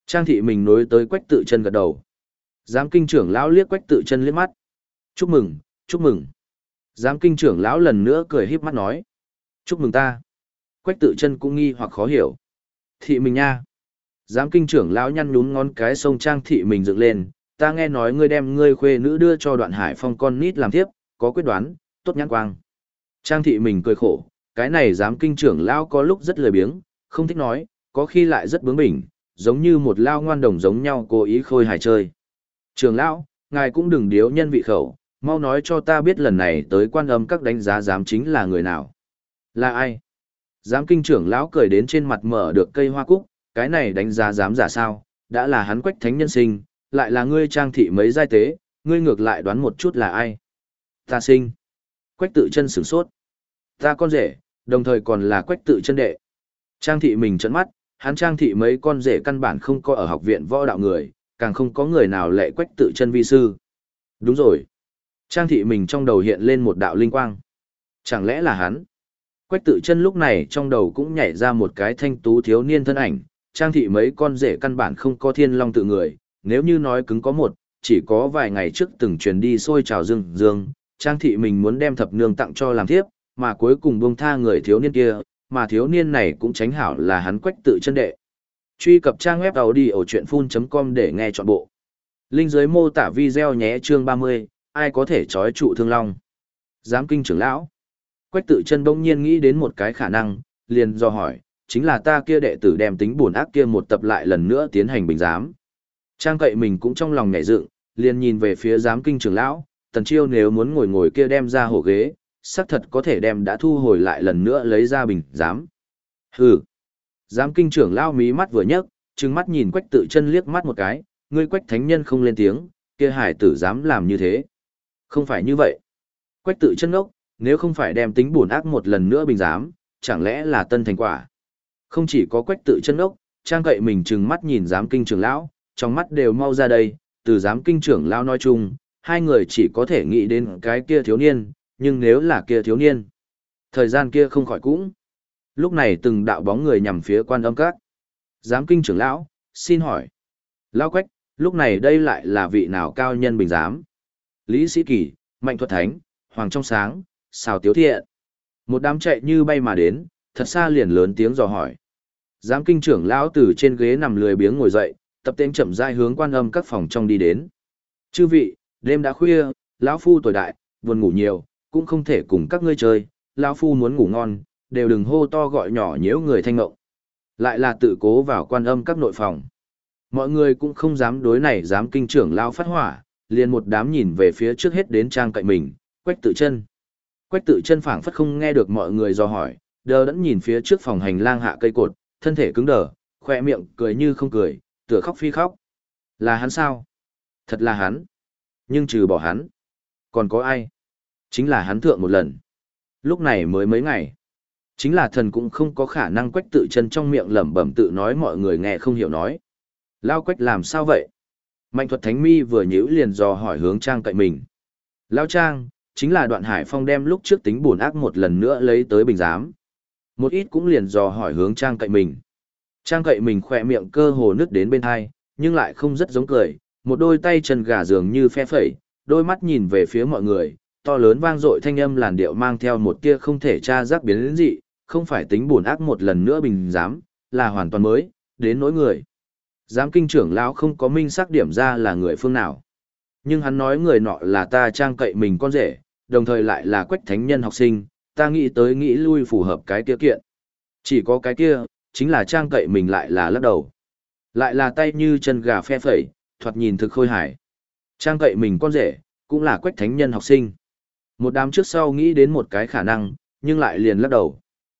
Trang thị mình nối tới Quách Tự Chân gật đầu. Giám kinh trưởng lão liếc Quách Tự Chân liếc mắt. Chúc mừng, chúc mừng. Giám kinh trưởng lão lần nữa cười híp mắt nói. Chúc mừng ta. Quách Tự Chân cũng nghi hoặc khó hiểu. Thị mình nha. Giám kinh trưởng lão nhăn nhúm ngón cái sông Trang thị mình dựng lên. Ta nghe nói ngươi đem ngươi khuê nữ đưa cho Đoạn Hải Phong con nít làm thiếp, có quyết đoán, tốt nhãn quang. Trang thị mình cười khổ, cái này giám kinh trưởng lão có lúc rất lười biếng, không thích nói, có khi lại rất bướng bỉnh, giống như một lao ngoan đồng giống nhau cố ý khôi hài chơi. Trưởng lão, ngài cũng đừng điếu nhân vị khẩu, mau nói cho ta biết lần này tới Quan Âm các đánh giá giám chính là người nào. Là ai? Giám kinh trưởng lão cười đến trên mặt mở được cây hoa cúc, cái này đánh giá giám giả sao, đã là hắn Quách thánh nhân sinh, lại là ngươi Trang thị mấy giai tế, ngươi ngược lại đoán một chút là ai. Ta sinh. Quách Tự Chân sửng sốt. Ta con rể, đồng thời còn là Quách Tự Chân đệ. Trang thị mình trợn mắt, hắn Trang thị mấy con rể căn bản không có ở học viện võ đạo người, càng không có người nào lệ Quách Tự Chân vi sư. Đúng rồi. Trang thị mình trong đầu hiện lên một đạo linh quang. Chẳng lẽ là hắn? Quách Tự Chân lúc này trong đầu cũng nhảy ra một cái thanh tú thiếu niên thân ảnh, Trang thị mấy con rể căn bản không có thiên long tự người, nếu như nói cứng có một, chỉ có vài ngày trước từng truyền đi xôi trào dương dương, Trang thị mình muốn đem thập nương tặng cho làm thiếp, mà cuối cùng buông tha người thiếu niên kia, mà thiếu niên này cũng tránh hảo là hắn Quách Tự Chân đệ. Truy cập trang web audiochuyenphun.com để nghe trọn bộ. Link dưới mô tả video nhé. Chương 30, ai có thể trói trụ Thương Long. Giám kinh trưởng lão. Quách Tự Chân bỗng nhiên nghĩ đến một cái khả năng, liền do hỏi, chính là ta kia đệ tử đem tính buồn ác kia một tập lại lần nữa tiến hành bình giám. Trang cậy mình cũng trong lòng nhảy dựng, liền nhìn về phía giám kinh trưởng lão, Tần Chiêu nếu muốn ngồi ngồi kia đem ra hổ ghế, xác thật có thể đem đã thu hồi lại lần nữa lấy ra bình giám. Hừ. Giám kinh trưởng lão mí mắt vừa nhấc, trừng mắt nhìn Quách Tự Chân liếc mắt một cái, ngươi Quách thánh nhân không lên tiếng, kia hải tử dám làm như thế. Không phải như vậy. Quách Tự Chân ngốc, nếu không phải đem tính buồn ác một lần nữa bình giám, chẳng lẽ là tân thành quả. Không chỉ có Quách Tự Chân ngốc, Trang cậy mình trừng mắt nhìn giám kinh trưởng lão, trong mắt đều mau ra đây, từ giám kinh trưởng lão nói chung, hai người chỉ có thể nghĩ đến cái kia thiếu niên, nhưng nếu là kia thiếu niên, thời gian kia không khỏi cũng. Lúc này từng đạo bóng người nhằm phía Quan Âm các. Giám kinh trưởng lão, xin hỏi. Lão Quách, lúc này đây lại là vị nào cao nhân bình giám? Lý Sĩ Kỳ, Mạnh Thuật Thánh, Hoàng Trong Sáng, Xào Tiếu Thiện. Một đám chạy như bay mà đến, thật xa liền lớn tiếng dò hỏi. Giám kinh trưởng lão từ trên ghế nằm lười biếng ngồi dậy, tập tên chậm rãi hướng Quan Âm các phòng trong đi đến. Chư vị, đêm đã khuya, lão phu tuổi đại, buồn ngủ nhiều, cũng không thể cùng các ngươi chơi, lão phu muốn ngủ ngon, đều đừng hô to gọi nhỏ nhiễu người thanh ngộng. Lại là tự cố vào Quan Âm các nội phòng. Mọi người cũng không dám đối này dám kinh trưởng lão phát hỏa, liền một đám nhìn về phía trước hết đến Trang cậy mình, Quách Tự Chân. Quách Tự Chân phảng phất không nghe được mọi người dò hỏi, đờ đẫn nhìn phía trước phòng hành lang hạ cây cột, thân thể cứng đờ, khoe miệng cười như không cười, tựa khóc phi khóc. Là hắn sao? Thật là hắn. Nhưng trừ bỏ hắn, còn có ai? Chính là hắn thượng một lần. Lúc này mới mấy ngày. Chính là thần cũng không có khả năng. Quách Tự Chân trong miệng lẩm bẩm tự nói, mọi người nghe không hiểu nói. Lao Quách làm sao vậy? Mạnh Thuật Thánh mi vừa nhíu liền dò hỏi hướng Trang cậy mình. Lao Trang, chính là Đoạn Hải Phong đem lúc trước tính buồn ác một lần nữa lấy tới bình giám. Một ít cũng liền dò hỏi hướng Trang cậy mình. Trang cậy mình khỏe miệng cơ hồ nứt đến bên hai, nhưng lại không rất giống cười, một đôi tay chân gà dường như phe phẩy, đôi mắt nhìn về phía mọi người, to lớn vang dội thanh âm làn điệu mang theo một tia không thể tra giác biến đến dị, không phải tính buồn ác một lần nữa bình giám, là hoàn toàn mới, đến nỗi người. Giám kinh trưởng lão không có minh xác điểm ra là người phương nào. Nhưng hắn nói người nọ là ta Trang cậy mình con rể, đồng thời lại là Quách thánh nhân học sinh, ta nghĩ tới nghĩ lui phù hợp cái kia kiện. Chỉ có cái kia, chính là Trang cậy mình lại là lắc đầu. Lại là tay như chân gà phe phẩy, thoạt nhìn thực khôi hài. Trang cậy mình con rể, cũng là Quách thánh nhân học sinh. Một đám trước sau nghĩ đến một cái khả năng, nhưng lại liền lắc đầu.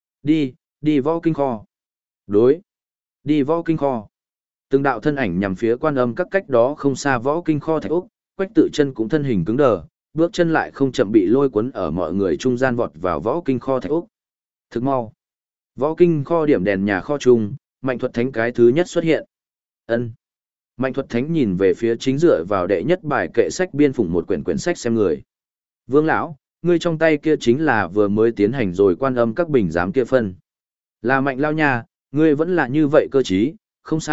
Đi võ kinh kho. Đối. Đi võ kinh kho. Từng đạo thân ảnh nhằm phía Quan Âm các cách đó không xa võ kinh kho thạch úc, Quách Tự Chân cũng thân hình cứng đờ, bước chân lại không chậm bị lôi cuốn ở mọi người trung gian vọt vào võ kinh kho thạch úc. Thực mau. Võ kinh kho điểm đèn nhà kho chung, Mạnh Thuật Thánh cái thứ nhất xuất hiện. Ân. Mạnh Thuật Thánh nhìn về phía chính dựa vào đệ nhất bài kệ sách biên phủng một quyển sách xem người. Vương lão, ngươi trong tay kia chính là vừa mới tiến hành rồi Quan Âm các bình giám kia phân. Là Mạnh lao nha, ngươi vẫn là như vậy cơ trí, không sai,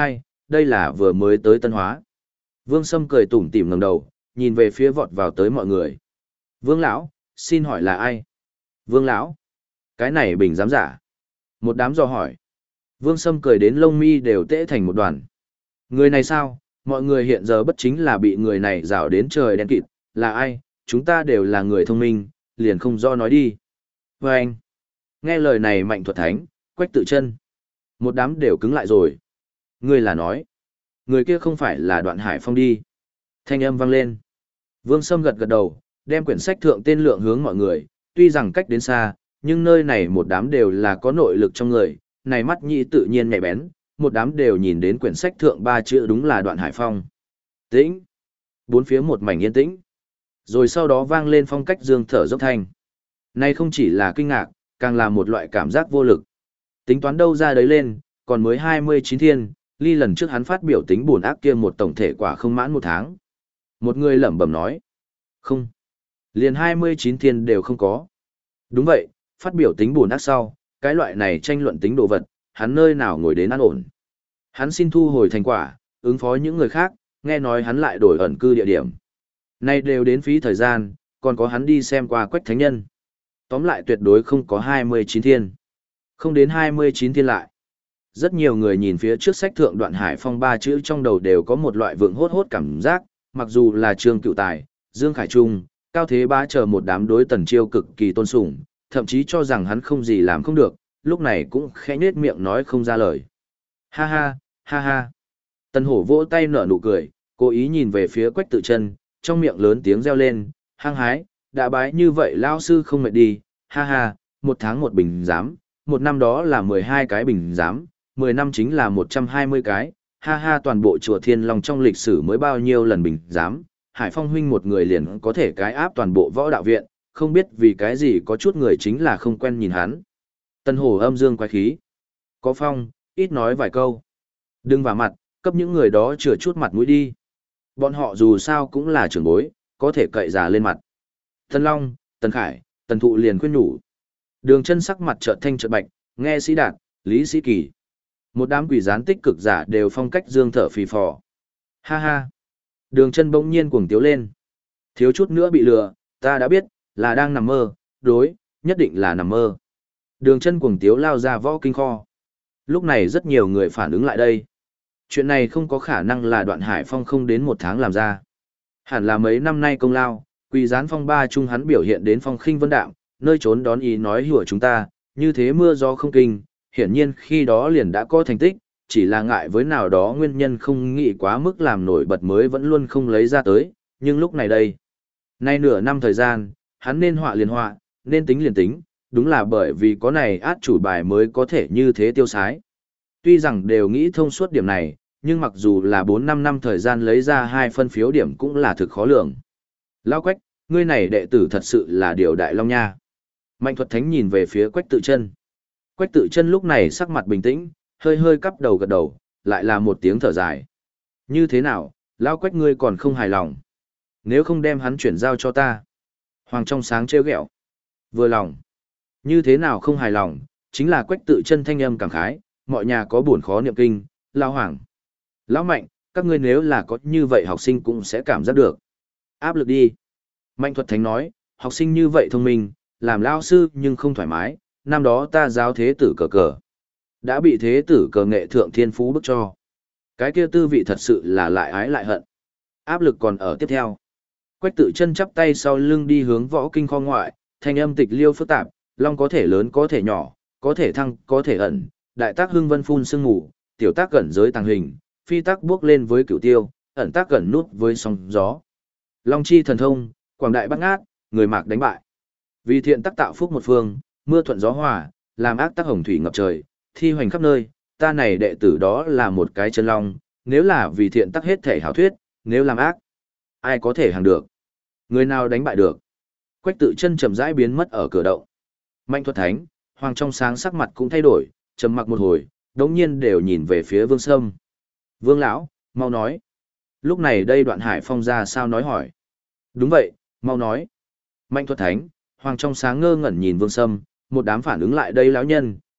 đây là vừa mới tới Tân Hóa. Vương Sâm cười tủm tỉm ngẩng đầu, nhìn về phía vọt vào tới mọi người. Vương lão, xin hỏi là ai? Vương lão, cái này bình giám giả. Một đám dò hỏi. Vương Sâm cười đến lông mi đều tễ thành một đoàn. Người này sao? Mọi người hiện giờ bất chính là bị người này rảo đến trời đen kịt, là ai? Chúng ta đều là người thông minh, liền không do nói đi. Và anh, nghe lời này Mạnh Thuật Thánh, Quách Tự Chân, một đám đều cứng lại rồi. Người là nói, người kia không phải là Đoạn Hải Phong đi. Thanh âm vang lên. Vương Sâm gật gật đầu, đem quyển sách thượng tên lượng hướng mọi người, tuy rằng cách đến xa, nhưng nơi này một đám đều là có nội lực trong người, này mắt nhĩ tự nhiên nhạy bén, một đám đều nhìn đến quyển sách thượng 3 chữ đúng là Đoạn Hải Phong. Tĩnh. Bốn phía một mảnh yên tĩnh. Rồi sau đó vang lên phong cách dương thở dốc thanh. Này không chỉ là kinh ngạc, càng là một loại cảm giác vô lực. Tính toán đâu ra đấy lên, còn mới 29 thiên, ly lần trước hắn phát biểu tính buồn ác kia một tổng thể quả không mãn 1 tháng. Một người lẩm bẩm nói. Không. Liền 29 thiên đều không có. Đúng vậy, phát biểu tính buồn ác sau, cái loại này tranh luận tính đồ vật, hắn nơi nào ngồi đến an ổn. Hắn xin thu hồi thành quả, ứng phó những người khác, nghe nói hắn lại đổi ẩn cư địa điểm. Nay đều đến phí thời gian, còn có hắn đi xem qua Quách Thánh Nhân. Tóm lại tuyệt đối không có 29 thiên. Không đến 29 thiên lại. Rất nhiều người nhìn phía trước sách thượng Đoạn Hải Phong 3 chữ trong đầu đều có một loại vượng hốt hốt cảm giác, mặc dù là Trương Cựu Tài, Dương Khải Trung, Cao Thế Bá chờ một đám đối Tần Chiêu cực kỳ tôn sùng, thậm chí cho rằng hắn không gì làm không được, lúc này cũng khẽ nhếch miệng nói không ra lời. Ha ha, ha ha. Tần Hổ vỗ tay nở nụ cười, cố ý nhìn về phía Quách Tự Chân, trong miệng lớn tiếng reo lên, hăng hái, đã bái như vậy lao sư không mệt đi, ha ha, 1 tháng 1 bình giám, 1 năm đó là 12 cái bình giám, 10 năm chính là 120 cái, ha ha, toàn bộ chùa Thiên Long trong lịch sử mới bao nhiêu lần bình giám, Hải Phong huynh một người liền có thể cái áp toàn bộ võ đạo viện, không biết vì cái gì có chút người chính là không quen nhìn hắn. Tân Hổ âm dương quái khí. Có phong, ít nói vài câu. Đừng vào mặt, cấp những người đó chừa chút mặt mũi đi. Bọn họ dù sao cũng là trưởng bối, có thể cậy già lên mặt. Tân Long, Tân Khải, Tần Thụ liền khuyên nhủ. Đường Chân sắc mặt chợt thanh chợt bạch, nghe Sĩ Đạt, Lý Sĩ Kỳ. Một đám quỷ gián tích cực giả đều phong cách dương thở phì phò. Ha ha. Đường Chân bỗng nhiên cuồng tiếu lên. Thiếu chút nữa bị lừa, ta đã biết, là đang nằm mơ, đối, nhất định là nằm mơ. Đường Chân cuồng tiếu lao ra võ kinh kho. Lúc này rất nhiều người phản ứng lại đây. Chuyện này không có khả năng là Đoạn Hải Phong không đến 1 tháng làm ra. Hẳn là mấy năm nay công lao, quỷ gián phong 3 trung hắn biểu hiện đến phong khinh vân đạm, nơi trốn đón ý nói hùa chúng ta, như thế mưa gió không kinh, hiển nhiên khi đó liền đã có thành tích, chỉ là ngại với nào đó nguyên nhân không nghĩ quá mức làm nổi bật mới vẫn luôn không lấy ra tới, nhưng lúc này đây. Nay nửa năm thời gian, hắn nên họa liền họa, nên tính liền tính, đúng là bởi vì có này át chủ bài mới có thể như thế tiêu sái. Tuy rằng đều nghĩ thông suốt điểm này, nhưng mặc dù là 4-5 năm thời gian lấy ra 2 phân phiếu điểm cũng là thực khó lường. Lao Quách, ngươi này đệ tử thật sự là điều đại long nha. Mạnh Thuật Thánh nhìn về phía Quách Tự Chân. Quách Tự Chân lúc này sắc mặt bình tĩnh, hơi hơi cắp đầu gật đầu, lại là một tiếng thở dài. Như thế nào, Lao Quách ngươi còn không hài lòng? Nếu không đem hắn chuyển giao cho ta. Hoàng trong sáng trêu ghẹo. Vừa lòng. Như thế nào không hài lòng, chính là Quách Tự Chân thanh âm cảm khái, mọi nhà có buồn khó niệm kinh, Lao Hoàng. Lão Mạnh, các ngươi nếu là có như vậy học sinh cũng sẽ cảm giác được. Áp lực đi. Mạnh Thuật Thánh nói, học sinh như vậy thông minh, làm lao sư nhưng không thoải mái, năm đó ta giáo thế tử cờ cờ. Đã bị thế tử cờ nghệ thượng thiên phú bức cho. Cái kia tư vị thật sự là lại ái lại hận. Áp lực còn ở tiếp theo. Quách Tự Chân chắp tay sau lưng đi hướng võ kinh kho ngoại, thanh âm tịch liêu phức tạp, long có thể lớn có thể nhỏ, có thể thăng có thể ẩn, đại tác hưng vân phun sương ngủ, tiểu tác gần giới tàng hình, phi tác bước lên với cửu tiêu, ẩn tác gần nút với sóng gió. Long chi thần thông, quảng đại bắt ngát, người mạc đánh bại. Vì thiện tác tạo phúc một phương, mưa thuận gió hòa, làm ác tác hồng thủy ngập trời, thi hoành khắp nơi, ta này đệ tử đó là một cái chân long, nếu là vì thiện tác hết thể hảo thuyết, nếu làm ác, ai có thể hàng được? Người nào đánh bại được? Quách Tự Chân chậm rãi biến mất ở cửa động. Mạnh Thuật Thánh, Hoàng trong sáng sắc mặt cũng thay đổi, trầm mặc một hồi, đống nhiên đều nhìn về phía Vương Sâm. Vương lão, mau nói. Lúc này đây Đoạn Hải Phong ra sao nói hỏi. Đúng vậy, mau nói. Mạnh Thuật Thánh, Hoàng trong sáng ngơ ngẩn nhìn Vương Sâm, một đám phản ứng lại đây lão nhân,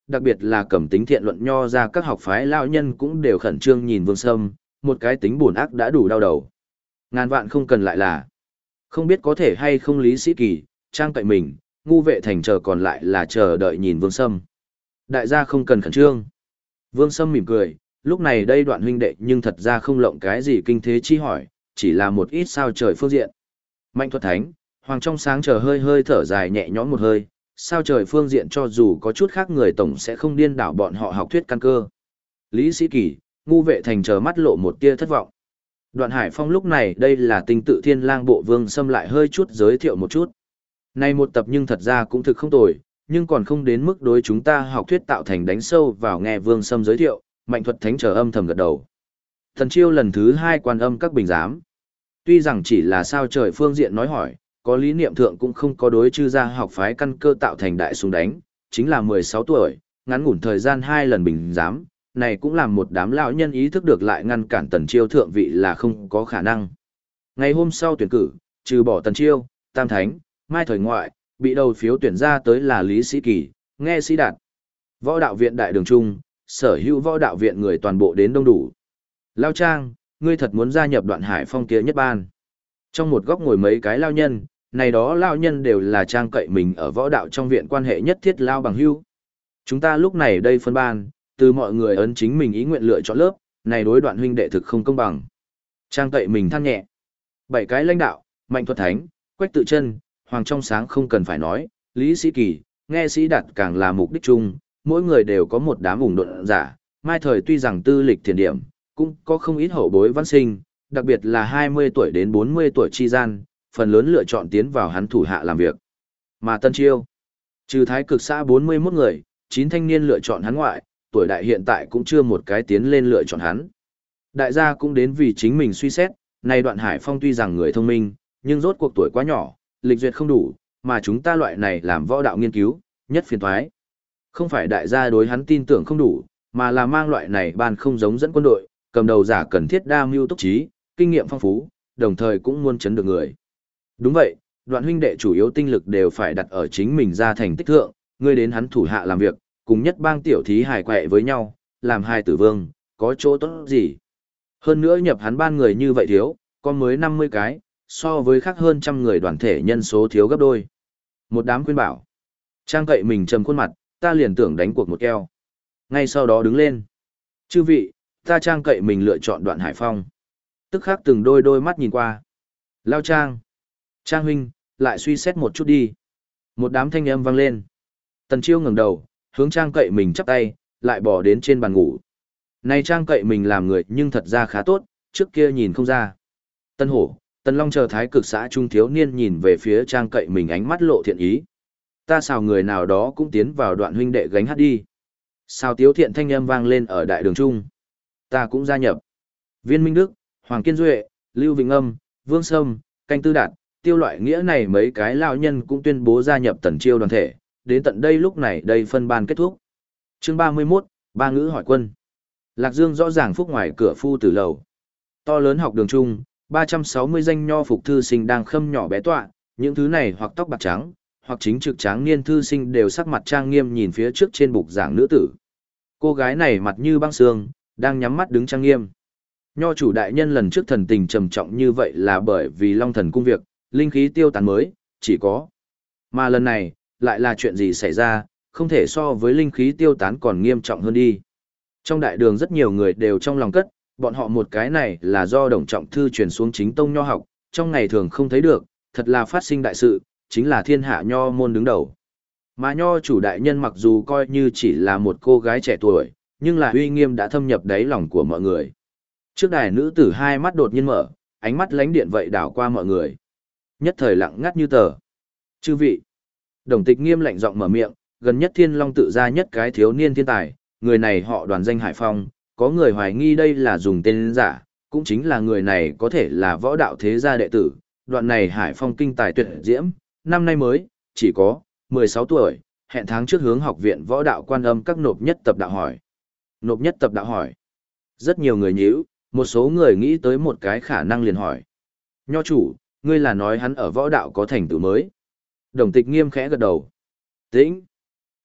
đặc biệt là cầm tính thiện luận nho ra các học phái lão nhân cũng đều khẩn trương nhìn Vương Sâm, một cái tính buồn ác đã đủ đau đầu. Ngàn vạn không cần lại là, không biết có thể hay không Lý Sĩ Kỳ, Trang Cậy Mình, Ngu Vệ Thành chờ còn lại là chờ đợi nhìn Vương Sâm. Đại gia không cần khẩn trương. Vương Sâm mỉm cười, lúc này đây Đoạn huynh đệ nhưng thật ra không lộng cái gì kinh thế chi hỏi, chỉ là một ít sao trời phương diện. Mạnh Thuật Thánh, Hoàng trong sáng chờ hơi hơi thở dài nhẹ nhõm một hơi, sao trời phương diện cho dù có chút khác người tổng sẽ không điên đảo bọn họ học thuyết căn cơ. Lý Sĩ Kỳ, Ngu Vệ Thành chờ mắt lộ một tia thất vọng. Đoạn Hải Phong lúc này đây là tinh tự thiên lang bộ Vương Sâm lại hơi chút giới thiệu một chút. Này một tập nhưng thật ra cũng thực không tồi, nhưng còn không đến mức đối chúng ta học thuyết tạo thành đánh sâu vào nghe Vương Sâm giới thiệu, Mạnh Thuật Thánh chờ âm thầm gật đầu. Thần Chiêu lần thứ 2 quan âm các bình giám. Tuy rằng chỉ là sao trời phương diện nói hỏi, có lý niệm thượng cũng không có đối chư gia học phái căn cơ tạo thành đại súng đánh, chính là 16 tuổi, ngắn ngủn thời gian 2 lần bình giám, này cũng làm một đám lão nhân ý thức được lại ngăn cản Tần Chiêu thượng vị là không có khả năng. Ngày hôm sau tuyển cử, trừ bỏ Tần Chiêu, Tam Thánh, Mai Thời ngoại, bị đầu phiếu tuyển ra tới là Lý Sĩ Kỳ, Nghe Sĩ Đạt. Võ đạo viện đại đường trung, sở hữu võ đạo viện người toàn bộ đến đông đủ. Lao Trang, ngươi thật muốn gia nhập Đoạn Hải Phong kia nhất ban. Trong một góc ngồi mấy cái lao nhân, này đó lao nhân đều là Trang Cậy Mình ở võ đạo trong viện quan hệ nhất thiết lao bằng hữu. Chúng ta lúc này đây phân ban, từ mọi người ấn chính mình ý nguyện lựa chọn lớp, này đối Đoạn huynh đệ thực không công bằng. Trang Cậy Mình than nhẹ. 7 cái lãnh đạo, Mạnh Thuật Thánh, Quách Tự Chân, Hoàng Trong Sáng không cần phải nói, Lý Sĩ Kỳ, Nghe Sĩ Đạt càng là mục đích chung, mỗi người đều có một đám ủng độn giả, Mai Thời tuy rằng tư lịch thiền điểm, cũng có không ít hậu bối văn sinh, đặc biệt là 20 tuổi đến 40 tuổi chi gian, phần lớn lựa chọn tiến vào hắn thủ hạ làm việc. Mà Tân Chiêu, trừ Thái Cực xã 41 người, 9 thanh niên lựa chọn hắn ngoại, tuổi đại hiện tại cũng chưa một cái tiến lên lựa chọn hắn. Đại gia cũng đến vì chính mình suy xét, này Đoạn Hải Phong tuy rằng người thông minh, nhưng rốt cuộc tuổi quá nhỏ, lịch duyệt không đủ, mà chúng ta loại này làm võ đạo nghiên cứu, nhất phiền thoái. Không phải đại gia đối hắn tin tưởng không đủ, mà là mang loại này ban không giống dẫn quân đội, cầm đầu giả cần thiết đa mưu túc trí, kinh nghiệm phong phú, đồng thời cũng muôn chấn được người. Đúng vậy, Đoạn huynh đệ chủ yếu tinh lực đều phải đặt ở chính mình ra thành tích thượng, ngươi đến hắn thủ hạ làm việc, cùng nhất bang tiểu thí hài quẹ với nhau, làm hai tử vương, có chỗ tốt gì. Hơn nữa nhập hắn ban người như vậy thiếu, có mới 50 cái, so với khác hơn trăm người đoàn thể nhân số thiếu gấp đôi. Một đám khuyên bảo. Trang Cậy Mình trầm khuôn mặt, ta liền tưởng đánh cuộc một keo. Ngay sau đó đứng lên. Chư vị, ta Trang Cậy Mình lựa chọn Đoạn Hải Phong. Tức khắc từng đôi đôi mắt nhìn qua. Lao Trang. Trang huynh, lại suy xét một chút đi. Một đám thanh âm vang lên. Tần Chiêu ngẩng đầu, hướng Trang Cậy Mình chắp tay, lại bỏ đến trên bàn ngủ. Này Trang Cậy Mình làm người nhưng thật ra khá tốt, trước kia nhìn không ra. Tân Hổ, Tần Long chờ Thái Cực xã trung thiếu niên nhìn về phía Trang Cậy Mình ánh mắt lộ thiện ý. Ta xào người nào đó cũng tiến vào Đoạn huynh đệ gánh hát đi. Xào tiếu thiện thanh âm vang lên ở đại đường trung. Ta cũng gia nhập. Viên Minh Đức, Hoàng Kiên Duệ, Lưu Vĩnh Âm, Vương Sâm, Canh Tư Đạt, Tiêu Loại Nghĩa này mấy cái lão nhân cũng tuyên bố gia nhập Tần Chiêu đoàn thể, đến tận đây lúc này đây phân ban kết thúc. Chương 31, Ba ngữ hỏi quân. Lạc Dương rõ ràng phúc ngoài cửa phu tử lầu. To lớn học đường trung, 360 danh nho phục thư sinh đang khâm nhỏ bé tọa, những thứ này hoặc tóc bạc trắng, hoặc chính trực tráng niên thư sinh đều sắc mặt trang nghiêm nhìn phía trước trên bục giảng nữ tử. Cô gái này mặt như băng sương, đang nhắm mắt đứng trang nghiêm. Nho chủ đại nhân lần trước thần tình trầm trọng như vậy là bởi vì Long Thần cung việc, linh khí tiêu tán mới, chỉ có. Mà lần này, lại là chuyện gì xảy ra, không thể so với linh khí tiêu tán còn nghiêm trọng hơn đi. Trong đại đường rất nhiều người đều trong lòng cất, bọn họ một cái này là do Đồng Trọng Thư truyền xuống chính tông nho học, trong ngày thường không thấy được, thật là phát sinh đại sự, chính là thiên hạ nho môn đứng đầu. Mà nho chủ đại nhân mặc dù coi như chỉ là một cô gái trẻ tuổi, nhưng là uy nghiêm đã thâm nhập đáy lòng của mọi người. Trước đài nữ tử hai mắt đột nhiên mở, ánh mắt lánh điện vậy đảo qua mọi người. Nhất thời lặng ngắt như tờ. Chư vị. Đồng Tịch Nghiêm lạnh giọng mở miệng, gần nhất Thiên Long tự ra nhất cái thiếu niên thiên tài, người này họ Đoàn danh Hải Phong, có người hoài nghi đây là dùng tên giả, cũng chính là người này có thể là võ đạo thế gia đệ tử. Đoạn này Hải Phong kinh tài tuyệt diễm, năm nay mới, chỉ có 16 tuổi, hẹn tháng trước hướng học viện võ đạo Quan Âm các nộp nhất tập đạo hỏi. Nộp nhất tập đạo hỏi. Rất nhiều người nhíu, một số người nghĩ tới một cái khả năng liền hỏi. Nho chủ, ngươi là nói hắn ở võ đạo có thành tựu mới. Đồng Tịch Nghiêm khẽ gật đầu. Tĩnh.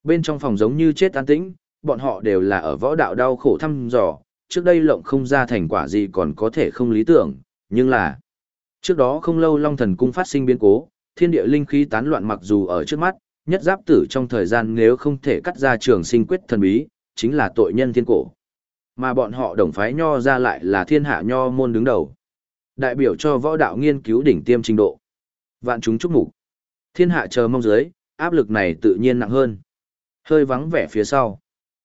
Bên trong phòng giống như chết an tĩnh, bọn họ đều là ở võ đạo đau khổ thăm dò, trước đây lộng không ra thành quả gì còn có thể không lý tưởng, nhưng là trước đó không lâu Long Thần Cung phát sinh biến cố, thiên địa linh khí tán loạn mặc dù ở trước mắt, nhất giáp tử trong thời gian nếu không thể cắt ra trường sinh quyết thần bí, chính là tội nhân thiên cổ. Mà bọn họ đồng phái nho ra lại là thiên hạ nho môn đứng đầu, đại biểu cho võ đạo nghiên cứu đỉnh tiêm trình độ. Vạn chúng chúc mục. Thiên hạ chờ mong dưới, áp lực này tự nhiên nặng hơn. Hơi vắng vẻ phía sau.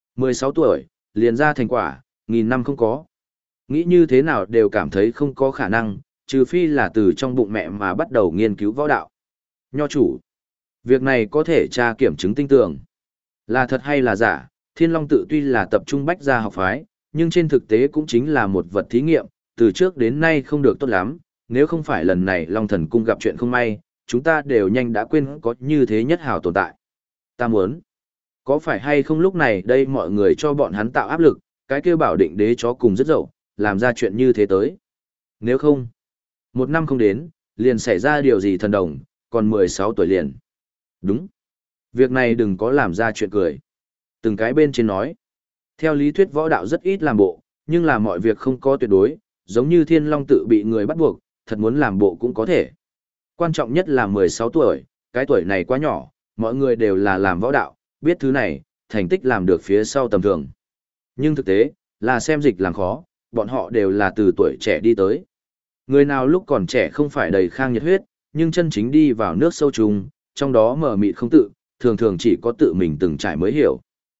16 tuổi, liền ra thành quả, nghìn năm không có. Nghĩ như thế nào đều cảm thấy không có khả năng, trừ phi là từ trong bụng mẹ mà bắt đầu nghiên cứu võ đạo. Nho chủ. Việc này có thể tra kiểm chứng tinh tường. Là thật hay là giả, Thiên Long tự tuy là tập trung bách gia học phái, nhưng trên thực tế cũng chính là một vật thí nghiệm, từ trước đến nay không được tốt lắm, nếu không phải lần này Long Thần Cung gặp chuyện không may, chúng ta đều nhanh đã quên có như thế nhất hào tồn tại. Ta muốn, có phải hay không lúc này đây mọi người cho bọn hắn tạo áp lực, cái kêu bảo định đế chó cùng rất dậu, làm ra chuyện như thế tới. Nếu không, một năm không đến, liền xảy ra điều gì thần đồng, còn 16 tuổi liền. Đúng. Việc này đừng có làm ra chuyện cười. Từng cái bên trên nói. Theo lý thuyết võ đạo rất ít làm bộ, nhưng là mọi việc không có tuyệt đối, giống như Thiên Long tự bị người bắt buộc, thật muốn làm bộ cũng có thể. Quan trọng nhất là 16 tuổi, cái tuổi này quá nhỏ, mọi người đều là làm võ đạo, biết thứ này, thành tích làm được phía sau tầm thường. Nhưng thực tế, là xem dịch làm khó, bọn họ đều là từ tuổi trẻ đi tới. Người nào lúc còn trẻ không phải đầy khang nhiệt huyết, nhưng chân chính đi vào nước sâu trùng, trong đó mở mịt không tự, thường thường chỉ có tự mình từng trải mới hiểu.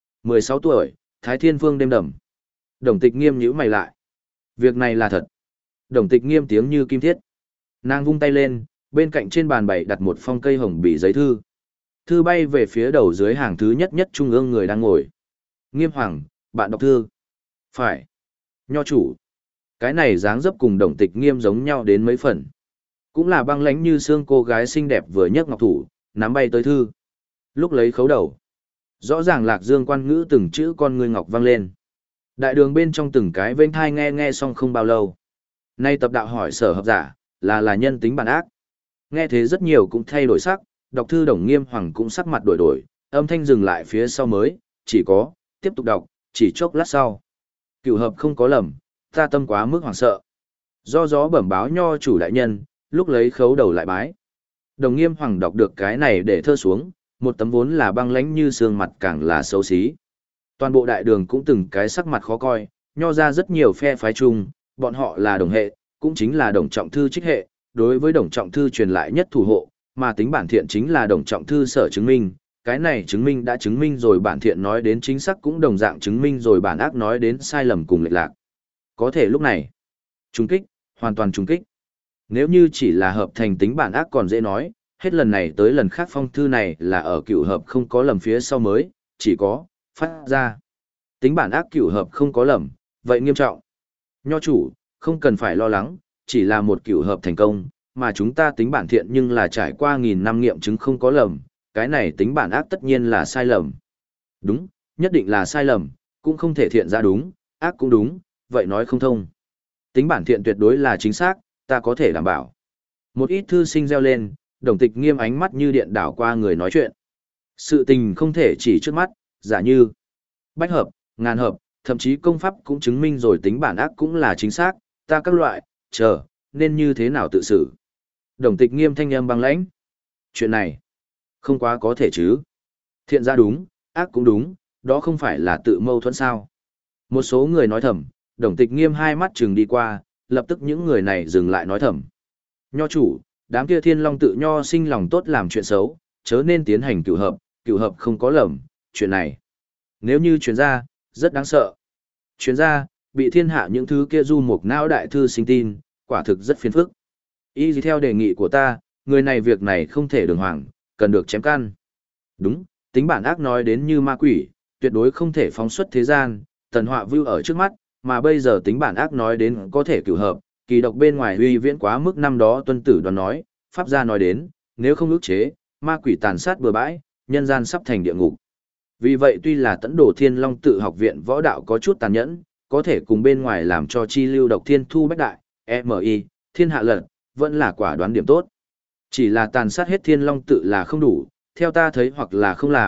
16 tuổi, Thái Thiên Vương đêm đầm. Đồng Tịch Nghiêm nhíu mày lại. Việc này là thật. Đồng Tịch Nghiêm tiếng như kim thiết. Nàng vung tay lên, bên cạnh trên bàn bày đặt một phong cây hồng bì giấy thư. Thư bay về phía đầu dưới hàng thứ nhất nhất trung ương người đang ngồi. Nghiêm Hoàng, bạn đọc thư. Phải. Nho chủ. Cái này dáng dấp cùng Đồng Tịch Nghiêm giống nhau đến mấy phần. Cũng là băng lãnh như xương cô gái xinh đẹp vừa nhấc ngọc thủ, nắm bay tới thư. Lúc lấy khấu đầu. Rõ ràng Lạc Dương quan ngữ từng chữ con người ngọc vang lên. Đại đường bên trong từng cái vênh thai nghe xong không bao lâu. Nay tập đạo hỏi sở hợp giả, là nhân tính bản ác. Nghe thế rất nhiều cũng thay đổi sắc, đọc thư Đồng Nghiêm Hoàng cũng sắc mặt đổi, âm thanh dừng lại phía sau mới, chỉ có, tiếp tục đọc, chỉ chốc lát sau. Cửu hợp không có lầm, ta tâm quá mức hoảng sợ. Do gió bẩm báo nho chủ đại nhân, lúc lấy khấu đầu lại bái. Đồng Nghiêm Hoàng đọc được cái này để thơ xuống, một tấm vốn là băng lãnh như xương mặt càng là xấu xí. Toàn bộ đại đường cũng từng cái sắc mặt khó coi, nho ra rất nhiều phe phái chung, bọn họ là đồng hệ, cũng chính là Đồng Trọng Thư trích hệ, đối với Đồng Trọng Thư truyền lại nhất thủ hộ, mà tính bản thiện chính là Đồng Trọng Thư sở chứng minh, cái này chứng minh đã chứng minh rồi bản thiện nói đến chính xác cũng đồng dạng chứng minh rồi bản ác nói đến sai lầm cùng lệch lạc. Có thể lúc này, trùng kích, hoàn toàn trùng kích. Nếu như chỉ là hợp thành tính bản ác còn dễ nói, hết lần này tới lần khác phong thư này là ở cửu hợp không có lầm phía sau mới, chỉ có, phát ra. Tính bản ác cửu hợp không có lầm, vậy nghiêm trọng. Nho chủ, không cần phải lo lắng, chỉ là một cửu hợp thành công, mà chúng ta tính bản thiện nhưng là trải qua nghìn năm nghiệm chứng không có lầm, cái này tính bản ác tất nhiên là sai lầm. Đúng, nhất định là sai lầm, cũng không thể thiện ra đúng, ác cũng đúng, vậy nói không thông. Tính bản thiện tuyệt đối là chính xác, ta có thể đảm bảo. Một ít thư sinh reo lên, Đồng Tịch Nghiêm ánh mắt như điện đảo qua người nói chuyện. Sự tình không thể chỉ trước mắt, giả như bách hợp, ngàn hợp, thậm chí công pháp cũng chứng minh rồi tính bản ác cũng là chính xác, ta các loại, chờ, nên như thế nào tự xử. Đồng Tịch Nghiêm thanh âm băng lãnh. Chuyện này, không quá có thể chứ. Thiện ra đúng, ác cũng đúng, đó không phải là tự mâu thuẫn sao. Một số người nói thầm, Đồng Tịch Nghiêm hai mắt chừng đi qua, lập tức những người này dừng lại nói thầm. Nho chủ, đám kia Thiên Long tự nho sinh lòng tốt làm chuyện xấu, chớ nên tiến hành cửu hợp không có lầm, chuyện này. Nếu như truyền ra, rất đáng sợ. Truyền ra, bị thiên hạ những thứ kia du mục não đại thư sinh tin, quả thực rất phiền phức. Y theo đề nghị của ta, người này việc này không thể đường hoàng, cần được chém căn. Đúng, tính bản ác nói đến như ma quỷ, tuyệt đối không thể phóng xuất thế gian, tần họa view ở trước mắt, mà bây giờ tính bản ác nói đến có thể cửu hợp, kỳ độc bên ngoài uy viễn quá mức năm đó tuân tử đoán nói, pháp gia nói đến, nếu không ức chế, ma quỷ tàn sát bừa bãi, nhân gian sắp thành địa ngục. Vì vậy tuy là Tấn Đồ Thiên Long tự học viện võ đạo có chút tàn nhẫn, có thể cùng bên ngoài làm cho chi lưu độc thiên thu bách đại, MI, thiên hạ lật, vẫn là quả đoán điểm tốt. Chỉ là tàn sát hết Thiên Long tự là không đủ, theo ta thấy hoặc là không làm,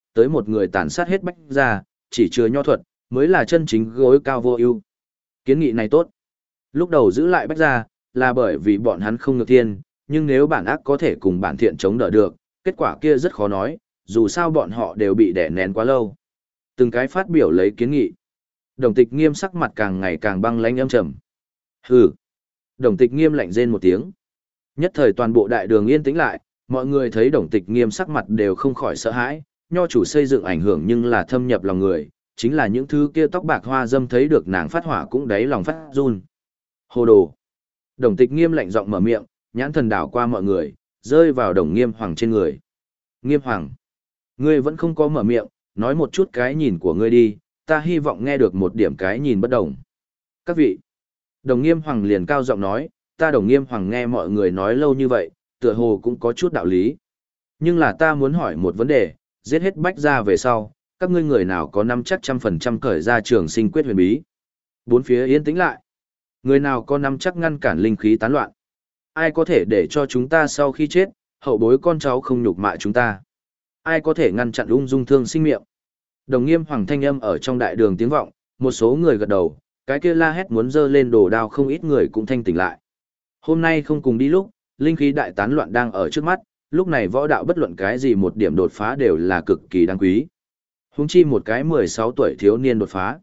tới một người tàn sát hết Bách Gia, chỉ chừa nho thuật, mới là chân chính gối cao vô ưu. Kiến nghị này tốt. Lúc đầu giữ lại Bách Gia, là bởi vì bọn hắn không ngược thiên, nhưng nếu bản ác có thể cùng bản thiện chống đỡ được, kết quả kia rất khó nói, dù sao bọn họ đều bị đè nén quá lâu. Từng cái phát biểu lấy kiến nghị. Đồng Tịch Nghiêm sắc mặt càng ngày càng băng lãnh âm trầm. Hừ. Đồng Tịch Nghiêm lạnh rên một tiếng. Nhất thời toàn bộ đại đường yên tĩnh lại, mọi người thấy Đồng Tịch Nghiêm sắc mặt đều không khỏi sợ hãi, nho chủ xây dựng ảnh hưởng nhưng là thâm nhập lòng người, chính là những thứ kia tóc bạc hoa dâm thấy được nàng phát hỏa cũng đáy lòng phát run. Hồ đồ. Đồng Tịch Nghiêm lạnh giọng mở miệng, nhãn thần đảo qua mọi người, rơi vào Đồng Nghiêm Hoàng trên người. Nghiêm Hoàng, ngươi vẫn không có mở miệng, nói một chút cái nhìn của ngươi đi, ta hy vọng nghe được một điểm cái nhìn bất đồng. Các vị. Đồng Nghiêm Hoàng liền cao giọng nói, ta Đồng Nghiêm Hoàng nghe mọi người nói lâu như vậy, tựa hồ cũng có chút đạo lý. Nhưng là ta muốn hỏi một vấn đề, giết hết Bách Gia về sau, các ngươi người nào có năm chắc 100% cởi ra trường sinh quyết huyền bí. Bốn phía yên tĩnh lại. Người nào có năm chắc ngăn cản linh khí tán loạn. Ai có thể để cho chúng ta sau khi chết, hậu bối con cháu không nhục mạ chúng ta. Ai có thể ngăn chặn ung dung thương sinh miệng. Đồng Nghiêm Hoàng thanh âm ở trong đại đường tiếng vọng, một số người gật đầu, cái kia la hét muốn dơ lên đồ đao không ít người cũng thanh tỉnh lại. Hôm nay không cùng đi lúc, linh khí đại tán loạn đang ở trước mắt, lúc này võ đạo bất luận cái gì một điểm đột phá đều là cực kỳ đáng quý. Huống chi một cái 16 tuổi thiếu niên đột phá.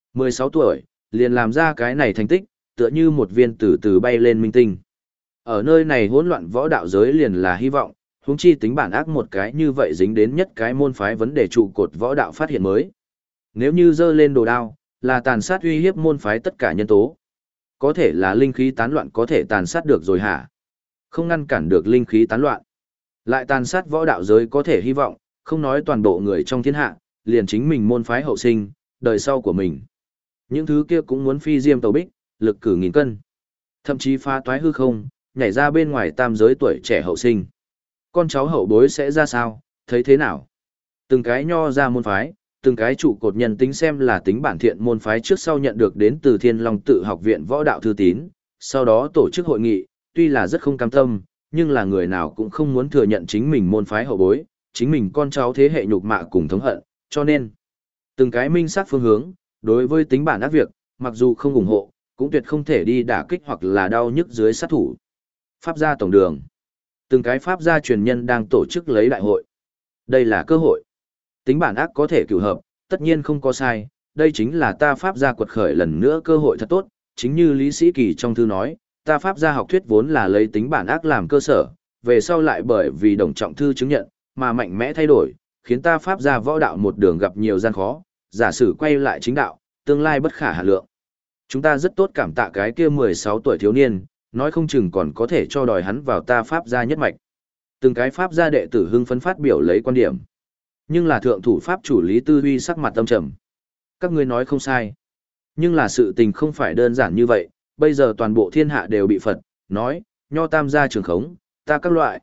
16 tuổi, liền làm ra cái này thành tích, tựa như một viên từ từ bay lên minh tinh. Ở nơi này hỗn loạn võ đạo giới liền là hy vọng, huống chi tính bản ác một cái như vậy dính đến nhất cái môn phái vấn đề trụ cột võ đạo phát hiện mới. Nếu như dơ lên đồ đao, là tàn sát uy hiếp môn phái tất cả nhân tố. Có thể là linh khí tán loạn có thể tàn sát được rồi hả? Không ngăn cản được linh khí tán loạn. Lại tàn sát võ đạo giới có thể hy vọng, không nói toàn bộ người trong thiên hạ, liền chính mình môn phái hậu sinh, đời sau của mình. Những thứ kia cũng muốn phi diêm tàu bích, lực cử nghìn cân. Thậm chí phá toái hư không, nhảy ra bên ngoài tam giới tuổi trẻ hậu sinh. Con cháu hậu bối sẽ ra sao, thấy thế nào? Từng cái nho ra môn phái, từng cái trụ cột nhân tính xem là tính bản thiện môn phái trước sau nhận được đến từ Thiên Long Tự học viện võ đạo thư tín, sau đó tổ chức hội nghị, tuy là rất không cam tâm, nhưng là người nào cũng không muốn thừa nhận chính mình môn phái hậu bối, chính mình con cháu thế hệ nhục mạ cùng thống hận, cho nên từng cái minh xác phương hướng, đối với tính bản ác việc, mặc dù không ủng hộ, cũng tuyệt không thể đi đả kích hoặc là đau nhức dưới sát thủ. Pháp gia tổng đường. Từng cái pháp gia truyền nhân đang tổ chức lấy đại hội. Đây là cơ hội. Tính bản ác có thể cửu hợp, tất nhiên không có sai, đây chính là ta pháp gia quật khởi lần nữa cơ hội thật tốt, chính như Lý Sĩ Kỳ trong thư nói, ta pháp gia học thuyết vốn là lấy tính bản ác làm cơ sở, về sau lại bởi vì đồng trọng thư chứng nhận, mà mạnh mẽ thay đổi, khiến ta pháp gia võ đạo một đường gặp nhiều gian khó, giả sử quay lại chính đạo, tương lai bất khả hạn lượng. Chúng ta rất tốt cảm tạ cái kia 16 tuổi thiếu niên, nói không chừng còn có thể cho đòi hắn vào ta pháp gia nhất mạch. Từng cái pháp gia đệ tử hưng phấn phát biểu lấy quan điểm. Nhưng là thượng thủ pháp chủ Lý Tư Huy sắc mặt âm trầm. Các ngươi nói không sai. Nhưng là sự tình không phải đơn giản như vậy, bây giờ toàn bộ thiên hạ đều bị Phật, nói, nho tam gia trường khống, ta các loại,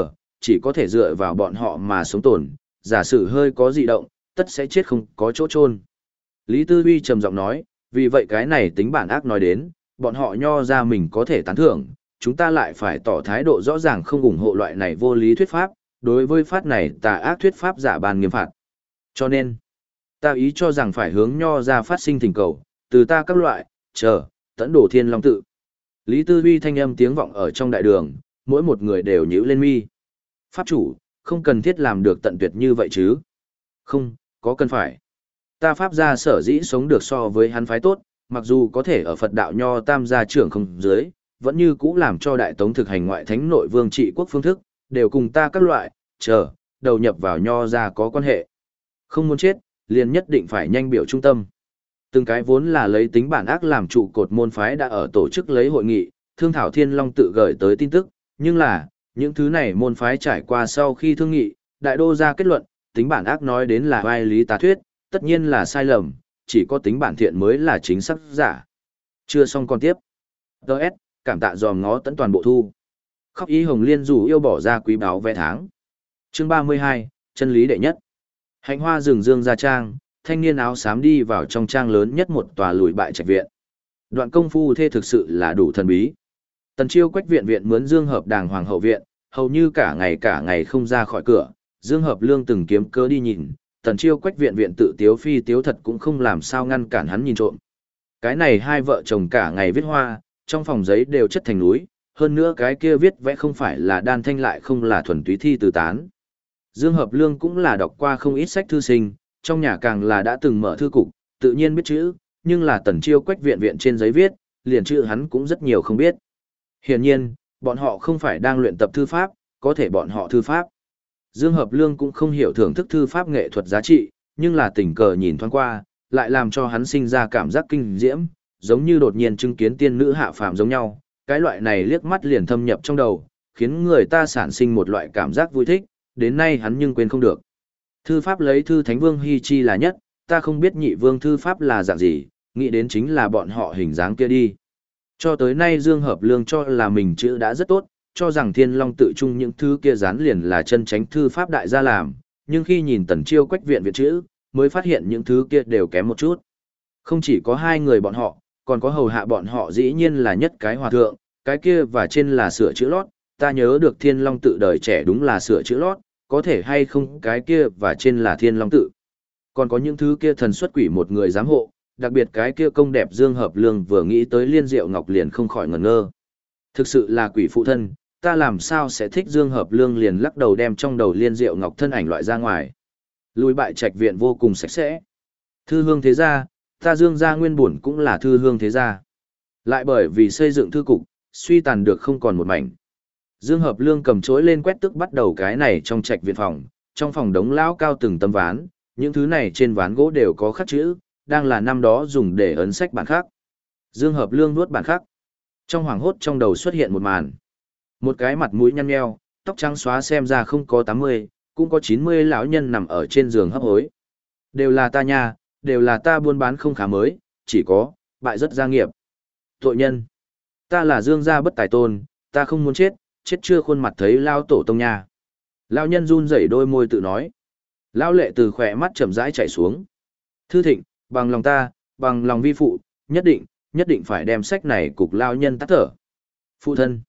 chỉ có thể dựa vào bọn họ mà sống tồn, giả sử hơi có dị động, tất sẽ chết không có chỗ chôn. Lý Tư Huy trầm giọng nói, vì vậy cái này tính bản ác nói đến, bọn họ nho ra mình có thể tán thưởng, chúng ta lại phải tỏ thái độ rõ ràng không ủng hộ loại này vô lý thuyết pháp, đối với phát này tà ác thuyết pháp giả bàn nghiêm phạt. Cho nên, ta ý cho rằng phải hướng nho ra phát sinh thỉnh cầu, từ ta các loại, tẫn đổ Thiên Long Tự. Lý Tư Huy thanh âm tiếng vọng ở trong đại đường, mỗi một người đều nhíu lên mi. Pháp chủ, không cần thiết làm được tận tuyệt như vậy chứ. Không, có cần phải. Ta pháp gia sở dĩ sống được so với hắn phái tốt, mặc dù có thể ở Phật đạo nho tam gia trưởng không dưới, vẫn như cũ làm cho đại tống thực hành ngoại thánh nội vương trị quốc phương thức, đều cùng ta các loại, đầu nhập vào nho gia có quan hệ. Không muốn chết, liền nhất định phải nhanh biểu trung tâm. Từng cái vốn là lấy tính bản ác làm trụ cột môn phái đã ở tổ chức lấy hội nghị, thương thảo Thiên Long tự gửi tới tin tức, nhưng là, những thứ này môn phái trải qua sau khi thương nghị, đại đô ra kết luận, tính bản ác nói đến là vai lý tà thuyết, tất nhiên là sai lầm, chỉ có tính bản thiện mới là chính xác giả. Chưa xong còn tiếp. Đợt, cảm tạ dòm ngó tận toàn bộ thu. Khóc ý hồng liên rủ yêu bỏ ra quý báo vé tháng. Chương 32, chân lý đệ nhất. Hạnh hoa rừng dương ra trang, thanh niên áo xám đi vào trong trang lớn nhất một tòa lùi bại trạch viện. Đoạn công phu thê thực sự là đủ thần bí. Tần Chiêu Quách viện viện mướn Dương Hợp Đàng Hoàng hậu viện, hầu như cả ngày không ra khỏi cửa, Dương Hợp Lương từng kiếm cớ đi nhìn, Tần Chiêu Quách viện viện tự tiếu phi tiếu thật cũng không làm sao ngăn cản hắn nhìn trộm. Cái này hai vợ chồng cả ngày viết hoa, trong phòng giấy đều chất thành núi, hơn nữa cái kia viết vẽ không phải là đan thanh lại không là thuần túy thi từ tán. Dương Hợp Lương cũng là đọc qua không ít sách thư sinh, trong nhà càng là đã từng mở thư cục, tự nhiên biết chữ, nhưng là Tần Chiêu Quách viện viện trên giấy viết, liền chữ hắn cũng rất nhiều không biết. Hiển nhiên, bọn họ không phải đang luyện tập thư pháp, có thể bọn họ thư pháp. Dương Hợp Lương cũng không hiểu thưởng thức thư pháp nghệ thuật giá trị, nhưng là tình cờ nhìn thoáng qua, lại làm cho hắn sinh ra cảm giác kinh diễm, giống như đột nhiên chứng kiến tiên nữ hạ phàm giống nhau. Cái loại này liếc mắt liền thâm nhập trong đầu, khiến người ta sản sinh một loại cảm giác vui thích, đến nay hắn nhưng quên không được. Thư pháp lấy thư Thánh Vương Hi Chi là nhất, ta không biết nhị vương thư pháp là dạng gì, nghĩ đến chính là bọn họ hình dáng kia đi. Cho tới nay Dương Hợp Lương cho là mình chữ đã rất tốt, cho rằng Thiên Long tự trung những thứ kia dán liền là chân tránh thư pháp đại gia làm, nhưng khi nhìn Tần Chiêu Quách viện viện chữ, mới phát hiện những thứ kia đều kém một chút. Không chỉ có hai người bọn họ, còn có hầu hạ bọn họ dĩ nhiên là nhất cái hòa thượng, cái kia và trên là sửa chữ lót, ta nhớ được Thiên Long tự đời trẻ đúng là sửa chữ lót, có thể hay không cái kia và trên là Thiên Long tự. Còn có những thứ kia thần xuất quỷ một người giám hộ, đặc biệt cái kia công đẹp Dương Hợp Lương vừa nghĩ tới Liên Diệu Ngọc liền không khỏi ngẩn ngơ. Thực sự là quỷ phụ thân, ta làm sao sẽ thích Dương Hợp Lương liền lắc đầu đem trong đầu Liên Diệu Ngọc thân ảnh loại ra ngoài. Lùi bại trạch viện vô cùng sạch sẽ. Thư hương thế gia, ta Dương gia nguyên bổn cũng là thư hương thế gia. Lại bởi vì xây dựng thư cục, suy tàn được không còn một mảnh. Dương Hợp Lương cầm chối lên quét tức bắt đầu cái này trong trạch viện phòng, trong phòng đống lão cao từng tấm ván, những thứ này trên ván gỗ đều có khắc chữ, đang là năm đó dùng để ấn sách bản khắc. Dương Hợp Lương nuốt bản khắc. Trong hoàng hốt trong đầu xuất hiện một màn. Một cái mặt mũi nhăn nheo, tóc trắng xóa xem ra không có 80, cũng có 90 lão nhân nằm ở trên giường hấp hối. Đều là ta nha, đều là ta buôn bán không khá mới, chỉ có, bại rất gia nghiệp. Tội nhân. Ta là Dương gia bất tài tôn, ta không muốn chết, chết chưa khuôn mặt thấy lao tổ tông nha. Lão nhân run rẩy đôi môi tự nói. Lão lệ từ khỏe mắt chậm rãi chảy xuống. Thư thịnh, bằng lòng ta, bằng lòng vi phụ, nhất định phải đem sách này cục lao nhân tắt thở. Phụ thân.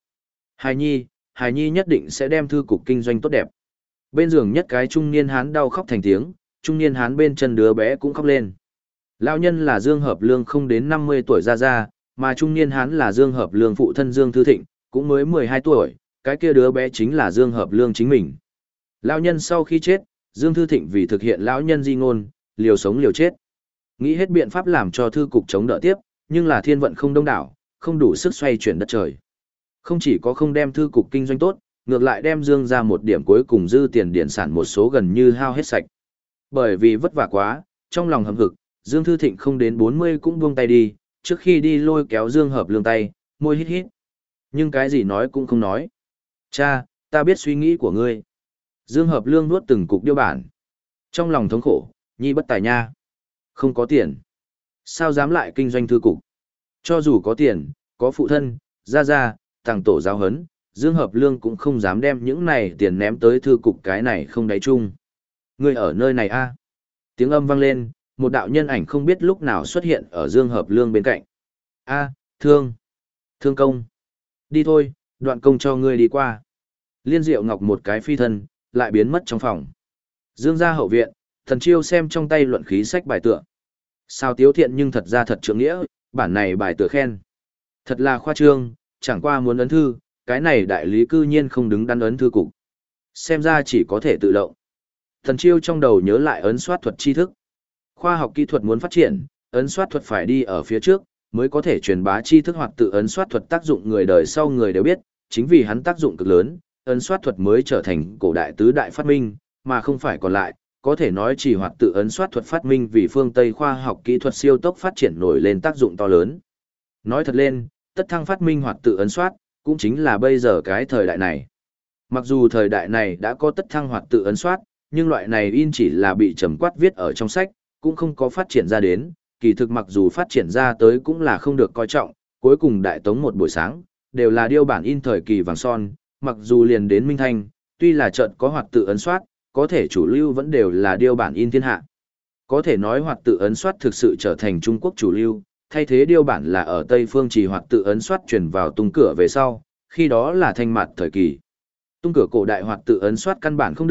Hài Nhi nhất định sẽ đem thư cục kinh doanh tốt đẹp. Bên giường nhất cái trung niên hán đau khóc thành tiếng, trung niên hán bên chân đứa bé cũng khóc lên. Lão nhân là Dương Hợp Lương không đến 50 tuổi ra, mà trung niên hán là Dương Hợp Lương phụ thân Dương Thư Thịnh, cũng mới 12 tuổi, cái kia đứa bé chính là Dương Hợp Lương chính mình. Lão nhân sau khi chết, Dương Thư Thịnh vì thực hiện lão nhân di ngôn, liều sống liều chết. Nghĩ hết biện pháp làm cho thư cục chống đỡ tiếp, nhưng là thiên vận không đông đảo, không đủ sức xoay chuyển đất trời. Không chỉ có không đem thư cục kinh doanh tốt, ngược lại đem Dương ra một điểm cuối cùng dư tiền điển sản một số gần như hao hết sạch. Bởi vì vất vả quá, trong lòng hầm hực, Dương Thư Thịnh không đến 40 cũng buông tay đi, trước khi đi lôi kéo Dương Hợp Lương tay, môi hít hít. Nhưng cái gì nói cũng không nói. Cha, ta biết suy nghĩ của ngươi. Dương Hợp Lương nuốt từng cục điêu bản. Trong lòng thống khổ, nhi bất tài nha. Không có tiền. Sao dám lại kinh doanh thư cục? Cho dù có tiền, có phụ thân, gia, tàng tổ giáo hấn, Dương Hợp Lương cũng không dám đem những này tiền ném tới thư cục cái này không đáy chung. Ngươi ở nơi này a? Tiếng âm vang lên, một đạo nhân ảnh không biết lúc nào xuất hiện ở Dương Hợp Lương bên cạnh. Thương công. Đi thôi, đoạn công cho ngươi đi qua. Liên Diệu Ngọc một cái phi thân, lại biến mất trong phòng. Dương gia hậu viện, Thần Chiêu xem trong tay luận khí sách bài tựa. Sao tiếu thiện nhưng thật ra thật trượng nghĩa, bản này bài tựa khen. Thật là khoa trương, chẳng qua muốn ấn thư, cái này đại lý cư nhiên không đứng đắn ấn thư cục. Xem ra chỉ có thể tự động. Thần Chiêu trong đầu nhớ lại ấn soát thuật tri thức. Khoa học kỹ thuật muốn phát triển, ấn soát thuật phải đi ở phía trước, mới có thể truyền bá tri thức hoặc tự ấn soát thuật tác dụng người đời sau người đều biết, chính vì hắn tác dụng cực lớn, ấn soát thuật mới trở thành cổ đại tứ đại phát minh, mà không phải còn lại, có thể nói chỉ hoặc tự ấn soát thuật phát minh vì phương Tây khoa học kỹ thuật siêu tốc phát triển nổi lên tác dụng to lớn. Nói thật lên, tất thăng phát minh hoặc tự ấn soát, cũng chính là bây giờ cái thời đại này. Mặc dù thời đại này đã có tất thăng hoặc tự ấn soát, nhưng loại này in chỉ là bị trầm quát viết ở trong sách, cũng không có phát triển ra đến, kỳ thực mặc dù phát triển ra tới cũng là không được coi trọng, cuối cùng đại tống một buổi sáng, đều là điêu bản in thời kỳ vàng son, mặc dù liền đến Minh Thanh, tuy là chợt có hoặc tự ấn soát, có thể chủ lưu vẫn đều là điêu bản in thiên hạ. Có thể nói hoặc tự ấn soát thực sự trở thành Trung Quốc chủ lưu, thay thế điêu bản là ở Tây Phương chỉ hoặc tự ấn soát chuyển vào tung cửa về sau, khi đó là thanh mặt thời kỳ. Tung cửa cổ đại hoặc tự ấn soát căn bản không được,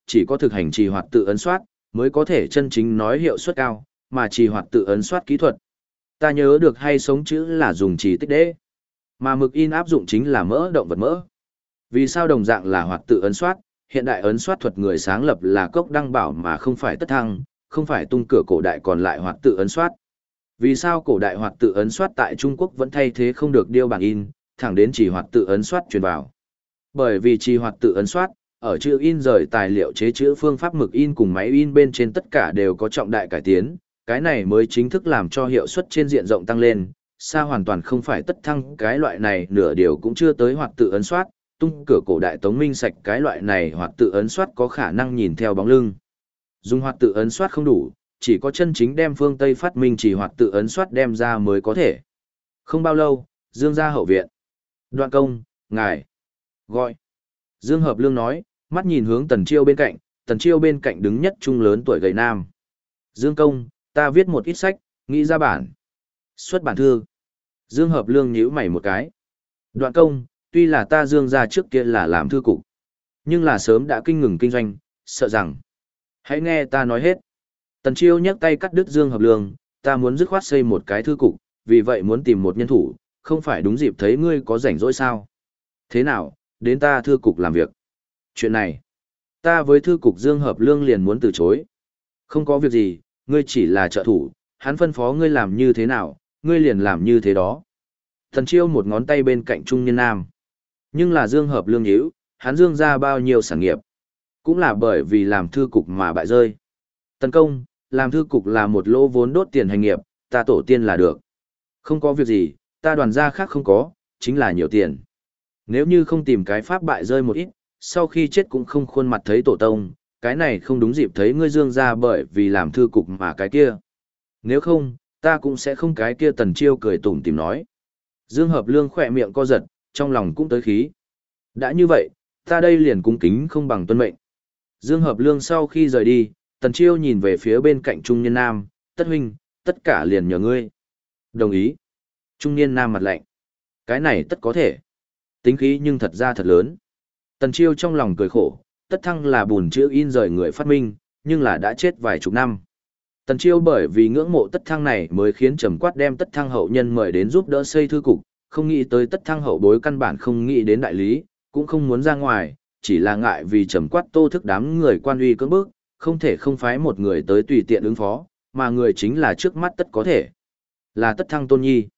chỉ có thực hành trì hoạt tự ấn soát, mới có thể chân chính nói hiệu suất cao, mà trì hoạt tự ấn soát kỹ thuật. Ta nhớ được hay sống chữ là dùng trì tích đế, mà mực in áp dụng chính là mỡ động vật mỡ. Vì sao đồng dạng là hoạt tự ấn soát, hiện đại ấn soát thuật người sáng lập là Cốc Đăng Bảo mà không phải Tất Thăng, không phải tung cửa cổ đại còn lại hoạt tự ấn soát. Vì sao cổ đại hoạt tự ấn soát tại Trung Quốc vẫn thay thế không được điêu bản in, thẳng đến chỉ hoạt tự ấn soát truyền vào. Bởi vì chỉ hoạt tự ấn soát, ở chữ in rời tài liệu chế chữ phương pháp mực in cùng máy in bên trên tất cả đều có trọng đại cải tiến, cái này mới chính thức làm cho hiệu suất trên diện rộng tăng lên, xa hoàn toàn không phải Tất Thăng cái loại này nửa điều cũng chưa tới hoạt tự ấn soát, tung cửa cổ đại Tống Minh Sạch cái loại này hoạt tự ấn soát có khả năng nhìn theo bóng lưng. Dùng hoạt tự ấn soát không đủ, chỉ có chân chính đem phương Tây phát minh chỉ hoạt tự ấn soát đem ra mới có thể. Không bao lâu, Dương ra hậu viện. Đoạn công, ngài. Gọi. Dương Hợp Lương nói, mắt nhìn hướng Tần Chiêu bên cạnh, Tần Chiêu bên cạnh đứng nhất trung lớn tuổi gầy nam. Dương công, ta viết một ít sách, nghĩ ra bản. Xuất bản thư. Dương Hợp Lương nhíu mày một cái. Đoạn công, tuy là ta Dương ra trước kia là làm thư cục, nhưng là sớm đã kinh ngừng kinh doanh, sợ rằng. Hãy nghe ta nói hết. Tần Chiêu nhấc tay cắt đứt Dương Hợp Lương, ta muốn dứt khoát xây một cái thư cục, vì vậy muốn tìm một nhân thủ, không phải đúng dịp thấy ngươi có rảnh rỗi sao. Thế nào, đến ta thư cục làm việc. Chuyện này, ta với thư cục Dương Hợp Lương liền muốn từ chối. Không có việc gì, ngươi chỉ là trợ thủ, hắn phân phó ngươi làm như thế nào, ngươi liền làm như thế đó. Tần Chiêu một ngón tay bên cạnh trung niên nam. Nhưng là Dương Hợp Lương nhíu, hắn Dương ra bao nhiêu sản nghiệp. Cũng là bởi vì làm thư cục mà bại rơi. Tần công, làm thư cục là một lỗ vốn đốt tiền hành nghiệp, ta tổ tiên là được. Không có việc gì, ta đoàn gia khác không có, chính là nhiều tiền. Nếu như không tìm cái pháp bại rơi một ít, sau khi chết cũng không khuôn mặt thấy tổ tông, cái này không đúng dịp thấy ngươi Dương ra bởi vì làm thư cục mà cái kia. Nếu không, ta cũng sẽ không cái kia. Tần Chiêu cười tủm tỉm nói. Dương Hợp Lương khỏe miệng co giật, trong lòng cũng tới khí. Đã như vậy, ta đây liền cung kính không bằng tuân mệnh. Dương Hợp Lương sau khi rời đi, Tần Chiêu nhìn về phía bên cạnh trung niên nam, tất huynh, tất cả liền nhờ ngươi. Đồng ý. Trung niên nam mặt lạnh. Cái này tất có thể. Tính khí nhưng thật ra thật lớn. Tần Chiêu trong lòng cười khổ, Tất Thăng là bùn chữ in rời người phát minh, nhưng là đã chết vài chục năm. Tần Chiêu bởi vì ngưỡng mộ Tất Thăng này mới khiến Trầm Quát đem Tất Thăng hậu nhân mời đến giúp đỡ xây thư cục, không nghĩ tới Tất Thăng hậu bối căn bản không nghĩ đến đại lý, cũng không muốn ra ngoài, chỉ là ngại vì Trầm Quát Tô thức đám người quan uy cưỡng bức, không thể không phái một người tới tùy tiện ứng phó, mà người chính là trước mắt tất có thể. Là Tất Thăng tôn nhi.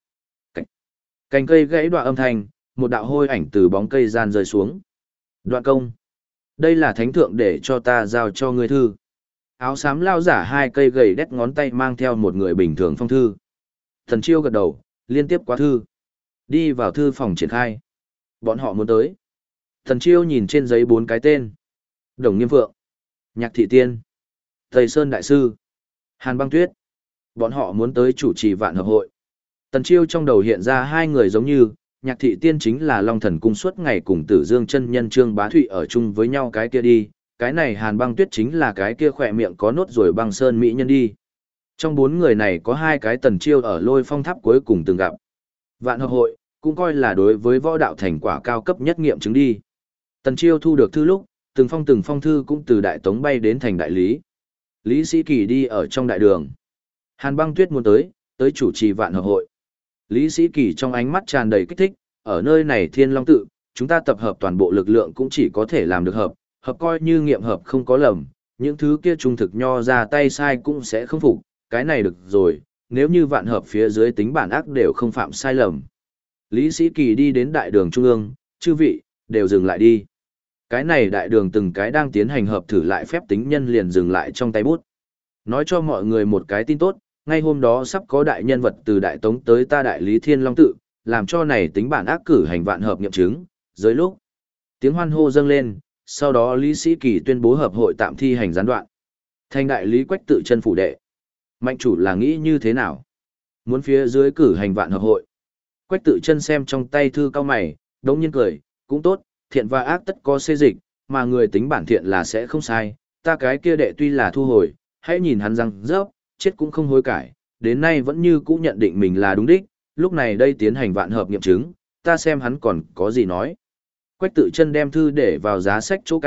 Cành cây gãy đoạn âm thanh, một đạo hôi ảnh từ bóng cây gian rơi xuống. Đoạn công. Đây là thánh thượng để cho ta giao cho ngươi thư. Áo xám lao giả hai cây gầy đét ngón tay mang theo một người bình thường phong thư. Thần Chiêu gật đầu, liên tiếp qua thư. Đi vào thư phòng triển khai. Bọn họ muốn tới. Thần Chiêu nhìn trên giấy 4 cái tên. Đồng Nghiêm Phượng, Nhạc Thị Tiên, Tây Sơn Đại Sư, Hàn Băng Tuyết. Bọn họ muốn tới chủ trì vạn hợp hội. Tần Chiêu trong đầu hiện ra hai người giống như, Nhạc Thị Tiên chính là Long Thần Cung suốt ngày cùng Tử Dương chân nhân Trương Bá Thụy ở chung với nhau cái kia đi, cái này Hàn Băng Tuyết chính là cái kia khỏe miệng có nốt rồi băng sơn mỹ nhân đi. Trong 4 người này có 2 cái Tần Chiêu ở Lôi Phong Tháp cuối cùng từng gặp. Vạn hợp hội, cũng coi là đối với võ đạo thành quả cao cấp nhất nghiệm chứng đi. Tần Chiêu thu được thư lúc, từng phong thư cũng từ Đại Tống bay đến thành Đại Lý. Lý Sĩ Kỳ đi ở trong đại đường. Hàn Băng Tuyết muốn tới chủ trì vạn hợp hội. Lý Sĩ Kỳ trong ánh mắt tràn đầy kích thích, ở nơi này Thiên Long tự, chúng ta tập hợp toàn bộ lực lượng cũng chỉ có thể làm được hợp coi như nghiệm hợp không có lầm, những thứ kia trung thực nho ra tay sai cũng sẽ không phục, cái này được rồi, nếu như vạn hợp phía dưới tính bản ác đều không phạm sai lầm. Lý Sĩ Kỳ đi đến đại đường trung ương, chư vị, đều dừng lại đi. Cái này đại đường từng cái đang tiến hành hợp thử lại phép tính nhân liền dừng lại trong tay bút. Nói cho mọi người một cái tin tốt, ngay hôm đó sắp có đại nhân vật từ Đại Tống tới ta Đại Lý Thiên Long tự, làm cho này tính bản ác cử hành vạn hợp nghiệm chứng, dưới lúc. Tiếng hoan hô dâng lên, sau đó Lý Sĩ Kỳ tuyên bố hợp hội tạm thi hành gián đoạn. Thành Đại Lý Quách Tự Chân phủ đệ. Mạnh chủ là nghĩ như thế nào? Muốn phía dưới cử hành vạn hợp hội. Quách Tự Chân xem trong tay thư cao mày, đống nhiên cười, cũng tốt, thiện và ác tất có xê dịch, mà người tính bản thiện là sẽ không sai, ta cái kia đệ tuy là thu hồi, hãy nhìn hắn răng rớp, chết cũng không hối cải, đến nay vẫn như cũ nhận định mình là đúng đích, lúc này đây tiến hành vạn hợp nghiệm chứng, ta xem hắn còn có gì nói. Quách Tự Chân đem thư để vào giá sách chỗ cao,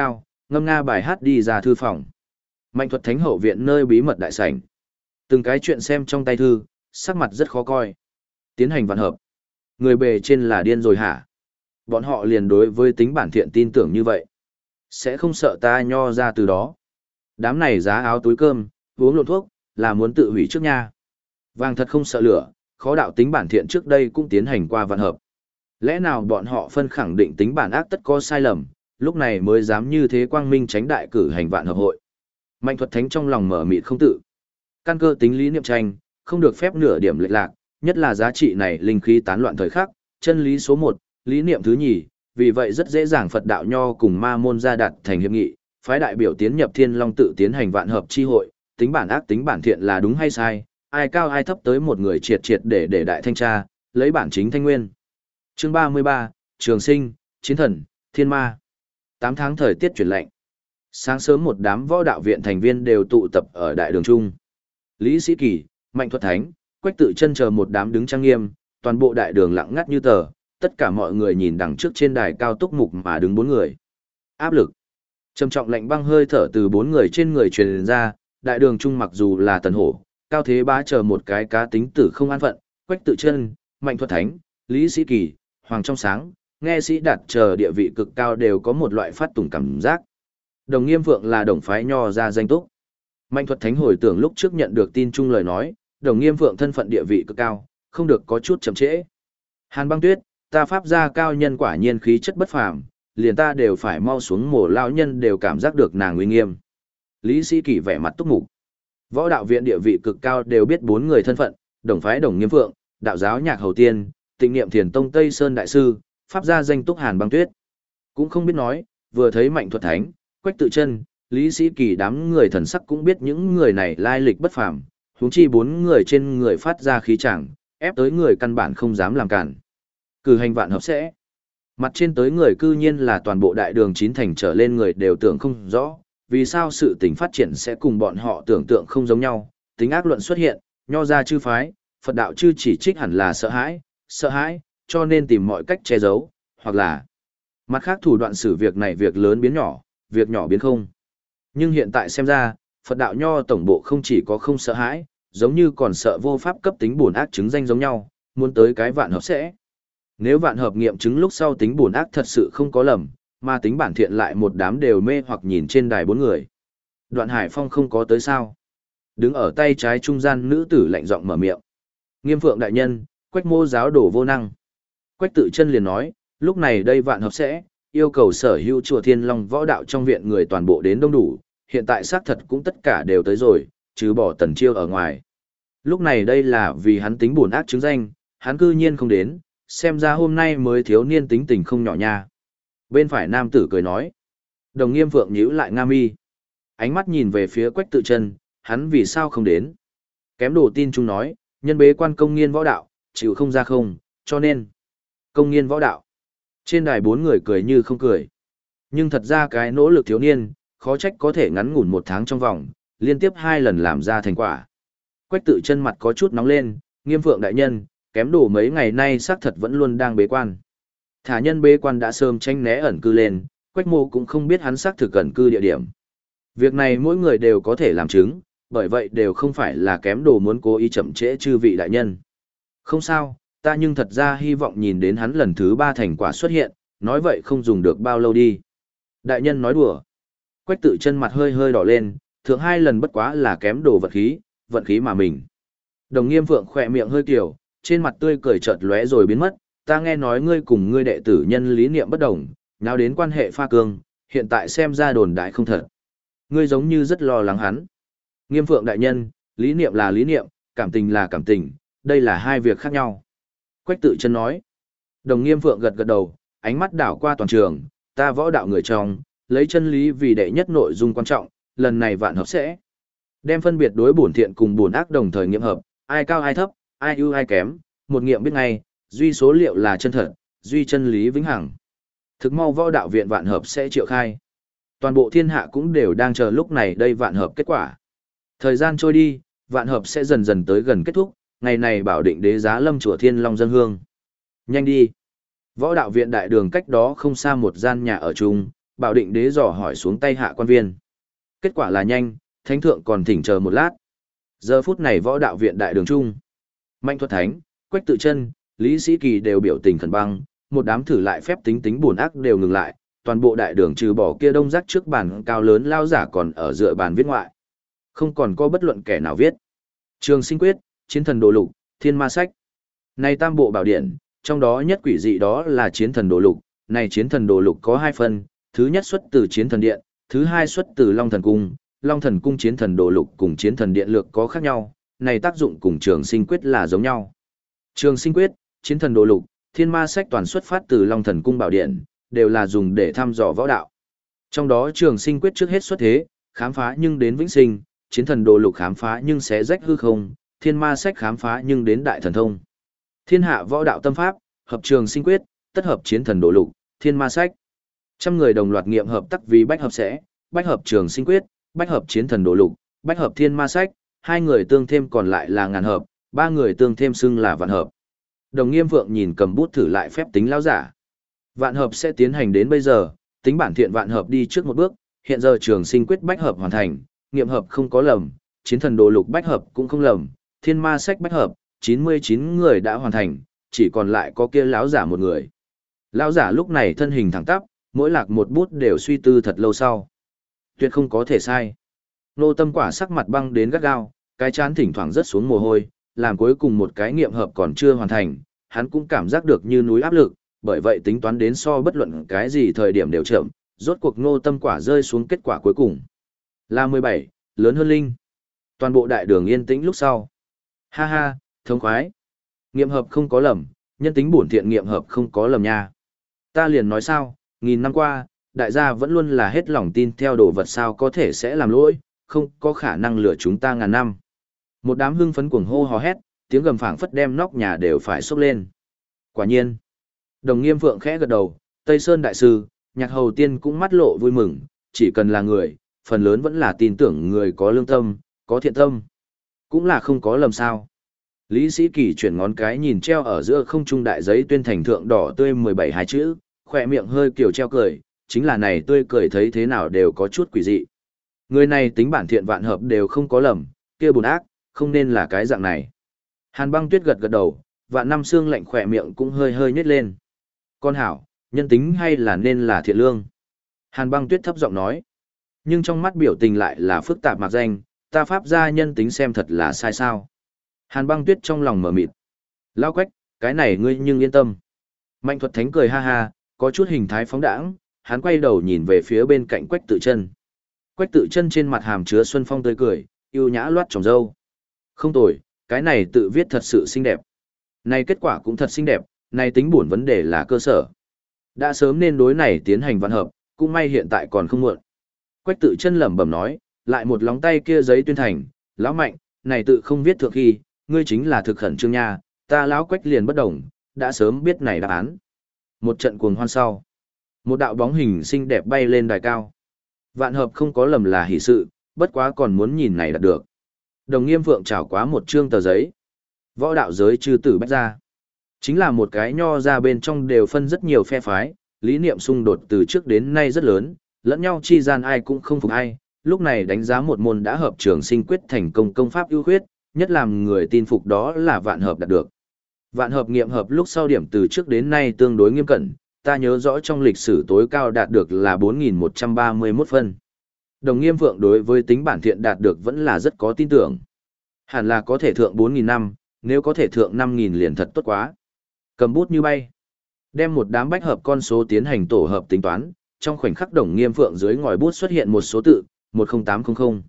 ngâm nga bài hát đi ra thư phòng. Mạnh Thuật Thánh hậu viện nơi bí mật đại sảnh. Từng cái chuyện xem trong tay thư, sắc mặt rất khó coi. Tiến hành vạn hợp. Người bề trên là điên rồi hả? Bọn họ liền đối với tính bản thiện tin tưởng như vậy. Sẽ không sợ ta nho ra từ đó. Đám này giá áo túi cơm, uống lộn thuốc, là muốn tự hủy trước nha. Vàng thật không sợ lửa, khó đạo tính bản thiện trước đây cũng tiến hành qua vạn hợp. Lẽ nào bọn họ phân khẳng định tính bản ác tất có sai lầm, lúc này mới dám như thế quang minh tránh đại cử hành vạn hợp hội. Mạnh Thuật Thánh trong lòng mở mịt không tự. Căn cơ tính lý niệm tranh, không được phép nửa điểm lệch lạc, nhất là giá trị này linh khí tán loạn thời khắc, chân lý số 1, lý niệm thứ nhì, vì vậy rất dễ dàng Phật đạo nho cùng ma môn gia đạt thành hiệp nghị, phái đại biểu tiến nhập Thiên Long tự tiến hành vạn hợp chi hội, tính bản ác tính bản thiện là đúng hay sai, ai cao ai thấp tới một người triệt triệt để đại thanh tra, lấy bản chính thanh nguyên. Chương 33, Trường Sinh, Chiến Thần, Thiên Ma. 8 tháng thời tiết chuyển lạnh. Sáng sớm một đám võ đạo viện thành viên đều tụ tập ở đại đường trung. Lý Sĩ Kỳ, Mạnh Thuật Thánh, Quách Tự Chân chờ một đám đứng trang nghiêm, toàn bộ đại đường lặng ngắt như tờ, tất cả mọi người nhìn đằng trước trên đài cao túc mục mà đứng 4 người. Áp lực. Trầm trọng lạnh băng hơi thở từ 4 người trên người truyền ra, đại đường trung mặc dù là Tần Hổ, Cao Thế Bá chờ một cái cá tính tử không an phận, Quách Tự Chân, Mạnh Thuật Thánh, Lý Sĩ Kỳ, Hoàng Trong Sáng, nghe sĩ đạt chờ địa vị cực cao đều có một loại phát tùng cảm giác. Đồng Nghiêm Phượng là đồng phái nho ra danh túc. Mạnh Thuật Thánh hồi tưởng lúc trước nhận được tin chung lời nói, Đồng Nghiêm Phượng thân phận địa vị cực cao, không được có chút chậm trễ. Hàn Băng Tuyết, ta pháp gia cao nhân quả nhiên khí chất bất phàm, liền ta đều phải mau xuống mổ lão nhân đều cảm giác được nàng uy nghiêm. Lý Sĩ Kỳ vẻ mặt túc mục. Võ đạo viện địa vị cực cao đều biết 4 người thân phận, đồng phái Đồng Nghiêm Phượng, đạo giáo Nhạc Hầu Tiên, Tịnh Niệm Thiền Tông Tây Sơn đại sư, pháp gia danh túc Hàn Băng Tuyết. Cũng không biết nói, vừa thấy Mạnh Thuật Thánh, Quách Tự Chân, Lý Sĩ Kỳ đám người thần sắc cũng biết những người này lai lịch bất phàm, huống chi 4 người trên người phát ra khí chẳng, ép tới người căn bản không dám làm cản. Cử hành vạn hợp sẽ. Mặt trên tới người cư nhiên là toàn bộ đại đường 9 thành trở lên người đều tưởng không rõ, vì sao sự tình phát triển sẽ cùng bọn họ tưởng tượng không giống nhau, tính ác luận xuất hiện, nho ra chư phái, Phật đạo chư chỉ trích hẳn là sợ hãi, cho nên tìm mọi cách che giấu, hoặc là mặt khác thủ đoạn xử việc này việc lớn biến nhỏ, việc nhỏ biến không. Nhưng hiện tại xem ra, Phật đạo nho tổng bộ không chỉ có không sợ hãi, giống như còn sợ vô pháp cấp tính bổn ác chứng danh giống nhau, muốn tới cái vạn hợp sẽ. Nếu vạn hợp nghiệm chứng lúc sau tính bổn ác thật sự không có lầm, mà tính bản thiện lại một đám đều mê hoặc nhìn trên đài 4 người. Đoạn Hải Phong không có tới sao? Đứng ở tay trái trung gian nữ tử lạnh giọng mở miệng. Nghiêm Phượng đại nhân, Quách Mô giáo đổ vô năng. Quách Tự Chân liền nói, lúc này đây vạn hợp sẽ, yêu cầu sở hữu chùa Thiên Long võ đạo trong viện người toàn bộ đến đông đủ, hiện tại xác thật cũng tất cả đều tới rồi, trừ bỏ Tần Chiêu ở ngoài. Lúc này đây là vì hắn tính buồn ác chứng danh, hắn cư nhiên không đến, xem ra hôm nay mới thiếu niên tính tình không nhỏ nha. Bên phải nam tử cười nói. Đồng Nghiêm Phượng nhíu lại nga mi. Ánh mắt nhìn về phía Quách Tự Chân, hắn vì sao không đến? Kém đồ tin chung nói, nhân bế quan công nghiên võ đạo, chịu không ra không, cho nên công nghiên võ đạo. Trên đài 4 người cười như không cười. Nhưng thật ra cái nỗ lực thiếu niên, khó trách có thể ngắn ngủn 1 tháng trong vòng, liên tiếp 2 lần làm ra thành quả. Quách Tự Chân mặt có chút nóng lên, Nghiêm Phượng đại nhân, kém đồ mấy ngày nay xác thật vẫn luôn đang bế quan. Thả nhân bế quan đã sớm tránh né ẩn cư lên, Quách Mô cũng không biết hắn xác thực ẩn cư địa điểm. Việc này mỗi người đều có thể làm chứng, bởi vậy đều không phải là kém đồ muốn cố ý chậm trễ chư vị đại nhân. Không sao, ta nhưng thật ra hy vọng nhìn đến hắn lần thứ 3 thành quả xuất hiện, nói vậy không dùng được bao lâu đi. Đại nhân nói đùa. Quách Tự Chân mặt hơi hơi đỏ lên, thượng 2 lần bất quá là kém đồ vận khí mà mình. Đồng Nghiêm Phượng khỏe miệng hơi kiểu, trên mặt tươi cười chợt lóe rồi biến mất, ta nghe nói ngươi cùng ngươi đệ tử nhân lý niệm bất đồng, nào đến quan hệ pha cương, hiện tại xem ra đồn đại không thật. Ngươi giống như rất lo lắng hắn. Nghiêm Phượng đại nhân, lý niệm là lý niệm, cảm tình là cảm tình, đây là 2 việc khác nhau. Quách Tự Chân nói. Đồng Nghiêm Phượng gật gật đầu, ánh mắt đảo qua toàn trường, ta võ đạo người trong, lấy chân lý vì đệ nhất nội dung quan trọng, lần này vạn hợp sẽ đem phân biệt đối bổn thiện cùng bổn ác đồng thời nghiệm hợp, ai cao ai thấp, ai ưu ai kém, một nghiệm biết ngay, duy số liệu là chân thật, duy chân lý vĩnh hằng. Thực mau võ đạo viện vạn hợp sẽ triệu khai. Toàn bộ thiên hạ cũng đều đang chờ lúc này đây vạn hợp kết quả. Thời gian trôi đi, vạn hợp sẽ dần dần tới gần kết thúc, ngày này bảo định đế giá lâm chùa Thiên Long dân hương. Nhanh đi. Võ đạo viện đại đường cách đó không xa một gian nhà ở chung, Bảo Định Đế dò hỏi xuống tay hạ quan viên. Kết quả là nhanh, thánh thượng còn thỉnh chờ một lát. Giờ phút này võ đạo viện đại đường trung, Mạnh Thuật Thánh, Quách Tự Chân, Lý Sĩ Kỳ đều biểu tình khẩn băng, một đám thử lại phép tính tính buồn ác đều ngừng lại, toàn bộ đại đường trừ bỏ kia đông rắc trước bàn cao lớn lao giả còn ở dựa bàn viết ngoại. Không còn có bất luận kẻ nào viết. Trường Sinh Quyết, Chiến Thần Đồ Lục, Thiên Ma Sách. Này tam bộ bảo điển, trong đó nhất quỷ dị đó là Chiến Thần Đồ Lục, này Chiến Thần Đồ Lục có hai phần, thứ nhất xuất từ Chiến Thần Điện, thứ hai xuất từ Long Thần Cung. Long Thần Cung Chiến Thần Đồ Lục cùng Chiến Thần Điện lược có khác nhau, này tác dụng cùng Trường Sinh Quyết là giống nhau. Trường Sinh Quyết, Chiến Thần Đồ Lục, Thiên Ma Sách toàn xuất phát từ Long Thần Cung bảo điện, đều là dùng để thăm dò võ đạo. Trong đó Trường Sinh Quyết trước hết xuất thế, khám phá nhưng đến vĩnh sinh, Chiến Thần Đồ Lục khám phá nhưng xé rách hư không, Thiên Ma Sách khám phá nhưng đến đại thần thông. Thiên hạ võ đạo tâm pháp, hợp Trường Sinh Quyết, tất hợp Chiến Thần Đồ Lục, Thiên Ma Sách. Trăm người đồng loạt nghiệm hợp tắc vì bách hợp sẽ, bách hợp Trường Sinh Quyết, bách hợp Chiến Thần Đồ Lục, bách hợp Thiên Ma Sách, hai người tương thêm còn lại là ngàn hợp, ba người tương thêm xưng là vạn hợp. Đồng Nghiêm Phượng nhìn cầm bút thử lại phép tính lão giả. Vạn hợp sẽ tiến hành đến bây giờ, tính bản thiện vạn hợp đi trước một bước, hiện giờ Trường Sinh Quyết bách hợp hoàn thành, nghiệm hợp không có lầm, Chiến Thần Đồ Lục bách hợp cũng không lầm, Thiên Ma Sách bách hợp, 99 người đã hoàn thành, chỉ còn lại có kia lão giả một người. Lão giả lúc này thân hình thẳng tắp, mỗi lạc một bút đều suy tư thật lâu sau. Tuyệt không có thể sai. Nô Tâm Quả sắc mặt băng đến gắt gao, cái chán thỉnh thoảng rớt xuống mồ hôi, làm cuối cùng một cái nghiệm hợp còn chưa hoàn thành, hắn cũng cảm giác được như núi áp lực, bởi vậy tính toán đến so bất luận cái gì thời điểm đều chậm, rốt cuộc Nô Tâm Quả rơi xuống kết quả cuối cùng. Là 17, lớn hơn linh. Toàn bộ đại đường yên tĩnh lúc sau. Ha ha, thống khoái. Nghiệm hợp không có lầm, nhân tính bổn thiện nghiệm hợp không có lầm nha. Ta liền nói sao, nghìn năm qua, đại gia vẫn luôn là hết lòng tin theo đồ vật sao có thể sẽ làm lỗi, không có khả năng lừa chúng ta ngàn năm. Một đám hưng phấn cuồng hô hò hét, tiếng gầm phảng phất đem nóc nhà đều phải sốc lên. Quả nhiên, Đồng Nghiêm Phượng khẽ gật đầu, Tây Sơn đại sư, Nhạc Hầu Tiên cũng mắt lộ vui mừng, chỉ cần là người, phần lớn vẫn là tin tưởng người có lương tâm, có thiện tâm. Cũng là không có lầm sao. Lý Sĩ Kỳ chuyển ngón cái nhìn treo ở giữa không trung đại giấy tuyên thành thượng đỏ tươi 17 hai chữ, khỏe miệng hơi kiểu treo cười, chính là này tươi cười thấy thế nào đều có chút quỷ dị. Người này tính bản thiện vạn hợp đều không có lầm, kia buồn ác, không nên là cái dạng này. Hàn Băng Tuyết gật gật đầu, vạn năm xương lạnh khỏe miệng cũng hơi hơi nhếch lên. Con hảo, nhân tính hay là nên là thiện lương? Hàn Băng Tuyết thấp giọng nói. Nhưng trong mắt biểu tình lại là phức tạp mạc danh, ta pháp gia nhân tính xem thật là sai sao. Hàn Băng Tuyết trong lòng mở mịt. Lao Quách, cái này ngươi nhưng yên tâm. Mạnh Thuật Thánh cười ha ha, có chút hình thái phóng đãng, hắn quay đầu nhìn về phía bên cạnh Quách Tự Chân. Quách Tự Chân trên mặt hàm chứa xuân phong tươi cười, yêu nhã loát tròng râu. Không tồi, cái này tự viết thật sự xinh đẹp. Này kết quả cũng thật xinh đẹp, này tính buồn vấn đề là cơ sở. Đã sớm nên đối này tiến hành văn hợp, cũng may hiện tại còn không muộn. Quách Tự Chân lẩm bẩm nói, lại một lóng tay kia giấy tuyên thành, lão Mạnh, này tự không viết thượng khi, ngươi chính là thực khẩn trương nha, ta lão Quách liền bất đồng, đã sớm biết này đáp án. Một trận cuồng hoan sau, một đạo bóng hình xinh đẹp bay lên đài cao. Vạn hợp không có lầm là hỷ sự, bất quá còn muốn nhìn này đạt được. Đồng Nghiêm Phượng trảo quá một chương tờ giấy. Võ đạo giới chư tử bách ra. Chính là một cái nho ra bên trong đều phân rất nhiều phe phái, lý niệm xung đột từ trước đến nay rất lớn, lẫn nhau chi gian ai cũng không phục ai. Lúc này đánh giá một môn đã hợp Trường Sinh Quyết thành công công pháp ưu khuyết, nhất làm người tin phục đó là vạn hợp đạt được. Vạn hợp nghiệm hợp lúc sau điểm từ trước đến nay tương đối nghiêm cẩn, ta nhớ rõ trong lịch sử tối cao đạt được là 4.131 phân. Đồng Nghiêm Phượng đối với tính bản thiện đạt được vẫn là rất có tin tưởng. Hẳn là có thể thượng 4.000 năm, nếu có thể thượng 5.000 liền thật tốt quá. Cầm bút như bay. Đem một đám bách hợp con số tiến hành tổ hợp tính toán, trong khoảnh khắc Đồng Nghiêm Phượng dưới ngòi bút xuất hiện một số tự, 10800.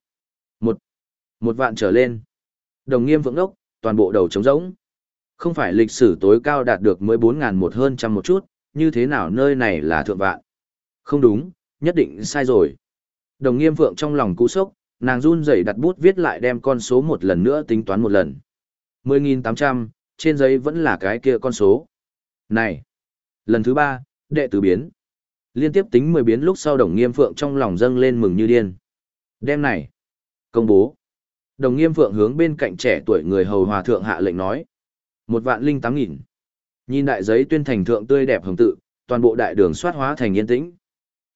Một vạn trở lên. Đồng Nghiêm Phượng đốc, toàn bộ đầu trống rỗng. Không phải lịch sử tối cao đạt được 14.000 một hơn trăm một chút, như thế nào nơi này là thượng vạn? Không đúng, nhất định sai rồi. Đồng Nghiêm Phượng trong lòng cú sốc, nàng run rẩy đặt bút viết lại đem con số một lần nữa tính toán một lần. 10.800, trên giấy vẫn là cái kia con số. Này! Lần thứ 3, đệ tứ biến. Liên tiếp tính 10 biến lúc sau Đồng Nghiêm Phượng trong lòng dâng lên mừng như điên. Đêm này! Công bố! Đồng Nghiêm Phượng hướng bên cạnh trẻ tuổi người hầu hòa thượng hạ lệnh nói. 1.008.000. Nhìn đại giấy tuyên thành thượng tươi đẹp hồng tự, toàn bộ đại đường soát hóa thành yên tĩnh.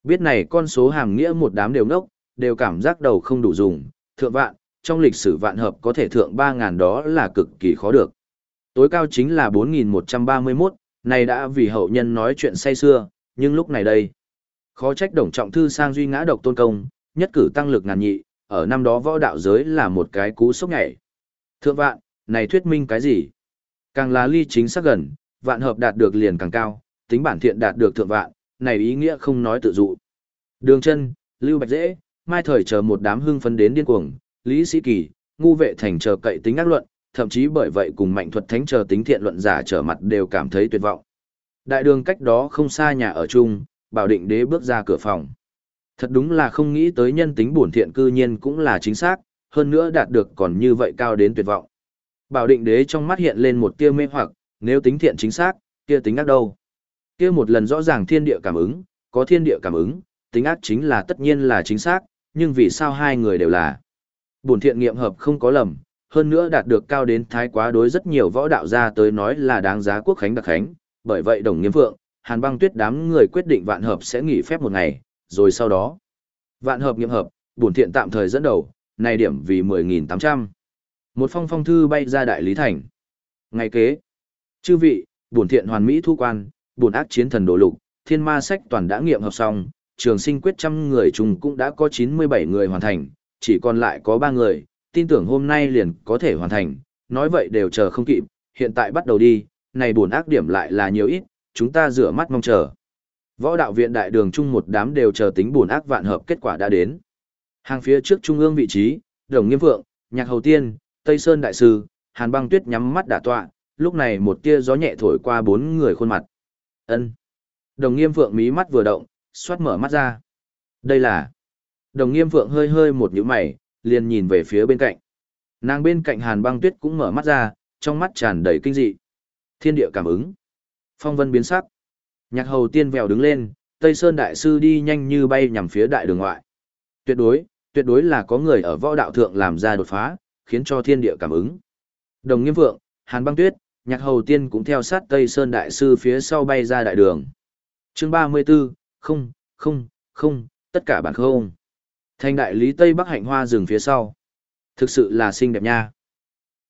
Biết này con số hàm nghĩa một đám đều ngốc, đều cảm giác đầu không đủ dùng, thượng vạn, trong lịch sử vạn hợp có thể thượng 3.000 đó là cực kỳ khó được. Tối cao chính là 4.131, này đã vì hậu nhân nói chuyện say xưa, nhưng lúc này đây. Khó trách Đồng Trọng Thư sang duy ngã độc tôn công, nhất cử tăng lực ngàn nhị, ở năm đó võ đạo giới là một cái cú sốc nhảy. Thượng vạn, này thuyết minh cái gì? Càng là ly chính xác gần, vạn hợp đạt được liền càng cao, tính bản thiện đạt được thượng vạn, này ý nghĩa không nói tự dụ. Đường Chân, Lưu Bạch Dễ, Mai Thời chờ một đám hưng phấn đến điên cuồng, Lý Sĩ Kỳ, Ngu Vệ Thành chờ cậy tính ác luận, thậm chí bởi vậy cùng Mạnh Thuật Thánh chờ tính thiện luận giả trở mặt đều cảm thấy tuyệt vọng. Đại đường cách đó không xa nhà ở chung, Bảo Định Đế bước ra cửa phòng. Thật đúng là không nghĩ tới nhân tính bổn thiện cư nhiên cũng là chính xác, hơn nữa đạt được còn như vậy cao đến tuyệt vọng. Bảo Định Đế trong mắt hiện lên một tia mê hoặc, nếu tính thiện chính xác, kia tính ác đâu? Kia một lần rõ ràng thiên địa cảm ứng, có thiên địa cảm ứng, tính ác chính là tất nhiên là chính xác, nhưng vì sao hai người đều là? Bổn thiện nghiệm hợp không có lầm, hơn nữa đạt được cao đến thái quá đối rất nhiều võ đạo gia tới nói là đáng giá quốc khánh đặc khánh, bởi vậy Đồng Nghiêm Phượng, Hàn Băng Tuyết đám người quyết định vạn hợp sẽ nghỉ phép một ngày, rồi sau đó vạn hợp nghiệm hợp, bổn thiện tạm thời dẫn đầu, này điểm vì 10.800. Một phong thư bay ra đại lý thành. Ngày kế, chư vị, bổn thiện hoàn mỹ thu quan, bổn ác chiến thần đồ lục, thiên ma sách toàn đã nghiệm hợp xong, trường sinh quyết trăm người chung cũng đã có 97 người hoàn thành, chỉ còn lại có 3 người, tin tưởng hôm nay liền có thể hoàn thành, nói vậy đều chờ không kịp, hiện tại bắt đầu đi, này bổn ác điểm lại là nhiều ít, chúng ta rửa mắt mong chờ. Võ đạo viện đại đường chung một đám đều chờ tính bổn ác vạn hợp kết quả đã đến. Hàng phía trước trung ương vị trí, Đồng Nghiêm Phượng, Nhạc Hầu Tiên, Tây Sơn Đại Sư, Hàn Băng Tuyết nhắm mắt đả tọa, lúc này một tia gió nhẹ thổi qua 4 người khuôn mặt. Ân. Đồng Nghiêm Phượng mí mắt vừa động, xoát mở mắt ra. Đây là... Đồng Nghiêm Phượng hơi hơi một nhíu mày, liền nhìn về phía bên cạnh. Nàng bên cạnh Hàn Băng Tuyết cũng mở mắt ra, trong mắt tràn đầy kinh dị. Thiên địa cảm ứng. Phong vân biến sắc. Nhạc Hầu Tiên vèo đứng lên, Tây Sơn Đại Sư đi nhanh như bay nhằm phía đại đường ngoại. Tuyệt đối là có người ở võ đạo thượng làm ra đột phá, khiến cho thiên địa cảm ứng. Đồng Nghiêm Phượng, Hàn Băng Tuyết, Nhạc Hầu Tiên cũng theo sát Tây Sơn Đại Sư phía sau bay ra đại đường. Chương 34, không, tất cả bản không. Thành đại lý Tây Bắc hạnh hoa rừng phía sau. Thực sự là xinh đẹp nha.